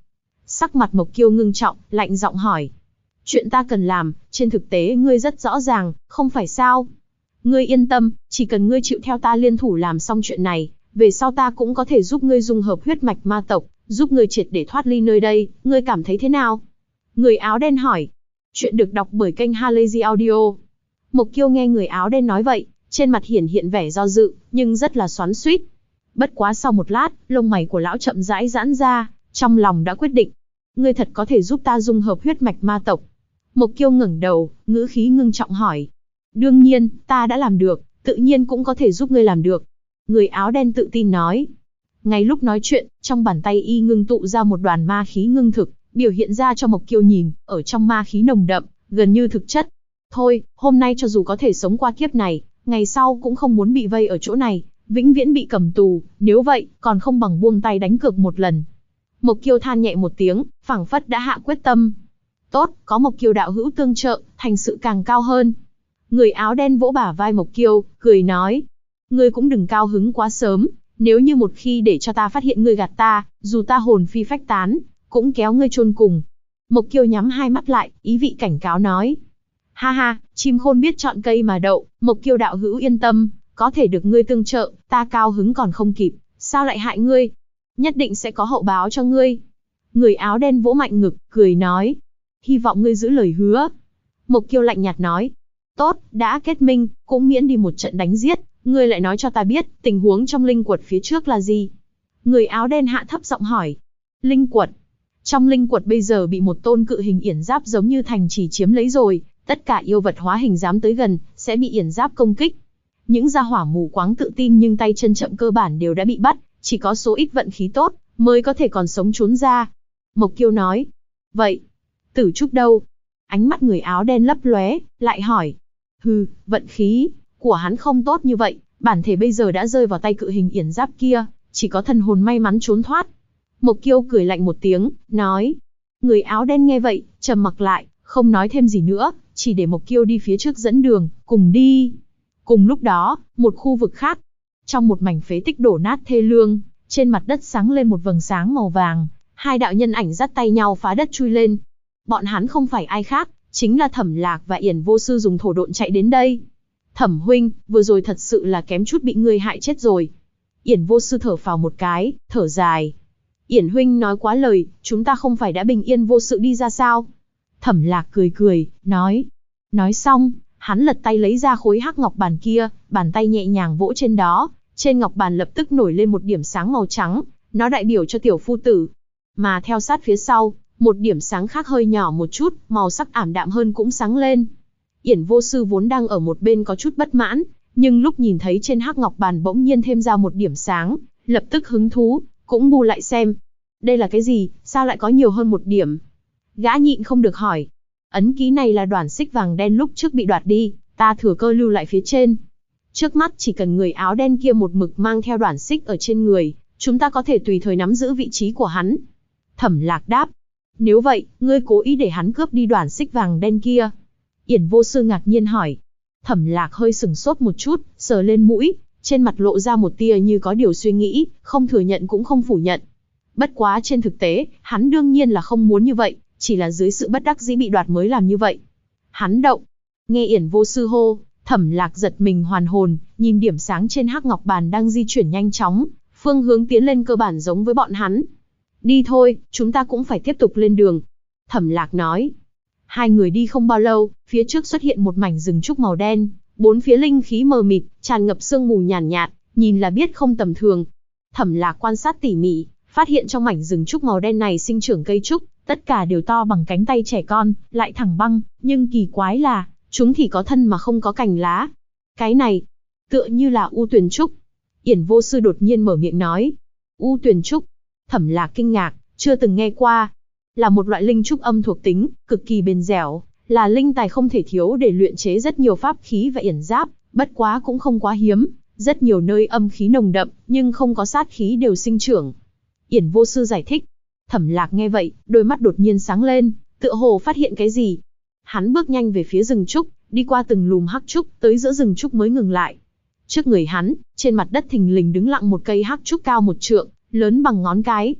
Sắc mặt Mộc Kiêu ngưng trọng, lạnh giọng hỏi. Chuyện ta cần làm, trên thực tế ngươi rất rõ ràng, không phải sao? Ngươi yên tâm, chỉ cần ngươi chịu theo ta liên thủ làm xong chuyện này, về sau ta cũng có thể giúp ngươi dung hợp huyết mạch ma tộc, giúp ngươi triệt để thoát ly nơi đây, ngươi cảm thấy thế nào? Người áo đen hỏi. Chuyện được đọc bởi kênh Halazy Audio. Mộc Kiêu nghe người áo đen nói vậy, trên mặt hiện vẻ do dự, nhưng rất là xoắn xuýt. Bất quá sau một lát, lông mày của lão chậm rãi giãn ra, trong lòng đã quyết định. Ngươi thật có thể giúp ta dung hợp huyết mạch ma tộc? Mộc Kiêu ngẩng đầu, ngữ khí ngưng trọng hỏi. Đương nhiên, ta đã làm được, tự nhiên cũng có thể giúp ngươi làm được. Người áo đen tự tin nói. Ngay lúc nói chuyện, trong bàn tay y ngưng tụ ra một đoàn ma khí ngưng thực, biểu hiện ra cho Mộc Kiêu nhìn, ở trong ma khí nồng đậm, gần như thực chất. Thôi, hôm nay cho dù có thể sống qua kiếp này, ngày sau cũng không muốn bị vây ở chỗ này, vĩnh viễn bị cầm tù, nếu vậy, còn không bằng buông tay đánh cược một lần. Mộc Kiêu than nhẹ một tiếng, phảng phất đã hạ quyết tâm. Tốt, có Mộc Kiêu đạo hữu tương trợ, thành sự càng cao hơn. Người áo đen vỗ bả vai Mộc Kiêu, cười nói. Ngươi cũng đừng cao hứng quá sớm, nếu như một khi để cho ta phát hiện ngươi gạt ta, dù ta hồn phi phách tán, cũng kéo ngươi chôn cùng. Mộc Kiêu nhắm hai mắt lại, ý vị cảnh cáo nói. Ha ha, chim khôn biết chọn cây mà đậu, Mộc Kiêu đạo hữu yên tâm, có thể được ngươi tương trợ, ta cao hứng còn không kịp, sao lại hại ngươi? Nhất định sẽ có hậu báo cho ngươi. Người áo đen vỗ mạnh ngực, cười nói. Hy vọng ngươi giữ lời hứa. Mộc Kiêu lạnh nhạt nói. Tốt, đã kết minh, cũng miễn đi một trận đánh giết, ngươi lại nói cho ta biết, tình huống trong linh quật phía trước là gì? Người áo đen hạ thấp giọng hỏi. Linh quật. Trong linh quật bây giờ bị một tôn cự hình yển giáp giống như thành trì chiếm lấy rồi, tất cả yêu vật hóa hình dám tới gần, sẽ bị yển giáp công kích. Những gia hỏa mù quáng tự tin nhưng tay chân chậm cơ bản đều đã bị bắt, chỉ có số ít vận khí tốt, mới có thể còn sống trốn ra. Mộc Kiêu nói. Vậy, Tử Trúc đâu? Ánh mắt người áo đen lấp lóe, lại hỏi. Hừ, vận khí của hắn không tốt như vậy, bản thể bây giờ đã rơi vào tay cự hình yển giáp kia, chỉ có thần hồn may mắn trốn thoát. Mộc Kiêu cười lạnh một tiếng, nói. Người áo đen nghe vậy, trầm mặc lại, không nói thêm gì nữa, chỉ để Mộc Kiêu đi phía trước dẫn đường, cùng đi. Cùng lúc đó, một khu vực khác, trong một mảnh phế tích đổ nát thê lương, trên mặt đất sáng lên một vầng sáng màu vàng, hai đạo nhân ảnh dắt tay nhau phá đất chui lên. Bọn hắn không phải ai khác, chính là Thẩm Lạc và Yển Vô Sư dùng thổ độn chạy đến đây. Thẩm huynh, vừa rồi thật sự là kém chút bị ngươi hại chết rồi. Yển Vô Sư thở phào một cái, thở dài. Yển huynh nói quá lời, chúng ta không phải đã bình yên vô sự đi ra sao? Thẩm Lạc cười cười, nói. Nói xong, hắn lật tay lấy ra khối hắc ngọc bàn kia, bàn tay nhẹ nhàng vỗ trên đó, trên ngọc bàn lập tức nổi lên một điểm sáng màu trắng, nó đại biểu cho tiểu phu tử. Mà theo sát phía sau, một điểm sáng khác hơi nhỏ một chút, màu sắc ảm đạm hơn cũng sáng lên. Yển Vô Sư vốn đang ở một bên có chút bất mãn, nhưng lúc nhìn thấy trên hắc ngọc bàn bỗng nhiên thêm ra một điểm sáng, lập tức hứng thú, cũng bu lại xem. Đây là cái gì, sao lại có nhiều hơn một điểm? Gã nhịn không được hỏi. Ấn ký này là đoản xích vàng đen lúc trước bị đoạt đi, ta thừa cơ lưu lại phía trên. Trước mắt chỉ cần người áo đen kia một mực mang theo đoản xích ở trên người, chúng ta có thể tùy thời nắm giữ vị trí của hắn. Thẩm Lạc đáp. Nếu vậy, ngươi cố ý để hắn cướp đi đoản xích vàng đen kia? Yển Vô Sư ngạc nhiên hỏi. Thẩm Lạc hơi sừng sốt một chút, sờ lên mũi, trên mặt lộ ra một tia như có điều suy nghĩ, không thừa nhận cũng không phủ nhận. Bất quá trên thực tế, hắn đương nhiên là không muốn như vậy, chỉ là dưới sự bất đắc dĩ bị đoạt mới làm như vậy. Hắn động. Nghe Yển Vô Sư hô, Thẩm Lạc giật mình hoàn hồn, nhìn điểm sáng trên hắc ngọc bàn đang di chuyển nhanh chóng, phương hướng tiến lên cơ bản giống với bọn hắn. Đi thôi, chúng ta cũng phải tiếp tục lên đường. Thẩm Lạc nói. Hai người đi không bao lâu, phía trước xuất hiện một mảnh rừng trúc màu đen, bốn phía linh khí mờ mịt, tràn ngập sương mù nhàn nhạt, nhìn là biết không tầm thường. Thẩm Lạc quan sát tỉ mỉ, phát hiện trong mảnh rừng trúc màu đen này sinh trưởng cây trúc, tất cả đều to bằng cánh tay trẻ con, lại thẳng băng, nhưng kỳ quái là, chúng thì có thân mà không có cành lá. Cái này, tựa như là U Tuyền trúc. Yển Vô Sư đột nhiên mở miệng nói. U Tuyền trúc. Thẩm Lạc kinh ngạc, chưa từng nghe qua. Là một loại linh trúc âm thuộc tính, cực kỳ bền dẻo, là linh tài không thể thiếu để luyện chế rất nhiều pháp khí và yển giáp, bất quá cũng không quá hiếm, rất nhiều nơi âm khí nồng đậm, nhưng không có sát khí đều sinh trưởng. Yển Vô Sư giải thích. Thẩm Lạc nghe vậy, đôi mắt đột nhiên sáng lên, tựa hồ phát hiện cái gì. Hắn bước nhanh về phía rừng trúc, đi qua từng lùm hắc trúc, tới giữa rừng trúc mới ngừng lại. Trước người hắn, trên mặt đất thình lình đứng lặng một cây hắc trúc cao 1 trượng, lớn bằng ngón cái.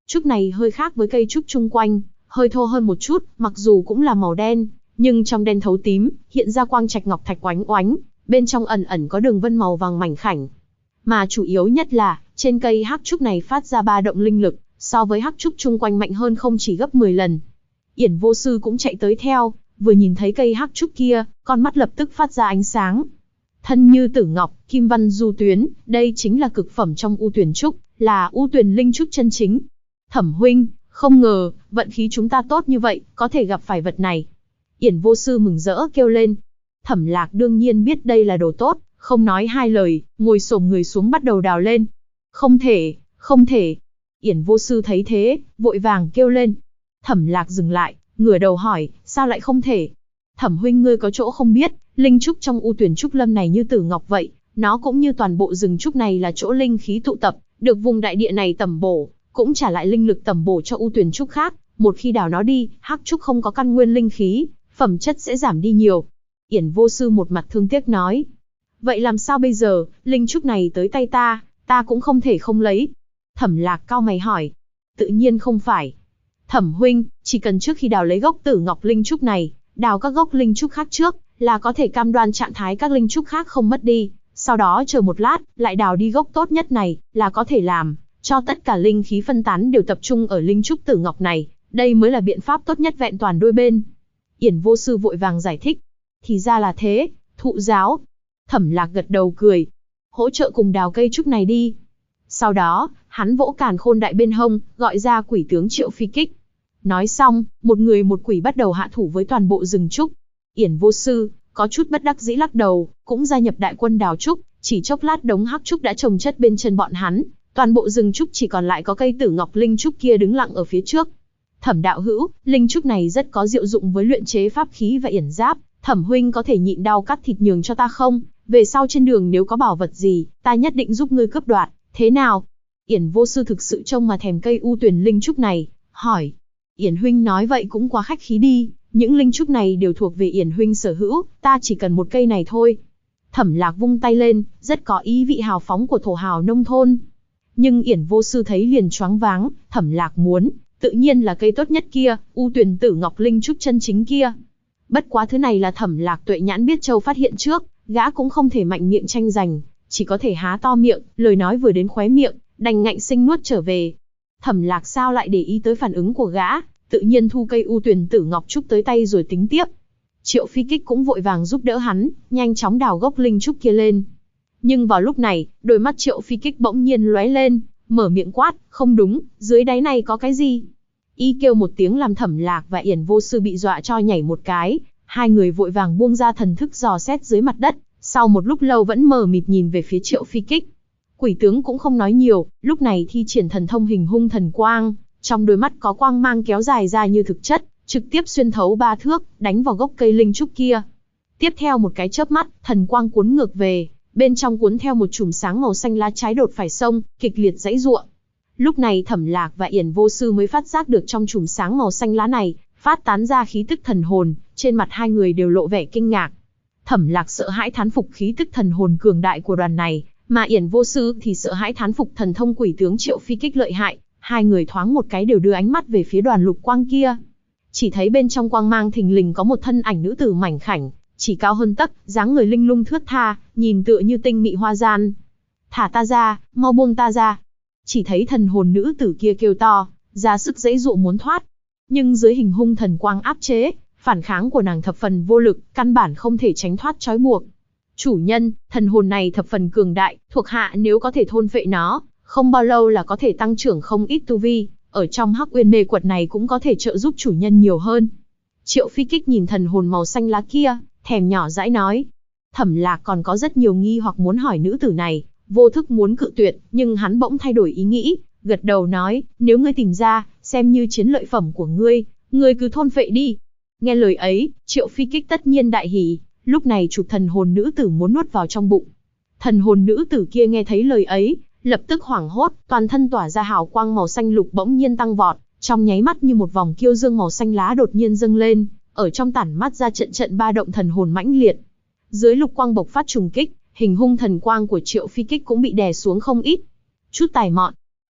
Trúc này hơi khác với cây trúc chung quanh, hơi thô hơn một chút, mặc dù cũng là màu đen, nhưng trong đen thấu tím, hiện ra quang trạch ngọc thạch oánh oánh, bên trong ẩn ẩn có đường vân màu vàng mảnh khảnh. Mà chủ yếu nhất là, trên cây hắc trúc này phát ra ba động linh lực, so với hắc trúc chung quanh mạnh hơn không chỉ gấp 10 lần. Yển Vô Sư cũng chạy tới theo, vừa nhìn thấy cây hắc trúc kia, con mắt lập tức phát ra ánh sáng. Thân như tử ngọc, kim văn du tuyến, đây chính là cực phẩm trong U Tuyển trúc, là U Tuyển linh trúc chân chính. Thẩm huynh, không ngờ, vận khí chúng ta tốt như vậy, có thể gặp phải vật này. Yển Vô Sư mừng rỡ kêu lên. Thẩm Lạc đương nhiên biết đây là đồ tốt, không nói hai lời, ngồi xổm người xuống bắt đầu đào lên. Không thể, không thể. Yển Vô Sư thấy thế, vội vàng kêu lên. Thẩm Lạc dừng lại, ngửa đầu hỏi, sao lại không thể? Thẩm huynh ngươi có chỗ không biết, linh trúc trong U Tuyển trúc lâm này như tử ngọc vậy, nó cũng như toàn bộ rừng trúc này là chỗ linh khí tụ tập, được vùng đại địa này tẩm bổ, cũng trả lại linh lực tẩm bổ cho U Tuyển trúc khác, một khi đào nó đi, hắc trúc không có căn nguyên linh khí, phẩm chất sẽ giảm đi nhiều. Yển Vô Sư một mặt thương tiếc nói. Vậy làm sao bây giờ, linh trúc này tới tay ta cũng không thể không lấy. Thẩm Lạc cau mày hỏi. Tự nhiên không phải. Thẩm huynh, chỉ cần trước khi đào lấy gốc tử ngọc linh trúc này, đào các gốc linh trúc khác trước, là có thể cam đoan trạng thái các linh trúc khác không mất đi. Sau đó chờ một lát, lại đào đi gốc tốt nhất này, là có thể làm cho tất cả linh khí phân tán đều tập trung ở linh trúc tử ngọc này. Đây mới là biện pháp tốt nhất vẹn toàn đôi bên. Yển Vô Sư vội vàng giải thích. Thì ra là thế, thụ giáo. Thẩm Lạc gật đầu cười. Hỗ trợ cùng đào cây trúc này đi. Sau đó, hắn vỗ càn khôn đại bên hông, gọi ra quỷ tướng Triệu Phi Kích. Nói xong, một người một quỷ bắt đầu hạ thủ với toàn bộ rừng trúc. Yển Vô Sư có chút bất đắc dĩ lắc đầu, cũng gia nhập đại quân đào trúc. Chỉ chốc lát đống hắc trúc đã chồng chất bên chân bọn hắn, toàn bộ rừng trúc chỉ còn lại có cây tử ngọc linh trúc kia đứng lặng ở phía trước. Thẩm đạo hữu, linh trúc này rất có diệu dụng với luyện chế pháp khí và yển giáp. Thẩm huynh có thể nhịn đau cắt thịt nhường cho ta không? Về sau trên đường nếu có bảo vật gì, ta nhất định giúp ngươi cướp đoạt, thế nào? Yển Vô Sư thực sự trông mà thèm cây U Tuyển linh trúc này, hỏi. Yển huynh nói vậy cũng quá khách khí đi, những linh trúc này đều thuộc về Yển huynh sở hữu, ta chỉ cần một cây này thôi. Thẩm Lạc vung tay lên, rất có ý vị hào phóng của thổ hào nông thôn. Nhưng Yển Vô Sư thấy liền choáng váng, Thẩm Lạc muốn, tự nhiên là cây tốt nhất kia, U Tuyển tử ngọc linh trúc chân chính kia. Bất quá thứ này là Thẩm Lạc tuệ nhãn biết châu phát hiện trước, gã cũng không thể mạnh miệng tranh giành, chỉ có thể há to miệng, lời nói vừa đến khóe miệng, đành ngạnh sinh nuốt trở về. Thẩm Lạc sao lại để ý tới phản ứng của gã, tự nhiên thu cây U Tuyển tử ngọc trúc tới tay rồi tính tiếp. Triệu Phi Kích cũng vội vàng giúp đỡ hắn, nhanh chóng đào gốc linh trúc kia lên. Nhưng vào lúc này, đôi mắt Triệu Phi Kích bỗng nhiên lóe lên, mở miệng quát, không đúng, dưới đáy này có cái gì? Y kêu một tiếng làm Thẩm Lạc và Yển Vô Sư bị dọa cho nhảy một cái, hai người vội vàng buông ra thần thức dò xét dưới mặt đất, sau một lúc lâu vẫn mờ mịt nhìn về phía Triệu Phi Kích. Quỷ tướng cũng không nói nhiều, lúc này thi triển thần thông hình hung thần quang, trong đôi mắt có quang mang kéo dài ra như thực chất, trực tiếp xuyên thấu 3 thước, đánh vào gốc cây linh trúc kia. Tiếp theo một cái chớp mắt, thần quang cuốn ngược về, bên trong cuốn theo một chùm sáng màu xanh lá trái đột phải xông, kịch liệt giãy giụa. Lúc này Thẩm Lạc và Yển Vô Sư mới phát giác được trong chùm sáng màu xanh lá này, phát tán ra khí tức thần hồn, trên mặt hai người đều lộ vẻ kinh ngạc. Thẩm Lạc sợ hãi thán phục khí tức thần hồn cường đại của đoàn này, mà Yển Vô Sư thì sợ hãi thán phục thần thông quỷ tướng Triệu Phi Kích lợi hại, hai người thoáng một cái đều đưa ánh mắt về phía đoàn lục quang kia. Chỉ thấy bên trong quang mang thình lình có một thân ảnh nữ tử mảnh khảnh, chỉ cao hơn tấc, dáng người linh lung thướt tha, nhìn tựa như tinh mị hoa gian. Thả ta ra, mau buông ta ra. Chỉ thấy thần hồn nữ tử kia kêu to, ra sức giãy giụa muốn thoát. Nhưng dưới hình hung thần quang áp chế, phản kháng của nàng thập phần vô lực, căn bản không thể tránh thoát trói buộc. Chủ nhân, thần hồn này thập phần cường đại, thuộc hạ nếu có thể thôn phệ nó, không bao lâu là có thể tăng trưởng không ít tu vi, ở trong Hắc Uyên Mê Quật này cũng có thể trợ giúp chủ nhân nhiều hơn. Triệu Phi Kích nhìn thần hồn màu xanh lá kia, thèm nhỏ dãi nói. Thẩm Lạc còn có rất nhiều nghi hoặc muốn hỏi nữ tử này, vô thức muốn cự tuyệt, nhưng hắn bỗng thay đổi ý nghĩ, gật đầu nói, nếu ngươi tìm ra, xem như chiến lợi phẩm của ngươi, ngươi cứ thôn phệ đi. Nghe lời ấy, Triệu Phi Kích tất nhiên đại hỉ, lúc này chụp thần hồn nữ tử muốn nuốt vào trong bụng. Thần hồn nữ tử kia nghe thấy lời ấy, lập tức hoảng hốt, toàn thân tỏa ra hào quang màu xanh lục bỗng nhiên tăng vọt, trong nháy mắt như một vòng kiêu dương màu xanh lá đột nhiên dâng lên, ở trong tản mắt ra trận trận ba động thần hồn mãnh liệt. Dưới lục quang bộc phát trùng kích, hình hung thần quang của Triệu Phi Kích cũng bị đè xuống không ít. Chút tài mọn.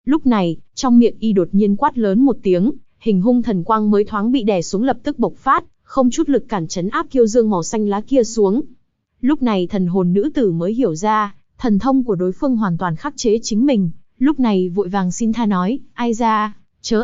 Lúc này, trong miệng y đột nhiên quát lớn một tiếng, hình hung thần quang mới thoáng bị đè xuống lập tức bộc phát, không chút lực cản chấn áp kiêu dương màu xanh lá kia xuống. Lúc này thần hồn nữ tử mới hiểu ra, thần thông của đối phương hoàn toàn khắc chế chính mình, lúc này vội vàng xin tha nói, ai ra, chớ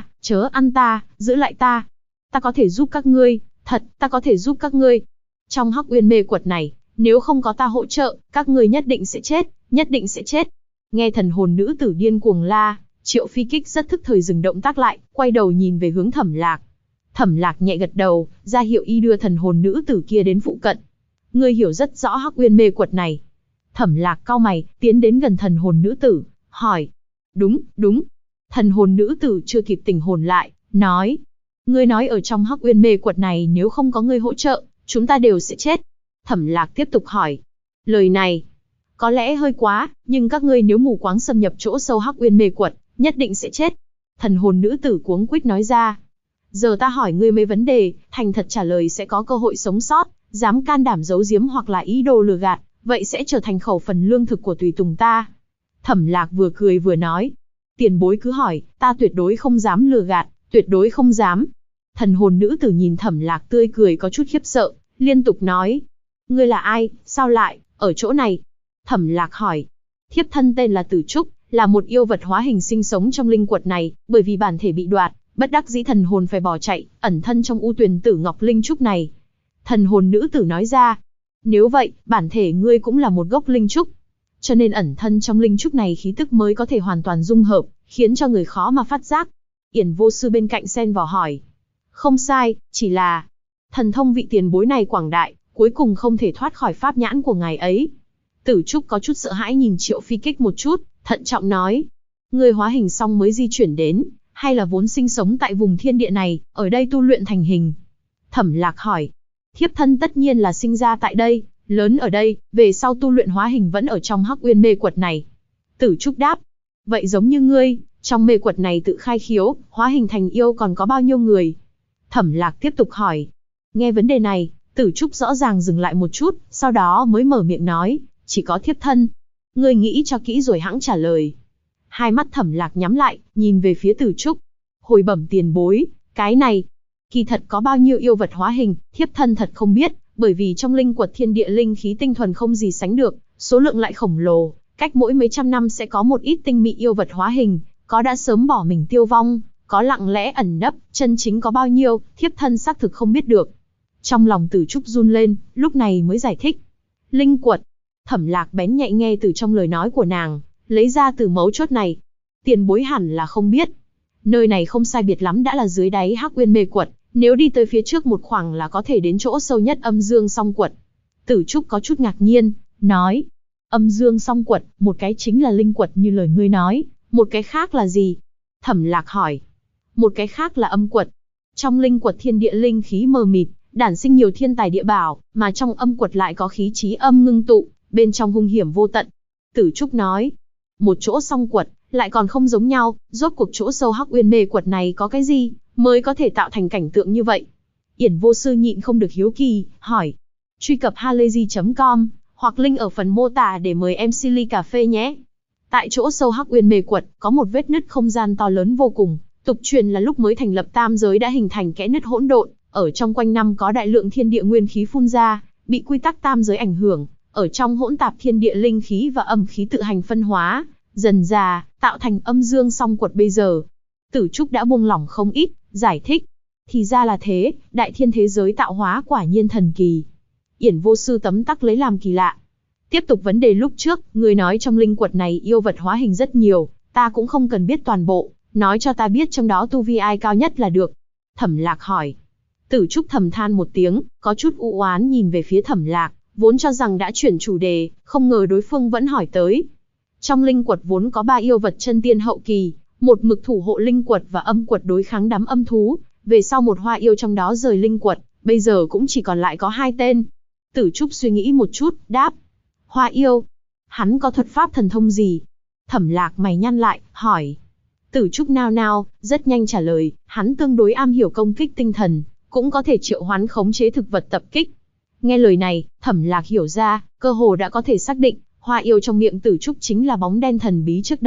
ăn ta, giữ lại ta. Ta có thể giúp các ngươi, thật, ta có thể giúp các ngươi. Trong Hắc Uyên mê quật này, nếu không có ta hỗ trợ, các ngươi nhất định sẽ chết, nhất định sẽ chết. Nghe thần hồn nữ tử điên cuồng la, Triệu Phi Kích rất thức thời dừng động tác lại, quay đầu nhìn về hướng Thẩm Lạc. Thẩm Lạc nhẹ gật đầu, ra hiệu y đưa thần hồn nữ tử kia đến phụ cận. Ngươi hiểu rất rõ Hắc Uyên mê quật này. Thẩm Lạc cau mày, tiến đến gần thần hồn nữ tử, hỏi. Đúng. Thần hồn nữ tử chưa kịp tỉnh hồn lại, nói. Ngươi nói ở trong Hắc Uyên mê quật này nếu không có ngươi hỗ trợ, chúng ta đều sẽ chết. Thẩm Lạc tiếp tục hỏi. Lời này, có lẽ hơi quá, nhưng các ngươi nếu mù quáng xâm nhập chỗ sâu Hắc Uyên mê quật, nhất định sẽ chết. Thần hồn nữ tử cuống quýt nói ra. Giờ ta hỏi ngươi mấy vấn đề, thành thật trả lời sẽ có cơ hội sống sót, dám can đảm giấu giếm hoặc là ý đồ lừa gạt, vậy sẽ trở thành khẩu phần lương thực của tùy tùng ta. Thẩm Lạc vừa cười vừa nói. Tiền bối cứ hỏi, ta tuyệt đối không dám lừa gạt, tuyệt đối không dám. Thần hồn nữ tử nhìn Thẩm Lạc tươi cười có chút khiếp sợ, liên tục nói. Ngươi là ai, sao lại, ở chỗ này? Thẩm Lạc hỏi. Thiếp thân tên là Tử Trúc, là một yêu vật hóa hình sinh sống trong linh quật này, bởi vì bản thể bị đoạt, bất đắc dĩ thần hồn phải bỏ chạy, ẩn thân trong u tuyền tử ngọc linh trúc này. Thần hồn nữ tử nói ra. Nếu vậy, bản thể ngươi cũng là một gốc linh trúc. Cho nên ẩn thân trong linh trúc này khí tức mới có thể hoàn toàn dung hợp, khiến cho người khó mà phát giác. Yển Vô Sư bên cạnh xen vào hỏi. Không sai, chỉ là thần thông vị tiền bối này quảng đại, cuối cùng không thể thoát khỏi pháp nhãn của ngài ấy. Tử Trúc có chút sợ hãi nhìn Triệu Phi Kích một chút, thận trọng nói. Người hóa hình xong mới di chuyển đến, hay là vốn sinh sống tại vùng thiên địa này, ở đây tu luyện thành hình? Thẩm Lạc hỏi. Thiếp thân tất nhiên là sinh ra tại đây, lớn ở đây, về sau tu luyện hóa hình vẫn ở trong Hắc Uyên mê quật này. Tử Trúc đáp. Vậy giống như ngươi, trong mê quật này tự khai khiếu, hóa hình thành yêu còn có bao nhiêu người? Thẩm Lạc tiếp tục hỏi. Nghe vấn đề này, Tử Trúc rõ ràng dừng lại một chút, sau đó mới mở miệng nói, chỉ có thiếp thân. Ngươi nghĩ cho kỹ rồi hãng trả lời. Hai mắt Thẩm Lạc nhắm lại, nhìn về phía Tử Trúc. Hồi bẩm tiền bối, cái này, kỳ thật có bao nhiêu yêu vật hóa hình, thiếp thân thật không biết, bởi vì trong linh quật thiên địa linh khí tinh thuần không gì sánh được, số lượng lại khổng lồ, cách mỗi mấy trăm năm sẽ có một ít tinh mị yêu vật hóa hình, có đã sớm bỏ mình tiêu vong, có lặng lẽ ẩn nấp, chân chính có bao nhiêu, thiếp thân xác thực không biết được. Trong lòng Tử Trúc run lên, lúc này mới giải thích. Linh quật. Thẩm Lạc bén nhạy nghe từ trong lời nói của nàng, lấy ra từ mấu chốt này. Tiền bối hẳn là không biết. Nơi này không sai biệt lắm đã là dưới đáy Hắc Uyên mê quật, nếu đi tới phía trước một khoảng là có thể đến chỗ sâu nhất Âm Dương Song Quật. Tử Trúc có chút ngạc nhiên, nói. Âm Dương Song Quật, một cái chính là linh quật như lời ngươi nói, một cái khác là gì? Thẩm Lạc hỏi. Một cái khác là âm quật. Trong linh quật thiên địa linh khí mờ mịt, đản sinh nhiều thiên tài địa bảo, mà trong âm quật lại có khí chí âm ngưng tụ, bên trong hung hiểm vô tận. Tử Trúc nói. Một chỗ song quật, lại còn không giống nhau, rốt cuộc chỗ sâu Hắc Uyên mê quật này có cái gì, mới có thể tạo thành cảnh tượng như vậy? Yển Vô Sư nhịn không được hiếu kỳ, hỏi. Truy cập halayzi.com, hoặc link ở phần mô tả để mời MC ly cà phê nhé. Tại chỗ sâu Hắc Uyên mê quật, có một vết nứt không gian to lớn vô cùng, tục truyền là lúc mới thành lập tam giới đã hình thành kẽ nứt hỗn độn, ở trong quanh năm có đại lượng thiên địa nguyên khí phun ra, bị quy tắc tam giới ảnh hưởng, ở trong hỗn tạp thiên địa linh khí và âm khí tự hành phân hóa, dần dà, tạo thành Âm Dương Song Quật bây giờ. Tử Trúc đã buông lỏng không ít, giải thích. Thì ra là thế, đại thiên thế giới tạo hóa quả nhiên thần kỳ. Yển Vô Sư tấm tắc lấy làm kỳ lạ. Tiếp tục vấn đề lúc trước, người nói trong linh quật này yêu vật hóa hình rất nhiều, ta cũng không cần biết toàn bộ, nói cho ta biết trong đó tu vi ai cao nhất là được. Thẩm Lạc hỏi. Tử Trúc thầm than một tiếng, có chút u oán nhìn về phía Thẩm Lạc, vốn cho rằng đã chuyển chủ đề, không ngờ đối phương vẫn hỏi tới. Trong linh quật vốn có 3 yêu vật chân tiên hậu kỳ, một mực thủ hộ linh quật và âm quật đối kháng đám âm thú, về sau một hoa yêu trong đó rời linh quật, bây giờ cũng chỉ còn lại có 2 tên. Tử Trúc suy nghĩ một chút, đáp. Hoa yêu, hắn có thuật pháp thần thông gì? Thẩm Lạc mày nhăn lại, hỏi. Tử Trúc nao nao, rất nhanh trả lời, hắn tương đối am hiểu công kích tinh thần, cũng có thể triệu hoán khống chế thực vật tập kích. Nghe lời này, Thẩm Lạc hiểu ra, cơ hồ đã có thể xác định, hoa yêu trong miệng Tử Trúc chính là bóng đen thần bí trước đó,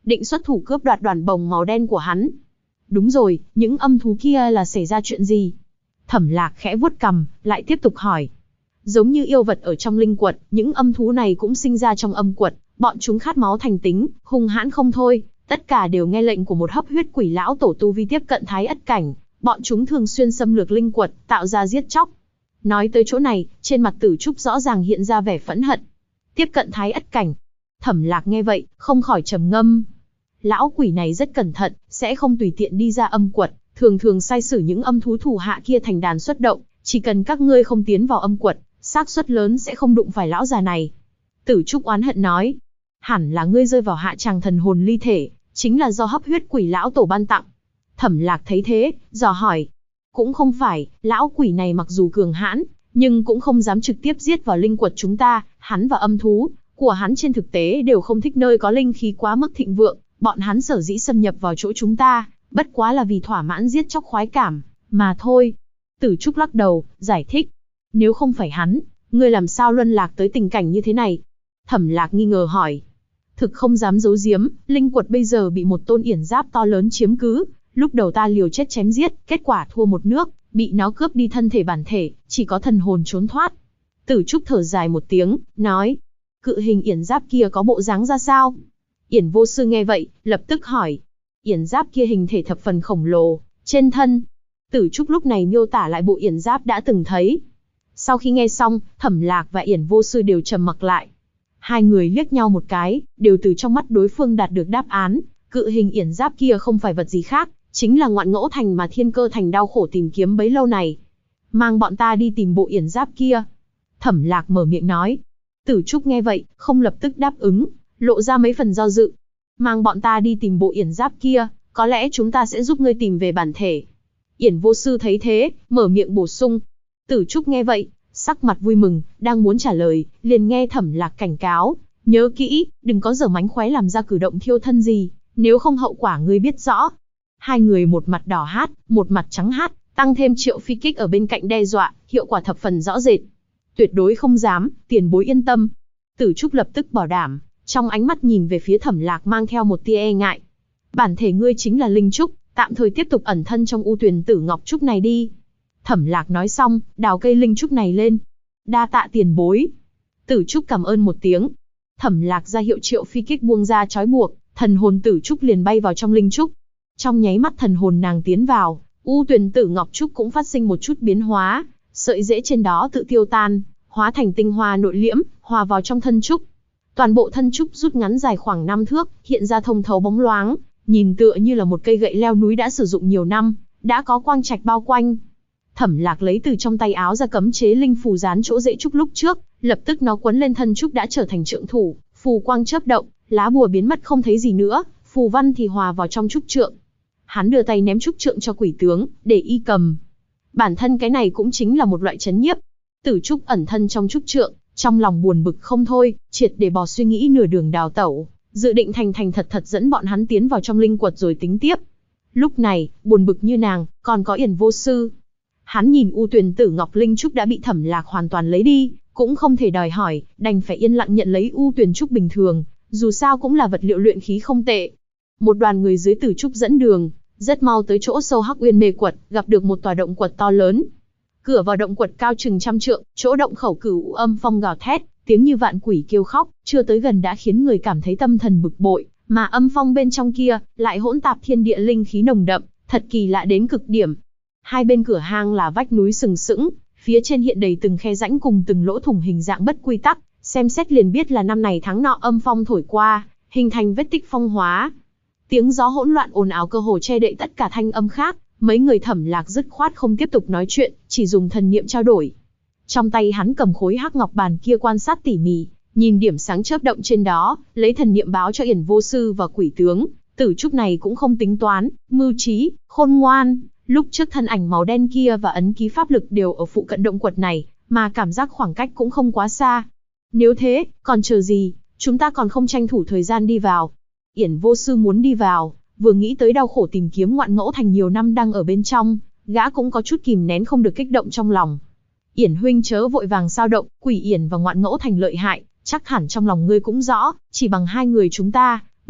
định xuất thủ cướp đoạt đoàn bồng màu đen của hắn. Đúng rồi, những âm thú kia là xảy ra chuyện gì? Thẩm Lạc khẽ vuốt cằm, lại tiếp tục hỏi. Giống như yêu vật ở trong linh quật, những âm thú này cũng sinh ra trong âm quật, bọn chúng khát máu thành tính, hung hãn không thôi, tất cả đều nghe lệnh của một hấp huyết quỷ lão tổ tu vi tiếp cận thái ất cảnh, bọn chúng thường xuyên xâm lược linh quật, tạo ra giết chóc. Nói tới chỗ này, trên mặt Tử Trúc rõ ràng hiện ra vẻ phẫn hận. Tiếp cận thái ất cảnh. Thẩm Lạc nghe vậy, không khỏi trầm ngâm. Lão quỷ này rất cẩn thận, sẽ không tùy tiện đi ra âm quật, thường thường sai sử những âm thú thủ hạ kia thành đàn xuất động, chỉ cần các ngươi không tiến vào âm quật, xác suất lớn sẽ không đụng phải lão già này. Tử Trúc oán hận nói, hẳn là ngươi rơi vào hạ tràng thần hồn ly thể, chính là do hấp huyết quỷ lão tổ ban tặng. Thẩm Lạc thấy thế, dò hỏi, cũng không phải, lão quỷ này mặc dù cường hãn, nhưng cũng không dám trực tiếp giết vào linh quật chúng ta, hắn và âm thú của hắn trên thực tế đều không thích nơi có linh khí quá mức thịnh vượng, bọn hắn sở dĩ xâm nhập vào chỗ chúng ta, bất quá là vì thỏa mãn giết chóc khoái cảm, mà thôi. Tử Trúc lắc đầu, giải thích, nếu không phải hắn, ngươi làm sao luân lạc tới tình cảnh như thế này? Thẩm Lạc nghi ngờ hỏi. Thực không dám giấu giếm, linh quật bây giờ bị một tôn yển giáp to lớn chiếm cứ, lúc đầu ta liều chết chém giết, kết quả thua một nước, bị nó cướp đi thân thể bản thể, chỉ có thần hồn trốn thoát. Tử Trúc thở dài một tiếng, nói, cự hình yển giáp kia có bộ dáng ra sao? Yển Vô Sư nghe vậy, lập tức hỏi. Yển giáp kia hình thể thập phần khổng lồ, trên thân. Tử Trúc lúc này miêu tả lại bộ yển giáp đã từng thấy. Sau khi nghe xong, Thẩm Lạc và Yển Vô Sư đều trầm mặc lại. Hai người liếc nhau một cái, đều từ trong mắt đối phương đạt được đáp án. Cự hình yển giáp kia không phải vật gì khác, chính là Ngoạn Ngẫu Thành mà Thiên Cơ Thành đau khổ tìm kiếm bấy lâu này. Mang bọn ta đi tìm bộ yển giáp kia. Thẩm Lạc mở miệng nói. Tử Trúc nghe vậy, không lập tức đáp ứng, lộ ra mấy phần do dự. Mang bọn ta đi tìm bộ yển giáp kia, có lẽ chúng ta sẽ giúp ngươi tìm về bản thể. Yển Vô Sư thấy thế, mở miệng bổ sung. Tử Trúc nghe vậy, sắc mặt vui mừng, đang muốn trả lời, liền nghe Thẩm Lạc cảnh cáo, nhớ kỹ, đừng có giở mánh khóe làm ra cử động thiêu thân gì, nếu không hậu quả ngươi biết rõ. Hai người một mặt đỏ hát, một mặt trắng hát, tăng thêm Triệu Phi Kích ở bên cạnh đe dọa, hiệu quả thập phần rõ rệt. Tuyệt đối không dám, tiền bối yên tâm. Tử Trúc lập tức bảo đảm, trong ánh mắt nhìn về phía Thẩm Lạc mang theo một tia e ngại. Bản thể ngươi chính là linh trúc, tạm thời tiếp tục ẩn thân trong U Tuyền Tử Ngọc Trúc này đi. Thẩm Lạc nói xong, đào cây linh trúc này lên. Đa tạ tiền bối. Tử Trúc cảm ơn một tiếng. Thẩm Lạc ra hiệu Triệu Phi Kích buông ra trói buộc, thần hồn Tử Trúc liền bay vào trong linh trúc. Trong nháy mắt thần hồn nàng tiến vào, U Tuyền Tử Ngọc Trúc cũng phát sinh một chút biến hóa, sợi rễ trên đó tự tiêu tan, hóa thành tinh hoa nội liễm, hòa vào trong thân trúc. Toàn bộ thân trúc rút ngắn dài khoảng 5 thước, hiện ra thông thấu bóng loáng, nhìn tựa như là một cây gậy leo núi đã sử dụng nhiều năm, đã có quang trạch bao quanh. Thẩm Lạc lấy từ trong tay áo ra cấm chế linh phù dán chỗ rễ trúc lúc trước, lập tức nó quấn lên thân trúc đã trở thành trượng thủ, phù quang chớp động, lá bùa biến mất không thấy gì nữa, phù văn thì hòa vào trong trúc trượng. Hắn đưa tay ném trúc trượng cho quỷ tướng, để y cầm. Bản thân cái này cũng chính là một loại trấn nhiếp. Tử Trúc ẩn thân trong trúc trượng, trong lòng buồn bực không thôi, triệt để bỏ suy nghĩ nửa đường đào tẩu, dự định thành thành thật thật dẫn bọn hắn tiến vào trong linh quật rồi tính tiếp. Lúc này, buồn bực như nàng, còn có Yển Vô Sư. Hắn nhìn U Tuyền Tử Ngọc Linh Trúc đã bị Thẩm Lạc hoàn toàn lấy đi, cũng không thể đòi hỏi, đành phải yên lặng nhận lấy U Tuyền Trúc bình thường, dù sao cũng là vật liệu luyện khí không tệ. Một đoàn người dưới Tử Trúc dẫn đường, rất mau tới chỗ sâu Hắc Uyên Mê Quật, gặp được một tòa động quật to lớn. Cửa vào động quật cao chừng 100 trượng, chỗ động khẩu cửu âm phong gào thét, tiếng như vạn quỷ kêu khóc, chưa tới gần đã khiến người cảm thấy tâm thần bực bội, mà âm phong bên trong kia lại hỗn tạp thiên địa linh khí nồng đậm, thật kỳ lạ đến cực điểm. Hai bên cửa hang là vách núi sừng sững, phía trên hiện đầy từng khe rãnh cùng từng lỗ thủng hình dạng bất quy tắc, xem xét liền biết là năm này tháng nọ âm phong thổi qua, hình thành vết tích phong hóa. Tiếng gió hỗn loạn ồn ào cơ hồ che đậy tất cả thanh âm khác, mấy người Thẩm Lạc dứt khoát không tiếp tục nói chuyện, chỉ dùng thần niệm trao đổi. Trong tay hắn cầm khối hắc ngọc bàn kia quan sát tỉ mỉ, nhìn điểm sáng chớp động trên đó, lấy thần niệm báo cho Yển Vô Sư và quỷ tướng. Tử Trúc này cũng không tính toán, mưu trí, khôn ngoan. Lúc trước thân ảnh màu đen kia và ấn ký pháp lực đều ở phụ cận động quật này, mà cảm giác khoảng cách cũng không quá xa. Nếu thế, còn chờ gì, chúng ta còn không tranh thủ thời gian đi vào. Yển Vô Sư muốn đi vào, vừa nghĩ tới đau khổ tìm kiếm Ngoạn Ngẫu Thành nhiều năm đang ở bên trong, gã cũng có chút kìm nén không được kích động trong lòng. Yển huynh chớ vội vàng sao động, Quỷ Yển và Ngoạn Ngẫu Thành lợi hại, chắc hẳn trong lòng ngươi cũng rõ, chỉ bằng hai người chúng ta,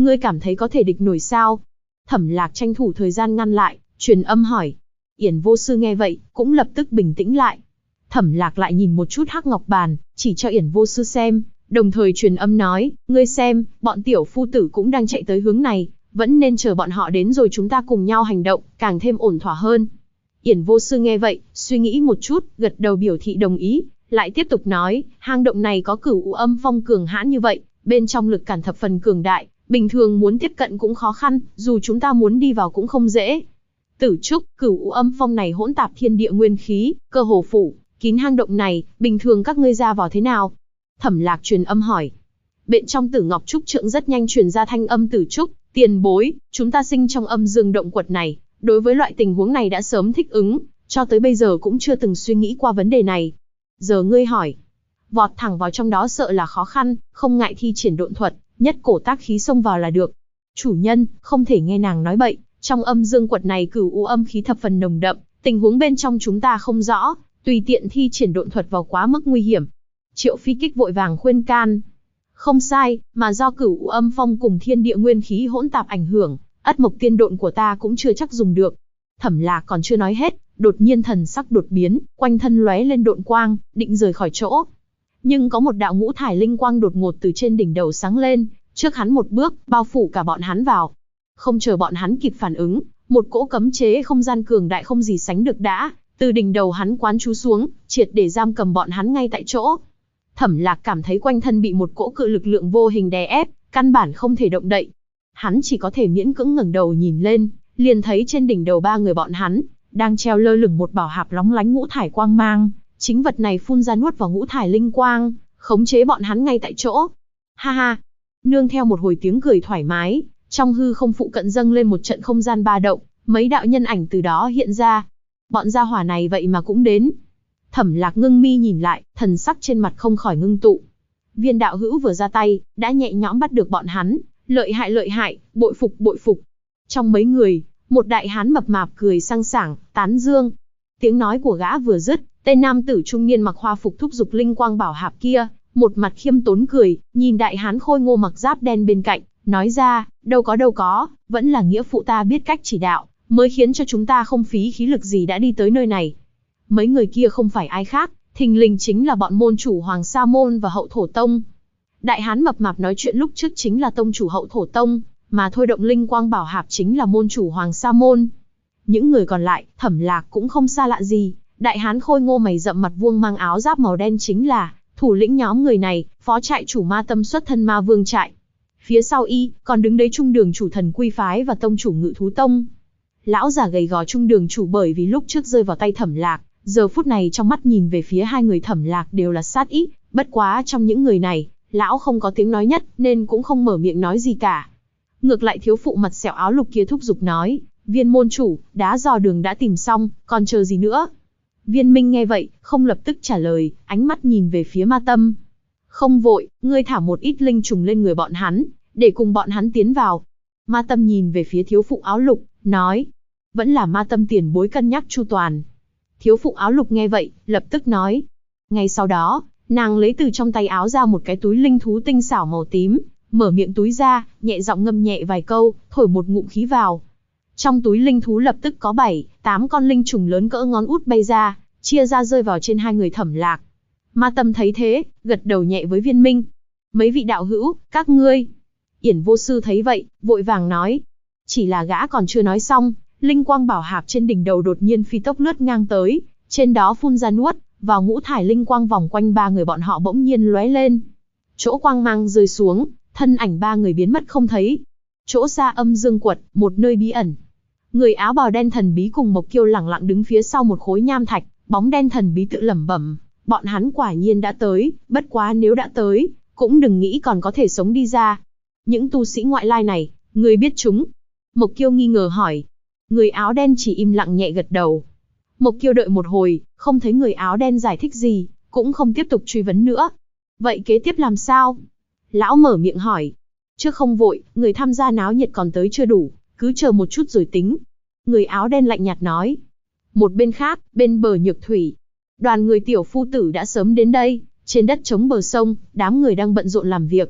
ngươi cảm thấy có thể địch nổi sao? Thẩm Lạc tranh thủ thời gian ngăn lại, truyền âm hỏi. Yển Vô Sư nghe vậy, cũng lập tức bình tĩnh lại. Thẩm Lạc lại nhìn một chút hắc ngọc bàn, chỉ cho Yển Vô Sư xem, đồng thời truyền âm nói, ngươi xem, bọn tiểu phu tử cũng đang chạy tới hướng này, vẫn nên chờ bọn họ đến rồi chúng ta cùng nhau hành động, càng thêm ổn thỏa hơn. Yển Vô Sư nghe vậy, suy nghĩ một chút, gật đầu biểu thị đồng ý, lại tiếp tục nói, hang động này có Cửu U Âm Phong cường hãn như vậy, bên trong lực cản thập phần cường đại, bình thường muốn tiếp cận cũng khó khăn, dù chúng ta muốn đi vào cũng không dễ. Tử Trúc, Cửu U Âm Phong này hỗn tạp thiên địa nguyên khí, cơ hồ phủ kín hang động này, bình thường các ngươi ra vào thế nào? Thẩm Lạc truyền âm hỏi. Bên trong Tử Ngọc Trúc trượng rất nhanh truyền ra thanh âm Tử Trúc, tiền bối, chúng ta sinh trong âm dương động quật này, đối với loại tình huống này đã sớm thích ứng, cho tới bây giờ cũng chưa từng suy nghĩ qua vấn đề này. Giờ ngươi hỏi, vọt thẳng vào trong đó sợ là khó khăn, không ngại thi triển độn thuật, nhất cổ tác khí xông vào là được. Chủ nhân, không thể nghe nàng nói bậy, trong âm dương quật này Cửu U âm khí thập phần nồng đậm, tình huống bên trong chúng ta không rõ, tùy tiện thi triển độn thuật vào quá mức nguy hiểm. Triệu Phi Kích vội vàng khuyên can. Không sai, mà do Cửu U Âm Phong cùng thiên địa nguyên khí hỗn tạp ảnh hưởng, Ất Mộc Tiên Độn của ta cũng chưa chắc dùng được. Thẩm Lạc còn chưa nói hết, đột nhiên thần sắc đột biến, quanh thân lóe lên độn quang, định rời khỏi chỗ. Nhưng có một đạo ngũ thải linh quang đột ngột từ trên đỉnh đầu sáng lên, trước hắn một bước, bao phủ cả bọn hắn vào. Không chờ bọn hắn kịp phản ứng, một cỗ cấm chế không gian cường đại không gì sánh được đã từ đỉnh đầu hắn quán chú xuống, triệt để giam cầm bọn hắn ngay tại chỗ. Thẩm Lạc cảm thấy quanh thân bị một cỗ cự lực lượng vô hình đè ép, căn bản không thể động đậy. Hắn chỉ có thể miễn cưỡng ngẩng đầu nhìn lên, liền thấy trên đỉnh đầu ba người bọn hắn đang treo lơ lửng một bảo hạp lóng lánh ngũ thải quang mang, chính vật này phun ra nuốt vào ngũ thải linh quang, khống chế bọn hắn ngay tại chỗ. Ha ha! Nương theo một hồi tiếng cười thoải mái, trong hư không phụ cận dâng lên một trận không gian ba động, mấy đạo nhân ảnh từ đó hiện ra. Bọn gia hỏa này vậy mà cũng đến. Thẩm Lạc ngưng mi nhìn lại, thần sắc trên mặt không khỏi ngưng tụ. Viên đạo hữu vừa ra tay, đã nhẹ nhõm bắt được bọn hắn, lợi hại, bội phục bội phục. Trong mấy người, một đại hán mập mạp cười sang sảng, tán dương. Tiếng nói của gã vừa dứt, tên nam tử trung niên mặc hoa phục thúc giục linh quang bảo hạp kia, một mặt khiêm tốn cười, nhìn đại hán khôi ngô mặc giáp đen bên cạnh, nói ra, đâu có, vẫn là nghĩa phụ ta biết cách chỉ đạo, mới khiến cho chúng ta không phí khí lực gì đã đi tới nơi này. Mấy người kia không phải ai khác, thình lình chính là bọn môn chủ Hoàng Sa Môn và Hậu Thổ Tông. Đại hán mập mạp nói chuyện lúc trước chính là tông chủ Hậu Thổ Tông, mà thôi động linh quang bảo hạp chính là môn chủ Hoàng Sa Môn. Những người còn lại, Thẩm Lạc cũng không xa lạ gì, đại hán khôi ngô mày rậm mặt vuông mang áo giáp màu đen chính là thủ lĩnh nhóm người này, phó trại chủ Ma Tâm xuất thân Ma Vương trại. Phía sau y, còn đứng đấy trung đường chủ Thần Quy phái và tông chủ Ngự Thú Tông. Lão già gầy gò trung đường chủ bởi vì lúc trước rơi vào tay Thẩm Lạc, giờ phút này trong mắt nhìn về phía hai người Thẩm Lạc đều là sát ý, bất quá trong những người này, lão không có tiếng nói nhất nên cũng không mở miệng nói gì cả. Ngược lại thiếu phụ mặt sẹo áo lục kia thúc giục nói, Viên môn chủ, đá dò đường đã tìm xong, còn chờ gì nữa? Viên Minh nghe vậy, không lập tức trả lời, ánh mắt nhìn về phía Ma Tâm. Không vội, ngươi thả một ít linh trùng lên người bọn hắn, để cùng bọn hắn tiến vào. Ma Tâm nhìn về phía thiếu phụ áo lục, nói. Vẫn là Ma Tâm tiền bối cân nhắc chu toàn. Thiếu phụ áo lục nghe vậy, lập tức nói. Ngay sau đó, nàng lấy từ trong tay áo ra một cái túi linh thú tinh xảo màu tím, mở miệng túi ra, nhẹ giọng ngâm nhẹ vài câu, thổi một ngụm khí vào. Trong túi linh thú lập tức có 7-8 con linh trùng lớn cỡ ngón út bay ra, chia ra rơi vào trên hai người Thẩm Lạc. Ma Tâm thấy thế, gật đầu nhẹ với Viên Minh. Mấy vị đạo hữu, các ngươi. Yển Vô Sư thấy vậy, vội vàng nói. Chỉ là gã còn chưa nói xong, linh quang bảo hạp trên đỉnh đầu đột nhiên phi tốc lướt ngang tới, trên đó phun ra nuốt vào ngũ thải linh quang vòng quanh ba người bọn họ bỗng nhiên lóe lên. Chỗ quang mang rơi xuống, thân ảnh ba người biến mất không thấy. Chỗ xa âm dương quật, một nơi bí ẩn. Người áo bào đen thần bí cùng Mộc Kiêu lẳng lặng đứng phía sau một khối nham thạch, bóng đen thần bí tự lẩm bẩm, bọn hắn quả nhiên đã tới, bất quá nếu đã tới, cũng đừng nghĩ còn có thể sống đi ra. Những tu sĩ ngoại lai này, ngươi biết chúng? Mộc Kiêu nghi ngờ hỏi. Người áo đen chỉ im lặng nhẹ gật đầu. Mộc Kiêu đợi một hồi, không thấy người áo đen giải thích gì, cũng không tiếp tục truy vấn nữa. Vậy kế tiếp làm sao? Lão mở miệng hỏi. Trước không vội, người tham gia náo nhiệt còn tới chưa đủ, cứ chờ một chút rồi tính. Người áo đen lạnh nhạt nói. Một bên khác, bên bờ nhược thủy, đoàn người tiểu phu tử đã sớm đến đây, trên đất trống bờ sông, đám người đang bận rộn làm việc.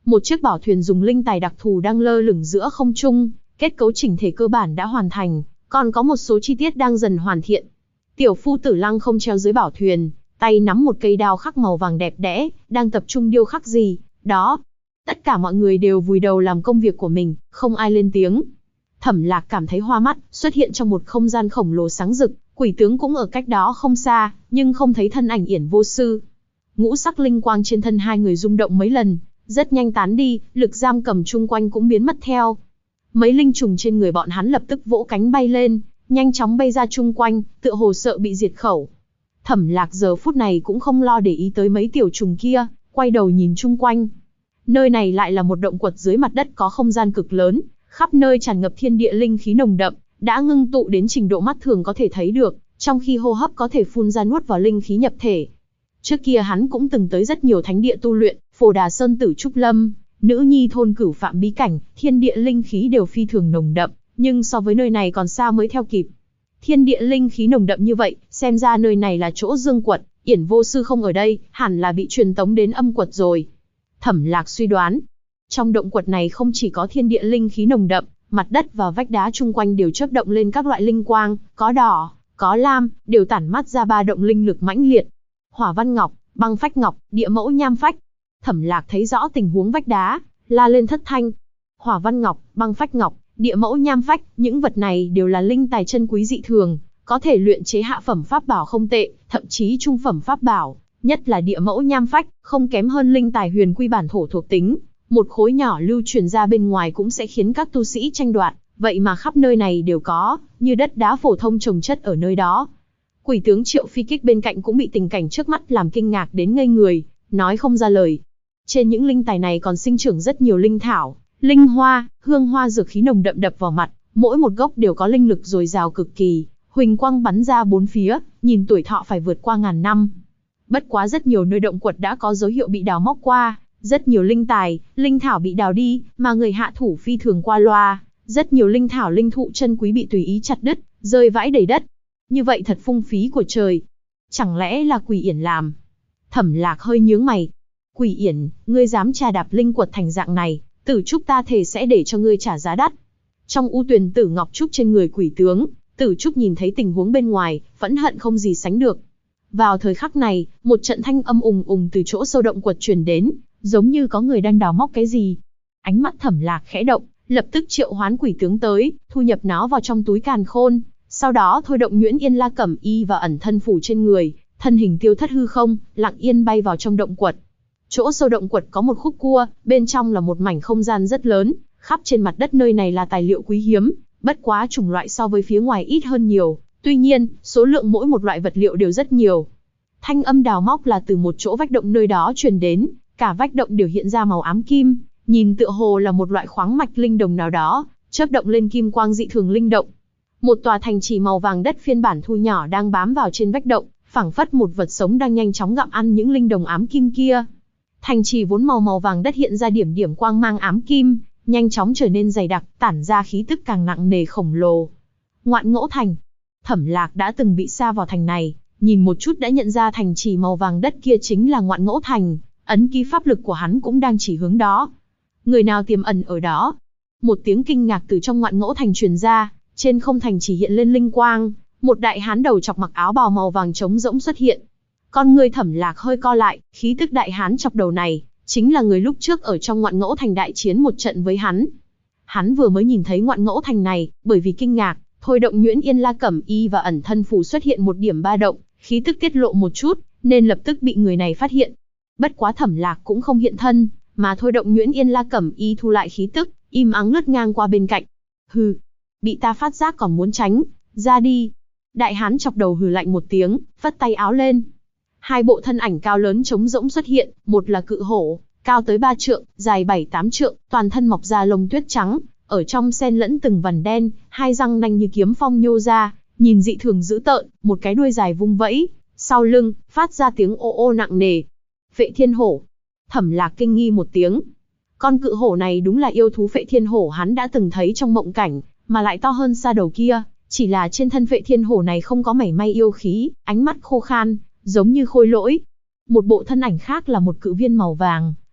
Một chiếc bảo thuyền dùng linh tài đặc thù đang lơ lửng giữa không trung, kết cấu chỉnh thể cơ bản đã hoàn thành, còn có một số chi tiết đang dần hoàn thiện. Tiểu phu Tử Lăng không treo dưới bảo thuyền, tay nắm một cây đao khắc màu vàng đẹp đẽ, đang tập trung điêu khắc gì đó. Tất cả mọi người đều vùi đầu làm công việc của mình, không ai lên tiếng. Thẩm Lạc cảm thấy hoa mắt, xuất hiện trong một không gian khổng lồ sáng rực, quỷ tướng cũng ở cách đó không xa, nhưng không thấy thân ảnh Yển Vô Sư. Ngũ sắc linh quang trên thân hai người rung động mấy lần, rất nhanh tán đi, lực giam cầm chung quanh cũng biến mất theo. Mấy linh trùng trên người bọn hắn lập tức vỗ cánh bay lên, nhanh chóng bay ra chung quanh, tựa hồ sợ bị diệt khẩu. Thẩm Lạc giờ phút này cũng không lo để ý tới mấy tiểu trùng kia, quay đầu nhìn chung quanh. Nơi này lại là một động quật dưới mặt đất có không gian cực lớn, khắp nơi tràn ngập thiên địa linh khí nồng đậm, đã ngưng tụ đến trình độ mắt thường có thể thấy được, trong khi hô hấp có thể phun ra nuốt vào linh khí nhập thể. Trước kia hắn cũng từng tới rất nhiều thánh địa tu luyện, Phổ Đà Sơn Tử Trúc Lâm, Nữ Nhi thôn Cửu Phạm bí cảnh, thiên địa linh khí đều phi thường nồng đậm, nhưng so với nơi này còn xa mới theo kịp. Thiên địa linh khí nồng đậm như vậy, xem ra nơi này là chỗ dương quật, Yển Vô Sư không ở đây, hẳn là bị truyền tống đến âm quật rồi. Thẩm Lạc suy đoán, trong động quật này không chỉ có thiên địa linh khí nồng đậm, mặt đất và vách đá chung quanh đều chớp động lên các loại linh quang, có đỏ, có lam, đều tản mát ra ba động linh lực mãnh liệt. Hỏa Văn Ngọc, Băng Phách Ngọc, Địa Mẫu Nham Phách. Thẩm Lạc thấy rõ tình huống vách đá, la lên thất thanh. Hỏa Văn Ngọc, Băng Phách Ngọc, Địa Mẫu Nham Phách, những vật này đều là linh tài chân quý dị thường, có thể luyện chế hạ phẩm pháp bảo không tệ, thậm chí trung phẩm pháp bảo, nhất là Địa Mẫu Nham Phách, không kém hơn linh tài huyền quy bản thổ thuộc tính, một khối nhỏ lưu truyền ra bên ngoài cũng sẽ khiến các tu sĩ tranh đoạt, vậy mà khắp nơi này đều có, như đất đá phổ thông trồng chất ở nơi đó. Quỷ tướng Triệu Phi Kích bên cạnh cũng bị tình cảnh trước mắt làm kinh ngạc đến ngây người, nói không ra lời. Trên những linh tài này còn sinh trưởng rất nhiều linh thảo, linh hoa, hương hoa dược khí nồng đậm đập vào mặt, mỗi một gốc đều có linh lực dồi dào cực kỳ, huỳnh quang bắn ra bốn phía, nhìn tuổi thọ phải vượt qua ngàn năm. Bất quá rất nhiều nơi động quật đã có dấu hiệu bị đào móc qua, rất nhiều linh tài, linh thảo bị đào đi, mà người hạ thủ phi thường qua loa, rất nhiều linh thảo linh thụ chân quý bị tùy ý chặt đứt, rơi vãi đầy đất. Như vậy thật phung phí của trời. Chẳng lẽ là Quỷ Yển làm? Thẩm Lạc hơi nhướng mày. Quỷ Yển, ngươi dám trà đạp linh quật thành dạng này, Tử Trúc ta thề sẽ để cho ngươi trả giá đắt. Trong u tuyền tử ngọc trúc trên người quỷ tướng, Tử Trúc nhìn thấy tình huống bên ngoài, phẫn hận không gì sánh được. Vào thời khắc này, một trận thanh âm ùng ùng từ chỗ sâu động quật truyền đến, giống như có người đang đào móc cái gì. Ánh mắt Thẩm Lạc khẽ động, lập tức triệu hoán quỷ tướng tới, thu nhập nó vào trong túi càn khôn, sau đó thôi động Nhuyễn Yên La Cẩm Y và ẩn thân phủ trên người, thân hình tiêu thất hư không, lặng yên bay vào trong động quật. Chỗ sâu động quật có một khúc cua, bên trong là một mảnh không gian rất lớn, khắp trên mặt đất nơi này là tài liệu quý hiếm, bất quá chủng loại so với phía ngoài ít hơn nhiều, tuy nhiên, số lượng mỗi một loại vật liệu đều rất nhiều. Thanh âm đào móc là từ một chỗ vách động nơi đó truyền đến, cả vách động đều hiện ra màu ám kim, nhìn tựa hồ là một loại khoáng mạch linh đồng nào đó, chớp động lên kim quang dị thường linh động. Một tòa thành trì màu vàng đất phiên bản thu nhỏ đang bám vào trên vách động, phảng phất một vật sống đang nhanh chóng gặm ăn những linh đồng ám kim kia. Thành trì vốn màu vàng đất hiện ra điểm điểm quang mang ám kim, nhanh chóng trở nên dày đặc, tản ra khí tức càng nặng nề khổng lồ. Ngoạn Ngỗ Thành. Thẩm Lạc đã từng bị sa vào thành này, nhìn một chút đã nhận ra thành trì màu vàng đất kia chính là Ngoạn Ngỗ Thành, ấn ký pháp lực của hắn cũng đang chỉ hướng đó. Người nào tiềm ẩn ở đó? Một tiếng kinh ngạc từ trong Ngoạn Ngỗ Thành truyền ra, trên không thành chỉ hiện lên linh quang, một đại hán đầu chọc mặc áo bào màu vàng trống rỗng xuất hiện. Con người Thẩm Lạc hơi co lại, khí tức đại hán chọc đầu này, chính là người lúc trước ở trong Ngoạn Ngỗ Thành đại chiến một trận với hắn. Hắn vừa mới nhìn thấy Ngoạn Ngỗ Thành này, bởi vì kinh ngạc, thôi động Nhuyễn Yên La Cẩm Y và ẩn thân phù xuất hiện một điểm ba động, khí tức tiết lộ một chút, nên lập tức bị người này phát hiện. Bất quá Thẩm Lạc cũng không hiện thân, mà thôi động Nhuyễn Yên La Cẩm Y thu lại khí tức, im ắng lướt ngang qua bên cạnh. Hừ, bị ta phát giác còn muốn tránh, ra đi. Đại hán chọc đầu hừ lạnh một tiếng, phất tay áo lên. Hai bộ thân ảnh cao lớn trống rỗng xuất hiện, một là cự hổ, cao tới 3 trượng, dài 7-8 trượng, toàn thân mọc ra lông tuyết trắng, ở trong xen lẫn từng vằn đen, hai răng nanh như kiếm phong nhô ra, nhìn dị thường dữ tợn, một cái đuôi dài vung vẫy, sau lưng phát ra tiếng ô ô nặng nề. Phệ Thiên Hổ. Thẩm Lạc kinh nghi một tiếng. Con cự hổ này đúng là yêu thú Phệ Thiên Hổ hắn đã từng thấy trong mộng cảnh, mà lại to hơn xa đầu kia, chỉ là trên thân Phệ Thiên Hổ này không có mảy may yêu khí, ánh mắt khô khan, giống như khôi lỗi. Một bộ thân ảnh khác là một cự viên màu vàng,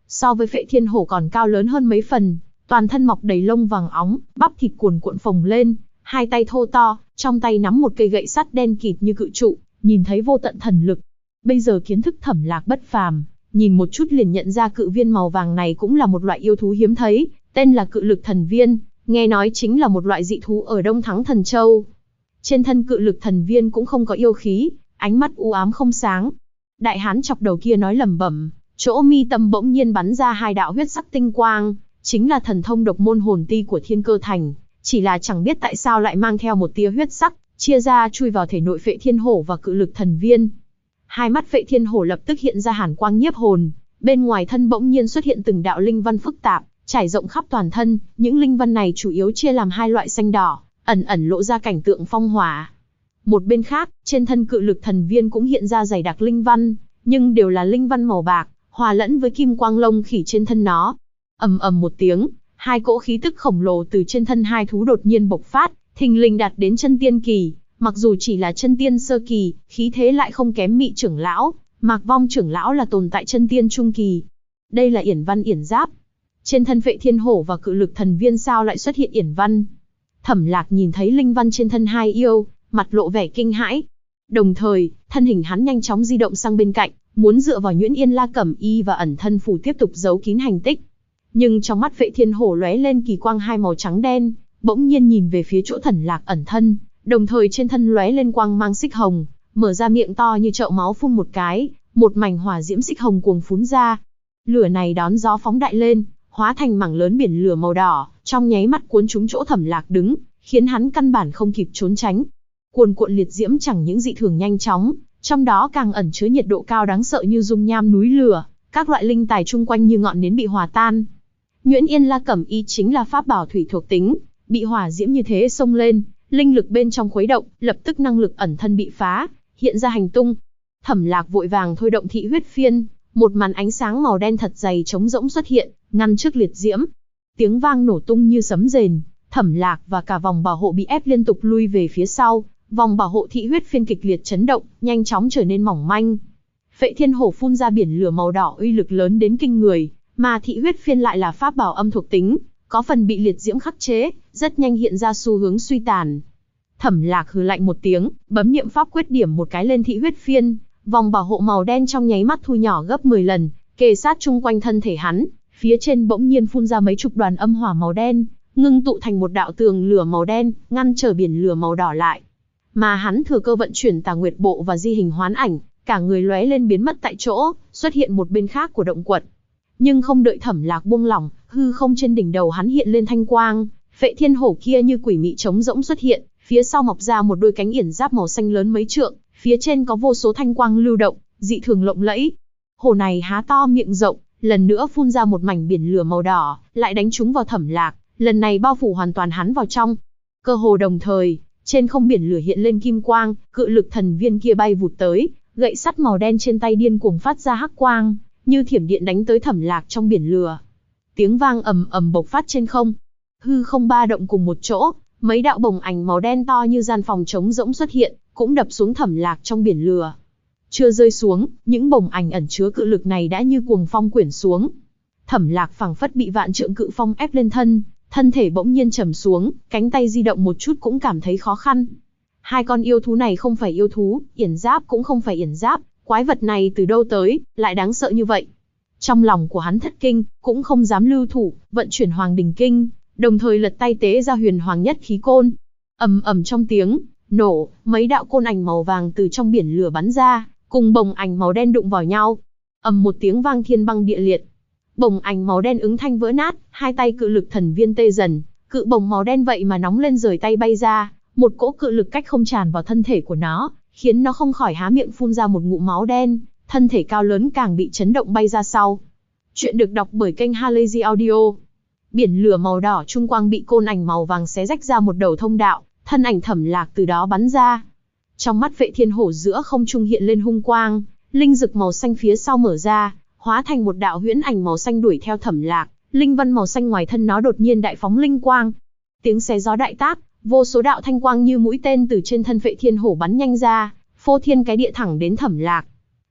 so với Phệ Thiên Hổ còn cao lớn hơn mấy phần, toàn thân mọc đầy lông vàng óng, bắp thịt cuồn cuộn phồng lên, hai tay thô to, trong tay nắm một cây gậy sắt đen kịt như cự trụ, nhìn thấy vô tận thần lực. Bây giờ kiến thức Thẩm Lạc bất phàm, nhìn một chút liền nhận ra cự viên màu vàng này cũng là một loại yêu thú hiếm thấy, tên là Cự Lực Thần Viên, nghe nói chính là một loại dị thú ở Đông Thắng Thần Châu. Trên thân Cự Lực Thần Viên cũng không có yêu khí, ánh mắt u ám không sáng. Đại hán chọc đầu kia nói lẩm bẩm, chỗ mi tâm bỗng nhiên bắn ra hai đạo huyết sắc tinh quang, chính là thần thông độc môn hồn ti của Thiên Cơ Thành, chỉ là chẳng biết tại sao lại mang theo một tia huyết sắc, chia ra chui vào thể nội Phệ Thiên Hổ và Cự Lực Thần Viên. Hai mắt Phệ Thiên Hổ lập tức hiện ra hàn quang nhiếp hồn, bên ngoài thân bỗng nhiên xuất hiện từng đạo linh văn phức tạp, trải rộng khắp toàn thân, những linh văn này chủ yếu chia làm hai loại xanh đỏ, ẩn ẩn lộ ra cảnh tượng phong hỏa. Một bên khác, trên thân Cự Lực Thần Viên cũng hiện ra dày đặc linh văn, nhưng đều là linh văn màu bạc, hòa lẫn với kim quang lông khỉ trên thân nó. Ầm ầm một tiếng, hai cỗ khí tức khổng lồ từ trên thân hai thú đột nhiên bộc phát, thình lình đạt đến chân tiên kỳ, mặc dù chỉ là chân tiên sơ kỳ, khí thế lại không kém Mị trưởng lão, Mạc Vong trưởng lão là tồn tại chân tiên trung kỳ. Đây là yển văn yển giáp. Trên thân Phệ Thiên Hổ và Cự Lực Thần Viên sao lại xuất hiện yển văn? Thẩm Lạc nhìn thấy linh văn trên thân hai yêu, mặt lộ vẻ kinh hãi. Đồng thời, thân hình hắn nhanh chóng di động sang bên cạnh, muốn dựa vào Nhuyễn Yên La Cẩm Y và ẩn thân phù tiếp tục giấu kín hành tích. Nhưng trong mắt Phệ Thiên Hổ lóe lên kỳ quang hai màu trắng đen, bỗng nhiên nhìn về phía chỗ Thẩm Lạc ẩn thân, đồng thời trên thân lóe lên quang mang xích hồng, mở ra miệng to như chậu máu phun một cái, một mảnh hỏa diễm xích hồng cuồng phún ra. Lửa này đón gió phóng đại lên, hóa thành mảng lớn biển lửa màu đỏ, trong nháy mắt cuốn trúng chỗ Thẩm Lạc đứng, khiến hắn căn bản không kịp trốn tránh. Cuồn cuộn liệt diễm chẳng những dị thường nhanh chóng, trong đó càng ẩn chứa nhiệt độ cao đáng sợ như dung nham núi lửa, các loại linh tài chung quanh như ngọn nến bị hòa tan. Nhuyễn Yên La Cẩm Y chính là pháp bảo thủy thuộc tính, bị hỏa diễm như thế xông lên, linh lực bên trong khuấy động, lập tức năng lực ẩn thân bị phá, hiện ra hành tung. Thẩm Lạc vội vàng thôi động thị huyết phiên, một màn ánh sáng màu đen thật dày trống rỗng xuất hiện, ngăn trước liệt diễm. Tiếng vang nổ tung như sấm rền, Thẩm Lạc và cả vòng bảo hộ bị ép liên tục lui về phía sau, vòng bảo hộ thị huyết phiên kịch liệt chấn động, nhanh chóng trở nên mỏng manh. Phệ Thiên Hổ phun ra biển lửa màu đỏ uy lực lớn đến kinh người, mà thị huyết phiên lại là pháp bảo âm thuộc tính, có phần bị liệt diễm khắc chế, rất nhanh hiện ra xu hướng suy tàn. Thẩm Lạc hừ lạnh một tiếng, bấm niệm pháp quyết điểm một cái lên thị huyết phiên, vòng bảo hộ màu đen trong nháy mắt thu nhỏ gấp 10 lần, kề sát chung quanh thân thể hắn, phía trên bỗng nhiên phun ra mấy chục đoàn âm hỏa màu đen, ngưng tụ thành một đạo tường lửa màu đen, ngăn trở biển lửa màu đỏ lại. Mà hắn thừa cơ vận chuyển Tà Nguyệt Bộ và di hình hoán ảnh, cả người lóe lên biến mất tại chỗ, xuất hiện một bên khác của động quật. Nhưng không đợi Thẩm Lạc buông lỏng, hư không trên đỉnh đầu hắn hiện lên thanh quang, Phệ Thiên Hổ kia như quỷ mị trống rỗng xuất hiện, phía sau mọc ra một đôi cánh yển giáp màu xanh lớn mấy trượng, phía trên có vô số thanh quang lưu động, dị thường lộng lẫy. Hổ này há to miệng rộng, lần nữa phun ra một mảnh biển lửa màu đỏ, lại đánh trúng vào Thẩm Lạc, lần này bao phủ hoàn toàn hắn vào trong. Cơ hồ đồng thời, trên không biển lửa hiện lên kim quang, Cự Lực Thần Viên kia bay vụt tới, gậy sắt màu đen trên tay điên cuồng phát ra hắc quang, như thiểm điện đánh tới Thẩm Lạc trong biển lửa. Tiếng vang ầm ầm bộc phát trên không, hư không ba động cùng một chỗ, mấy đạo bồng ảnh màu đen to như gian phòng trống rỗng xuất hiện, cũng đập xuống Thẩm Lạc trong biển lửa. Chưa rơi xuống, những bồng ảnh ẩn chứa cự lực này đã như cuồng phong quyển xuống. Thẩm Lạc phảng phất bị vạn trượng cự phong ép lên thân, thân thể bỗng nhiên trầm xuống, cánh tay di động một chút cũng cảm thấy khó khăn. Hai con yêu thú này không phải yêu thú, yển giáp cũng không phải yển giáp, quái vật này từ đâu tới, lại đáng sợ như vậy. Trong lòng của hắn thất kinh, cũng không dám lưu thủ, vận chuyển Hoàng Đình Kinh, đồng thời lật tay tế ra Huyền Hoàng Nhất Khí Côn. Ầm ầm trong tiếng nổ, mấy đạo côn ảnh màu vàng từ trong biển lửa bắn ra, cùng bồng ảnh màu đen đụng vào nhau. Ầm một tiếng vang thiên băng địa liệt. Bồng ảnh màu đen ứng thanh vỡ nát, hai tay Cự Lực Thần Viên tê dần, cự bồng màu đen vậy mà nóng lên rời tay bay ra, một cỗ cự lực cách không tràn vào thân thể của nó, khiến nó không khỏi há miệng phun ra một ngụm máu đen, thân thể cao lớn càng bị chấn động bay ra sau. Chuyện được đọc bởi kênh Halazy Audio. Biển lửa màu đỏ trung quang bị côn ảnh màu vàng xé rách ra một đầu thông đạo, thân ảnh Thẩm Lạc từ đó bắn ra. Trong mắt Phệ Thiên Hổ giữa không trung hiện lên hung quang, linh dực màu xanh phía sau mở ra, hóa thành một đạo huyễn ảnh màu xanh đuổi theo Thẩm Lạc, linh văn màu xanh ngoài thân nó đột nhiên đại phóng linh quang. Tiếng xé gió đại tác, vô số đạo thanh quang như mũi tên từ trên thân Phệ Thiên Hổ bắn nhanh ra, phô thiên cái địa thẳng đến Thẩm Lạc.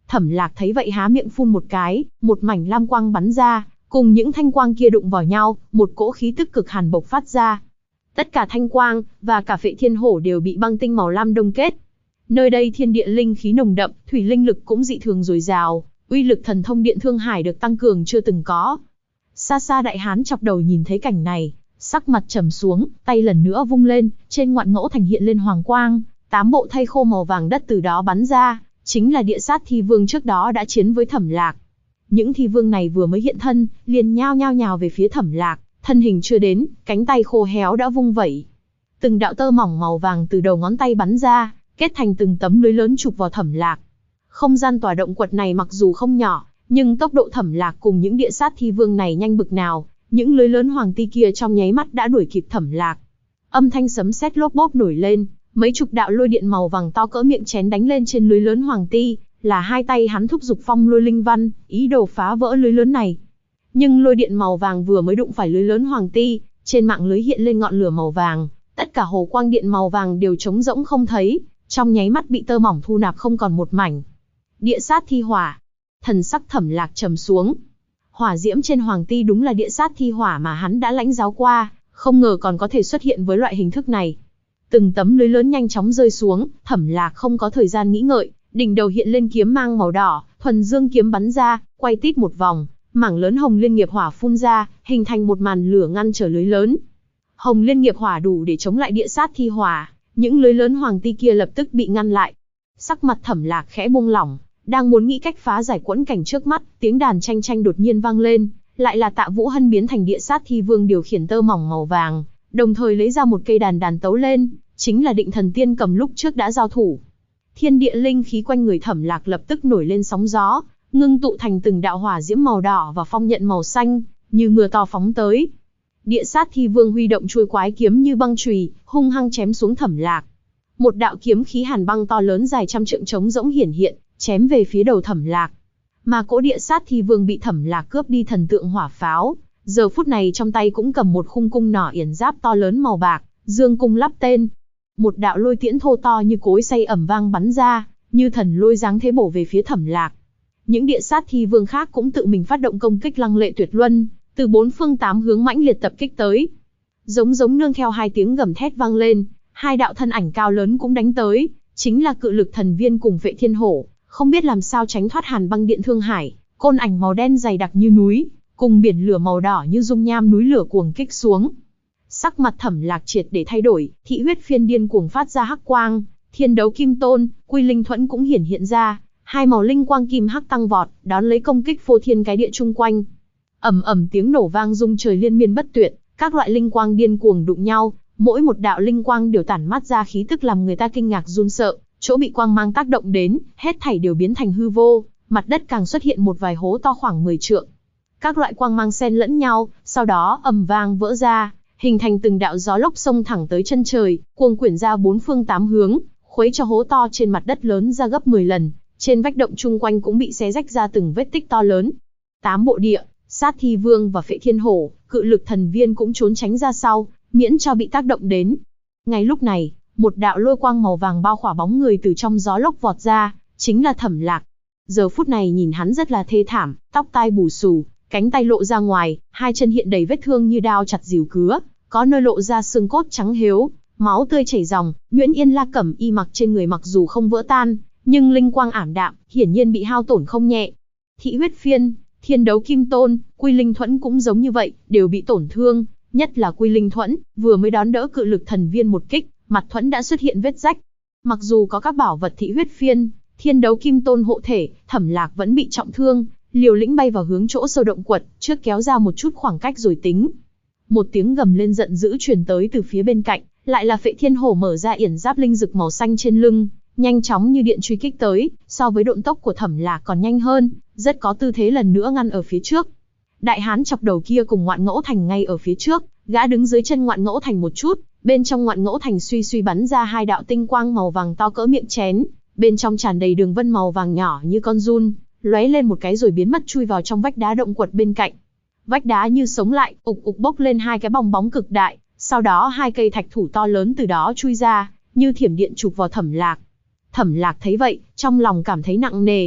Thẩm Lạc thấy vậy há miệng phun một cái, một mảnh lam quang bắn ra, cùng những thanh quang kia đụng vào nhau, một cỗ khí tức cực hàn bộc phát ra. Tất cả thanh quang, và cả Phệ Thiên Hổ đều bị băng tinh màu lam đông kết. Nơi đây thiên địa linh khí nồng đậm, thủy linh lực cũng dị thường dồi dào, uy lực thần thông điện thương hải được tăng cường chưa từng có. Xa xa đại hán chọc đầu nhìn thấy cảnh này, sắc mặt trầm xuống, tay lần nữa vung lên, trên ngoạn ngẫu thành hiện lên hoàng quang, 8 bộ thây khô màu vàng đất từ đó bắn ra, chính là địa sát thi vương trước đó đã chiến với Thẩm Lạc. Những thi vương này vừa mới hiện thân, liền nhào về phía Thẩm Lạc, thân hình chưa đến, cánh tay khô héo đã vung vẩy. Từng đạo tơ mỏng màu vàng từ đầu ngón tay bắn ra, kết thành từng tấm lưới lớn chụp vào Thẩm Lạc. Không gian tỏa động quật này mặc dù không nhỏ, nhưng tốc độ Thẩm Lạc cùng những địa sát thi vương này nhanh bực nào, những lưới lớn hoàng ti kia trong nháy mắt đã đuổi kịp Thẩm Lạc. Âm thanh sấm sét lốp bốp nổi lên, mấy chục đạo lôi điện màu vàng to cỡ miệng chén đánh lên trên lưới lớn hoàng ti, là hai tay hắn thúc giục phong lôi linh văn, ý đồ phá vỡ lưới lớn này. Nhưng lôi điện màu vàng vừa mới đụng phải lưới lớn hoàng ti, trên mạng lưới hiện lên ngọn lửa màu vàng, tất cả hồ quang điện màu vàng đều trống rỗng không thấy, trong nháy mắt bị tơ mỏng thu nạp không còn một mảnh. Địa sát thi hỏa. Thần sắc Thẩm Lạc trầm xuống. Hỏa diễm trên hoàng ti đúng là địa sát thi hỏa mà hắn đã lãnh giáo qua, không ngờ còn có thể xuất hiện với loại hình thức này. Từng tấm lưới lớn nhanh chóng rơi xuống, Thẩm Lạc không có thời gian nghĩ ngợi, đỉnh đầu hiện lên kiếm mang màu đỏ, thuần dương kiếm bắn ra, quay tít một vòng, mảng lớn hồng liên nghiệp hỏa phun ra, hình thành một màn lửa ngăn trở lưới lớn. Hồng liên nghiệp hỏa đủ để chống lại địa sát thi hỏa, những lưới lớn hoàng ti kia lập tức bị ngăn lại. Sắc mặt Thẩm Lạc khẽ buông lỏng, đang muốn nghĩ cách phá giải quẫn cảnh trước mắt, tiếng đàn tranh tranh đột nhiên vang lên, lại là Tạ Vũ Hân biến thành địa sát thi vương điều khiển tơ mỏng màu vàng, đồng thời lấy ra một cây đàn đàn tấu lên, chính là Định Thần Tiên Cầm lúc trước đã giao thủ. Thiên địa linh khí quanh người Thẩm Lạc lập tức nổi lên sóng gió, ngưng tụ thành từng đạo hỏa diễm màu đỏ và phong nhận màu xanh, như mưa to phóng tới. Địa sát thi vương huy động chuôi quái kiếm như băng chùy, hung hăng chém xuống Thẩm Lạc. Một đạo kiếm khí hàn băng to lớn dài trăm trượng trống rỗng hiển hiện, chém về phía đầu Thẩm Lạc. Mà cỗ địa sát thi vương bị Thẩm Lạc cướp đi thần tượng hỏa pháo, giờ phút này trong tay cũng cầm một khung cung nỏ yển giáp to lớn màu bạc, dương cung lắp tên. Một đạo lôi tiễn thô to như cối xay ầm vang bắn ra, như thần lôi giáng thế bổ về phía Thẩm Lạc. Những địa sát thi vương khác cũng tự mình phát động công kích lăng lệ tuyệt luân, từ 4 phương 8 hướng mãnh liệt tập kích tới. Giống nương theo hai tiếng gầm thét vang lên, hai đạo thân ảnh cao lớn cũng đánh tới, chính là Cự Lực Thần Viên cùng Phệ Thiên Hổ, không biết làm sao tránh thoát hàn băng điện thương hải, côn ảnh màu đen dày đặc như núi, cùng biển lửa màu đỏ như dung nham núi lửa cuồng kích xuống. Sắc mặt Thẩm Lạc triệt để thay đổi, thị huyết phiên điên cuồng phát ra hắc quang, Thiên Đấu Kim Tôn, Quy Linh Thuẫn cũng hiện ra, hai màu linh quang kim hắc tăng vọt, đón lấy công kích phô thiên cái địa chung quanh. Ầm ầm tiếng nổ vang rung trời liên miên bất tuyệt, các loại linh quang điên cuồng đụng nhau, mỗi một đạo linh quang đều tản mát ra khí tức làm người ta kinh ngạc run sợ, chỗ bị quang mang tác động đến, hết thảy đều biến thành hư vô, mặt đất càng xuất hiện một vài hố to khoảng 10 trượng. Các loại quang mang xen lẫn nhau, sau đó ầm vang vỡ ra, hình thành từng đạo gió lốc xông thẳng tới chân trời, cuồng quyển ra 4 phương 8 hướng, khuấy cho hố to trên mặt đất lớn ra gấp 10 lần, trên vách động chung quanh cũng bị xé rách ra từng vết tích to lớn. 8 bộ địa, Sát Thi Vương và Phệ Thiên Hổ, Cự Lực Thần Viên cũng trốn tránh ra sau, miễn cho bị tác động đến. Ngay lúc này, một đạo lôi quang màu vàng bao khỏa bóng người từ trong gió lốc vọt ra, chính là Thẩm Lạc. Giờ phút này nhìn hắn rất là thê thảm, tóc tai bù xù, cánh tay lộ ra ngoài, hai chân hiện đầy vết thương như đao chặt rìu cứa, có nơi lộ ra xương cốt trắng hếu, máu tươi chảy ròng. Nhuyễn Yên La cẩm y mặc trên người mặc dù không vỡ tan, nhưng linh quang ảm đạm, hiển nhiên bị hao tổn không nhẹ. Thị huyết phiên, Thiên Đấu Kim Tôn, Quy Linh Thuẫn cũng giống như vậy, đều bị tổn thương, nhất là Quy Linh Thuẫn, vừa mới đón đỡ Cự Lực Thần Viên một kích, mặt thuẫn đã xuất hiện vết rách. Mặc dù có các bảo vật Thị huyết phiên, Thiên Đấu Kim Tôn hộ thể, Thẩm Lạc vẫn bị trọng thương, liều lĩnh bay vào hướng chỗ sâu động quật, trước kéo ra một chút khoảng cách rồi tính. Một tiếng gầm lên giận dữ truyền tới từ phía bên cạnh, lại là Phệ Thiên Hổ mở ra yển giáp linh dực màu xanh trên lưng, nhanh chóng như điện truy kích tới, so với độn tốc của Thẩm Lạc còn nhanh hơn, rất có tư thế lần nữa ngăn ở phía trước. Đại hán chọc đầu kia cùng Ngoạn Ngẫu Thành ngay ở phía trước, gã đứng dưới chân Ngoạn Ngẫu Thành một chút, bên trong Ngoạn Ngẫu Thành suy suy bắn ra hai đạo tinh quang màu vàng to cỡ miệng chén, bên trong tràn đầy đường vân màu vàng nhỏ như con giun, lóe lên một cái rồi biến mất chui vào trong vách đá động quật bên cạnh. Vách đá như sống lại, ục ục bốc lên hai cái bong bóng cực đại, sau đó hai cây thạch thủ to lớn từ đó chui ra, như thiểm điện chụp vào Thẩm Lạc. Thẩm Lạc thấy vậy, trong lòng cảm thấy nặng nề.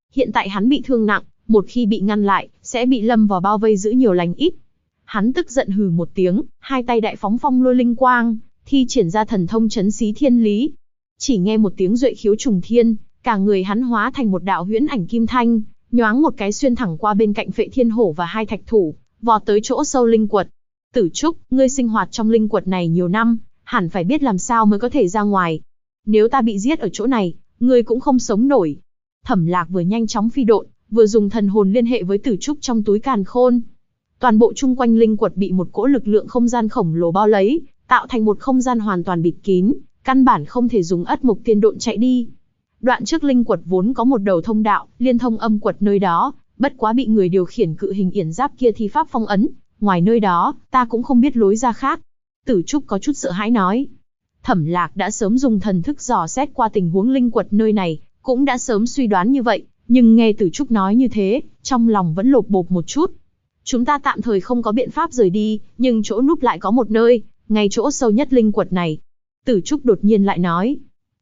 Hiện tại hắn bị thương nặng, một khi bị ngăn lại, sẽ bị lâm vào bao vây giữ nhiều lành ít. Hắn tức giận hừ một tiếng, hai tay đại phóng phong lôi linh quang, thi triển ra thần thông chấn xí thiên lý. Chỉ nghe một tiếng duệ khiếu trùng thiên, cả người hắn hóa thành một đạo huyễn ảnh kim thanh, nhoáng một cái xuyên thẳng qua bên cạnh Phệ Thiên Hổ và hai thạch thủ, vọt tới chỗ sâu linh quật. Tử Trúc, ngươi sinh hoạt trong linh quật này nhiều năm, hẳn phải biết làm sao mới có thể ra ngoài. Nếu ta bị giết ở chỗ này, ngươi cũng không sống nổi. Thẩm Lạc vừa nhanh chóng phi độn, vừa dùng thần hồn liên hệ với Tử Trúc trong túi càn khôn. Toàn bộ chung quanh linh quật bị một cỗ lực lượng không gian khổng lồ bao lấy, tạo thành một không gian hoàn toàn bịt kín, căn bản không thể dùng ất mục tiên độn chạy đi. Đoạn trước linh quật vốn có một đầu thông đạo, liên thông âm quật nơi đó, bất quá bị người điều khiển cự hình yển giáp kia thi pháp phong ấn, ngoài nơi đó, ta cũng không biết lối ra khác. Tử Trúc có chút sợ hãi nói. Thẩm Lạc đã sớm dùng thần thức dò xét qua tình huống linh quật nơi này, cũng đã sớm suy đoán như vậy, nhưng nghe Tử Trúc nói như thế, trong lòng vẫn lột bột một chút. Chúng ta tạm thời không có biện pháp rời đi, nhưng chỗ núp lại có một nơi, ngay chỗ sâu nhất linh quật này. Tử Trúc đột nhiên lại nói.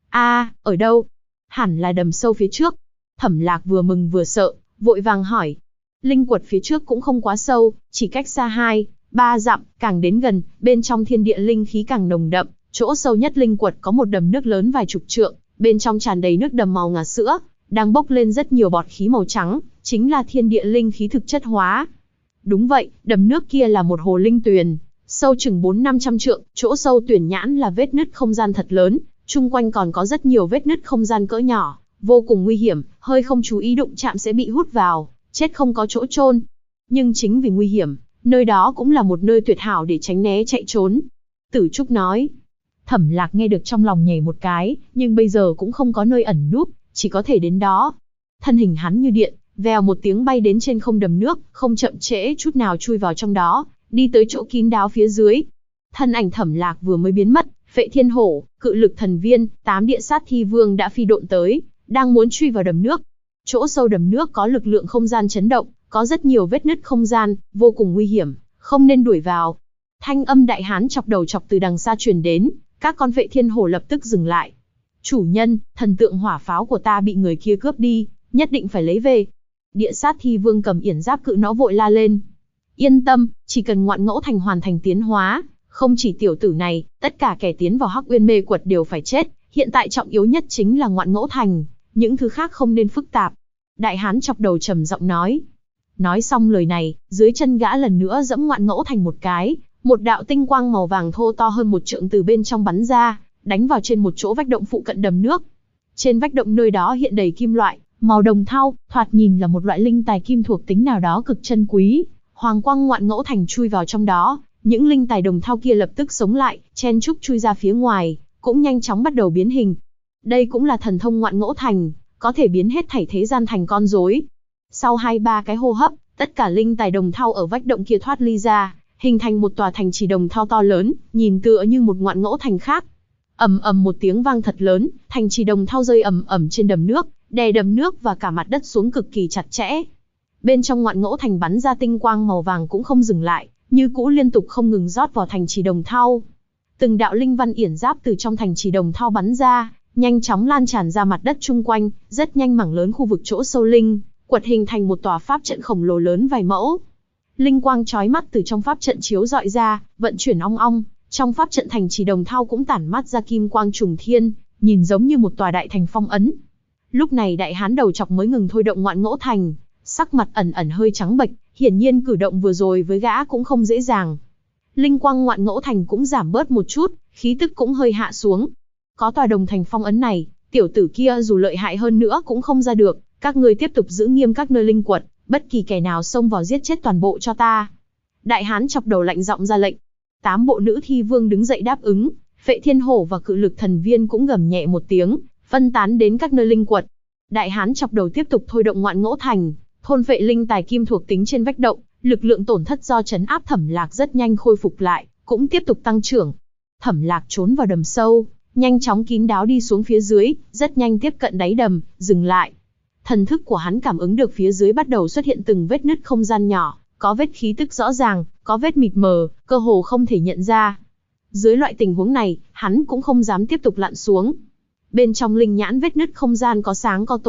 Ở đâu? Hẳn là đầm sâu phía trước. Thẩm Lạc vừa mừng vừa sợ, vội vàng hỏi. Linh quật phía trước cũng không quá sâu, chỉ cách xa 2-3 dặm, càng đến gần, bên trong thiên địa linh khí càng nồng đậm. Chỗ sâu nhất linh quật có một đầm nước lớn vài chục trượng, bên trong tràn đầy nước đầm màu ngà sữa, đang bốc lên rất nhiều bọt khí màu trắng, chính là thiên địa linh khí thực chất hóa. Đúng vậy, đầm nước kia là một hồ linh tuyền, sâu chừng 400-500 trượng, chỗ sâu tuyền nhãn là vết nứt không gian thật lớn, chung quanh còn có rất nhiều vết nứt không gian cỡ nhỏ, vô cùng nguy hiểm, hơi không chú ý đụng chạm sẽ bị hút vào, chết không có chỗ chôn. Nhưng chính vì nguy hiểm, nơi đó cũng là một nơi tuyệt hảo để tránh né chạy trốn. Tử Trúc nói. Thẩm Lạc nghe được trong lòng nhảy một cái, nhưng bây giờ cũng không có nơi ẩn núp, chỉ có thể đến đó. Thân hình hắn như điện, vèo một tiếng bay đến trên không đầm nước, không chậm trễ chút nào chui vào trong đó, đi tới chỗ kín đáo phía dưới. Thân ảnh Thẩm Lạc vừa mới biến mất, Phệ Thiên Hổ, Cự Lực Thần Viên, 8 địa sát thi vương đã phi độn tới, đang muốn truy vào đầm nước. Chỗ sâu đầm nước có lực lượng không gian chấn động, có rất nhiều vết nứt không gian, vô cùng nguy hiểm, không nên đuổi vào. Thanh âm đại hán chọc đầu chọc từ đằng xa truyền đến, các con Phệ Thiên Hổ lập tức dừng lại. Chủ nhân, thần tượng hỏa pháo của ta bị người kia cướp đi, nhất định phải lấy về. Địa sát thi vương cầm yển giáp cự nó vội la lên. Yên tâm, chỉ cần Ngoạn Ngẫu Thành hoàn thành tiến hóa, không chỉ tiểu tử này, tất cả kẻ tiến vào Hắc Uyên Mê Quật đều phải chết. Hiện tại trọng yếu nhất chính là Ngoạn Ngẫu Thành, những thứ khác không nên phức tạp. Đại hán chọc đầu trầm giọng nói. Nói xong lời này, dưới chân gã lần nữa giẫm Ngoạn Ngẫu Thành một cái, một đạo tinh quang màu vàng thô to hơn một trượng từ bên trong bắn ra, đánh vào trên một chỗ vách động phụ cận đầm nước. Trên vách động nơi đó hiện đầy kim loại, màu đồng thau, thoạt nhìn là một loại linh tài kim thuộc tính nào đó cực chân quý. Hoàng quang Ngoạn Ngẫu Thành chui vào trong đó, những linh tài đồng thau kia lập tức sống lại, chen chúc chui ra phía ngoài, cũng nhanh chóng bắt đầu biến hình. Đây cũng là thần thông Ngoạn Ngẫu Thành, có thể biến hết thảy thế gian thành con rối. Sau 2-3 cái hô hấp, tất cả linh tài đồng thau ở vách động kia thoát ly ra, hình thành một tòa thành trì đồng thau to lớn, nhìn tựa như một Ngoạn Ngẫu Thành khác. Ầm ầm một tiếng vang thật lớn, thành trì đồng thau rơi ầm ầm trên đầm nước, đè đầm nước và cả mặt đất xuống cực kỳ chặt chẽ. Bên trong Ngoạn Ngẫu Thành bắn ra tinh quang màu vàng cũng không dừng lại, như cũ liên tục không ngừng rót vào thành trì đồng thau. Từng đạo linh văn yển giáp từ trong thành trì đồng thau bắn ra, nhanh chóng lan tràn ra mặt đất chung quanh, rất nhanh mảng lớn khu vực chỗ sâu linh quật hình thành một tòa pháp trận khổng lồ lớn vài mẫu. Linh quang chói mắt từ trong pháp trận chiếu rọi ra, vận chuyển ong ong, trong pháp trận thành trì đồng thau cũng tản mắt ra kim quang trùng thiên, nhìn giống như một tòa đại thành phong ấn. Lúc này đại hán đầu chọc mới ngừng thôi động Ngoạn Ngẫu Thành, sắc mặt ẩn ẩn hơi trắng bệch, hiển nhiên cử động vừa rồi với gã cũng không dễ dàng. Linh quang Ngoạn Ngẫu Thành cũng giảm bớt một chút, khí tức cũng hơi hạ xuống. Có tòa đồng thành phong ấn này, tiểu tử kia dù lợi hại hơn nữa cũng không ra được, các ngươi tiếp tục giữ nghiêm các nơi linh quật, bất kỳ kẻ nào xông vào giết chết toàn bộ cho ta. Đại hán chọc đầu lạnh giọng ra lệnh. 8 bộ nữ thi vương đứng dậy đáp ứng, Phệ Thiên Hổ và Cự Lực Thần Viên cũng gầm nhẹ một tiếng, phân tán đến các nơi linh quật. Đại hán chọc đầu tiếp tục thôi động Ngoạn Ngẫu Thành, thôn phệ linh tài kim thuộc tính trên vách động, lực lượng tổn thất do trấn áp Thẩm Lạc rất nhanh khôi phục lại, cũng tiếp tục tăng trưởng. Thẩm Lạc trốn vào đầm sâu, nhanh chóng kín đáo đi xuống phía dưới, rất nhanh tiếp cận đáy đầm, dừng lại. Thần thức của hắn cảm ứng được phía dưới bắt đầu xuất hiện từng vết nứt không gian nhỏ, có vết khí tức rõ ràng, có vết mịt mờ, cơ hồ không thể nhận ra. Dưới loại tình huống này, hắn cũng không dám tiếp tục lặn xuống. Bên trong linh nhãn vết nứt không gian có sáng có tối,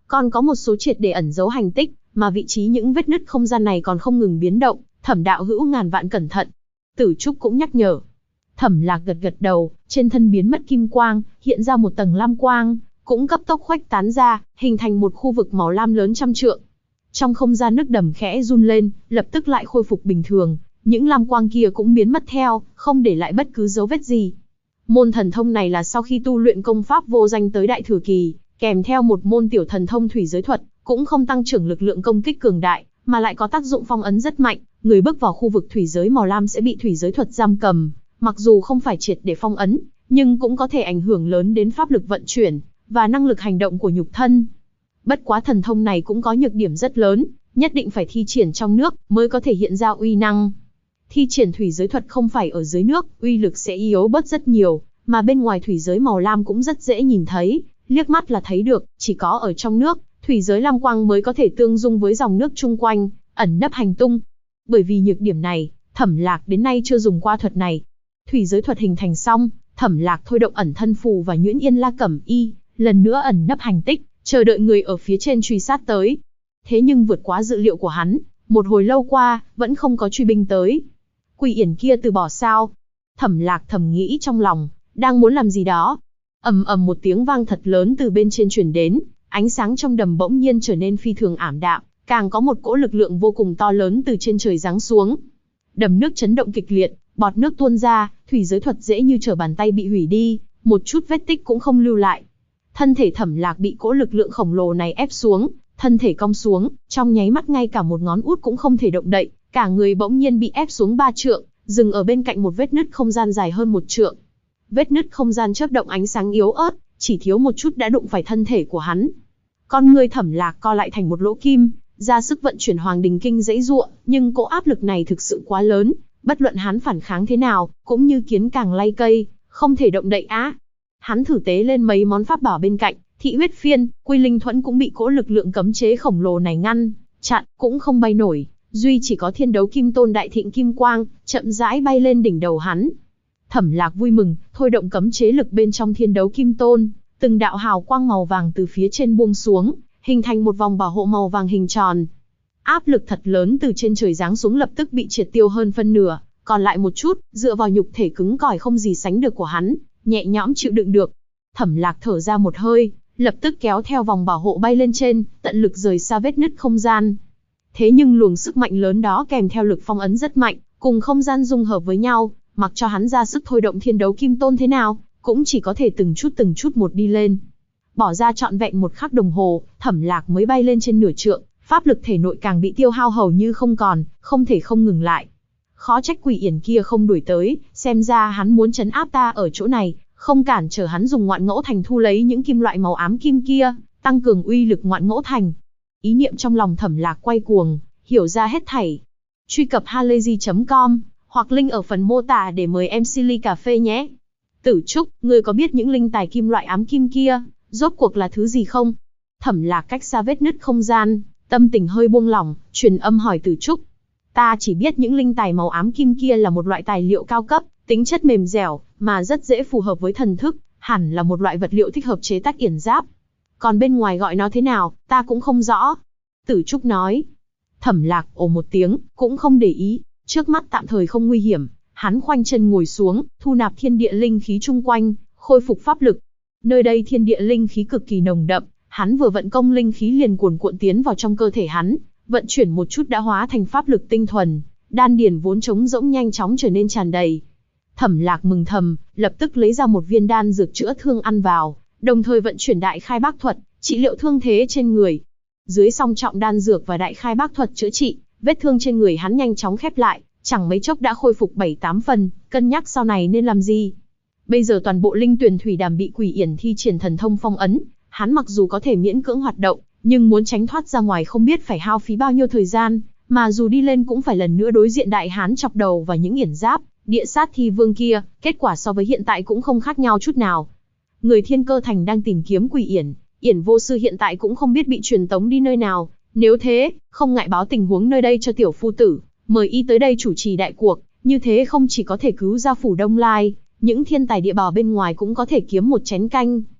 còn có một số triệt để ẩn giấu hành tích, mà vị trí những vết nứt không gian này còn không ngừng biến động, Thẩm đạo hữu ngàn vạn cẩn thận. Tử Trúc cũng nhắc nhở. Thẩm Lạc gật gật đầu, trên thân biến mất kim quang, hiện ra một tầng lam quang, cũng cấp tốc khuếch tán ra, hình thành một khu vực màu lam lớn trăm trượng. Trong không gian nước đầm khẽ run lên, lập tức lại khôi phục bình thường, những lam quang kia cũng biến mất theo, không để lại bất cứ dấu vết gì. Môn thần thông này là sau khi tu luyện công pháp vô danh tới đại thừa kỳ, kèm theo một môn tiểu thần thông thủy giới thuật, cũng không tăng trưởng lực lượng công kích cường đại, mà lại có tác dụng phong ấn rất mạnh, người bước vào khu vực thủy giới màu lam sẽ bị thủy giới thuật giam cầm, mặc dù không phải triệt để phong ấn, nhưng cũng có thể ảnh hưởng lớn đến pháp lực vận chuyển và năng lực hành động của nhục thân. Bất quá thần thông này cũng có nhược điểm rất lớn, nhất định phải thi triển trong nước mới có thể hiện ra uy năng. Thi triển thủy giới thuật không phải ở dưới nước, uy lực sẽ yếu bớt rất nhiều, mà bên ngoài thủy giới màu lam cũng rất dễ nhìn thấy, liếc mắt là thấy được, chỉ có ở trong nước, thủy giới lam quang mới có thể tương dung với dòng nước chung quanh, ẩn nấp hành tung. Bởi vì nhược điểm này, Thẩm Lạc đến nay chưa dùng qua thuật này. Thủy giới thuật hình thành xong, Thẩm Lạc thôi động ẩn thân phù và nhuyễn yên la cẩm y, lần nữa ẩn nấp hành tích, chờ đợi người ở phía trên truy sát tới. Thế nhưng vượt quá dự liệu của hắn, một hồi lâu qua, vẫn không có truy binh tới. Quỷ yển kia từ bỏ sao? Thẩm Lạc thầm nghĩ trong lòng, đang muốn làm gì đó. Ầm ầm một tiếng vang thật lớn từ bên trên truyền đến, ánh sáng trong đầm bỗng nhiên trở nên phi thường ảm đạm, càng có một cỗ lực lượng vô cùng to lớn từ trên trời giáng xuống. Đầm nước chấn động kịch liệt, bọt nước tuôn ra, thủy giới thuật dễ như trở bàn tay bị hủy đi, một chút vết tích cũng không lưu lại. Thân thể Thẩm Lạc bị cỗ lực lượng khổng lồ này ép xuống, thân thể cong xuống, trong nháy mắt ngay cả một ngón út cũng không thể động đậy, cả người bỗng nhiên bị ép xuống 3 trượng, dừng ở bên cạnh một vết nứt không gian dài hơn 1 trượng. Vết nứt không gian chớp động ánh sáng yếu ớt, chỉ thiếu một chút đã đụng phải thân thể của hắn. Con người Thẩm Lạc co lại thành một lỗ kim, ra sức vận chuyển Hoàng Đình Kinh giãy giụa, nhưng cỗ áp lực này thực sự quá lớn, bất luận hắn phản kháng thế nào, cũng như kiến càng lay cây, không thể động đậy á. Hắn thử tế lên mấy món pháp bảo bên cạnh, Thị Huyết Phiên, Quy Linh Thuẫn cũng bị cỗ lực lượng cấm chế khổng lồ này ngăn chặn, cũng không bay nổi, duy chỉ có Thiên Đấu Kim Tôn đại thịnh kim quang, chậm rãi bay lên đỉnh đầu hắn. Thẩm Lạc vui mừng, thôi động cấm chế lực bên trong Thiên Đấu Kim Tôn, từng đạo hào quang màu vàng từ phía trên buông xuống, hình thành một vòng bảo hộ màu vàng hình tròn. Áp lực thật lớn từ trên trời giáng xuống lập tức bị triệt tiêu hơn phân nửa, còn lại một chút, dựa vào nhục thể cứng cỏi không gì sánh được của hắn, nhẹ nhõm chịu đựng được. Thẩm Lạc thở ra một hơi, lập tức kéo theo vòng bảo hộ bay lên trên, tận lực rời xa vết nứt không gian. Thế nhưng luồng sức mạnh lớn đó kèm theo lực phong ấn rất mạnh, cùng không gian dung hợp với nhau, mặc cho hắn ra sức thôi động Thiên Đấu Kim Tôn thế nào, cũng chỉ có thể từng chút một đi lên. Bỏ ra trọn vẹn 1 khắc đồng hồ, Thẩm Lạc mới bay lên trên nửa trượng, pháp lực thể nội càng bị tiêu hao hầu như không còn, không thể không ngừng lại. Khó trách Quỷ Yển kia không đuổi tới, xem ra hắn muốn trấn áp ta ở chỗ này, không cản trở hắn dùng Ngoạn Ngẫu Thành thu lấy những kim loại màu ám kim kia, tăng cường uy lực Ngoạn Ngẫu Thành. Ý niệm trong lòng Thẩm Lạc quay cuồng, hiểu ra hết thảy. Truy cập halayzi.com hoặc link ở phần mô tả để mời em Silly Cà Phê nhé. Tử Trúc, ngươi có biết những linh tài kim loại ám kim kia, rốt cuộc là thứ gì không? Thẩm Lạc cách xa vết nứt không gian, tâm tình hơi buông lỏng, truyền âm hỏi Tử Trúc. Ta chỉ biết những linh tài màu ám kim kia là một loại tài liệu cao cấp, tính chất mềm dẻo, mà rất dễ phù hợp với thần thức, hẳn là một loại vật liệu thích hợp chế tác yển giáp. Còn bên ngoài gọi nó thế nào, ta cũng không rõ. Tử Trúc nói. Thẩm Lạc ồ một tiếng, cũng không để ý, trước mắt tạm thời không nguy hiểm, hắn khoanh chân ngồi xuống, thu nạp thiên địa linh khí chung quanh, khôi phục pháp lực. Nơi đây thiên địa linh khí cực kỳ nồng đậm, hắn vừa vận công linh khí liền cuồn cuộn tiến vào trong cơ thể hắn, vận chuyển một chút đã hóa thành pháp lực tinh thuần, đan điền vốn trống rỗng nhanh chóng trở nên tràn đầy. Thẩm Lạc mừng thầm, lập tức lấy ra một viên đan dược chữa thương ăn vào, đồng thời vận chuyển Đại Khai Bác Thuật, trị liệu thương thế trên người. Dưới song trọng đan dược và Đại Khai Bác Thuật chữa trị, vết thương trên người hắn nhanh chóng khép lại, chẳng mấy chốc đã khôi phục 7-8 phần, cân nhắc sau này nên làm gì. Bây giờ toàn bộ linh tuyển thủy đàm bị Quỷ Yển thi triển thần thông phong ấn, hắn mặc dù có thể miễn cưỡng hoạt động, nhưng muốn tránh thoát ra ngoài không biết phải hao phí bao nhiêu thời gian, mà dù đi lên cũng phải lần nữa đối diện đại hán chọc đầu và những yển giáp, địa sát thi vương kia, kết quả so với hiện tại cũng không khác nhau chút nào. Người Thiên Cơ Thành đang tìm kiếm Quỷ Yển, Yển vô sư hiện tại cũng không biết bị truyền tống đi nơi nào, nếu thế, không ngại báo tình huống nơi đây cho tiểu phu tử, mời y tới đây chủ trì đại cuộc, như thế không chỉ có thể cứu ra phủ Đông Lai, những thiên tài địa bảo bên ngoài cũng có thể kiếm một chén canh.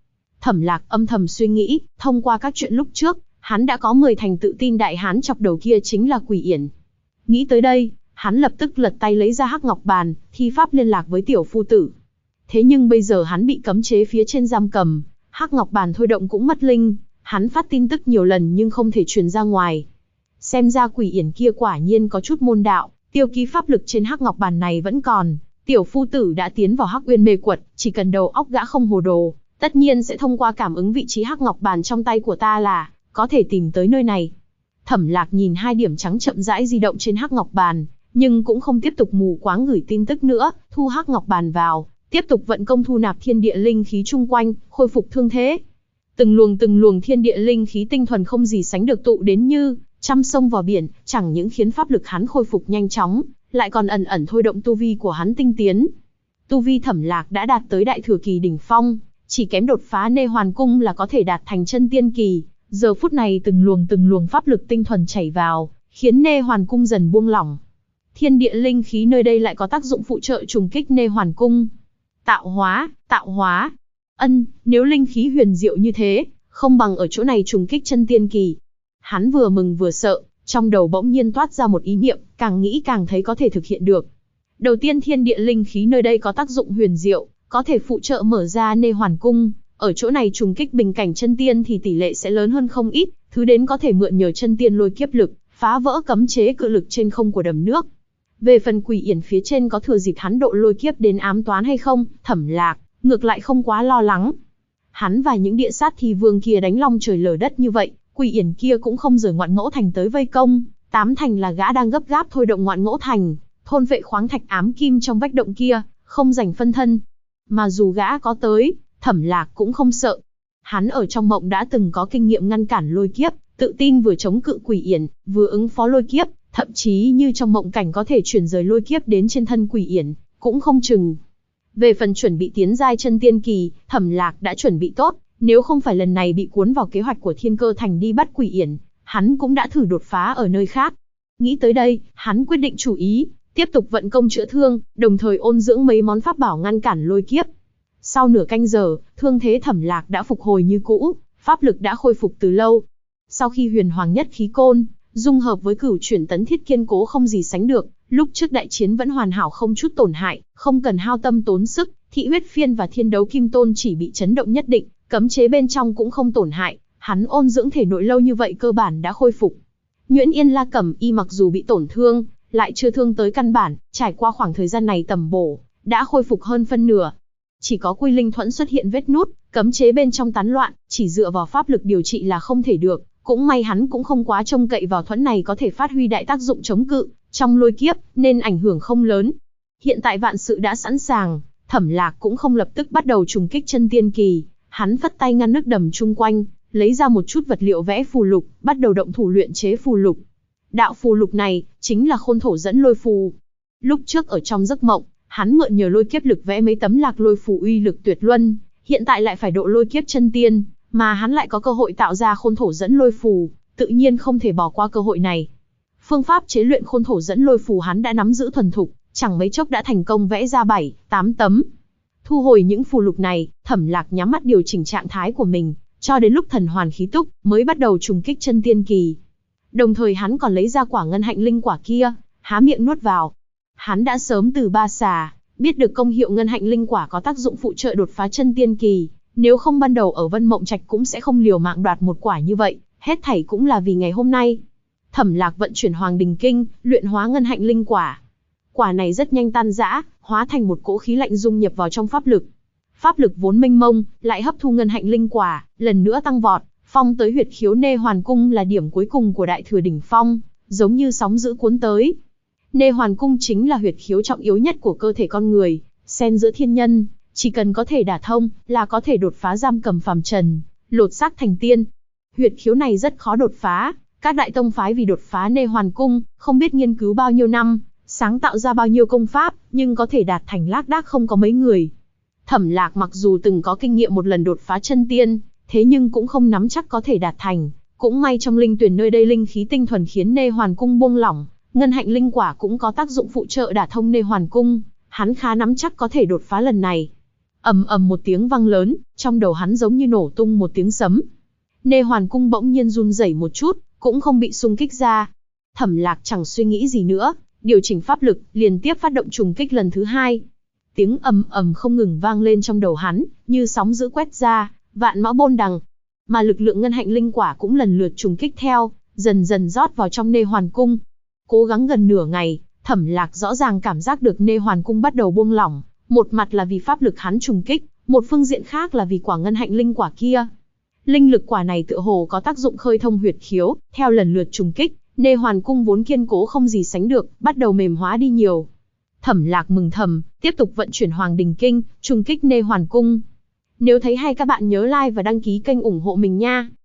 Thẩm Lạc âm thầm suy nghĩ, thông qua các chuyện lúc trước, hắn đã có 10 thành tự tin đại hán chọc đầu kia chính là Quỷ Yển. Nghĩ tới đây, hắn lập tức lật tay lấy ra Hắc Ngọc Bàn, thi pháp liên lạc với tiểu phu tử. Thế nhưng bây giờ hắn bị cấm chế phía trên giam cầm, Hắc Ngọc Bàn thôi động cũng mất linh, hắn phát tin tức nhiều lần nhưng không thể truyền ra ngoài. Xem ra Quỷ Yển kia quả nhiên có chút môn đạo, tiêu ký pháp lực trên Hắc Ngọc Bàn này vẫn còn. Tiểu phu tử đã tiến vào Hắc Uyên mê quật, chỉ cần đầu óc gã không hồ đồ, tất nhiên sẽ thông qua cảm ứng vị trí Hắc Ngọc Bàn trong tay của ta là có thể tìm tới nơi này. Thẩm Lạc nhìn 2 điểm trắng chậm rãi di động trên Hắc Ngọc Bàn, nhưng cũng không tiếp tục mù quáng gửi tin tức nữa, thu Hắc Ngọc Bàn vào, tiếp tục vận công thu nạp thiên địa linh khí chung quanh, khôi phục thương thế. Từng luồng thiên địa linh khí tinh thuần không gì sánh được tụ đến như trăm sông vào biển, chẳng những khiến pháp lực hắn khôi phục nhanh chóng, lại còn ẩn ẩn thôi động tu vi của hắn tinh tiến. Tu vi Thẩm Lạc đã đạt tới đại thừa kỳ đỉnh phong, chỉ kém đột phá Nê Hoàn Cung là có thể đạt thành chân tiên kỳ. Giờ phút này từng luồng pháp lực tinh thuần chảy vào, khiến Nê Hoàn Cung dần buông lỏng. Thiên địa linh khí nơi đây lại có tác dụng phụ trợ trùng kích Nê Hoàn Cung. Tạo hóa. Nếu linh khí huyền diệu như thế, không bằng ở chỗ này trùng kích chân tiên kỳ. Hắn vừa mừng vừa sợ, trong đầu bỗng nhiên toát ra một ý niệm, càng nghĩ càng thấy có thể thực hiện được. Đầu tiên thiên địa linh khí nơi đây có tác dụng huyền diệu, có thể phụ trợ mở ra Nê Hoàn Cung. Ở chỗ này trùng kích bình cảnh chân tiên thì tỷ lệ sẽ lớn hơn không ít, thứ đến có thể mượn nhờ chân tiên lôi kiếp lực, phá vỡ cấm chế cự lực trên không của đầm nước. Về phần Quỷ Yển phía trên có thừa dịp hắn độ lôi kiếp đến ám toán hay không, Thẩm Lạc ngược lại không quá lo lắng. Hắn và những địa sát thi vương kia đánh long trời lở đất như vậy, Quỷ Yển kia cũng không rời Ngoạn Ngẫu Thành tới vây công, 8 thành là gã đang gấp gáp thôi động Ngoạn Ngẫu Thành, thôn vệ khoáng thạch ám kim trong vách động kia, không rảnh phân thân. Mà dù gã có tới, Thẩm Lạc cũng không sợ. Hắn ở trong mộng đã từng có kinh nghiệm ngăn cản lôi kiếp, tự tin vừa chống cự Quỷ Yển, vừa ứng phó lôi kiếp, thậm chí như trong mộng cảnh có thể chuyển rời lôi kiếp đến trên thân Quỷ Yển, cũng không chừng. Về phần chuẩn bị tiến giai chân tiên kỳ, Thẩm Lạc đã chuẩn bị tốt, nếu không phải lần này bị cuốn vào kế hoạch của Thiên Cơ Thành đi bắt Quỷ Yển, hắn cũng đã thử đột phá ở nơi khác. Nghĩ tới đây, hắn quyết định chủ ý, tiếp tục vận công chữa thương, đồng thời ôn dưỡng mấy món pháp bảo ngăn cản lôi kiếp. Sau nửa canh giờ, thương thế Thẩm Lạc đã phục hồi như cũ, pháp lực đã khôi phục từ lâu. Sau khi Huyền Hoàng Nhất Khí Côn dung hợp với Cửu Chuyển Tấn Thiết kiên cố không gì sánh được, lúc trước đại chiến vẫn hoàn hảo không chút tổn hại, không cần hao tâm tốn sức. Thị Huyết Phiên và Thiên Đấu Kim Tôn chỉ bị chấn động nhất định, cấm chế bên trong cũng không tổn hại. Hắn ôn dưỡng thể nội lâu như vậy cơ bản đã khôi phục. Nhuyễn Yên La Cẩm Y mặc dù bị tổn thương, lại chưa thương tới căn bản, trải qua khoảng thời gian này tầm bổ, đã khôi phục hơn phân nửa. Chỉ có Quy Linh Thuẫn xuất hiện vết nút, cấm chế bên trong tán loạn, chỉ dựa vào pháp lực điều trị là không thể được. Cũng may hắn cũng không quá trông cậy vào thuẫn này có thể phát huy đại tác dụng chống cự trong lôi kiếp, nên ảnh hưởng không lớn. Hiện tại vạn sự đã sẵn sàng, Thẩm Lạc cũng không lập tức bắt đầu trùng kích chân tiên kỳ. Hắn phất tay ngăn nước đầm chung quanh, lấy ra một chút vật liệu vẽ phù lục, bắt đầu động thủ luyện chế phù lục. Đạo phù lục này chính là Khôn Thổ Dẫn Lôi Phù. Lúc trước ở trong giấc mộng, hắn mượn nhờ lôi kiếp lực vẽ mấy tấm lạc lôi phù uy lực tuyệt luân, hiện tại lại phải độ lôi kiếp chân tiên, mà hắn lại có cơ hội tạo ra Khôn Thổ Dẫn Lôi Phù, tự nhiên không thể bỏ qua cơ hội này. Phương pháp chế luyện Khôn Thổ Dẫn Lôi Phù hắn đã nắm giữ thuần thục, chẳng mấy chốc đã thành công vẽ ra 7-8 tấm. Thu hồi những phù lục này, Thẩm Lạc nhắm mắt điều chỉnh trạng thái của mình, cho đến lúc thần hoàn khí túc, mới bắt đầu trùng kích chân tiên kỳ. Đồng thời hắn còn lấy ra quả ngân hạnh linh quả kia, há miệng nuốt vào. Hắn đã sớm từ Ba Xà biết được công hiệu ngân hạnh linh quả có tác dụng phụ trợ đột phá chân tiên kỳ, nếu không ban đầu ở Vân Mộng Trạch cũng sẽ không liều mạng đoạt một quả như vậy, hết thảy cũng là vì ngày hôm nay. Thẩm Lạc vận chuyển Hoàng Đình Kinh, luyện hóa ngân hạnh linh quả. Quả này rất nhanh tan rã, hóa thành một cỗ khí lạnh dung nhập vào trong pháp lực. Pháp lực vốn mênh mông, lại hấp thu ngân hạnh linh quả, lần nữa tăng vọt, phong tới huyệt khiếu Nê Hoàn Cung là điểm cuối cùng của đại thừa đỉnh phong, giống như sóng dữ cuốn tới. Nê Hoàn Cung chính là huyệt khiếu trọng yếu nhất của cơ thể con người, xen giữa thiên nhân, chỉ cần có thể đả thông, là có thể đột phá giam cầm phàm trần, lột xác thành tiên. Huyệt khiếu này rất khó đột phá, các đại tông phái vì đột phá Nê Hoàn Cung, không biết nghiên cứu bao nhiêu năm, sáng tạo ra bao nhiêu công pháp, nhưng có thể đạt thành lác đác không có mấy người. Thẩm Lạc mặc dù từng có kinh nghiệm một lần đột phá chân tiên, thế nhưng cũng không nắm chắc có thể đạt thành. Cũng may trong linh tuyển nơi đây linh khí tinh thuần khiến Nê Hoàn Cung buông lỏng, ngân hạnh linh quả cũng có tác dụng phụ trợ đả thông Nê Hoàn Cung, hắn khá nắm chắc có thể đột phá lần này. Ầm ầm một tiếng vang lớn, trong đầu hắn giống như nổ tung một tiếng sấm. Nê Hoàn Cung bỗng nhiên run rẩy một chút, cũng không bị xung kích ra. Thẩm Lạc chẳng suy nghĩ gì nữa, điều chỉnh pháp lực, liền tiếp phát động trùng kích lần thứ hai. Tiếng ầm ầm không ngừng vang lên trong đầu hắn, như sóng dữ quét ra, vạn mã bôn đằng. Mà lực lượng ngân hạnh linh quả cũng lần lượt trùng kích theo, dần dần rót vào trong Nê Hoàn Cung. Cố gắng gần nửa ngày, Thẩm Lạc rõ ràng cảm giác được Nê Hoàn Cung bắt đầu buông lỏng, một mặt là vì pháp lực hắn trùng kích, một phương diện khác là vì quả ngân hạnh linh quả kia. Linh lực quả này tựa hồ có tác dụng khơi thông huyệt khiếu, theo lần lượt trùng kích, Nê Hoàn Cung vốn kiên cố không gì sánh được, bắt đầu mềm hóa đi nhiều. Thẩm Lạc mừng thầm, tiếp tục vận chuyển Hoàng Đình Kinh, trùng kích Nê Hoàn Cung. Nếu thấy hay các bạn nhớ like và đăng ký kênh ủng hộ mình nha.